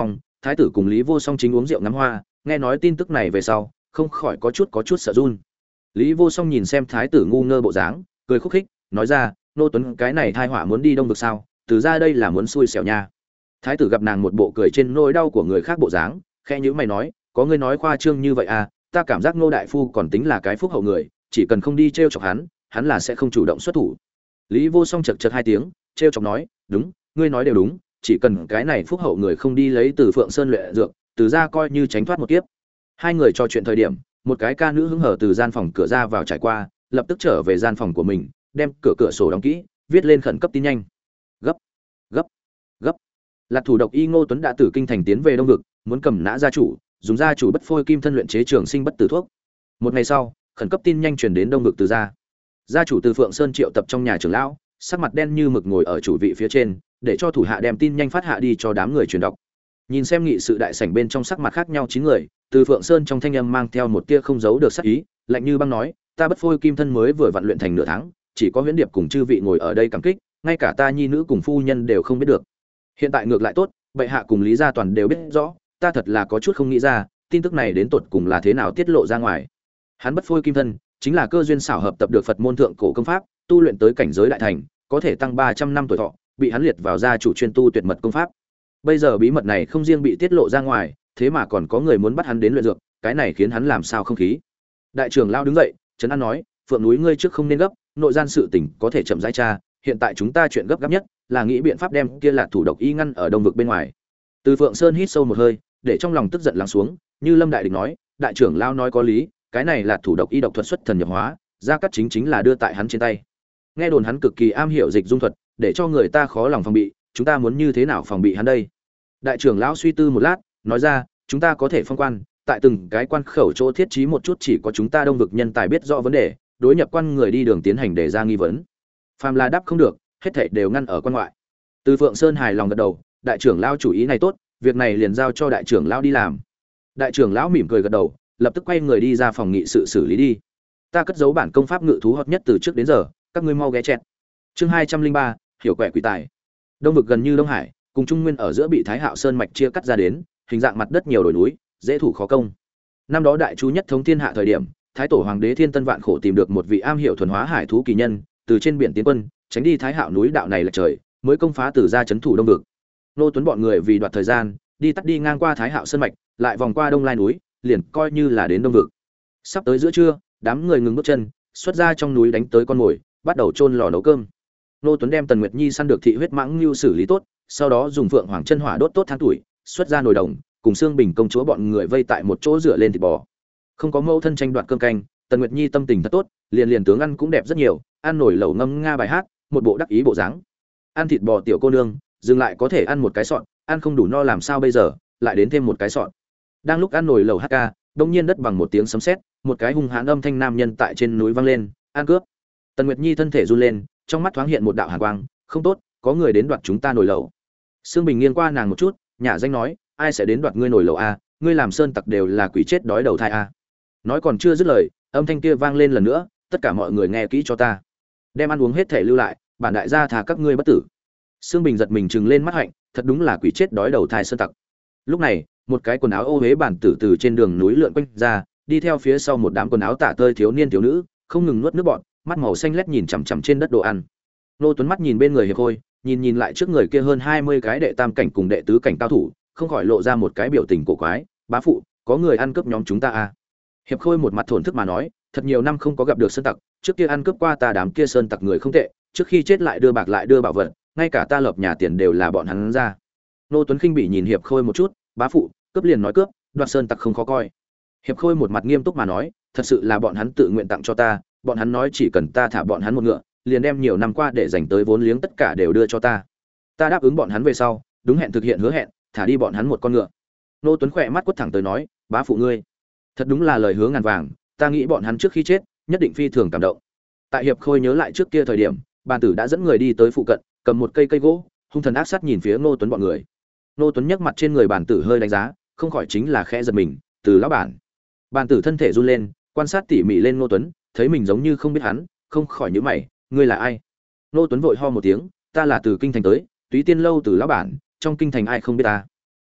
thái tử cùng Lý Vô Song chính uống rượu ngắm hoa, nghe nói tin tức này về sau, không khỏi có chút có chút sợ run. Lý Vô Song nhìn xem thái tử ngu ngơ bộ dáng, cười khúc khích, nói ra, nô tuấn cái này thai họa muốn đi đông vực sao, từ ra đây là muốn xui xẻo nha. Thái tử gặp nàng một bộ cười trên nỗi đau của người khác bộ dáng, khẽ nhíu mày nói, có ngươi nói khoa trương như vậy à, ta cảm giác Ngô đại phu còn tính là cái phúc hậu người, chỉ cần không đi trêu chọc hắn, hắn là sẽ không chủ động xuất thủ. Lý Vô Song chật chật hai tiếng, trêu chọc nói, đúng, ngươi nói đều đúng, chỉ cần cái này phúc hậu người không đi lấy từ Phượng Sơn luyện dược, từ ra coi như tránh thoát một kiếp. Hai người trò chuyện thời điểm, một cái ca nữ hứng hở từ gian phòng cửa ra vào trải qua, lập tức trở về gian phòng của mình, đem cửa cửa sổ đóng kỹ, viết lên khẩn cấp tin nhanh. Gấp, gấp, gấp. Lạc thủ độc y Ngô Tuấn đã từ kinh thành tiến về đông vực, muốn cầm nã gia chủ, dùng gia chủ bất phôi kim thân luyện chế trường sinh bất tử thuốc. Một ngày sau, khẩn cấp tin nhanh truyền đến đông vực từ gia. Gia chủ từ Phượng Sơn triệu tập trong nhà trưởng lão, sắc mặt đen như mực ngồi ở chủ vị phía trên, để cho thủ hạ đem tin nhanh phát hạ đi cho đám người truyền đọc. Nhìn xem nghị sự đại sảnh bên trong sắc mặt khác nhau chín người, từ Phượng Sơn trong thanh âm mang theo một tia không giấu được sắc ý, lạnh như băng nói, ta bất phôi kim thân mới vừa vận luyện thành nửa tháng, chỉ có Huyễn Điệp cùng chư vị ngồi ở đây cảm kích, ngay cả ta nhi nữ cùng phu nhân đều không biết được. Hiện tại ngược lại tốt, bệ hạ cùng Lý gia toàn đều biết rõ, ta thật là có chút không nghĩ ra, tin tức này đến tột cùng là thế nào tiết lộ ra ngoài. Hắn bất phôi kim thân, chính là cơ duyên xảo hợp tập được Phật môn thượng cổ công pháp, tu luyện tới cảnh giới đại thành, có thể tăng ba trăm năm tuổi thọ, bị hắn liệt vào gia chủ chuyên tu tuyệt mật công pháp. Bây giờ bí mật này không riêng bị tiết lộ ra ngoài, thế mà còn có người muốn bắt hắn đến luyện dược, cái này khiến hắn làm sao không khí. Đại trưởng lao đứng dậy, trấn an nói, Phượng núi ngươi trước không nên gấp, nội gian sự tình có thể chậm rãi tra, hiện tại chúng ta chuyện gấp gáp nhất là nghĩ biện pháp đem kia Lạc thủ độc y ngăn ở đông vực bên ngoài. Từ Phượng Sơn hít sâu một hơi, để trong lòng tức giận lắng xuống, như Lâm đại địch nói, đại trưởng lao nói có lý, cái này Lạc thủ độc y độc thuật xuất thần nhập hóa, gia cát chính chính là đưa tại hắn trên tay. Nghe đồn hắn cực kỳ am hiểu dịch dung thuật, để cho người ta khó lòng phòng bị, chúng ta muốn như thế nào phòng bị hắn đây? Đại trưởng lão suy tư một lát, nói ra, chúng ta có thể phong quan, tại từng cái quan khẩu chỗ thiết trí một chút chỉ có chúng ta đông vực nhân tài biết rõ vấn đề, đối nhập quan người đi đường tiến hành đề ra nghi vấn. Phàm là đáp không được, hết thảy đều ngăn ở quan ngoại. Từ Phượng Sơn hài lòng gật đầu, đại trưởng lão chủ ý này tốt, việc này liền giao cho đại trưởng lão đi làm. Đại trưởng lão mỉm cười gật đầu, lập tức quay người đi ra phòng nghị sự xử lý đi. Ta cất giấu bản công pháp ngự thú hot nhất từ trước đến giờ, các ngươi mau ghé chẹt. Chương hai trăm linh ba, hiểu quẻ quỷ tài. Đông vực gần như Đông Hải, cùng Trung Nguyên ở giữa bị Thái Hạo Sơn mạch chia cắt ra đến, hình dạng mặt đất nhiều đồi núi, dễ thủ khó công. Năm đó đại chu nhất thống thiên hạ thời điểm, Thái tổ hoàng đế Thiên Tân vạn khổ tìm được một vị am hiểu thuần hóa hải thú kỳ nhân, từ trên biển tiến quân, tránh đi Thái Hạo núi đạo này là trời, mới công phá từ ra trấn thủ Đông vực. Nô Tuấn bọn người vì đoạt thời gian, đi tắt đi ngang qua Thái Hạo Sơn mạch, lại vòng qua Đông Lai núi, liền coi như là đến Đông vực. Sắp tới giữa trưa, đám người ngừng bước chân, xuất ra trong núi đánh tới con mồi, bắt đầu chôn lò nấu cơm. Nô Tuấn đem Tần Nguyệt Nhi săn được thị huyết mãng lưu xử lý tốt, sau đó dùng phượng hoàng chân hỏa đốt tốt than tuổi, xuất ra nồi đồng, cùng Sương Bình công chúa bọn người vây tại một chỗ rửa lên thịt bò. Không có mâu thân tranh đoạt cơm canh, Tần Nguyệt Nhi tâm tình thật tốt, liền liền tướng ăn cũng đẹp rất nhiều, ăn nổi lẩu ngâm nga bài hát, một bộ đắc ý bộ dáng. Ăn thịt bò tiểu cô nương, dừng lại có thể ăn một cái sọn, ăn không đủ no làm sao bây giờ, lại đến thêm một cái sọn. Đang lúc ăn nổi lẩu hát ca, đột nhiên đất bằng một tiếng sấm sét, một cái hung hãn âm thanh nam nhân tại trên núi vang lên, "Ăn cướp!" Tần Nguyệt Nhi thân thể run lên, trong mắt thoáng hiện một đạo hàn quang, "Không tốt, có người đến đoạt chúng ta nồi lẩu." Sương Bình nghiêng qua nàng một chút, nhả danh nói, "Ai sẽ đến đoạt ngươi nồi lẩu a? Ngươi làm sơn tặc đều là quỷ chết đói đầu thai a." Nói còn chưa dứt lời, âm thanh kia vang lên lần nữa, "Tất cả mọi người nghe kỹ cho ta, đem ăn uống hết thể lưu lại, bản đại gia thà các ngươi bất tử." Sương Bình giật mình trừng lên mắt hạnh, thật đúng là quỷ chết đói đầu thai sơn tặc. Lúc này, một cái quần áo ô uế bản tử từ trên đường núi lượn quanh ra, đi theo phía sau một đám quần áo tả tơi thiếu niên thiếu nữ, không ngừng nuốt nước bọt, mắt màu xanh lét nhìn chằm chằm trên đất đồ ăn. Nô Tuấn mắt nhìn bên người Hiệp Khôi, nhìn nhìn lại trước người kia hơn hai mươi cái đệ tam cảnh cùng đệ tứ cảnh cao thủ, không khỏi lộ ra một cái biểu tình cổ quái, "Bá phụ, có người ăn cướp nhóm chúng ta à?" Hiệp Khôi một mặt thổn thức mà nói, "Thật nhiều năm không có gặp được sơn tặc, trước kia ăn cướp qua ta đám kia sơn tặc người không tệ, trước khi chết lại đưa bạc lại đưa bảo vật, ngay cả ta lập nhà tiền đều là bọn hắn ra." Nô Tuấn khinh bỉ nhìn Hiệp Khôi một chút, "Bá phụ, cướp liền nói cướp, đoạt sơn tặc không khó coi." Hiệp Khôi một mặt nghiêm túc mà nói, "Thật sự là bọn hắn tự nguyện tặng cho ta, bọn hắn nói chỉ cần ta thả bọn hắn một ngựa, liền đem nhiều năm qua để dành tới vốn liếng tất cả đều đưa cho ta. Ta đáp ứng bọn hắn về sau, đúng hẹn thực hiện hứa hẹn, thả đi bọn hắn một con ngựa." Nô Tuấn khỏe mắt quất thẳng tới nói, "Bá phụ ngươi, thật đúng là lời hứa ngàn vàng, ta nghĩ bọn hắn trước khi chết, nhất định phi thường cảm động." Tại Hiệp Khôi nhớ lại trước kia thời điểm, bàn tử đã dẫn người đi tới phụ cận, cầm một cây cây gỗ, hung thần ác sát nhìn phía Nô Tuấn bọn người. Nô Tuấn nhấc mặt trên người bàn tử hơi đánh giá, không khỏi chính là khẽ giật mình, "Từ lão bản." Bàn tử thân thể run lên, quan sát tỉ mỉ lên Nô Tuấn, thấy mình giống như không biết hắn, không khỏi nhíu mày, "Ngươi là ai?" Nô Tuấn vội ho một tiếng, "Ta là từ kinh thành tới, Túy Tiên lâu Từ lão bản, trong kinh thành ai không biết ta."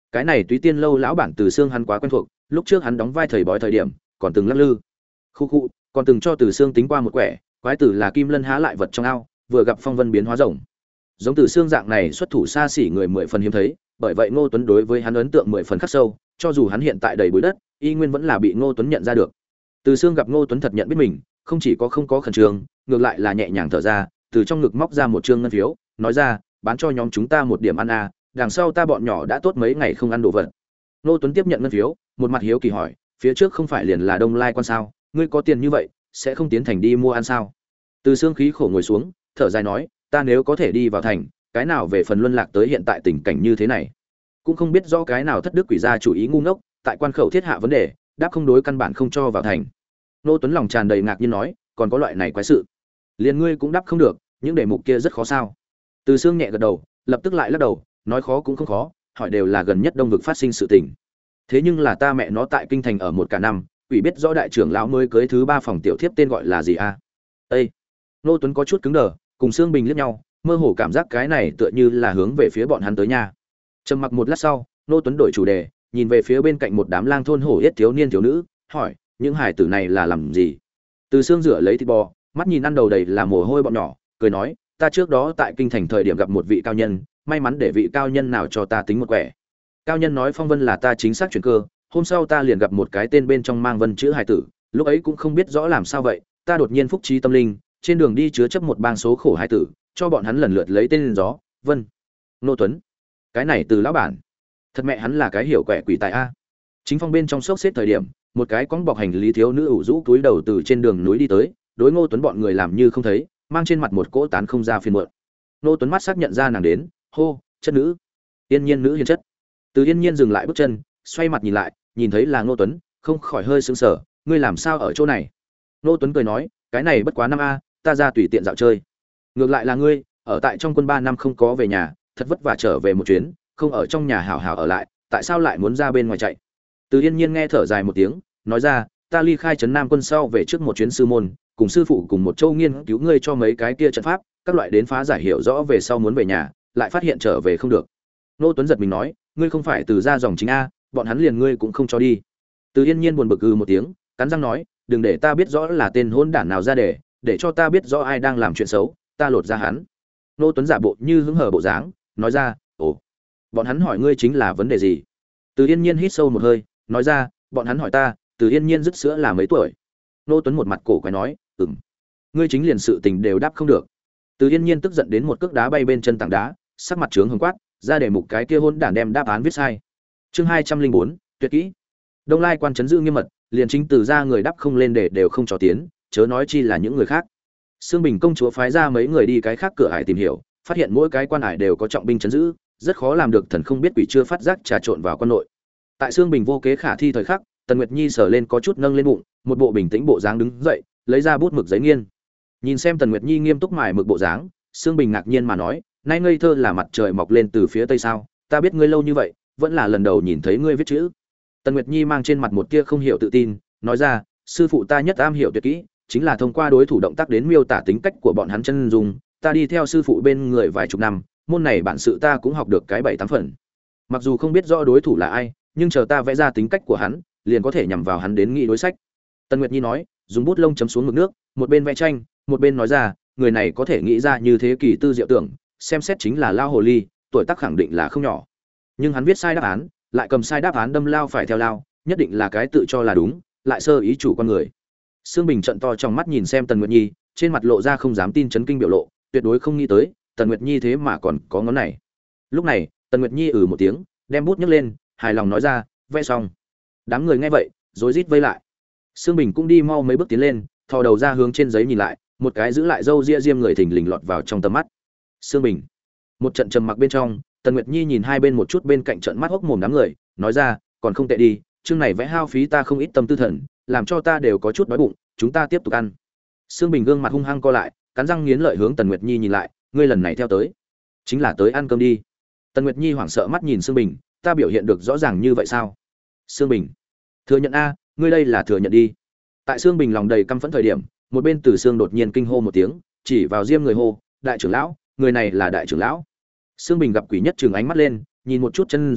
Cái này Túy Tiên lâu lão bản Từ Xương hắn quá quen thuộc, lúc trước hắn đóng vai thầy bói thời điểm, còn từng lắc lư. Khu khu, còn từng cho Từ Xương tính qua một quẻ, quái tử là Kim Lân há lại vật trong ao, vừa gặp phong vân biến hóa rồng. Giống Từ Xương dạng này xuất thủ xa xỉ người mười phần hiếm thấy, bởi vậy Ngô Tuấn đối với hắn ấn tượng mười phần khắc sâu, cho dù hắn hiện tại đầy bụi đất, y nguyên vẫn là bị Ngô Tuấn nhận ra được. Từ Xương gặp Ngô Tuấn thật nhận biết mình, không chỉ có không có khẩn trương, ngược lại là nhẹ nhàng thở ra, từ trong ngực móc ra một trương ngân phiếu, nói ra, bán cho nhóm chúng ta một điểm ăn à, đằng sau ta bọn nhỏ đã tốt mấy ngày không ăn đồ vật. Ngô Tuấn tiếp nhận ngân phiếu, một mặt hiếu kỳ hỏi, phía trước không phải liền là Đông Lai quan sao, ngươi có tiền như vậy, sẽ không tiến thành đi mua ăn sao? Từ Xương khí khổ ngồi xuống, thở dài nói, ta nếu có thể đi vào thành, cái nào về phần luân lạc tới hiện tại tình cảnh như thế này, cũng không biết rõ cái nào thất đức quỷ gia chủ ý ngu ngốc, tại quan khẩu thiết hạ vấn đề, đáp không đối căn bản không cho vào thành. Ngô Tuấn lòng tràn đầy ngạc nhiên nói, còn có loại này quái sự, liền ngươi cũng đáp không được, những đề mục kia rất khó sao? Từ Xương nhẹ gật đầu, lập tức lại lắc đầu, nói khó cũng không khó, hỏi đều là gần nhất Đông vực phát sinh sự tình. Thế nhưng là ta mẹ nó tại kinh thành ở một cả năm, quỷ biết rõ đại trưởng lão mới cưới thứ ba phòng tiểu thiếp tên gọi là gì a? À? Ê! Ngô Tuấn có chút cứng đờ, cùng Sương Bình liếc nhau, mơ hồ cảm giác cái này tựa như là hướng về phía bọn hắn tới nha. Trầm mặc một lát sau, Ngô Tuấn đổi chủ đề, nhìn về phía bên cạnh một đám lang thôn hổ yết thiếu niên thiếu nữ, hỏi, những hải tử này là làm gì? Từ Xương rửa lấy thịt bò, mắt nhìn ăn đầu đầy là mồ hôi bọn nhỏ, cười nói, ta trước đó tại kinh thành thời điểm gặp một vị cao nhân, may mắn để vị cao nhân nào cho ta tính một quẻ. Cao nhân nói phong vân là ta chính xác chuyển cơ, hôm sau ta liền gặp một cái tên bên trong mang vân chữ hải tử, lúc ấy cũng không biết rõ làm sao vậy, ta đột nhiên phúc trí tâm linh, trên đường đi chứa chấp một bang số khổ hải tử, cho bọn hắn lần lượt lấy tên gió, Vân, Ngô Tuấn. Cái này từ lão bản, thật mẹ hắn là cái hiểu quẻ quỷ tài a. Chính phong bên trong sốc xếp thời điểm, một cái cõng bọc hành lý thiếu nữ ủ rũ túi đầu từ trên đường núi đi tới, đối Ngô Tuấn bọn người làm như không thấy, mang trên mặt một cỗ tán không ra phiền muộn. Ngô Tuấn mắt xác nhận ra nàng đến, hô, chất nữ, Yên Nhiên nữ hiền chất. Từ Yên Nhiên dừng lại bước chân, xoay mặt nhìn lại, nhìn thấy là Ngô Tuấn, không khỏi hơi sững sờ, ngươi làm sao ở chỗ này? Ngô Tuấn cười nói, cái này bất quá năm a, ta ra tùy tiện dạo chơi. Ngược lại là ngươi, ở tại trong quân ba năm không có về nhà, thật vất vả trở về một chuyến, không ở trong nhà hảo hảo ở lại, tại sao lại muốn ra bên ngoài chạy? Từ Yên Nhiên nghe thở dài một tiếng, nói ra, ta ly khai trấn Nam quân sau về trước một chuyến sư môn, cùng sư phụ cùng một châu nghiên cứu ngươi cho mấy cái kia trận pháp, các loại đến phá giải hiểu rõ về sau muốn về nhà, lại phát hiện trở về không được. Ngô Tuấn giật mình nói, ngươi không phải từ gia dòng chính a, bọn hắn liền ngươi cũng không cho đi. Từ Yên Nhiên buồn bực ư một tiếng, cắn răng nói, đừng để ta biết rõ là tên hỗn đản nào ra để, để cho ta biết rõ ai đang làm chuyện xấu, ta lột ra hắn. Ngô Tuấn giả bộ như hứng hở bộ dáng, nói ra, ồ, bọn hắn hỏi ngươi chính là vấn đề gì? Từ Yên Nhiên hít sâu một hơi, nói ra, bọn hắn hỏi ta, Từ Yên Nhiên dứt sữa là mấy tuổi? Ngô Tuấn một mặt cổ quái nói, ừm, ngươi chính liền sự tình đều đáp không được. Từ Yên Nhiên tức giận đến một cước đá bay bên chân tảng đá, sắc mặt trướng hừng quát, ra để mục cái kia hôn đản đem đáp án viết sai. Chương hai trăm linh bốn, tuyệt kỹ. Đông Lai quan trấn giữ nghiêm mật, liền chính từ ra người đáp không lên để đều không cho tiến, chớ nói chi là những người khác. Sương Bình công chúa phái ra mấy người đi cái khác cửa ải tìm hiểu, phát hiện mỗi cái quan ải đều có trọng binh trấn giữ, rất khó làm được thần không biết quỷ chưa phát giác trà trộn vào quân nội. Tại Sương Bình vô kế khả thi thời khắc, Tần Nguyệt Nhi sờ lên có chút nâng lên bụng, một bộ bình tĩnh bộ dáng đứng dậy, lấy ra bút mực giấy nghiên. Nhìn xem Tần Nguyệt Nhi nghiêm túc mài mực bộ dáng, Sương Bình ngạc nhiên mà nói, nay ngây thơ là mặt trời mọc lên từ phía tây sao? Ta biết ngươi lâu như vậy, vẫn là lần đầu nhìn thấy ngươi viết chữ. Tần Nguyệt Nhi mang trên mặt một tia không hiểu tự tin, nói ra, sư phụ ta nhất am hiểu tuyệt kỹ, chính là thông qua đối thủ động tác đến miêu tả tính cách của bọn hắn chân dung. Ta đi theo sư phụ bên người vài chục năm, môn này bản sự ta cũng học được cái bảy tám phần. Mặc dù không biết rõ đối thủ là ai, nhưng chờ ta vẽ ra tính cách của hắn, liền có thể nhằm vào hắn đến nghĩ đối sách. Tần Nguyệt Nhi nói, dùng bút lông chấm xuống mực nước, một bên vẽ tranh, một bên nói ra, người này có thể nghĩ ra như thế kỳ tư diệu tưởng, xem xét chính là lao hồ ly, tuổi tác khẳng định là không nhỏ. Nhưng hắn viết sai đáp án, lại cầm sai đáp án đâm lao phải theo lao, nhất định là cái tự cho là đúng, lại sơ ý chủ con người. Sương Bình trận to trong mắt nhìn xem Tần Nguyệt Nhi, trên mặt lộ ra không dám tin chấn kinh biểu lộ, tuyệt đối không nghĩ tới, Tần Nguyệt Nhi thế mà còn có ngón này. Lúc này, Tần Nguyệt Nhi ừ một tiếng, đem bút nhấc lên, hài lòng nói ra, vẽ xong. Đám người nghe vậy, rối rít vây lại. Sương Bình cũng đi mau mấy bước tiến lên, thò đầu ra hướng trên giấy nhìn lại, một cái giữ lại râu ria diêm người thình lình lọt vào trong tầm mắt. Sương Bình. Một trận trầm mặc bên trong, Tần Nguyệt Nhi nhìn hai bên một chút bên cạnh trận mắt hốc mồm đám người, nói ra, còn không tệ đi, chương này vẽ hao phí ta không ít tâm tư thần, làm cho ta đều có chút đói bụng, chúng ta tiếp tục ăn. Sương Bình gương mặt hung hăng co lại, cắn răng nghiến lợi hướng Tần Nguyệt Nhi nhìn lại, ngươi lần này theo tới, chính là tới ăn cơm đi. Tần Nguyệt Nhi hoảng sợ mắt nhìn Sương Bình, ta biểu hiện được rõ ràng như vậy sao? Sương Bình, thừa nhận a, ngươi đây là thừa nhận đi. Tại Sương Bình lòng đầy căm phẫn thời điểm, một bên Từ Sương đột nhiên kinh hô một tiếng, chỉ vào diêm người hô, đại trưởng lão, người này là đại trưởng lão. Sương Bình gặp quỷ nhất trừng ánh mắt lên, nhìn một chút chân dung,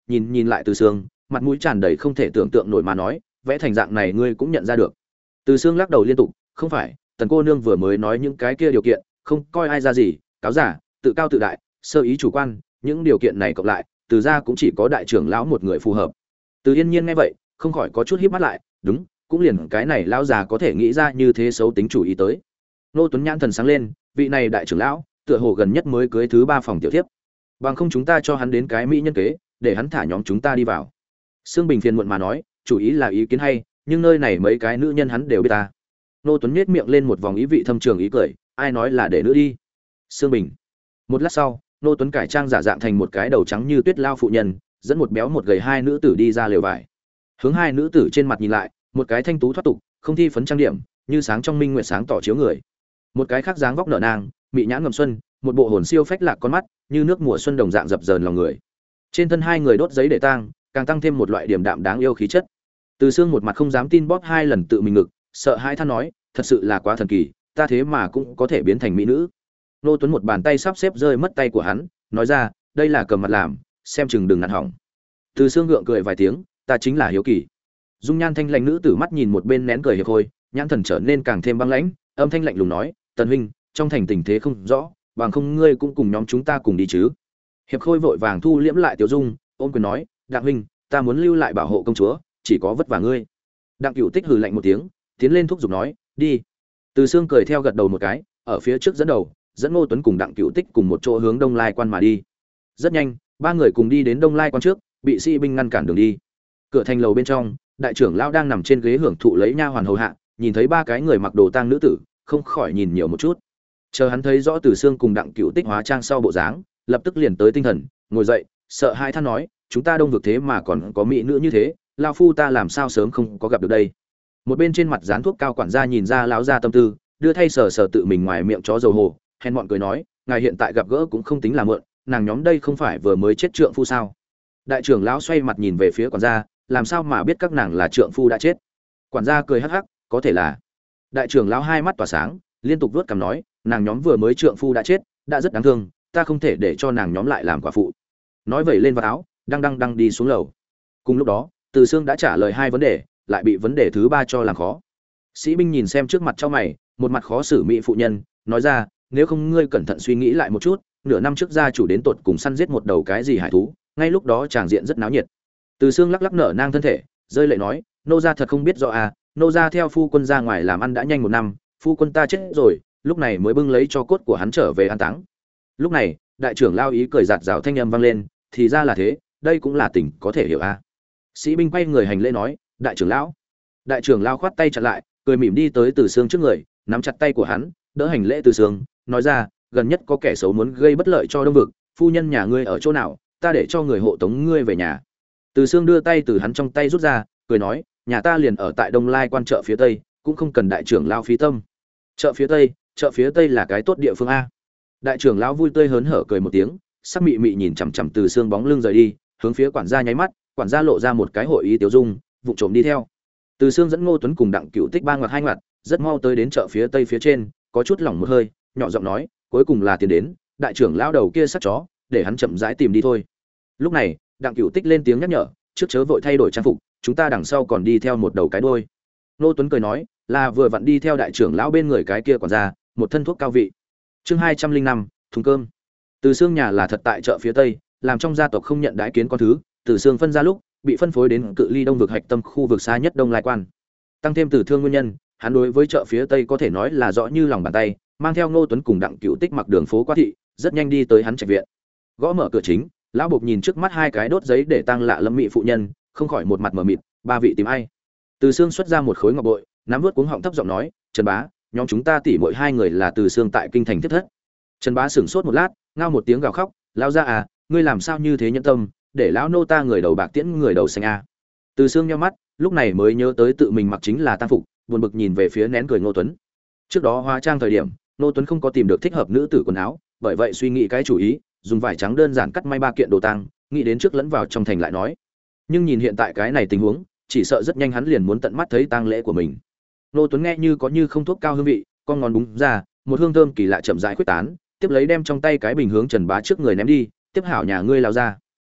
nhìn nhìn lại Từ Sương, mặt mũi tràn đầy không thể tưởng tượng nổi mà nói, vẽ thành dạng này ngươi cũng nhận ra được. Từ Sương lắc đầu liên tục, không phải, Tần cô nương vừa mới nói những cái kia điều kiện, không coi ai ra gì, cáo giả, tự cao tự đại, sơ ý chủ quan, những điều kiện này cộng lại, từ ra cũng chỉ có đại trưởng lão một người phù hợp. Từ Yên Nhiên nghe vậy, không khỏi có chút híp mắt lại, đúng, cũng liền cái này lão già có thể nghĩ ra như thế xấu tính chủ ý tới. Nô Tuấn nhãn thần sáng lên, vị này đại trưởng lão, tựa hồ gần nhất mới cưới thứ ba phòng tiểu thiếp. Bằng không chúng ta cho hắn đến cái mỹ nhân kế, để hắn thả nhóm chúng ta đi vào. Sương Bình phiền muộn mà nói, chủ ý là ý kiến hay, nhưng nơi này mấy cái nữ nhân hắn đều biết ta. Nô Tuấn nhếch miệng lên một vòng ý vị thâm trường ý cười, ai nói là để nữ đi. Sương Bình. Một lát sau, Nô Tuấn cải trang giả dạng thành một cái đầu trắng như tuyết lao phụ nhân, dẫn một béo một gầy hai nữ tử đi ra lều vải. Hướng hai nữ tử trên mặt nhìn lại, một cái thanh tú thoát tục, không thi phấn trang điểm, như sáng trong minh nguyệt sáng tỏ chiếu người. Một cái khác dáng vóc nở nang, mị nhãn ngầm xuân, một bộ hồn siêu phách lạc con mắt, như nước mùa xuân đồng dạng dập dờn lòng người. Trên thân hai người đốt giấy để tang, càng tăng thêm một loại điềm đạm đáng yêu khí chất. Từ Sương một mặt không dám tin bóp hai lần tự mình ngực, sợ hai than nói, thật sự là quá thần kỳ, ta thế mà cũng có thể biến thành mỹ nữ. Nô Tuấn một bàn tay sắp xếp rơi mất tay của hắn, nói ra, đây là cầm mặt làm, xem chừng đừng nặn hỏng. Từ Sương gượng cười vài tiếng, ta chính là hiếu kỳ. Dung nhan thanh lãnh nữ tử mắt nhìn một bên nén cười hiệp khôi, nhãn thần trở nên càng thêm băng lãnh, âm thanh lạnh lùng nói, Tần huynh, trong thành tình thế không rõ, bằng không ngươi cũng cùng nhóm chúng ta cùng đi chứ. Hiệp khôi vội vàng thu liễm lại tiểu dung, ôm quyền nói, Đặng huynh, ta muốn lưu lại bảo hộ công chúa, chỉ có vất vả ngươi. Đặng Cửu Tích hừ lạnh một tiếng, tiến lên thúc giục nói, đi. Từ Sương cười theo gật đầu một cái, ở phía trước dẫn đầu, dẫn Ngô Tuấn cùng Đặng Cửu Tích cùng một chỗ hướng Đông Lai quan mà đi. Rất nhanh, ba người cùng đi đến Đông Lai quan trước, bị sĩ binh ngăn cản đường đi. Cửa thành lầu bên trong, đại trưởng lão đang nằm trên ghế hưởng thụ lấy nha hoàn hầu hạ, nhìn thấy ba cái người mặc đồ tang nữ tử, không khỏi nhìn nhiều một chút. Chờ hắn thấy rõ Từ Sương cùng Đặng Cửu Tích hóa trang sau bộ dáng, lập tức liền tới tinh thần, ngồi dậy, sợ hai than nói, chúng ta đông vực thế mà còn có mỹ nữ như thế, lão phu ta làm sao sớm không có gặp được đây. Một bên trên mặt dán thuốc cao quản gia nhìn ra lão gia tâm tư, đưa thay sờ sờ tự mình ngoài miệng chó dầu hồ, hèn mọn cười nói, ngài hiện tại gặp gỡ cũng không tính là mượn, nàng nhóm đây không phải vừa mới chết trượng phu sao? Đại trưởng lão xoay mặt nhìn về phía quản gia, làm sao mà biết các nàng là trượng phu đã chết? Quản gia cười hắc hắc, có thể là. Đại trưởng lão hai mắt tỏa sáng, liên tục vuốt cằm nói, nàng nhóm vừa mới trượng phu đã chết, đã rất đáng thương, ta không thể để cho nàng nhóm lại làm quả phụ. Nói vẩy lên vào áo, đang đang đang đi xuống lầu. Cùng lúc đó, Từ Sương đã trả lời hai vấn đề, lại bị vấn đề thứ ba cho làm khó. Sĩ binh nhìn xem trước mặt cho mày, một mặt khó xử mỹ phụ nhân, nói ra, nếu không ngươi cẩn thận suy nghĩ lại một chút, nửa năm trước gia chủ đến tột cùng săn giết một đầu cái gì hải thú, ngay lúc đó tràng diện rất náo nhiệt. Từ Sương lắc lắc nở nang thân thể, rơi lệ nói, nô gia thật không biết rõ à, nô gia theo phu quân ra ngoài làm ăn đã nhanh một năm, phu quân ta chết rồi, lúc này mới bưng lấy cho cốt của hắn trở về an táng. Lúc này, đại trưởng lao ý cười giạt rào thanh âm vang lên, thì ra là thế, đây cũng là tình có thể hiểu a. Sĩ binh quay người hành lễ nói, đại trưởng lão. Đại trưởng lao khoát tay chặn lại, cười mỉm đi tới Từ Sương trước người, nắm chặt tay của hắn, đỡ hành lễ Từ Sương, nói ra, gần nhất có kẻ xấu muốn gây bất lợi cho đông vực, phu nhân nhà ngươi ở chỗ nào, ta để cho người hộ tống ngươi về nhà. Từ Sương đưa tay từ hắn trong tay rút ra, cười nói, nhà ta liền ở tại Đông Lai quan chợ phía tây, cũng không cần đại trưởng lao phí tâm. Chợ phía tây, chợ phía tây là cái tốt địa phương a. Đại trưởng lão vui tươi hớn hở cười một tiếng, sắc mị mị nhìn chằm chằm Từ Sương bóng lưng rời đi, hướng phía quản gia nháy mắt, quản gia lộ ra một cái hội ý tiểu dung, vụng trộm đi theo. Từ Sương dẫn Ngô Tuấn cùng Đặng Cửu Tích ba ngoặt hai ngoặt, rất mau tới đến chợ phía tây phía trên, có chút lỏng một hơi, nhỏ giọng nói, cuối cùng là tiền đến, đại trưởng lão đầu kia sắt chó, để hắn chậm rãi tìm đi thôi. Lúc này, Đặng Cửu Tích lên tiếng nhắc nhở, trước chớ vội thay đổi trang phục, chúng ta đằng sau còn đi theo một đầu cái đuôi. Ngô Tuấn cười nói, là vừa vặn đi theo đại trưởng lão bên người cái kia quản gia, một thân thuốc cao vị. Chương hai trăm linh năm, thùng cơm. Từ Sương nhà là thật tại chợ phía tây, làm trong gia tộc không nhận đãi kiến con thứ, Từ Sương phân ra lúc, bị phân phối đến cự ly đông vực hạch tâm khu vực xa nhất Đông Lai quan. Tăng thêm Từ Thương nguyên nhân, hắn đối với chợ phía tây có thể nói là rõ như lòng bàn tay, mang theo Ngô Tuấn cùng Đặng Cửu Tích mặc đường phố qua thị, rất nhanh đi tới hắn trạch viện. Gõ mở cửa chính, lão bộc nhìn trước mắt hai cái đốt giấy để tang lạ lâm mị phụ nhân, không khỏi một mặt mờ mịt, ba vị tìm ai? Từ Sương xuất ra một khối ngọc bội, nắm vớt cuống họng thấp giọng nói, Trần bá, nhóm chúng ta tỉ mỗi hai người là Từ Sương tại kinh thành tiếp thất. Trần bá sửng sốt một lát, ngao một tiếng gào khóc, lão gia à, ngươi làm sao như thế nhẫn tâm, để lão nô ta người đầu bạc tiễn người đầu xanh a. Từ Sương nhíu mắt, lúc này mới nhớ tới tự mình mặc chính là tang phục, buồn bực nhìn về phía nén cười Ngô Tuấn. Trước đó hóa trang thời điểm, Ngô Tuấn không có tìm được thích hợp nữ tử quần áo, bởi vậy suy nghĩ cái chủ ý, dùng vải trắng đơn giản cắt may ba kiện đồ tang, nghĩ đến trước lẫn vào trong thành lại nói. Nhưng nhìn hiện tại cái này tình huống, chỉ sợ rất nhanh hắn liền muốn tận mắt thấy tang lễ của mình. Ngô Tuấn nghe như có như không thuốc cao hương vị, con ngón búng ra, một hương thơm kỳ lạ chậm rãi khuếch tán, tiếp lấy đem trong tay cái bình hướng Trần Bá trước người ném đi, tiếp hảo nhà ngươi lao ra.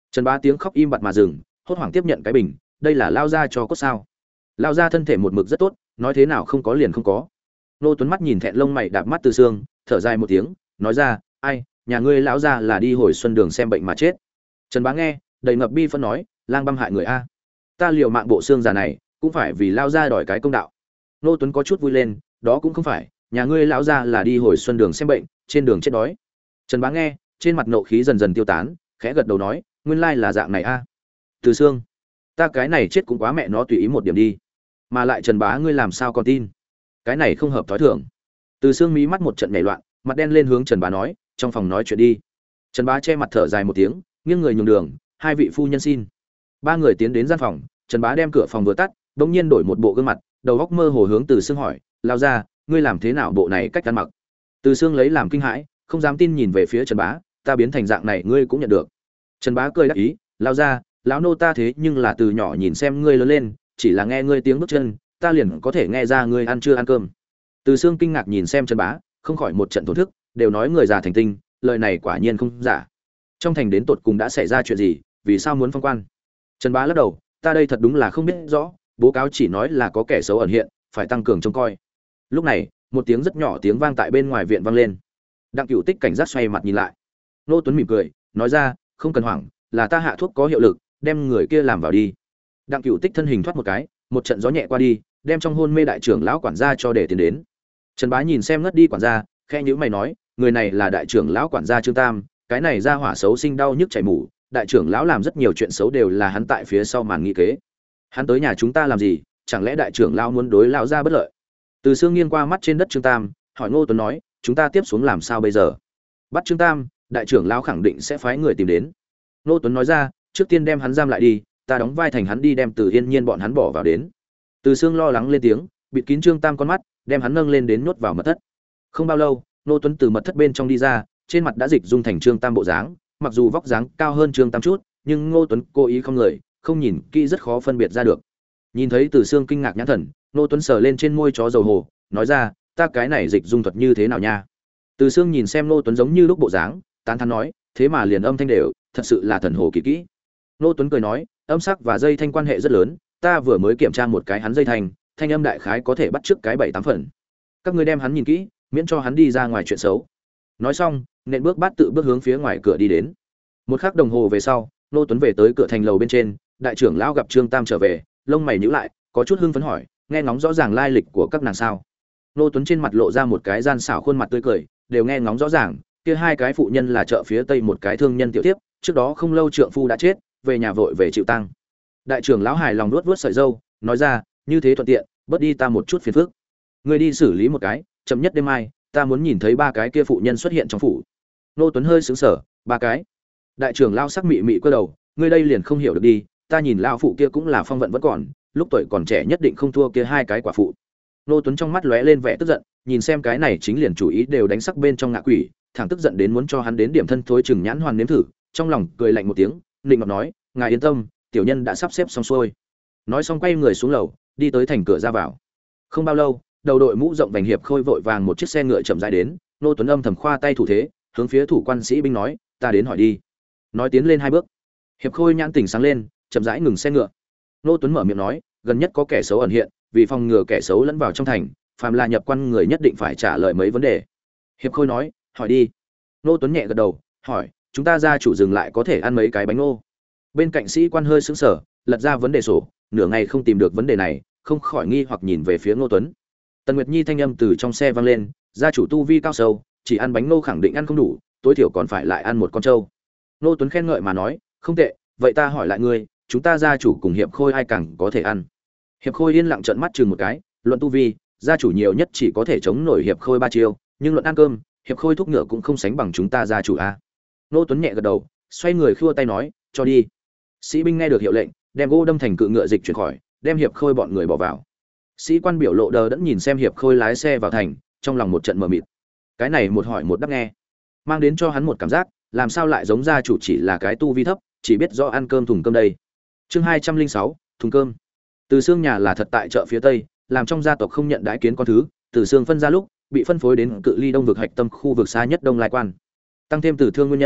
Trần Bá tiếng khóc im bặt mà dừng, hốt hoảng tiếp nhận cái bình, đây là lao ra cho cốt sao? Lao ra thân thể một mực rất tốt, nói thế nào không có liền không có. Nô Tuấn mắt nhìn thẹn lông mày đạp mắt Từ Sương, thở dài một tiếng, nói ra, ai, nhà ngươi lão ra là đi hồi xuân đường xem bệnh mà chết. Trần Bá nghe, đầy ngập bi phân nói, lang băm hại người a. Ta liều mạng bộ xương già này, cũng phải vì lao ra đòi cái công đạo. Nô Tuấn có chút vui lên, đó cũng không phải, nhà ngươi lão ra là đi hồi xuân đường xem bệnh, trên đường chết đói. Trần Bá nghe, trên mặt nộ khí dần dần tiêu tán, khẽ gật đầu nói, nguyên lai là dạng này a. Từ Sương, ta cái này chết cũng quá mẹ nó tùy ý một điểm đi. Mà lại Trần Bá ngươi làm sao còn tin? Cái này không hợp thói thường. Từ Sương mí mắt một trận nhảy loạn, mặt đen lên hướng Trần Bá nói, trong phòng nói chuyện đi. Trần Bá che mặt thở dài một tiếng, nghiêng người nhường đường, hai vị phu nhân xin. Ba người tiến đến gian phòng, Trần Bá đem cửa phòng vừa tắt, bỗng nhiên đổi một bộ gương mặt, đầu óc mơ hồ hướng Từ Sương hỏi, lao ra, ngươi làm thế nào bộ này cách ăn mặc? Từ Sương lấy làm kinh hãi, không dám tin nhìn về phía Trần Bá, ta biến thành dạng này ngươi cũng nhận được. Trần Bá cười đáp ý, lao ra, lão nô ta thế nhưng là từ nhỏ nhìn xem ngươi lớn lên, chỉ là nghe ngươi tiếng bước chân, ta liền có thể nghe ra ngươi ăn chưa ăn cơm. Từ Sương kinh ngạc nhìn xem Trần Bá, không khỏi một trận thổn thức, đều nói người già thành tinh, lời này quả nhiên không giả. Trong thành đến tột cùng đã xảy ra chuyện gì, vì sao muốn phong quan? Trần Bá lắc đầu, ta đây thật đúng là không biết rõ, bố cáo chỉ nói là có kẻ xấu ẩn hiện, phải tăng cường trông coi. Lúc này, một tiếng rất nhỏ tiếng vang tại bên ngoài viện vang lên. Đặng Cửu Tích cảnh giác xoay mặt nhìn lại. Nô Tuấn mỉm cười, nói ra, không cần hoảng, là ta hạ thuốc có hiệu lực, đem người kia làm vào đi. Đặng Cửu Tích thân hình thoát một cái, một trận gió nhẹ qua đi, đem trong hôn mê đại trưởng lão quản gia cho để tiến đến. Trần Bá nhìn xem ngất đi quản gia, khẽ nhíu mày nói, người này là đại trưởng lão quản gia Trương Tam, cái này ra hỏa xấu sinh đau nhức chảy mủ, đại trưởng lão làm rất nhiều chuyện xấu đều là hắn tại phía sau màn nghị kế. Hắn tới nhà chúng ta làm gì, chẳng lẽ đại trưởng lão muốn đối lão gia bất lợi? Từ Sương nghiêng qua mắt trên đất Trương Tam, hỏi Ngô Tuấn nói, chúng ta tiếp xuống làm sao bây giờ? Bắt Trương Tam, đại trưởng lão khẳng định sẽ phái người tìm đến. Ngô Tuấn nói ra, trước tiên đem hắn giam lại đi, ta đóng vai thành hắn đi đem Từ Yên Nhiên bọn hắn bỏ vào đến. Từ Sương lo lắng lên tiếng, bịt kín Trương Tam con mắt, đem hắn nâng lên đến nhốt vào mật thất. Không bao lâu, Ngô Tuấn từ mật thất bên trong đi ra, trên mặt đã dịch dung thành Trương Tam bộ dáng, mặc dù vóc dáng cao hơn Trương Tam chút, nhưng Ngô Tuấn cố ý không người, không nhìn kỹ rất khó phân biệt ra được. Nhìn thấy Từ Sương kinh ngạc nhãn thần, Ngô Tuấn sờ lên trên môi chó dầu hồ, nói ra, ta cái này dịch dung thuật như thế nào nha? Từ Sương nhìn xem Ngô Tuấn giống như lúc bộ dáng, tán thán nói, thế mà liền âm thanh đều, thật sự là thần hồ kỳ kỹ. Ngô Tuấn cười nói, âm sắc và dây thanh quan hệ rất lớn, ta vừa mới kiểm tra một cái hắn dây thanh, thanh âm đại khái có thể bắt chước cái bảy tám phần. Các ngươi đem hắn nhìn kỹ, miễn cho hắn đi ra ngoài chuyện xấu. Nói xong, nện bước bát tự bước hướng phía ngoài cửa đi đến. Một khắc đồng hồ về sau, Ngô Tuấn về tới cửa thành lầu bên trên, đại trưởng lão gặp Trương Tam trở về, lông mày nhíu lại, có chút hưng phấn hỏi, nghe ngóng rõ ràng lai lịch của các nàng sao? Ngô Tuấn trên mặt lộ ra một cái gian xảo khuôn mặt tươi cười, đều nghe ngóng rõ ràng, kia hai cái phụ nhân là chợ phía tây một cái thương nhân tiểu tiếp, trước đó không lâu trượng phu đã chết, về nhà vội về chịu tang. Đại trưởng lão hài lòng nuốt vuốt sợi râu, nói ra, như thế thuận tiện, bớt đi ta một chút phiền phức. Ngươi đi xử lý một cái, chậm nhất đêm mai, ta muốn nhìn thấy ba cái kia phụ nhân xuất hiện trong phủ. Ngô Tuấn hơi sững sờ, ba cái? Đại trưởng lão sắc mị mị cơ đầu, ngươi đây liền không hiểu được đi, ta nhìn lão phụ kia cũng là phong vận vẫn còn, lúc tuổi còn trẻ nhất định không thua kia hai cái quả phụ. Ngô Tuấn trong mắt lóe lên vẻ tức giận, nhìn xem cái này chính liền chủ ý đều đánh sắc bên trong ngạ quỷ, thẳng tức giận đến muốn cho hắn đến điểm thân thối chừng nhãn hoàn nếm thử, trong lòng cười lạnh một tiếng, định ngọc nói, ngài yên tâm, tiểu nhân đã sắp xếp xong xuôi. Nói xong quay người xuống lầu, đi tới thành cửa ra vào. Không bao lâu, đầu đội mũ rộng vành hiệp khôi vội vàng một chiếc xe ngựa chậm rãi đến, Ngô Tuấn âm thầm khoa tay thủ thế, hướng phía thủ quan sĩ binh nói, ta đến hỏi đi. Nói tiến lên hai bước, hiệp khôi nhãn tỉnh sáng lên, chậm rãi ngừng xe ngựa. Ngô Tuấn mở miệng nói, gần nhất có kẻ xấu ẩn hiện, vì phòng ngừa kẻ xấu lẫn vào trong thành, phàm là nhập quan người nhất định phải trả lời mấy vấn đề. Hiệp khôi nói, hỏi đi. Ngô Tuấn nhẹ gật đầu, hỏi, chúng ta gia chủ dừng lại có thể ăn mấy cái bánh ngô? Bên cạnh sĩ quan hơi sững sờ, lật ra vấn đề sổ, nửa ngày không tìm được vấn đề này, không khỏi nghi hoặc nhìn về phía Ngô Tuấn. Tần Nguyệt Nhi thanh âm từ trong xe vang lên, gia chủ tu vi cao sâu, chỉ ăn bánh ngô khẳng định ăn không đủ, tối thiểu còn phải lại ăn một con trâu. Ngô Tuấn khen ngợi mà nói, không tệ, vậy ta hỏi lại ngươi, chúng ta gia chủ cùng hiệp khôi ai càng có thể ăn? Hiệp khôi yên lặng trợn mắt chừng một cái, luận tu vi, gia chủ nhiều nhất chỉ có thể chống nổi hiệp khôi ba chiêu, nhưng luận ăn cơm, hiệp khôi thúc ngựa cũng không sánh bằng chúng ta gia chủ a. Ngô Tuấn nhẹ gật đầu, xoay người khua tay nói, cho đi. Sĩ binh nghe được hiệu lệnh, đem gỗ đâm thành cự ngựa dịch chuyển khỏi, đem hiệp khôi bọn người bỏ vào. Sĩ quan biểu lộ đờ đẫn nhìn xem hiệp khôi lái xe vào thành, trong lòng một trận mờ mịt. Cái này một hỏi một đáp nghe, mang đến cho hắn một cảm giác, làm sao lại giống gia chủ chỉ là cái tu vi thấp, chỉ biết rõ ăn cơm thùng cơm đây. Chương hai trăm linh sáu, thùng cơm. Từ Xương nhà là thật tại chợ phía tây, làm trong gia tộc không nhận đãi kiến con thứ, Từ Xương phân ra lúc, bị phân phối đến cự ly đông vực hạch tâm khu vực xa nhất Đông Lai Quan. Tăng thêm từ thương nguyên nhân,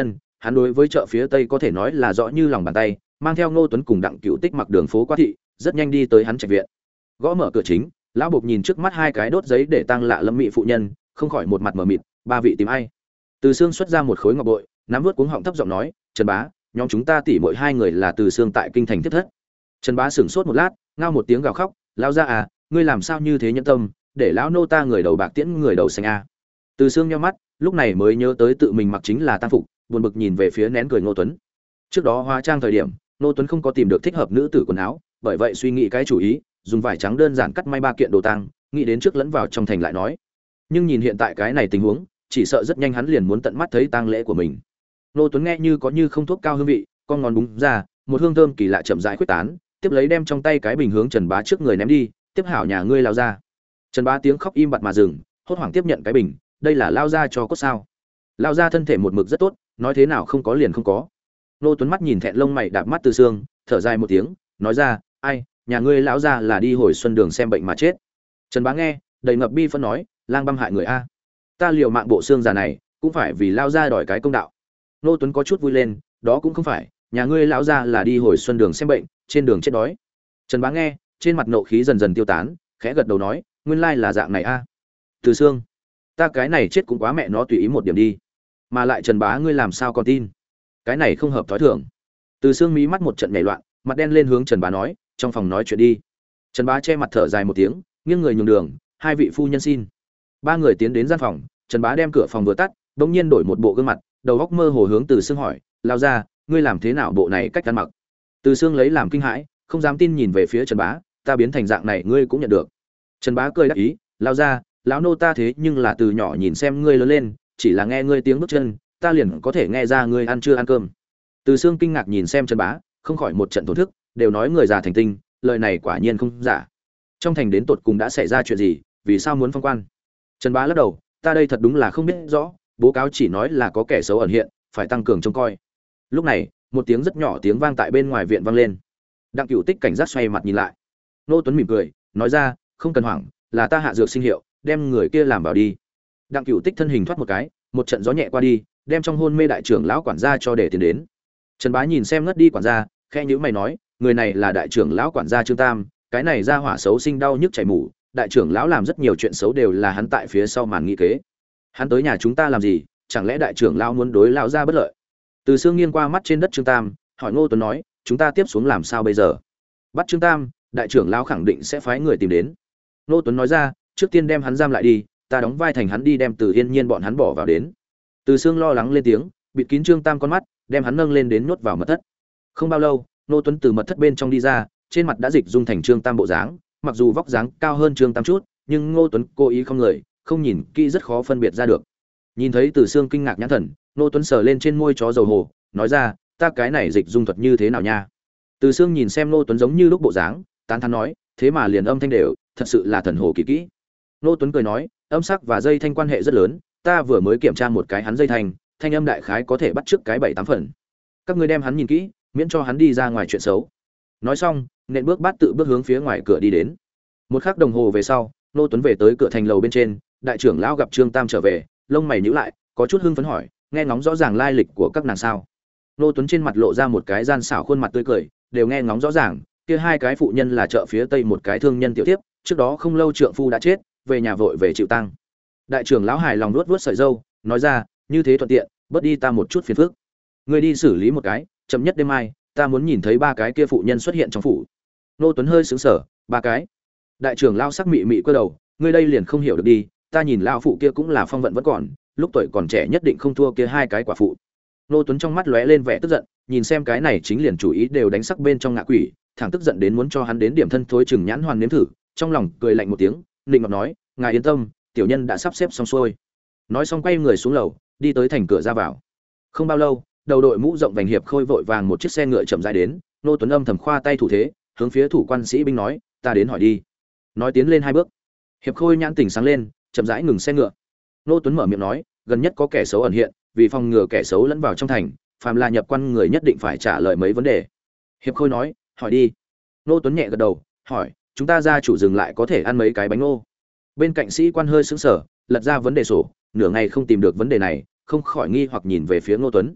hắn đối với chợ phía tây có thể nói là rõ như lòng bàn tay, mang theo Ngô Tuấn cùng Đặng Cửu Tích mặc đường phố qua thị, rất nhanh đi tới hắn trạch viện. Gõ mở cửa chính, lão bộc nhìn trước mắt hai cái đốt giấy để tăng lạ lâm mị phụ nhân, không khỏi một mặt mờ mịt, ba vị tìm ai? Từ Xương xuất ra một khối ngọc bội, nắm vớt cuống họng thấp giọng nói, Trần Bá, nhóm chúng ta tỉ mỗi hai người là Từ Xương tại kinh thành thiết thất. Trần Bá sửng sốt một lát, ngao một tiếng gào khóc, lao ra à, ngươi làm sao như thế nhẫn tâm, để lão nô ta người đầu bạc tiễn người đầu xanh a. Từ Xương nhíu mắt, lúc này mới nhớ tới tự mình mặc chính là tang phục, buồn bực nhìn về phía nén cười Ngô Tuấn. Trước đó hóa trang thời điểm, Ngô Tuấn không có tìm được thích hợp nữ tử quần áo, bởi vậy suy nghĩ cái chủ ý, dùng vải trắng đơn giản cắt may ba kiện đồ tang, nghĩ đến trước lẫn vào trong thành lại nói. Nhưng nhìn hiện tại cái này tình huống, chỉ sợ rất nhanh hắn liền muốn tận mắt thấy tang lễ của mình. Ngô Tuấn nghe như có như không thuốc cao hương vị, con ngón búng ra, một hương thơm kỳ lạ chậm rãi khuếch tán, tiếp lấy đem trong tay cái bình hướng Trần Bá trước người ném đi, tiếp hảo nhà ngươi lao ra. Trần Bá tiếng khóc im bặt mà dừng, hốt hoảng tiếp nhận cái bình, đây là lao ra cho cốt sao? Lao ra thân thể một mực rất tốt, nói thế nào không có liền không có. Nô Tuấn mắt nhìn thẹn lông mày đạp mắt Từ Xương, thở dài một tiếng, nói ra, ai, nhà ngươi lão ra là đi hồi xuân đường xem bệnh mà chết. Trần Bá nghe, đầy ngập bi phân nói, lang băm hại người a, ta liều mạng bộ xương già này, cũng phải vì lao ra đòi cái công đạo. Nô Tuấn có chút vui lên, đó cũng không phải, nhà ngươi lão ra là đi hồi xuân đường xem bệnh, trên đường chết đói. Trần Bá nghe, trên mặt nộ khí dần dần tiêu tán, khẽ gật đầu nói, nguyên lai là dạng này a. Từ Xương, ta cái này chết cũng quá mẹ nó tùy ý một điểm đi, mà lại Trần Bá ngươi làm sao còn tin, cái này không hợp thói thường. Từ Xương mí mắt một trận nhảy loạn, mặt đen lên hướng Trần Bá nói, trong phòng nói chuyện đi. Trần Bá che mặt thở dài một tiếng, nghiêng người nhường đường, hai vị phu nhân xin. Ba người tiến đến gian phòng, Trần Bá đem cửa phòng vừa tắt, bỗng nhiên đổi một bộ gương mặt, đầu óc mơ hồ hướng Từ Xương hỏi, lao ra, ngươi làm thế nào bộ này cách ăn mặc? Từ Xương lấy làm kinh hãi, không dám tin nhìn về phía Trần Bá, ta biến thành dạng này ngươi cũng nhận được. Trần Bá cười đáp ý, lao ra, lão nô ta thế nhưng là từ nhỏ nhìn xem ngươi lớn lên, chỉ là nghe ngươi tiếng bước chân, ta liền có thể nghe ra ngươi ăn chưa ăn cơm. Từ Xương kinh ngạc nhìn xem Trần Bá, không khỏi một trận thổn thức, đều nói người già thành tinh, lời này quả nhiên không giả. Trong thành đến tột cùng đã xảy ra chuyện gì, vì sao muốn phong quan? Trần Bá lắc đầu, ta đây thật đúng là không biết rõ, bố cáo chỉ nói là có kẻ xấu ẩn hiện, phải tăng cường trông coi. Lúc này, một tiếng rất nhỏ tiếng vang tại bên ngoài viện vang lên. Đặng Cửu Tích cảnh giác xoay mặt nhìn lại. Nô Tuấn mỉm cười, nói ra, không cần hoảng, là ta hạ dược sinh hiệu, đem người kia làm vào đi. Đặng Cửu Tích thân hình thoát một cái, một trận gió nhẹ qua đi, đem trong hôn mê đại trưởng lão quản gia cho để tiền đến. Trần Bá nhìn xem ngất đi quản gia, khẽ nhíu mày nói, người này là đại trưởng lão quản gia Trương Tam, cái này ra hỏa xấu sinh đau nhức chảy mủ, đại trưởng lão làm rất nhiều chuyện xấu đều là hắn tại phía sau màn nghĩ kế. Hắn tới nhà chúng ta làm gì, chẳng lẽ đại trưởng lão muốn đối lão gia bất lợi? Từ Xương nghiêng qua mắt trên đất Trương Tam, hỏi Ngô Tuấn nói, chúng ta tiếp xuống làm sao bây giờ? Bắt Trương Tam, đại trưởng lão khẳng định sẽ phái người tìm đến. Ngô Tuấn nói ra, trước tiên đem hắn giam lại đi, ta đóng vai thành hắn đi đem Từ Yên Nhiên bọn hắn bỏ vào đến. Từ Xương lo lắng lên tiếng, bịt kín Trương Tam con mắt, đem hắn nâng lên đến nhốt vào mật thất. Không bao lâu, Ngô Tuấn từ mật thất bên trong đi ra, trên mặt đã dịch dung thành Trương Tam bộ dáng, mặc dù vóc dáng cao hơn Trương Tam chút, nhưng Ngô Tuấn cố ý không người, không nhìn kỹ rất khó phân biệt ra được. Nhìn thấy Từ Xương kinh ngạc nhãn thần, Ngô Tuấn sờ lên trên môi chó dầu hồ, nói ra, ta cái này dịch dung thuật như thế nào nha? Từ Xương nhìn xem Ngô Tuấn giống như lúc bộ dáng, tán thán nói, thế mà liền âm thanh đều, thật sự là thần hồ kỳ kỹ. Ngô Tuấn cười nói, âm sắc và dây thanh quan hệ rất lớn, ta vừa mới kiểm tra một cái hắn dây thanh, thanh âm đại khái có thể bắt trước cái bảy tám phần. Các ngươi đem hắn nhìn kỹ, miễn cho hắn đi ra ngoài chuyện xấu. Nói xong, nện bước bát tự bước hướng phía ngoài cửa đi đến. Một khắc đồng hồ về sau, Ngô Tuấn về tới cửa thành lầu bên trên, đại trưởng lão gặp Trương Tam trở về, lông mày nhíu lại, có chút hưng phấn hỏi, nghe ngóng rõ ràng lai lịch của các nàng sao? Ngô Tuấn trên mặt lộ ra một cái gian xảo khuôn mặt tươi cười, đều nghe ngóng rõ ràng, kia hai cái phụ nhân là chợ phía tây một cái thương nhân tiểu tiếp, trước đó không lâu trượng phu đã chết, về nhà vội về chịu tang. Đại trưởng lão hài lòng nuốt nuốt sợi râu, nói ra, như thế thuận tiện, bớt đi ta một chút phiền phức. Người đi xử lý một cái, chậm nhất đêm mai, ta muốn nhìn thấy ba cái kia phụ nhân xuất hiện trong phủ. Ngô Tuấn hơi sững sờ, ba cái? Đại trưởng lão sắc mị mị cơ đầu, ngươi đây liền không hiểu được đi, ta nhìn lão phụ kia cũng là phong vận vẫn còn, lúc tuổi còn trẻ nhất định không thua kia hai cái quả phụ. Ngô Tuấn trong mắt lóe lên vẻ tức giận, nhìn xem cái này chính liền chủ ý đều đánh sắc bên trong ngạ quỷ, thẳng tức giận đến muốn cho hắn đến điểm thân thối chừng nhãn hoàn nếm thử, trong lòng cười lạnh một tiếng, định ngọc nói, ngài yên tâm, tiểu nhân đã sắp xếp xong xuôi. Nói xong quay người xuống lầu, đi tới thành cửa ra vào. Không bao lâu, đầu đội mũ rộng vành hiệp khôi vội vàng một chiếc xe ngựa chậm rãi đến, Ngô Tuấn âm thầm khoa tay thủ thế, hướng phía thủ quan sĩ binh nói, ta đến hỏi đi. Nói tiến lên hai bước, hiệp khôi nhãn tỉnh sáng lên, chậm rãi ngừng xe ngựa. Ngô Tuấn mở miệng nói, gần nhất có kẻ xấu ẩn hiện, vì phòng ngừa kẻ xấu lẫn vào trong thành, phàm là nhập quan người nhất định phải trả lời mấy vấn đề. Hiệp khôi nói, hỏi đi. Ngô Tuấn nhẹ gật đầu, hỏi, chúng ta gia chủ dừng lại có thể ăn mấy cái bánh ngô? Bên cạnh sĩ quan hơi sững sờ, lật ra vấn đề sổ, nửa ngày không tìm được vấn đề này, không khỏi nghi hoặc nhìn về phía Ngô Tuấn.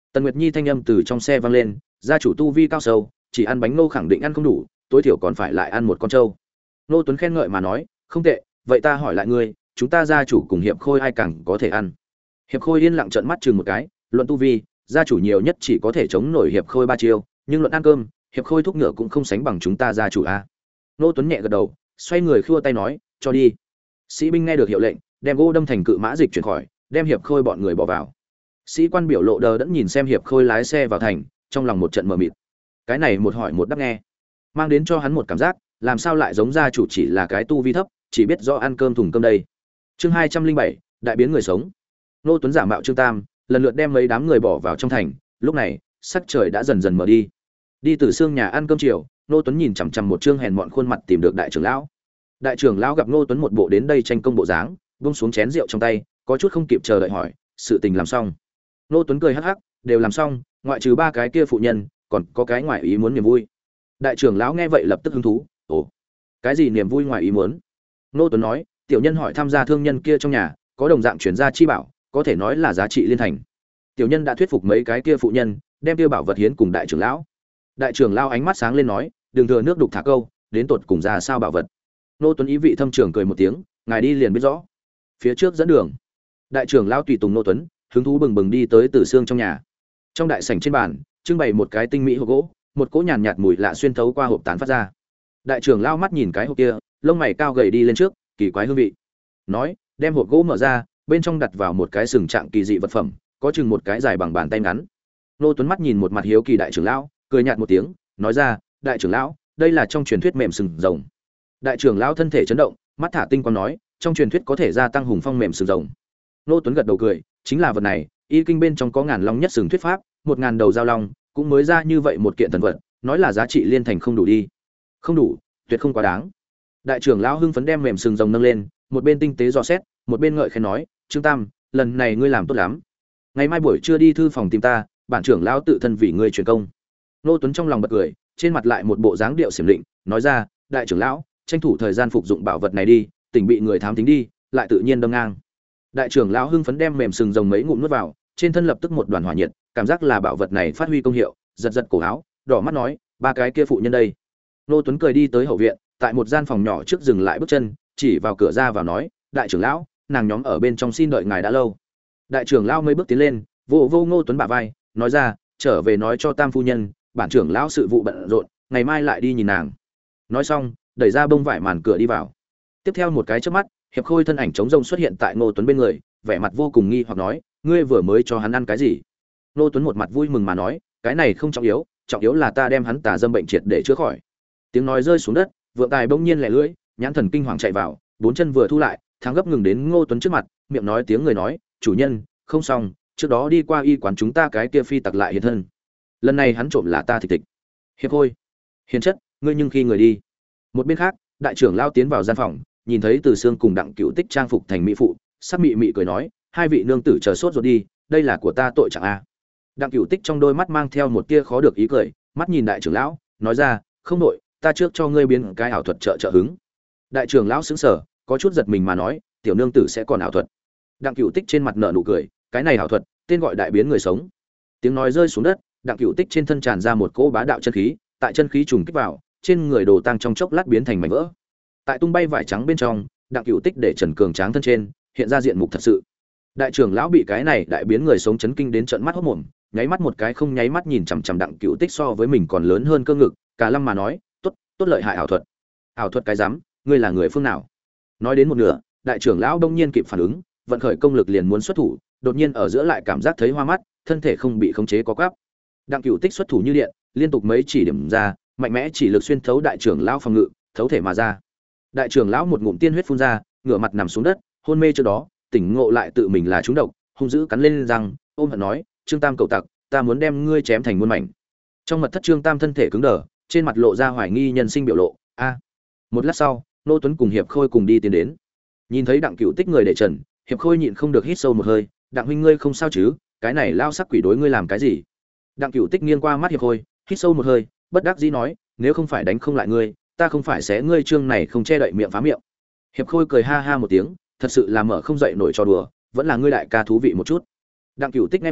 Tần Nguyệt Nhi thanh âm từ trong xe vang lên, gia chủ tu vi cao sâu, chỉ ăn bánh ngô khẳng định ăn không đủ, tối thiểu còn phải lại ăn một con trâu. Nô Tuấn khen ngợi mà nói, không tệ, vậy ta hỏi lại ngươi, chúng ta gia chủ cùng Hiệp Khôi ai càng có thể ăn? Hiệp Khôi yên lặng trợn mắt chừng một cái, luận tu vi, gia chủ nhiều nhất chỉ có thể chống nổi Hiệp Khôi ba chiêu, nhưng luận ăn cơm, Hiệp Khôi thúc ngựa cũng không sánh bằng chúng ta gia chủ a. Nô Tuấn nhẹ gật đầu, xoay người khua tay nói, cho đi. Sĩ binh nghe được hiệu lệnh, đem gỗ đâm thành cự mã dịch chuyển khỏi, đem Hiệp Khôi bọn người bỏ vào. Sĩ quan biểu lộ đờ đẫn nhìn xem Hiệp Khôi lái xe vào thành, trong lòng một trận mờ mịt. Cái này một hỏi một đáp nghe, mang đến cho hắn một cảm giác, làm sao lại giống gia chủ chỉ là cái tu vi thấp, chỉ biết rõ ăn cơm thùng cơm đây. Chương hai trăm linh bảy, đại biến người sống. Nô Tuấn giả mạo Trương Tam, lần lượt đem mấy đám người bỏ vào trong thành, lúc này, sắc trời đã dần dần mở đi. Đi từ xương nhà ăn cơm chiều, Nô Tuấn nhìn chằm chằm một trương hèn mọn khuôn mặt tìm được đại trưởng lão. Đại trưởng lão gặp Nô Tuấn một bộ đến đây tranh công bộ dáng, buông xuống chén rượu trong tay, có chút không kịp chờ đợi hỏi, sự tình làm xong? Nô Tuấn cười hắc hắc, đều làm xong, ngoại trừ ba cái kia phụ nhân, còn có cái ngoại ý muốn niềm vui. Đại trưởng lão nghe vậy lập tức hứng thú, ồ, cái gì niềm vui ngoại ý muốn? Nô Tuấn nói, tiểu nhân hỏi tham gia thương nhân kia trong nhà, có đồng dạng chuyển gia chi bảo, có thể nói là giá trị liên thành. Tiểu nhân đã thuyết phục mấy cái kia phụ nhân, đem kia bảo vật hiến cùng đại trưởng lão. Đại trưởng lão ánh mắt sáng lên nói, đừng thừa nước đục thả câu, đến tột cùng ra sao bảo vật. Nô Tuấn ý vị thâm trường cười một tiếng, ngài đi liền biết rõ. Phía trước dẫn đường. Đại trưởng lão tùy tùng Nô Tuấn, hứng thú bừng bừng đi tới Tử Xương trong nhà. Trong đại sảnh trên bàn, trưng bày một cái tinh mỹ hộp gỗ, một cỗ nhàn nhạt mùi lạ xuyên thấu qua hộp tán phát ra. Đại trưởng lão mắt nhìn cái hộp kia, lông mày cao gầy đi lên trước, kỳ quái hương vị. Nói, đem hộp gỗ mở ra, bên trong đặt vào một cái sừng trạng kỳ dị vật phẩm, có chừng một cái dài bằng bàn tay ngắn. Nô Tuấn mắt nhìn một mặt hiếu kỳ đại trưởng lão, cười nhạt một tiếng, nói ra, đại trưởng lão, đây là trong truyền thuyết mềm sừng rồng. Đại trưởng lão thân thể chấn động, mắt thả tinh quang nói, trong truyền thuyết có thể gia tăng hùng phong mềm sừng rồng. Nô Tuấn gật đầu cười, chính là vật này, y kinh bên trong có ngàn long nhất sừng thuyết pháp, một ngàn đầu giao long, cũng mới ra như vậy một kiện thần vật, nói là giá trị liên thành không đủ đi. Không đủ, tuyệt không quá đáng. Đại trưởng lão hưng phấn đem mềm sừng rồng nâng lên, một bên tinh tế dò xét, một bên ngợi khen nói, Trương Tam, lần này ngươi làm tốt lắm. Ngày mai buổi trưa đi thư phòng tìm ta, bản trưởng lão tự thân vì ngươi truyền công. Nô Tuấn trong lòng bật cười, trên mặt lại một bộ dáng điệu xiểm định, nói ra, đại trưởng lão, tranh thủ thời gian phục dụng bảo vật này đi, tỉnh bị người thám tính đi, lại tự nhiên đâm ngang. Đại trưởng lão hưng phấn đem mềm sừng rồng mấy ngụm nuốt vào, trên thân lập tức một đoàn hỏa nhiệt, cảm giác là bảo vật này phát huy công hiệu, giật giật cổ áo, đỏ mắt nói, ba cái kia phụ nhân đây. Nô Tuấn cười đi tới hậu viện, tại một gian phòng nhỏ trước dừng lại bước chân, chỉ vào cửa ra vào nói, đại trưởng lão, nàng nhóm ở bên trong xin đợi ngài đã lâu. Đại trưởng lão mấy bước tiến lên, vô vô Ngô Tuấn bả vai, nói ra, trở về nói cho Tam phu nhân, bản trưởng lão sự vụ bận rộn, ngày mai lại đi nhìn nàng. Nói xong, đẩy ra bông vải màn cửa đi vào. Tiếp theo một cái chớp mắt, Hiệp Khôi thân ảnh trống rông xuất hiện tại Ngô Tuấn bên người, vẻ mặt vô cùng nghi hoặc nói, ngươi vừa mới cho hắn ăn cái gì? Ngô Tuấn một mặt vui mừng mà nói, cái này không trọng yếu, trọng yếu là ta đem hắn tà dâm bệnh triệt để chữa khỏi. Tiếng nói rơi xuống đất, vượng tài bỗng nhiên lẻ lưỡi, nhãn thần kinh hoàng chạy vào, bốn chân vừa thu lại, thắng gấp ngừng đến Ngô Tuấn trước mặt, miệng nói tiếng người nói, chủ nhân, không xong, trước đó đi qua y quán chúng ta cái kia phi tặc lại hiện thân. Lần này hắn trộm là ta thịt thịt. Hiệp Khôi, hiền chất, ngươi nhưng khi người đi. Một bên khác, đại trưởng lao tiến vào gian phòng, nhìn thấy Từ Xương cùng Đặng Cửu Tích trang phục thành mỹ phụ, sắc mị mị cười nói, hai vị nương tử chờ sốt rồi đi, đây là của ta tội chẳng a. Đặng Cửu Tích trong đôi mắt mang theo một tia khó được ý cười, mắt nhìn đại trưởng lão, nói ra, không nội, ta trước cho ngươi biến cái ảo thuật trợ trợ hứng. Đại trưởng lão sững sờ, có chút giật mình mà nói, tiểu nương tử sẽ còn ảo thuật. Đặng Cửu Tích trên mặt nở nụ cười, cái này ảo thuật, tên gọi đại biến người sống. Tiếng nói rơi xuống đất, Đặng Cửu Tích trên thân tràn ra một cỗ bá đạo chân khí, tại chân khí trùng kích vào, trên người đồ tăng trong chốc lát biến thành mảnh vỡ. Tại tung bay vải trắng bên trong, Đặng Cửu Tích để Trần Cường tráng thân trên, hiện ra diện mục thật sự. Đại trưởng lão bị cái này đại biến người sống chấn kinh đến trợn mắt hốt mồm, nháy mắt một cái không nháy mắt nhìn chằm chằm Đặng Cửu Tích so với mình còn lớn hơn cơ ngực, cả lâm mà nói, tốt, tốt lợi hại ảo thuật. Ảo thuật cái rắm, ngươi là người phương nào? Nói đến một nửa, đại trưởng lão đông nhiên kịp phản ứng, vận khởi công lực liền muốn xuất thủ, đột nhiên ở giữa lại cảm giác thấy hoa mắt, thân thể không bị khống chế có quắp. Đặng Cửu Tích xuất thủ như điện, liên tục mấy chỉ điểm ra, mạnh mẽ chỉ lực xuyên thấu đại trưởng lão phòng ngự, thấu thể mà ra. Đại trưởng lão một ngụm tiên huyết phun ra, ngửa mặt nằm xuống đất, hôn mê trước đó, tỉnh ngộ lại tự mình là trúng độc, hung dữ cắn lên răng, ôm hận nói, Trương Tam cậu tặc, ta muốn đem ngươi chém thành muôn mảnh. Trong mật thất Trương Tam thân thể cứng đờ, trên mặt lộ ra hoài nghi nhân sinh biểu lộ. A. Một lát sau, Nô Tuấn cùng Hiệp Khôi cùng đi tiến đến. Nhìn thấy Đặng Cửu Tích người để trần, Hiệp Khôi nhịn không được hít sâu một hơi, Đặng huynh ngươi không sao chứ? Cái này lao sắc quỷ đối ngươi làm cái gì? Đặng Cửu Tích nghiêng qua mắt Hiệp Khôi, hít sâu một hơi, bất đắc dĩ nói, nếu không phải đánh không lại ngươi, ta không phải xé ngươi trương này không che đậy miệng phá miệng. Hiệp Khôi cười ha ha một tiếng, thật sự là mở không dậy nổi cho đùa, vẫn là ngươi đại ca thú vị một chút. Đặng Cửu Tích nghe vậy,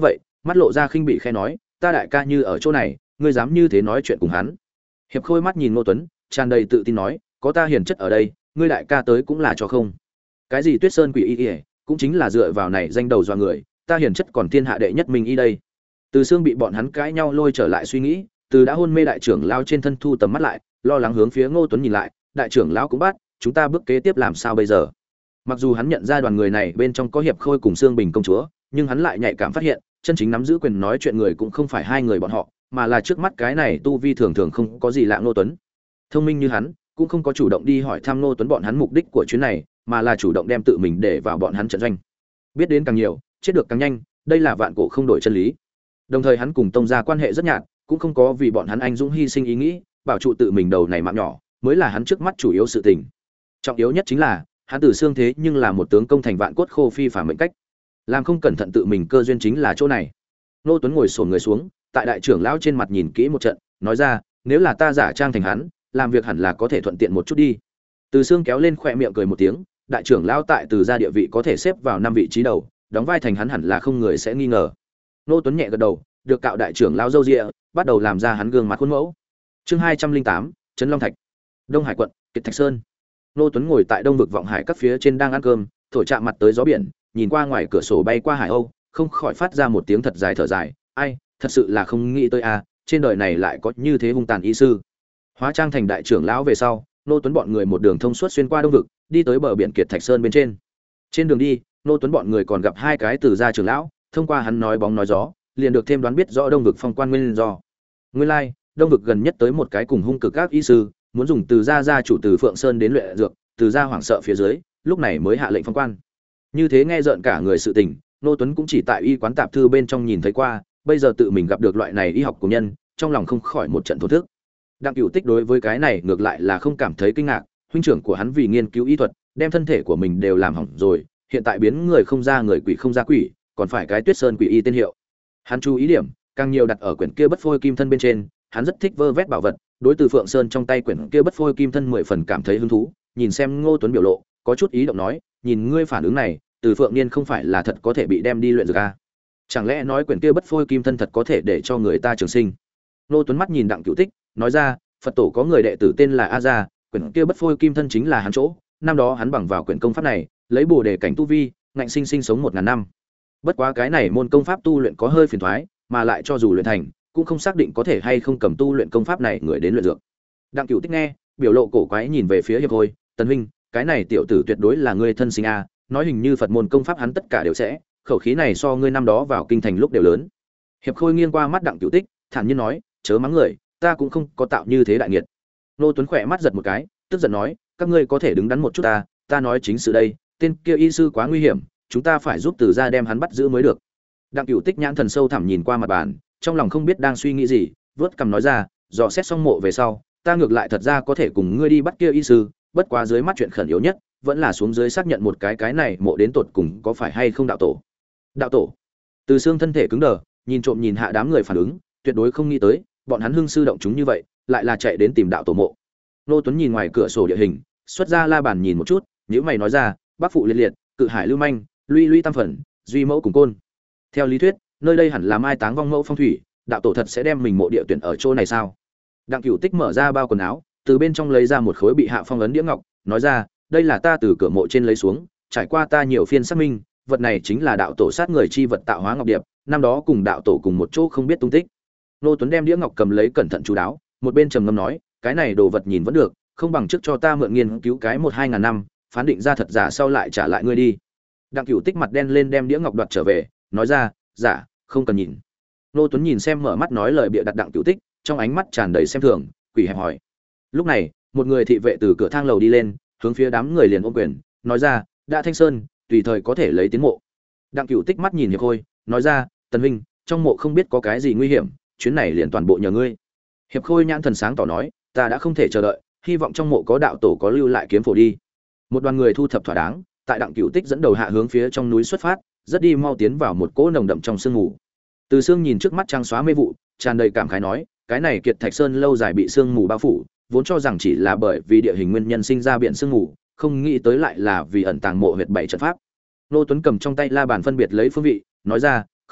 mắt lộ ra khinh bị khe nói, ta đại ca như ở chỗ này, ngươi dám như thế nói chuyện cùng hắn? Hiệp Khôi mắt nhìn Ngô Tuấn, tràn đầy tự tin nói, có ta hiền chất ở đây, ngươi đại ca tới cũng là cho không. Cái gì Tuyết Sơn quỷ y y, cũng chính là dựa vào này danh đầu dọa người, ta hiền chất còn thiên hạ đệ nhất mình y đây. Từ Xương bị bọn hắn cãi nhau lôi trở lại suy nghĩ, từ đã hôn mê đại trưởng lão trên thân thu tầm mắt lại, lo lắng hướng phía Ngô Tuấn nhìn lại, đại trưởng lão cũng bắt, chúng ta bước kế tiếp làm sao bây giờ? Mặc dù hắn nhận ra đoàn người này bên trong có Hiệp Khôi cùng Sương Bình công chúa, nhưng hắn lại nhạy cảm phát hiện, chân chính nắm giữ quyền nói chuyện người cũng không phải hai người bọn họ, mà là trước mắt cái này tu vi thường thường không có gì lạ Ngô Tuấn. Thông minh như hắn, cũng không có chủ động đi hỏi thăm Ngô Tuấn bọn hắn mục đích của chuyến này, mà là chủ động đem tự mình để vào bọn hắn trận doanh. Biết đến càng nhiều, chết được càng nhanh, đây là vạn cổ không đổi chân lý. Đồng thời hắn cùng tông gia quan hệ rất nhạt, cũng không có vì bọn hắn anh dũng hy sinh ý nghĩ, bảo trụ tự mình đầu này mạng nhỏ, mới là hắn trước mắt chủ yếu sự tình. Trọng yếu nhất chính là, hắn Từ Xương thế nhưng là một tướng công thành vạn cốt khô phi phàm mệnh cách. Làm không cẩn thận tự mình cơ duyên chính là chỗ này. Nô Tuấn ngồi xổm người xuống, tại đại trưởng lão trên mặt nhìn kỹ một trận, nói ra, nếu là ta giả trang thành hắn, làm việc hẳn là có thể thuận tiện một chút đi. Từ Xương kéo lên khóe miệng cười một tiếng, đại trưởng lão tại Từ gia địa vị có thể xếp vào năm vị trí đầu, đóng vai thành hắn hẳn là không người sẽ nghi ngờ. Nô Tuấn nhẹ gật đầu, được cạo đại trưởng lão râu ria, bắt đầu làm ra hắn gương mặt khuôn mẫu. Chương hai trăm linh tám, Trấn Long Thạch. Đông Hải quận, Kiệt Thạch Sơn. Nô Tuấn ngồi tại Đông vực vọng hải các phía trên đang ăn cơm, thổi chạm mặt tới gió biển, nhìn qua ngoài cửa sổ bay qua hải âu, không khỏi phát ra một tiếng thật dài thở dài, ai, thật sự là không nghĩ tới a, trên đời này lại có như thế hung tàn y sư. Hóa trang thành đại trưởng lão về sau, Nô Tuấn bọn người một đường thông suốt xuyên qua Đông vực, đi tới bờ biển Kiệt Thạch Sơn bên trên. Trên đường đi, Nô Tuấn bọn người còn gặp hai cái Từ gia trưởng lão, thông qua hắn nói bóng nói gió, liền được thêm đoán biết rõ Đông vực phong quan nguyên do. Nguyên lai, like, Đông vực gần nhất tới một cái cùng hung cực các y sư, muốn dùng Từ gia gia chủ Từ Phượng Sơn đến luyện dược, Từ gia hoảng sợ phía dưới, lúc này mới hạ lệnh phong quan. Như thế nghe rợn cả người sự tình, Nô Tuấn cũng chỉ tại y quán tạp thư bên trong nhìn thấy qua, bây giờ tự mình gặp được loại này y học của nhân, trong lòng không khỏi một trận thổ thức. Đặng Cửu Tích đối với cái này ngược lại là không cảm thấy kinh ngạc, huynh trưởng của hắn vì nghiên cứu y thuật, đem thân thể của mình đều làm hỏng rồi, hiện tại biến người không ra người quỷ không ra quỷ, còn phải cái Tuyết Sơn quỷ y tên hiệu. Hắn chú ý điểm, càng nhiều đặt ở quyển kia bất phôi kim thân bên trên, hắn rất thích vơ vét bảo vật, đối từ Phượng Sơn trong tay quyển kia bất phôi kim thân mười phần cảm thấy hứng thú, nhìn xem Ngô Tuấn biểu lộ, có chút ý động nói, nhìn ngươi phản ứng này, từ Phượng Niên không phải là thật có thể bị đem đi luyện dược a? Chẳng lẽ nói quyển kia bất phôi kim thân thật có thể để cho người ta trường sinh? Ngô Tuấn mắt nhìn Đặng Cửu Tích, nói ra, Phật tổ có người đệ tử tên là A Gia, quyển kia bất phôi kim thân chính là hắn chỗ, năm đó hắn bằng vào quyển công pháp này, lấy bổ đề cảnh tu vi, ngạnh sinh sinh sống một ngàn năm. Bất quá cái này môn công pháp tu luyện có hơi phiền toái, mà lại cho dù luyện thành, cũng không xác định có thể hay không cầm tu luyện công pháp này người đến luyện dược. Đặng Cửu Tích nghe, biểu lộ cổ quái nhìn về phía Hiệp Khôi, Tần huynh, cái này tiểu tử tuyệt đối là ngươi thân sinh a, nói hình như Phật môn công pháp hắn tất cả đều sẽ, khẩu khí này so ngươi năm đó vào kinh thành lúc đều lớn. Hiệp Khôi nghiêng qua mắt Đặng Cửu Tích, thản nhiên nói, chớ mắng người, ta cũng không có tạo như thế đại nghiệt. Nô Tuấn khỏe mắt giật một cái, tức giận nói, các ngươi có thể đứng đắn một chút ta, ta nói chính sự đây, tên kia y sư quá nguy hiểm, chúng ta phải giúp Từ gia đem hắn bắt giữ mới được. Đặng Cửu Tích nhãn thần sâu thẳm nhìn qua mặt bàn, trong lòng không biết đang suy nghĩ gì, vớt cằm nói ra, dò xét xong mộ về sau, ta ngược lại thật ra có thể cùng ngươi đi bắt kia y sư, bất quá dưới mắt chuyện khẩn yếu nhất, vẫn là xuống dưới xác nhận một cái cái này mộ đến tột cùng có phải hay không đạo tổ. Đạo tổ? Từ Xương thân thể cứng đờ, nhìn trộm nhìn hạ đám người phản ứng, tuyệt đối không nghĩ tới, bọn hắn hưng sư động chúng như vậy, lại là chạy đến tìm đạo tổ mộ. Nô Tuấn nhìn ngoài cửa sổ địa hình, xuất ra la bàn nhìn một chút, nhíu mày nói ra, Bắc phụ liệt liệt, Cự Hải lưu manh, Luy Luy tam phần, Duy mẫu cùng côn. Theo lý thuyết, nơi đây hẳn là mai táng vong mẫu phong thủy, đạo tổ thật sẽ đem mình mộ địa tuyển ở chỗ này sao? Đặng Cửu Tích mở ra bao quần áo, từ bên trong lấy ra một khối bị hạ phong ấn đĩa ngọc, nói ra, đây là ta từ cửa mộ trên lấy xuống, trải qua ta nhiều phiên xác minh, vật này chính là đạo tổ sát người chi vật tạo hóa ngọc điệp, năm đó cùng đạo tổ cùng một chỗ không biết tung tích. Nô Tuấn đem đĩa ngọc cầm lấy cẩn thận chú đáo, một bên trầm ngâm nói, cái này đồ vật nhìn vẫn được, không bằng trước cho ta mượn nghiên cứu cái một hai ngàn năm, phán định ra thật giả sau lại trả lại ngươi đi. Đặng Cửu Tích mặt đen lên đem đĩa ngọc đoạt trở về, nói ra, giả, không cần nhìn. Nô Tuấn nhìn xem mở mắt nói lời bịa đặt Đặng Cửu Tích, trong ánh mắt tràn đầy xem thường, quỷ hẹp hỏi. Lúc này, một người thị vệ từ cửa thang lầu đi lên, hướng phía đám người liền ôm quyền, nói ra, đã Thanh Sơn, tùy thời có thể lấy tiến mộ. Đặng Cửu Tích mắt nhìn Hiệp Khôi, nói ra, Tần huynh, trong mộ không biết có cái gì nguy hiểm, chuyến này liền toàn bộ nhờ ngươi. Hiệp Khôi nhãn thần sáng tỏ nói, ta đã không thể chờ đợi, hy vọng trong mộ có đạo tổ có lưu lại kiếm phổ đi. Một đoàn người thu thập thỏa đáng, tại Đặng Cửu Tích dẫn đầu hạ hướng phía trong núi xuất phát, rất đi mau tiến vào một cỗ nồng đậm trong sương mù. Từ Sương nhìn trước mắt trăng xóa mê vụ, tràn đầy cảm khái nói, cái này Kiệt Thạch Sơn lâu dài bị sương mù bao phủ, vốn cho rằng chỉ là bởi vì địa hình nguyên nhân sinh ra biển sương mù, không nghĩ tới lại là vì ẩn tàng mộ huyệt bảy trận pháp. Nô Tuấn cầm trong tay la bàn phân biệt lấy phương vị, nói ra, không,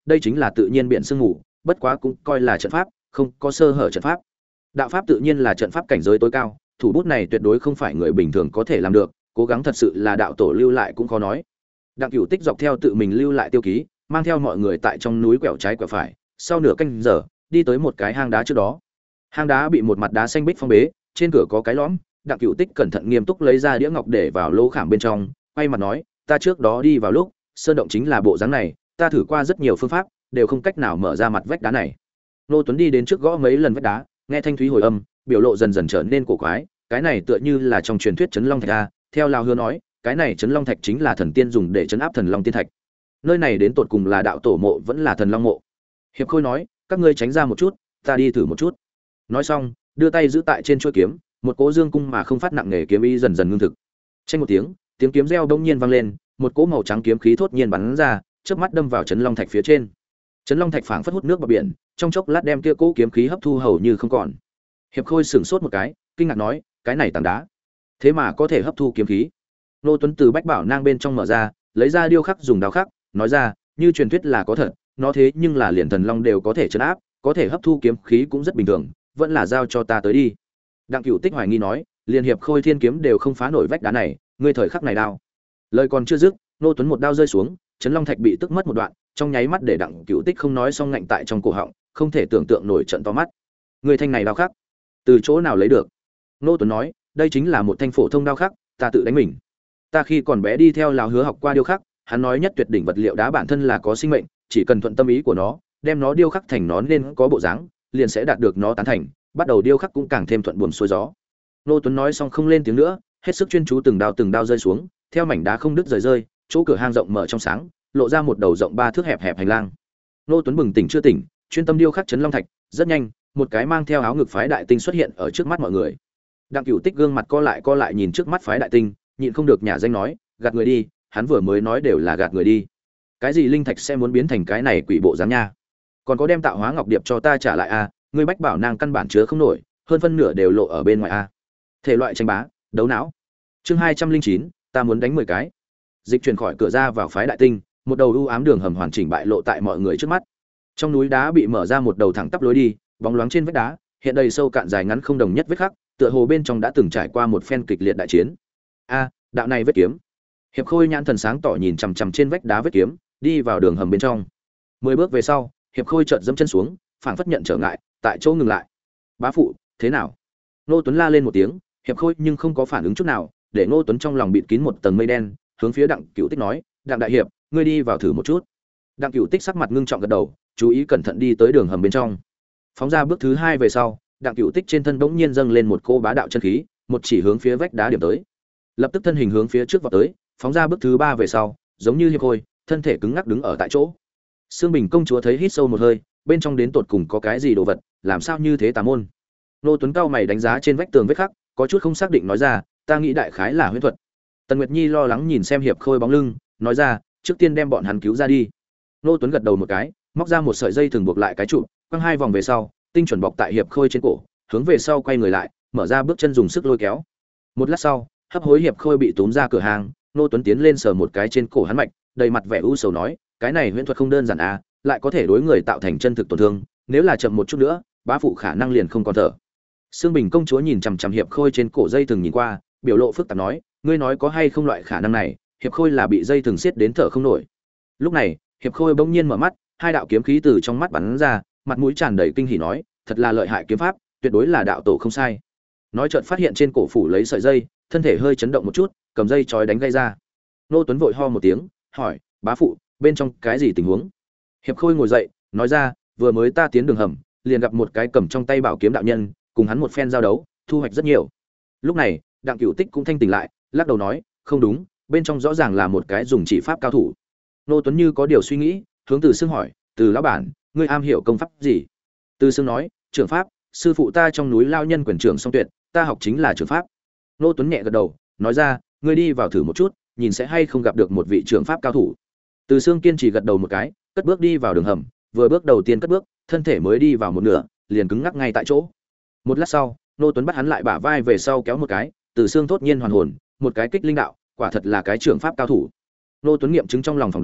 đây chính là tự nhiên biển sương ngủ, bất quá cũng coi là trận pháp, không có sơ hở trận pháp. Đạo pháp tự nhiên là trận pháp cảnh giới tối cao, thủ bút này tuyệt đối không phải người bình thường có thể làm được, cố gắng thật sự là đạo tổ lưu lại cũng khó nói. Đặng Cửu Tích dọc theo tự mình lưu lại tiêu ký, mang theo mọi người tại trong núi quẹo trái quẹo phải, sau nửa canh giờ, đi tới một cái hang đá trước đó. Hang đá bị một mặt đá xanh bích phong bế, trên cửa có cái lõm, Đặng Cửu Tích cẩn thận nghiêm túc lấy ra đĩa ngọc để vào lỗ khảm bên trong, quay mặt nói, ta trước đó đi vào lúc, sơn động chính là bộ dáng này, ta thử qua rất nhiều phương pháp, đều không cách nào mở ra mặt vách đá này. Nô Tuấn đi đến trước gõ mấy lần vách đá, nghe thanh thúy hồi âm, biểu lộ dần dần trở nên cổ quái, cái này tựa như là trong truyền thuyết Trấn Long Thạch a, theo Lão Hứa nói, cái này Trấn Long Thạch chính là thần tiên dùng để trấn áp thần long tiên thạch. Nơi này đến tột cùng là đạo tổ mộ vẫn là thần long mộ? Hiệp Khôi nói, các ngươi tránh ra một chút, ta đi thử một chút. Nói xong, đưa tay giữ tại trên chuôi kiếm, một cỗ dương cung mà không phát nặng nề kiếm ý dần dần ngưng thực. Chênh một tiếng, tiếng kiếm reo bỗng nhiên vang lên, một cỗ màu trắng kiếm khí thốt nhiên bắn ra, chớp mắt đâm vào Trấn Long Thạch phía trên. Trấn Long Thạch phảng phất hút nước vào biển, trong chốc lát đem kia cỗ kiếm khí hấp thu hầu như không còn. Hiệp Khôi sửng sốt một cái, kinh ngạc nói, cái này tảng đá, thế mà có thể hấp thu kiếm khí. Nô Tuấn từ bách bảo nang bên trong mở ra, lấy ra điêu khắc dùng đao khắc, nói ra, như truyền thuyết là có thật, nó thế nhưng là liền thần long đều có thể trấn áp, có thể hấp thu kiếm khí cũng rất bình thường, vẫn là giao cho ta tới đi. Đặng Cửu Tích hoài nghi nói, liền Hiệp Khôi thiên kiếm đều không phá nổi vách đá này, ngươi thời khắc này đao. Lời còn chưa dứt, Nô Tuấn một đao rơi xuống, Trấn Long Thạch bị tức mất một đoạn, trong nháy mắt để Đặng Cửu Tích không nói xong ngạnh tại trong cổ họng, không thể tưởng tượng nổi trận to mắt. Người thanh này đao khắc, từ chỗ nào lấy được? Nô Tuấn nói, đây chính là một thanh phổ thông đao khắc, ta tự đánh mình. Ta khi còn bé đi theo Lão Hứa học qua điêu khắc, hắn nói nhất tuyệt đỉnh vật liệu đá bản thân là có sinh mệnh, chỉ cần thuận tâm ý của nó, đem nó điêu khắc thành nó nên có bộ dáng, liền sẽ đạt được nó tán thành, bắt đầu điêu khắc cũng càng thêm thuận buồm xuôi gió. Nô Tuấn nói xong không lên tiếng nữa, hết sức chuyên chú từng đao từng đao rơi xuống, theo mảnh đá không đứt rời rơi, chỗ cửa hang rộng mở trong sáng, lộ ra một đầu rộng ba thước hẹp hẹp hành lang. Nô Tuấn bừng tỉnh chưa tỉnh, chuyên tâm điêu khắc Trấn Long Thạch, rất nhanh, một cái mang theo áo ngực phái đại tinh xuất hiện ở trước mắt mọi người. Đặng Cửu Tích gương mặt co lại co lại nhìn trước mắt phái đại tinh, nhịn không được nhả danh nói, gạt người đi, hắn vừa mới nói đều là gạt người đi. Cái gì linh thạch sẽ muốn biến thành cái này quỷ bộ dáng nha? Còn có đem tạo hóa ngọc điệp cho ta trả lại a, à, ngươi bách bảo nàng căn bản chứa không nổi, hơn phân nửa đều lộ ở bên ngoài a. À. Thể loại tranh bá, đấu não. Chương hai trăm linh chín, ta muốn đánh mười cái. Dịch chuyển khỏi cửa ra vào phái đại tinh, một đầu u ám đường hầm hoàn chỉnh bại lộ tại mọi người trước mắt. Trong núi đá bị mở ra một đầu thẳng tắp lối đi, bóng loáng trên vách đá, hiện đầy sâu cạn dài ngắn không đồng nhất vết khắc, tựa hồ bên trong đã từng trải qua một phen kịch liệt đại chiến. A, đạo này vết kiếm. Hiệp Khôi nhãn thần sáng tỏ nhìn chằm chằm trên vách đá vết kiếm, đi vào đường hầm bên trong. Mười bước về sau, Hiệp Khôi chợt giẫm chân xuống, phảng phất nhận trở ngại, tại chỗ ngừng lại. Bá phụ, thế nào? Nô Tuấn la lên một tiếng, Hiệp Khôi nhưng không có phản ứng chút nào, để Nô Tuấn trong lòng bịt kín một tầng mây đen, hướng phía Đặng Cửu Tích nói, "Đặng đại hiệp, ngươi đi vào thử một chút." Đặng Cửu Tích sắc mặt ngưng trọng gật đầu, chú ý cẩn thận đi tới đường hầm bên trong. Phóng ra bước thứ hai về sau, Đặng Cửu Tích trên thân bỗng nhiên dâng lên một cô bá đạo chân khí, một chỉ hướng phía vách đá điểm tới. Lập tức thân hình hướng phía trước vọt tới, phóng ra bước thứ ba về sau, giống như Hiệp Khôi, thân thể cứng ngắc đứng ở tại chỗ. Sương Bình công chúa thấy hít sâu một hơi, bên trong đến tột cùng có cái gì đồ vật, làm sao như thế tà môn. Nô Tuấn cao mày đánh giá trên vách tường vết khắc, có chút không xác định nói ra, ta nghĩ đại khái là huyễn thuật. Tần Nguyệt Nhi lo lắng nhìn xem Hiệp Khôi bóng lưng, nói ra, trước tiên đem bọn hắn cứu ra đi. Nô Tuấn gật đầu một cái, móc ra một sợi dây thừng buộc lại cái trụ, quăng hai vòng về sau, tinh chuẩn bọc tại Hiệp Khôi trên cổ, hướng về sau quay người lại, mở ra bước chân dùng sức lôi kéo. Một lát sau, hấp hối Hiệp Khôi bị túm ra cửa hàng, Nô Tuấn tiến lên sờ một cái trên cổ hắn mạch, đầy mặt vẻ u sầu nói, cái này huyễn thuật không đơn giản à, lại có thể đối người tạo thành chân thực tổn thương, nếu là chậm một chút nữa, bá phụ khả năng liền không còn thở. Sương Bình công chúa nhìn chằm chằm Hiệp Khôi trên cổ dây thừng nhìn qua, biểu lộ phức tạp nói, ngươi nói có hay không loại khả năng này, Hiệp Khôi là bị dây thừng siết đến thở không nổi. Lúc này, Hiệp Khôi bỗng nhiên mở mắt, hai đạo kiếm khí từ trong mắt bắn ra, mặt mũi tràn đầy kinh hỉ nói, thật là lợi hại kiếm pháp, tuyệt đối là đạo tổ không sai. Nói chợt phát hiện trên cổ phủ lấy sợi dây, thân thể hơi chấn động một chút, cầm dây chói đánh gây ra. Nô Tuấn vội ho một tiếng, hỏi, bá phụ, bên trong cái gì tình huống? Hiệp Khôi ngồi dậy, nói ra, vừa mới ta tiến đường hầm, liền gặp một cái cầm trong tay bảo kiếm đạo nhân, cùng hắn một phen giao đấu, thu hoạch rất nhiều. Lúc này, Đặng Cửu Tích cũng thanh tỉnh lại, lắc đầu nói, không đúng, bên trong rõ ràng là một cái dùng chỉ pháp cao thủ. Nô Tuấn như có điều suy nghĩ, hướng Từ Sương hỏi, Từ lão bản, ngươi am hiểu công pháp gì? Từ Sương nói, trưởng pháp, sư phụ ta trong núi lao nhân quyền trưởng song tuyệt, ta học chính là trưởng pháp. Nô Tuấn nhẹ gật đầu, nói ra, ngươi đi vào thử một chút, nhìn sẽ hay không gặp được một vị trưởng pháp cao thủ. Từ Sương kiên trì gật đầu một cái, cất bước đi vào đường hầm, vừa bước đầu tiên cất bước, thân thể mới đi vào một nửa, liền cứng ngắc ngay tại chỗ. Một lát sau, Nô Tuấn bắt hắn lại bả vai về sau kéo một cái, Từ Sương thốt nhiên hoàn hồn, một cái kích linh đạo, quả thật là cái trưởng pháp cao thủ. Nô Tuấn nghiệm chứng trong lòng phỏng đoán,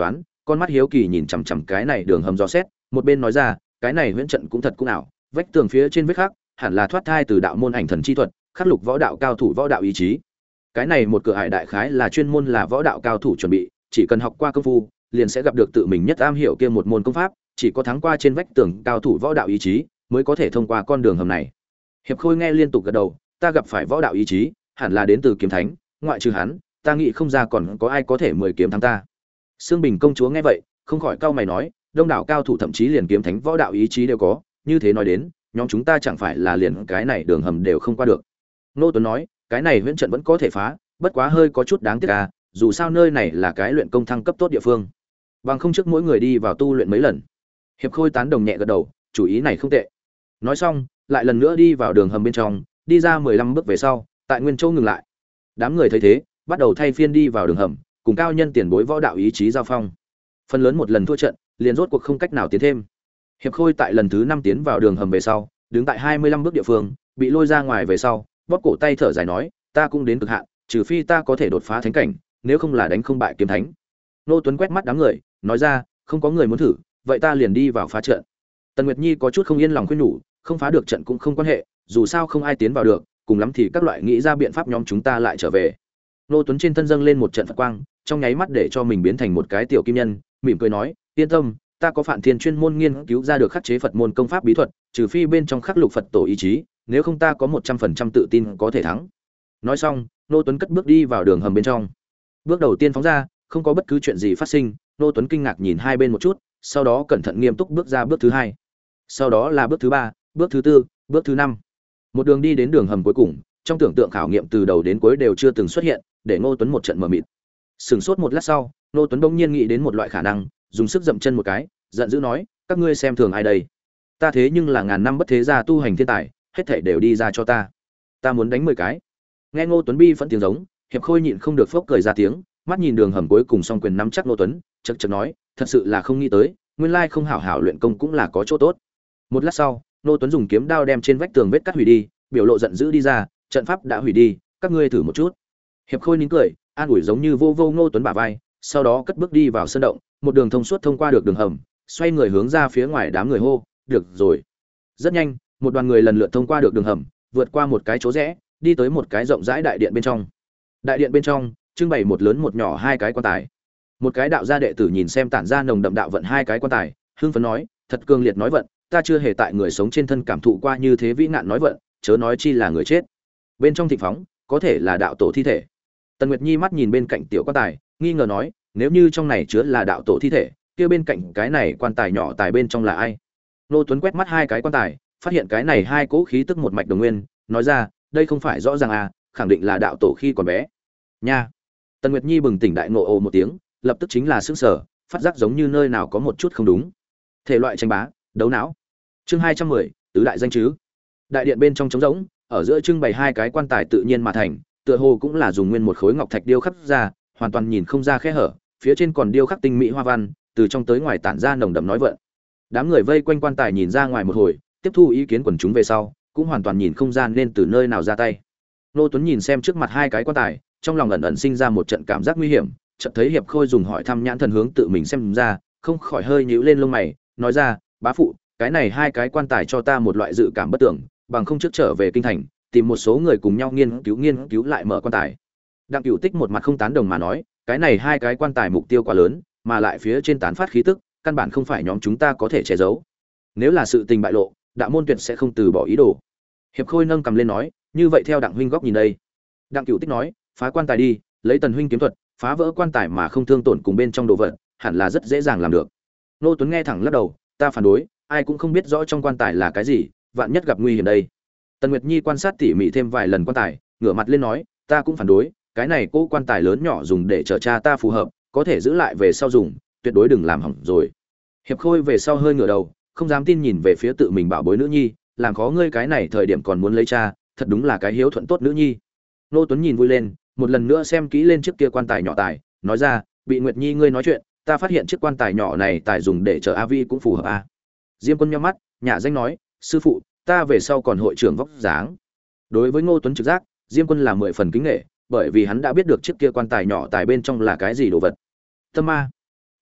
con mắt hiếu kỳ nhìn chằm chằm cái này đường hầm dò xét, một bên nói ra, cái này huyễn trận cũng thật cũng ảo, vách tường phía trên vết khắc, hẳn là thoát thai từ đạo môn ảnh thần chi thuật, khắc lục võ đạo cao thủ võ đạo ý chí. Cái này một cửa ải đại khái là chuyên môn là võ đạo cao thủ chuẩn bị, chỉ cần học qua công phu, liền sẽ gặp được tự mình nhất am hiểu kia một môn công pháp, chỉ có thắng qua trên vách tường cao thủ võ đạo ý chí, mới có thể thông qua con đường hầm này. Hiệp Khôi nghe liên tục gật đầu, ta gặp phải võ đạo ý chí, hẳn là đến từ kiếm thánh, ngoại trừ hắn, ta nghĩ không ra còn có ai có thể mười kiếm thắng ta. Sương Bình công chúa nghe vậy, không khỏi cau mày nói, đông đảo cao thủ thậm chí liền kiếm thánh võ đạo ý chí đều có, như thế nói đến, nhóm chúng ta chẳng phải là liền cái này đường hầm đều không qua được. Nô Tuấn nói, cái này huyễn trận vẫn có thể phá, bất quá hơi có chút đáng tiếc à, dù sao nơi này là cái luyện công thăng cấp tốt địa phương. Bằng không trước mỗi người đi vào tu luyện mấy lần. Hiệp Khôi tán đồng nhẹ gật đầu, chủ ý này không tệ. Nói xong, lại lần nữa đi vào đường hầm bên trong, đi ra mười lăm bước về sau, tại nguyên chỗ ngừng lại. Đám người thấy thế, bắt đầu thay phiên đi vào đường hầm, cùng cao nhân tiền bối võ đạo ý chí giao phong. Phần lớn một lần thua trận, liền rốt cuộc không cách nào tiến thêm. Hiệp Khôi tại lần thứ năm tiến vào đường hầm về sau, đứng tại hai mươi lăm bước địa phương, bị lôi ra ngoài về sau, bóp cổ tay thở dài nói, ta cũng đến cực hạn, trừ phi ta có thể đột phá thánh cảnh, nếu không là đánh không bại kiếm thánh. Nô Tuấn quét mắt đám người, nói ra, không có người muốn thử, vậy ta liền đi vào phá trận. Tần Nguyệt Nhi có chút không yên lòng khuyên nhủ, không phá được trận cũng không quan hệ, dù sao không ai tiến vào được, cùng lắm thì các loại nghĩ ra biện pháp nhóm chúng ta lại trở về. Nô Tuấn trên thân dâng lên một trận Phật quang, trong nháy mắt để cho mình biến thành một cái tiểu kim nhân, mỉm cười nói, yên tâm, ta có Phản Thiên chuyên môn nghiên cứu ra được khắc chế Phật môn công pháp bí thuật, trừ phi bên trong khắc lục Phật tổ ý chí, nếu không ta có một trăm phần trăm tự tin có thể thắng. Nói xong, Nô Tuấn cất bước đi vào đường hầm bên trong. Bước đầu tiên phóng ra, không có bất cứ chuyện gì phát sinh, Nô Tuấn kinh ngạc nhìn hai bên một chút, sau đó cẩn thận nghiêm túc bước ra bước thứ hai. Sau đó là bước thứ ba, bước thứ tư, bước thứ năm. Một đường đi đến đường hầm cuối cùng, trong tưởng tượng khảo nghiệm từ đầu đến cuối đều chưa từng xuất hiện, để Ngô Tuấn một trận mờ mịt. Sừng sốt một lát sau, Ngô Tuấn bỗng nhiên nghĩ đến một loại khả năng, dùng sức dậm chân một cái, giận dữ nói, các ngươi xem thường ai đây? Ta thế nhưng là ngàn năm bất thế gia tu hành thiên tài, hết thảy đều đi ra cho ta. Ta muốn đánh mười cái. Nghe Ngô Tuấn bi phẫn tiếng giống, Hiệp Khôi nhịn không được phốc cười ra tiếng, mắt nhìn đường hầm cuối cùng song quyền nắm chắc Ngô Tuấn, chậc chậc nói, thật sự là không nghĩ tới, nguyên lai không hảo hảo luyện công cũng là có chỗ tốt. Một lát sau, Ngô Tuấn dùng kiếm đao đem trên vách tường vết cắt hủy đi, biểu lộ giận dữ đi ra, trận pháp đã hủy đi, các ngươi thử một chút. Hiệp Khôi nín cười, an ủi giống như vô vô Ngô Tuấn bả vai, sau đó cất bước đi vào sân động, một đường thông suốt thông qua được đường hầm, xoay người hướng ra phía ngoài đám người hô, được rồi. Rất nhanh, một đoàn người lần lượt thông qua được đường hầm, vượt qua một cái chỗ rẽ, đi tới một cái rộng rãi đại điện bên trong. Đại điện bên trong trưng bày một lớn một nhỏ hai cái quan tài. Một cái đạo gia đệ tử nhìn xem tản ra nồng đậm đạo vận hai cái quan tài, hưng phấn nói, thật cường liệt nói vận, ta chưa hề tại người sống trên thân cảm thụ qua như thế vĩ nạn nói vận, chớ nói chi là người chết. Bên trong thịnh phóng, có thể là đạo tổ thi thể. Tần Nguyệt Nhi mắt nhìn bên cạnh tiểu quan tài, nghi ngờ nói, nếu như trong này chứa là đạo tổ thi thể, kia bên cạnh cái này quan tài nhỏ tài bên trong là ai? Nô Tuấn quét mắt hai cái quan tài, phát hiện cái này hai cỗ khí tức một mạch đồng nguyên, nói ra, đây không phải rõ ràng à, khẳng định là đạo tổ khi còn bé. Nha. Tần Nguyệt Nhi bừng tỉnh đại ngộ ồ một tiếng, lập tức chính là sửng sở, phát giác giống như nơi nào có một chút không đúng. Thể loại tranh bá, đấu não. Chương hai trăm mười, tứ đại danh chứ. Đại điện bên trong trống rỗng, ở giữa trưng bày hai cái quan tài tự nhiên mà thành, tựa hồ cũng là dùng nguyên một khối ngọc thạch điêu khắc ra, hoàn toàn nhìn không ra khe hở, phía trên còn điêu khắc tinh mỹ hoa văn, từ trong tới ngoài tản ra nồng đậm nói vận. Đám người vây quanh quan tài nhìn ra ngoài một hồi, tiếp thu ý kiến quần chúng về sau, cũng hoàn toàn nhìn không ra nên từ nơi nào ra tay. Nô Tuấn nhìn xem trước mặt hai cái quan tài, trong lòng ẩn ẩn sinh ra một trận cảm giác nguy hiểm, chợt thấy Hiệp Khôi dùng hỏi thăm nhãn thần hướng tự mình xem ra, không khỏi hơi nhíu lên lông mày, nói ra, bá phụ, cái này hai cái quan tài cho ta một loại dự cảm bất tưởng, bằng không trước trở về kinh thành, tìm một số người cùng nhau nghiên cứu nghiên cứu lại mở quan tài. Đặng Cửu Tích một mặt không tán đồng mà nói, cái này hai cái quan tài mục tiêu quá lớn, mà lại phía trên tán phát khí tức, căn bản không phải nhóm chúng ta có thể che giấu. Nếu là sự tình bại lộ, đạo môn tuyệt sẽ không từ bỏ ý đồ. Hiệp Khôi nâng cầm lên nói, như vậy theo Đặng huynh góc nhìn đây. Đặng Cửu Tích nói, phá quan tài đi, lấy Tần huynh kiếm thuật, phá vỡ quan tài mà không thương tổn cùng bên trong đồ vật, hẳn là rất dễ dàng làm được. Nô Tuấn nghe thẳng lắc đầu, ta phản đối, ai cũng không biết rõ trong quan tài là cái gì, vạn nhất gặp nguy hiểm đây. Tần Nguyệt Nhi quan sát tỉ mỉ thêm vài lần quan tài, ngửa mặt lên nói, ta cũng phản đối, cái này cố quan tài lớn nhỏ dùng để chở cha ta phù hợp, có thể giữ lại về sau dùng, tuyệt đối đừng làm hỏng rồi. Hiệp Khôi về sau hơi ngửa đầu, không dám tin nhìn về phía tự mình bảo bối nữ nhi, làm khó ngươi cái này thời điểm còn muốn lấy cha, thật đúng là cái hiếu thuận tốt nữ nhi. Nô Tuấn nhìn vui lên, một lần nữa xem kỹ lên chiếc kia quan tài nhỏ tài, nói ra, bị Nguyệt Nhi ngươi nói chuyện, ta phát hiện chiếc quan tài nhỏ này tài dùng để chở A Vi cũng phù hợp a. Diêm Quân nhíu mắt, nhả danh nói, sư phụ, ta về sau còn hội trưởng vóc dáng. Đối với Ngô Tuấn trực giác, Diêm Quân là mười phần kính nể, bởi vì hắn đã biết được chiếc kia quan tài nhỏ tài bên trong là cái gì đồ vật. Tâm ma.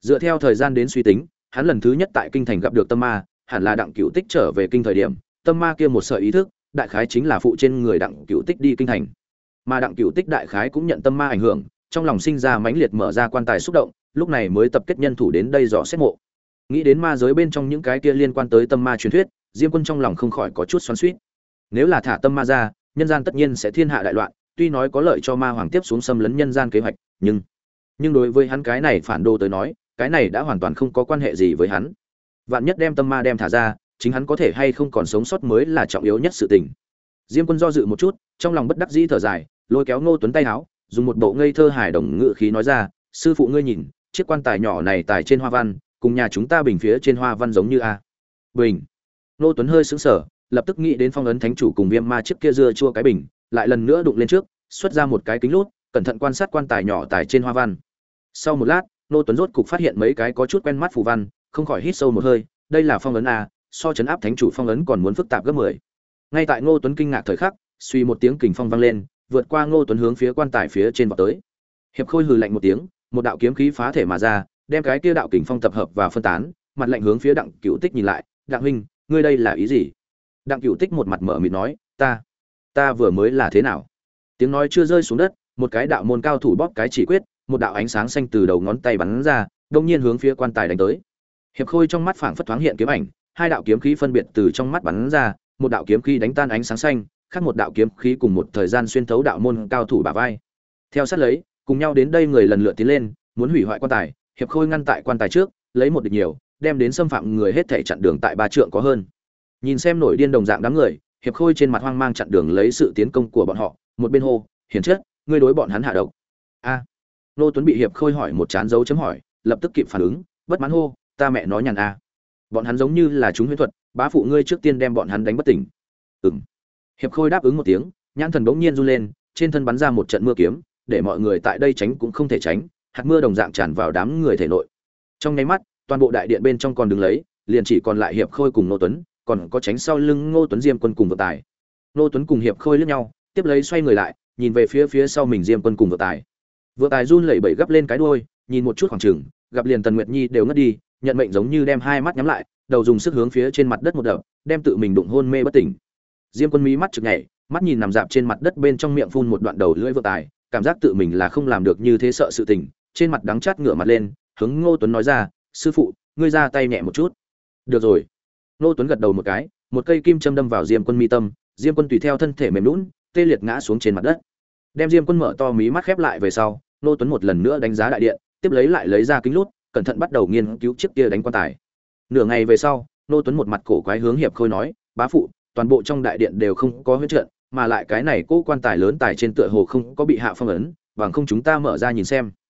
Dựa theo thời gian đến suy tính, hắn lần thứ nhất tại kinh thành gặp được tâm ma, hẳn là Đặng Cửu Tích trở về kinh thời điểm, tâm ma kia một sợi ý thức, đại khái chính là phụ trên người Đặng Cửu Tích đi kinh thành. Mà Đặng Cửu Tích đại khái cũng nhận tâm ma ảnh hưởng, trong lòng sinh ra mãnh liệt mở ra quan tài xúc động, lúc này mới tập kết nhân thủ đến đây dò xét mộ. Nghĩ đến ma giới bên trong những cái kia liên quan tới tâm ma truyền thuyết, Diêm Quân trong lòng không khỏi có chút xoắn xuýt. Nếu là thả tâm ma ra, nhân gian tất nhiên sẽ thiên hạ đại loạn, tuy nói có lợi cho ma hoàng tiếp xuống xâm lấn nhân gian kế hoạch, nhưng nhưng đối với hắn cái này phản đồ tới nói, cái này đã hoàn toàn không có quan hệ gì với hắn. Vạn nhất đem tâm ma đem thả ra, chính hắn có thể hay không còn sống sót mới là trọng yếu nhất sự tình. Diêm Quân do dự một chút, trong lòng bất đắc dĩ thở dài, lôi kéo Ngô Tuấn tay áo, dùng một bộ ngây thơ hài đồng ngữ khí nói ra, sư phụ ngươi nhìn, chiếc quan tài nhỏ này tài trên hoa văn, cùng nhà chúng ta bình phía trên hoa văn giống như a. Bình. Ngô Tuấn hơi sững sờ, lập tức nghĩ đến phong ấn thánh chủ cùng viêm ma chiếc kia dưa chua cái bình, lại lần nữa đụng lên trước, xuất ra một cái kính lút, cẩn thận quan sát quan tài nhỏ tài trên hoa văn. Sau một lát, Ngô Tuấn rốt cục phát hiện mấy cái có chút quen mắt phù văn, không khỏi hít sâu một hơi, đây là phong ấn a, so chấn áp thánh chủ phong ấn còn muốn phức tạp gấp mười. Ngay tại Ngô Tuấn kinh ngạc thời khắc, suy một tiếng kình phong vang lên, vượt qua Ngô Tuấn hướng phía quan tài phía trên vọt tới. Hiệp Khôi hừ lạnh một tiếng, một đạo kiếm khí phá thể mà ra, đem cái kia đạo kình phong tập hợp và phân tán, mặt lạnh hướng phía Đặng Cửu Tích nhìn lại, "Đặng huynh, ngươi đây là ý gì?" Đặng Cửu Tích một mặt mở mịt nói, "Ta, ta vừa mới là thế nào?" Tiếng nói chưa rơi xuống đất, một cái đạo môn cao thủ bóp cái chỉ quyết, một đạo ánh sáng xanh từ đầu ngón tay bắn ra, đột nhiên hướng phía quan tài đánh tới. Hiệp Khôi trong mắt phảng phất thoáng hiện kiếm ảnh, hai đạo kiếm khí phân biệt từ trong mắt bắn ra, một đạo kiếm khí đánh tan ánh sáng xanh, khác một đạo kiếm khí cùng một thời gian xuyên thấu đạo môn cao thủ bả vai. Theo sát lấy, cùng nhau đến đây người lần lượt tiến lên, muốn hủy hoại quan tài, Hiệp Khôi ngăn tại quan tài trước, lấy một địch nhiều, đem đến xâm phạm người hết thảy chặn đường tại ba trượng có hơn. Nhìn xem nổi điên đồng dạng đám người, Hiệp Khôi trên mặt hoang mang chặn đường lấy sự tiến công của bọn họ, một bên hô, "Hiển chất, ngươi đối bọn hắn hạ độc." A. Nô Tuấn bị Hiệp Khôi hỏi một chán dấu chấm hỏi, lập tức kịp phản ứng, bất mãn hô, "Ta mẹ nói nhàn a. Bọn hắn giống như là chúng huyễn thuật, bá phụ ngươi trước tiên đem bọn hắn đánh bất tỉnh." Ừm. Hiệp Khôi đáp ứng một tiếng, nhãn thần bỗng nhiên run lên, trên thân bắn ra một trận mưa kiếm, để mọi người tại đây tránh cũng không thể tránh, hạt mưa đồng dạng tràn vào đám người thể nội. Trong nháy mắt, toàn bộ đại điện bên trong còn đứng lấy, liền chỉ còn lại Hiệp Khôi cùng Ngô Tuấn, còn có tránh sau lưng Ngô Tuấn Diêm Quân cùng Vượng Tài. Ngô Tuấn cùng Hiệp Khôi liếc nhau, tiếp lấy xoay người lại, nhìn về phía phía sau mình Diêm Quân cùng Vượng Tài. Vượng Tài run lẩy bẩy gấp lên cái đuôi, nhìn một chút khoảng chừng, gặp liền Tần Nguyệt Nhi đều ngất đi, nhận mệnh giống như đem hai mắt nhắm lại, đầu dùng sức hướng phía trên mặt đất một đập, đem tự mình đụng hôn mê bất tỉnh. Diêm Quân mí mắt chực nhảy, mắt nhìn nằm dạp trên mặt đất bên trong miệng phun một đoạn đầu lưỡi Vượng Tài, cảm giác tự mình là không làm được như thế sợ sự tình, trên mặt đắng chát ngửa mặt lên, hướng Ngô Tuấn nói ra, "Sư phụ, ngươi ra tay nhẹ một chút." "Được rồi." Ngô Tuấn gật đầu một cái, một cây kim châm đâm vào Diêm Quân mi tâm, Diêm Quân tùy theo thân thể mềm nhũn, tê liệt ngã xuống trên mặt đất. Đem Diêm Quân mở to mí mắt khép lại về sau, Ngô Tuấn một lần nữa đánh giá đại điện, tiếp lấy lại lấy ra kính lút, cẩn thận bắt đầu nghiên cứu chiếc kia đánh quan tài. Nửa ngày về sau, Ngô Tuấn một mặt cổ quái hướng Hiệp Khôi nói, "Bá phụ, toàn bộ trong đại điện đều không có huyễn trận, mà lại cái này cố quan tài lớn tài trên tựa hồ không có bị hạ phong ấn, bằng không chúng ta mở ra nhìn xem."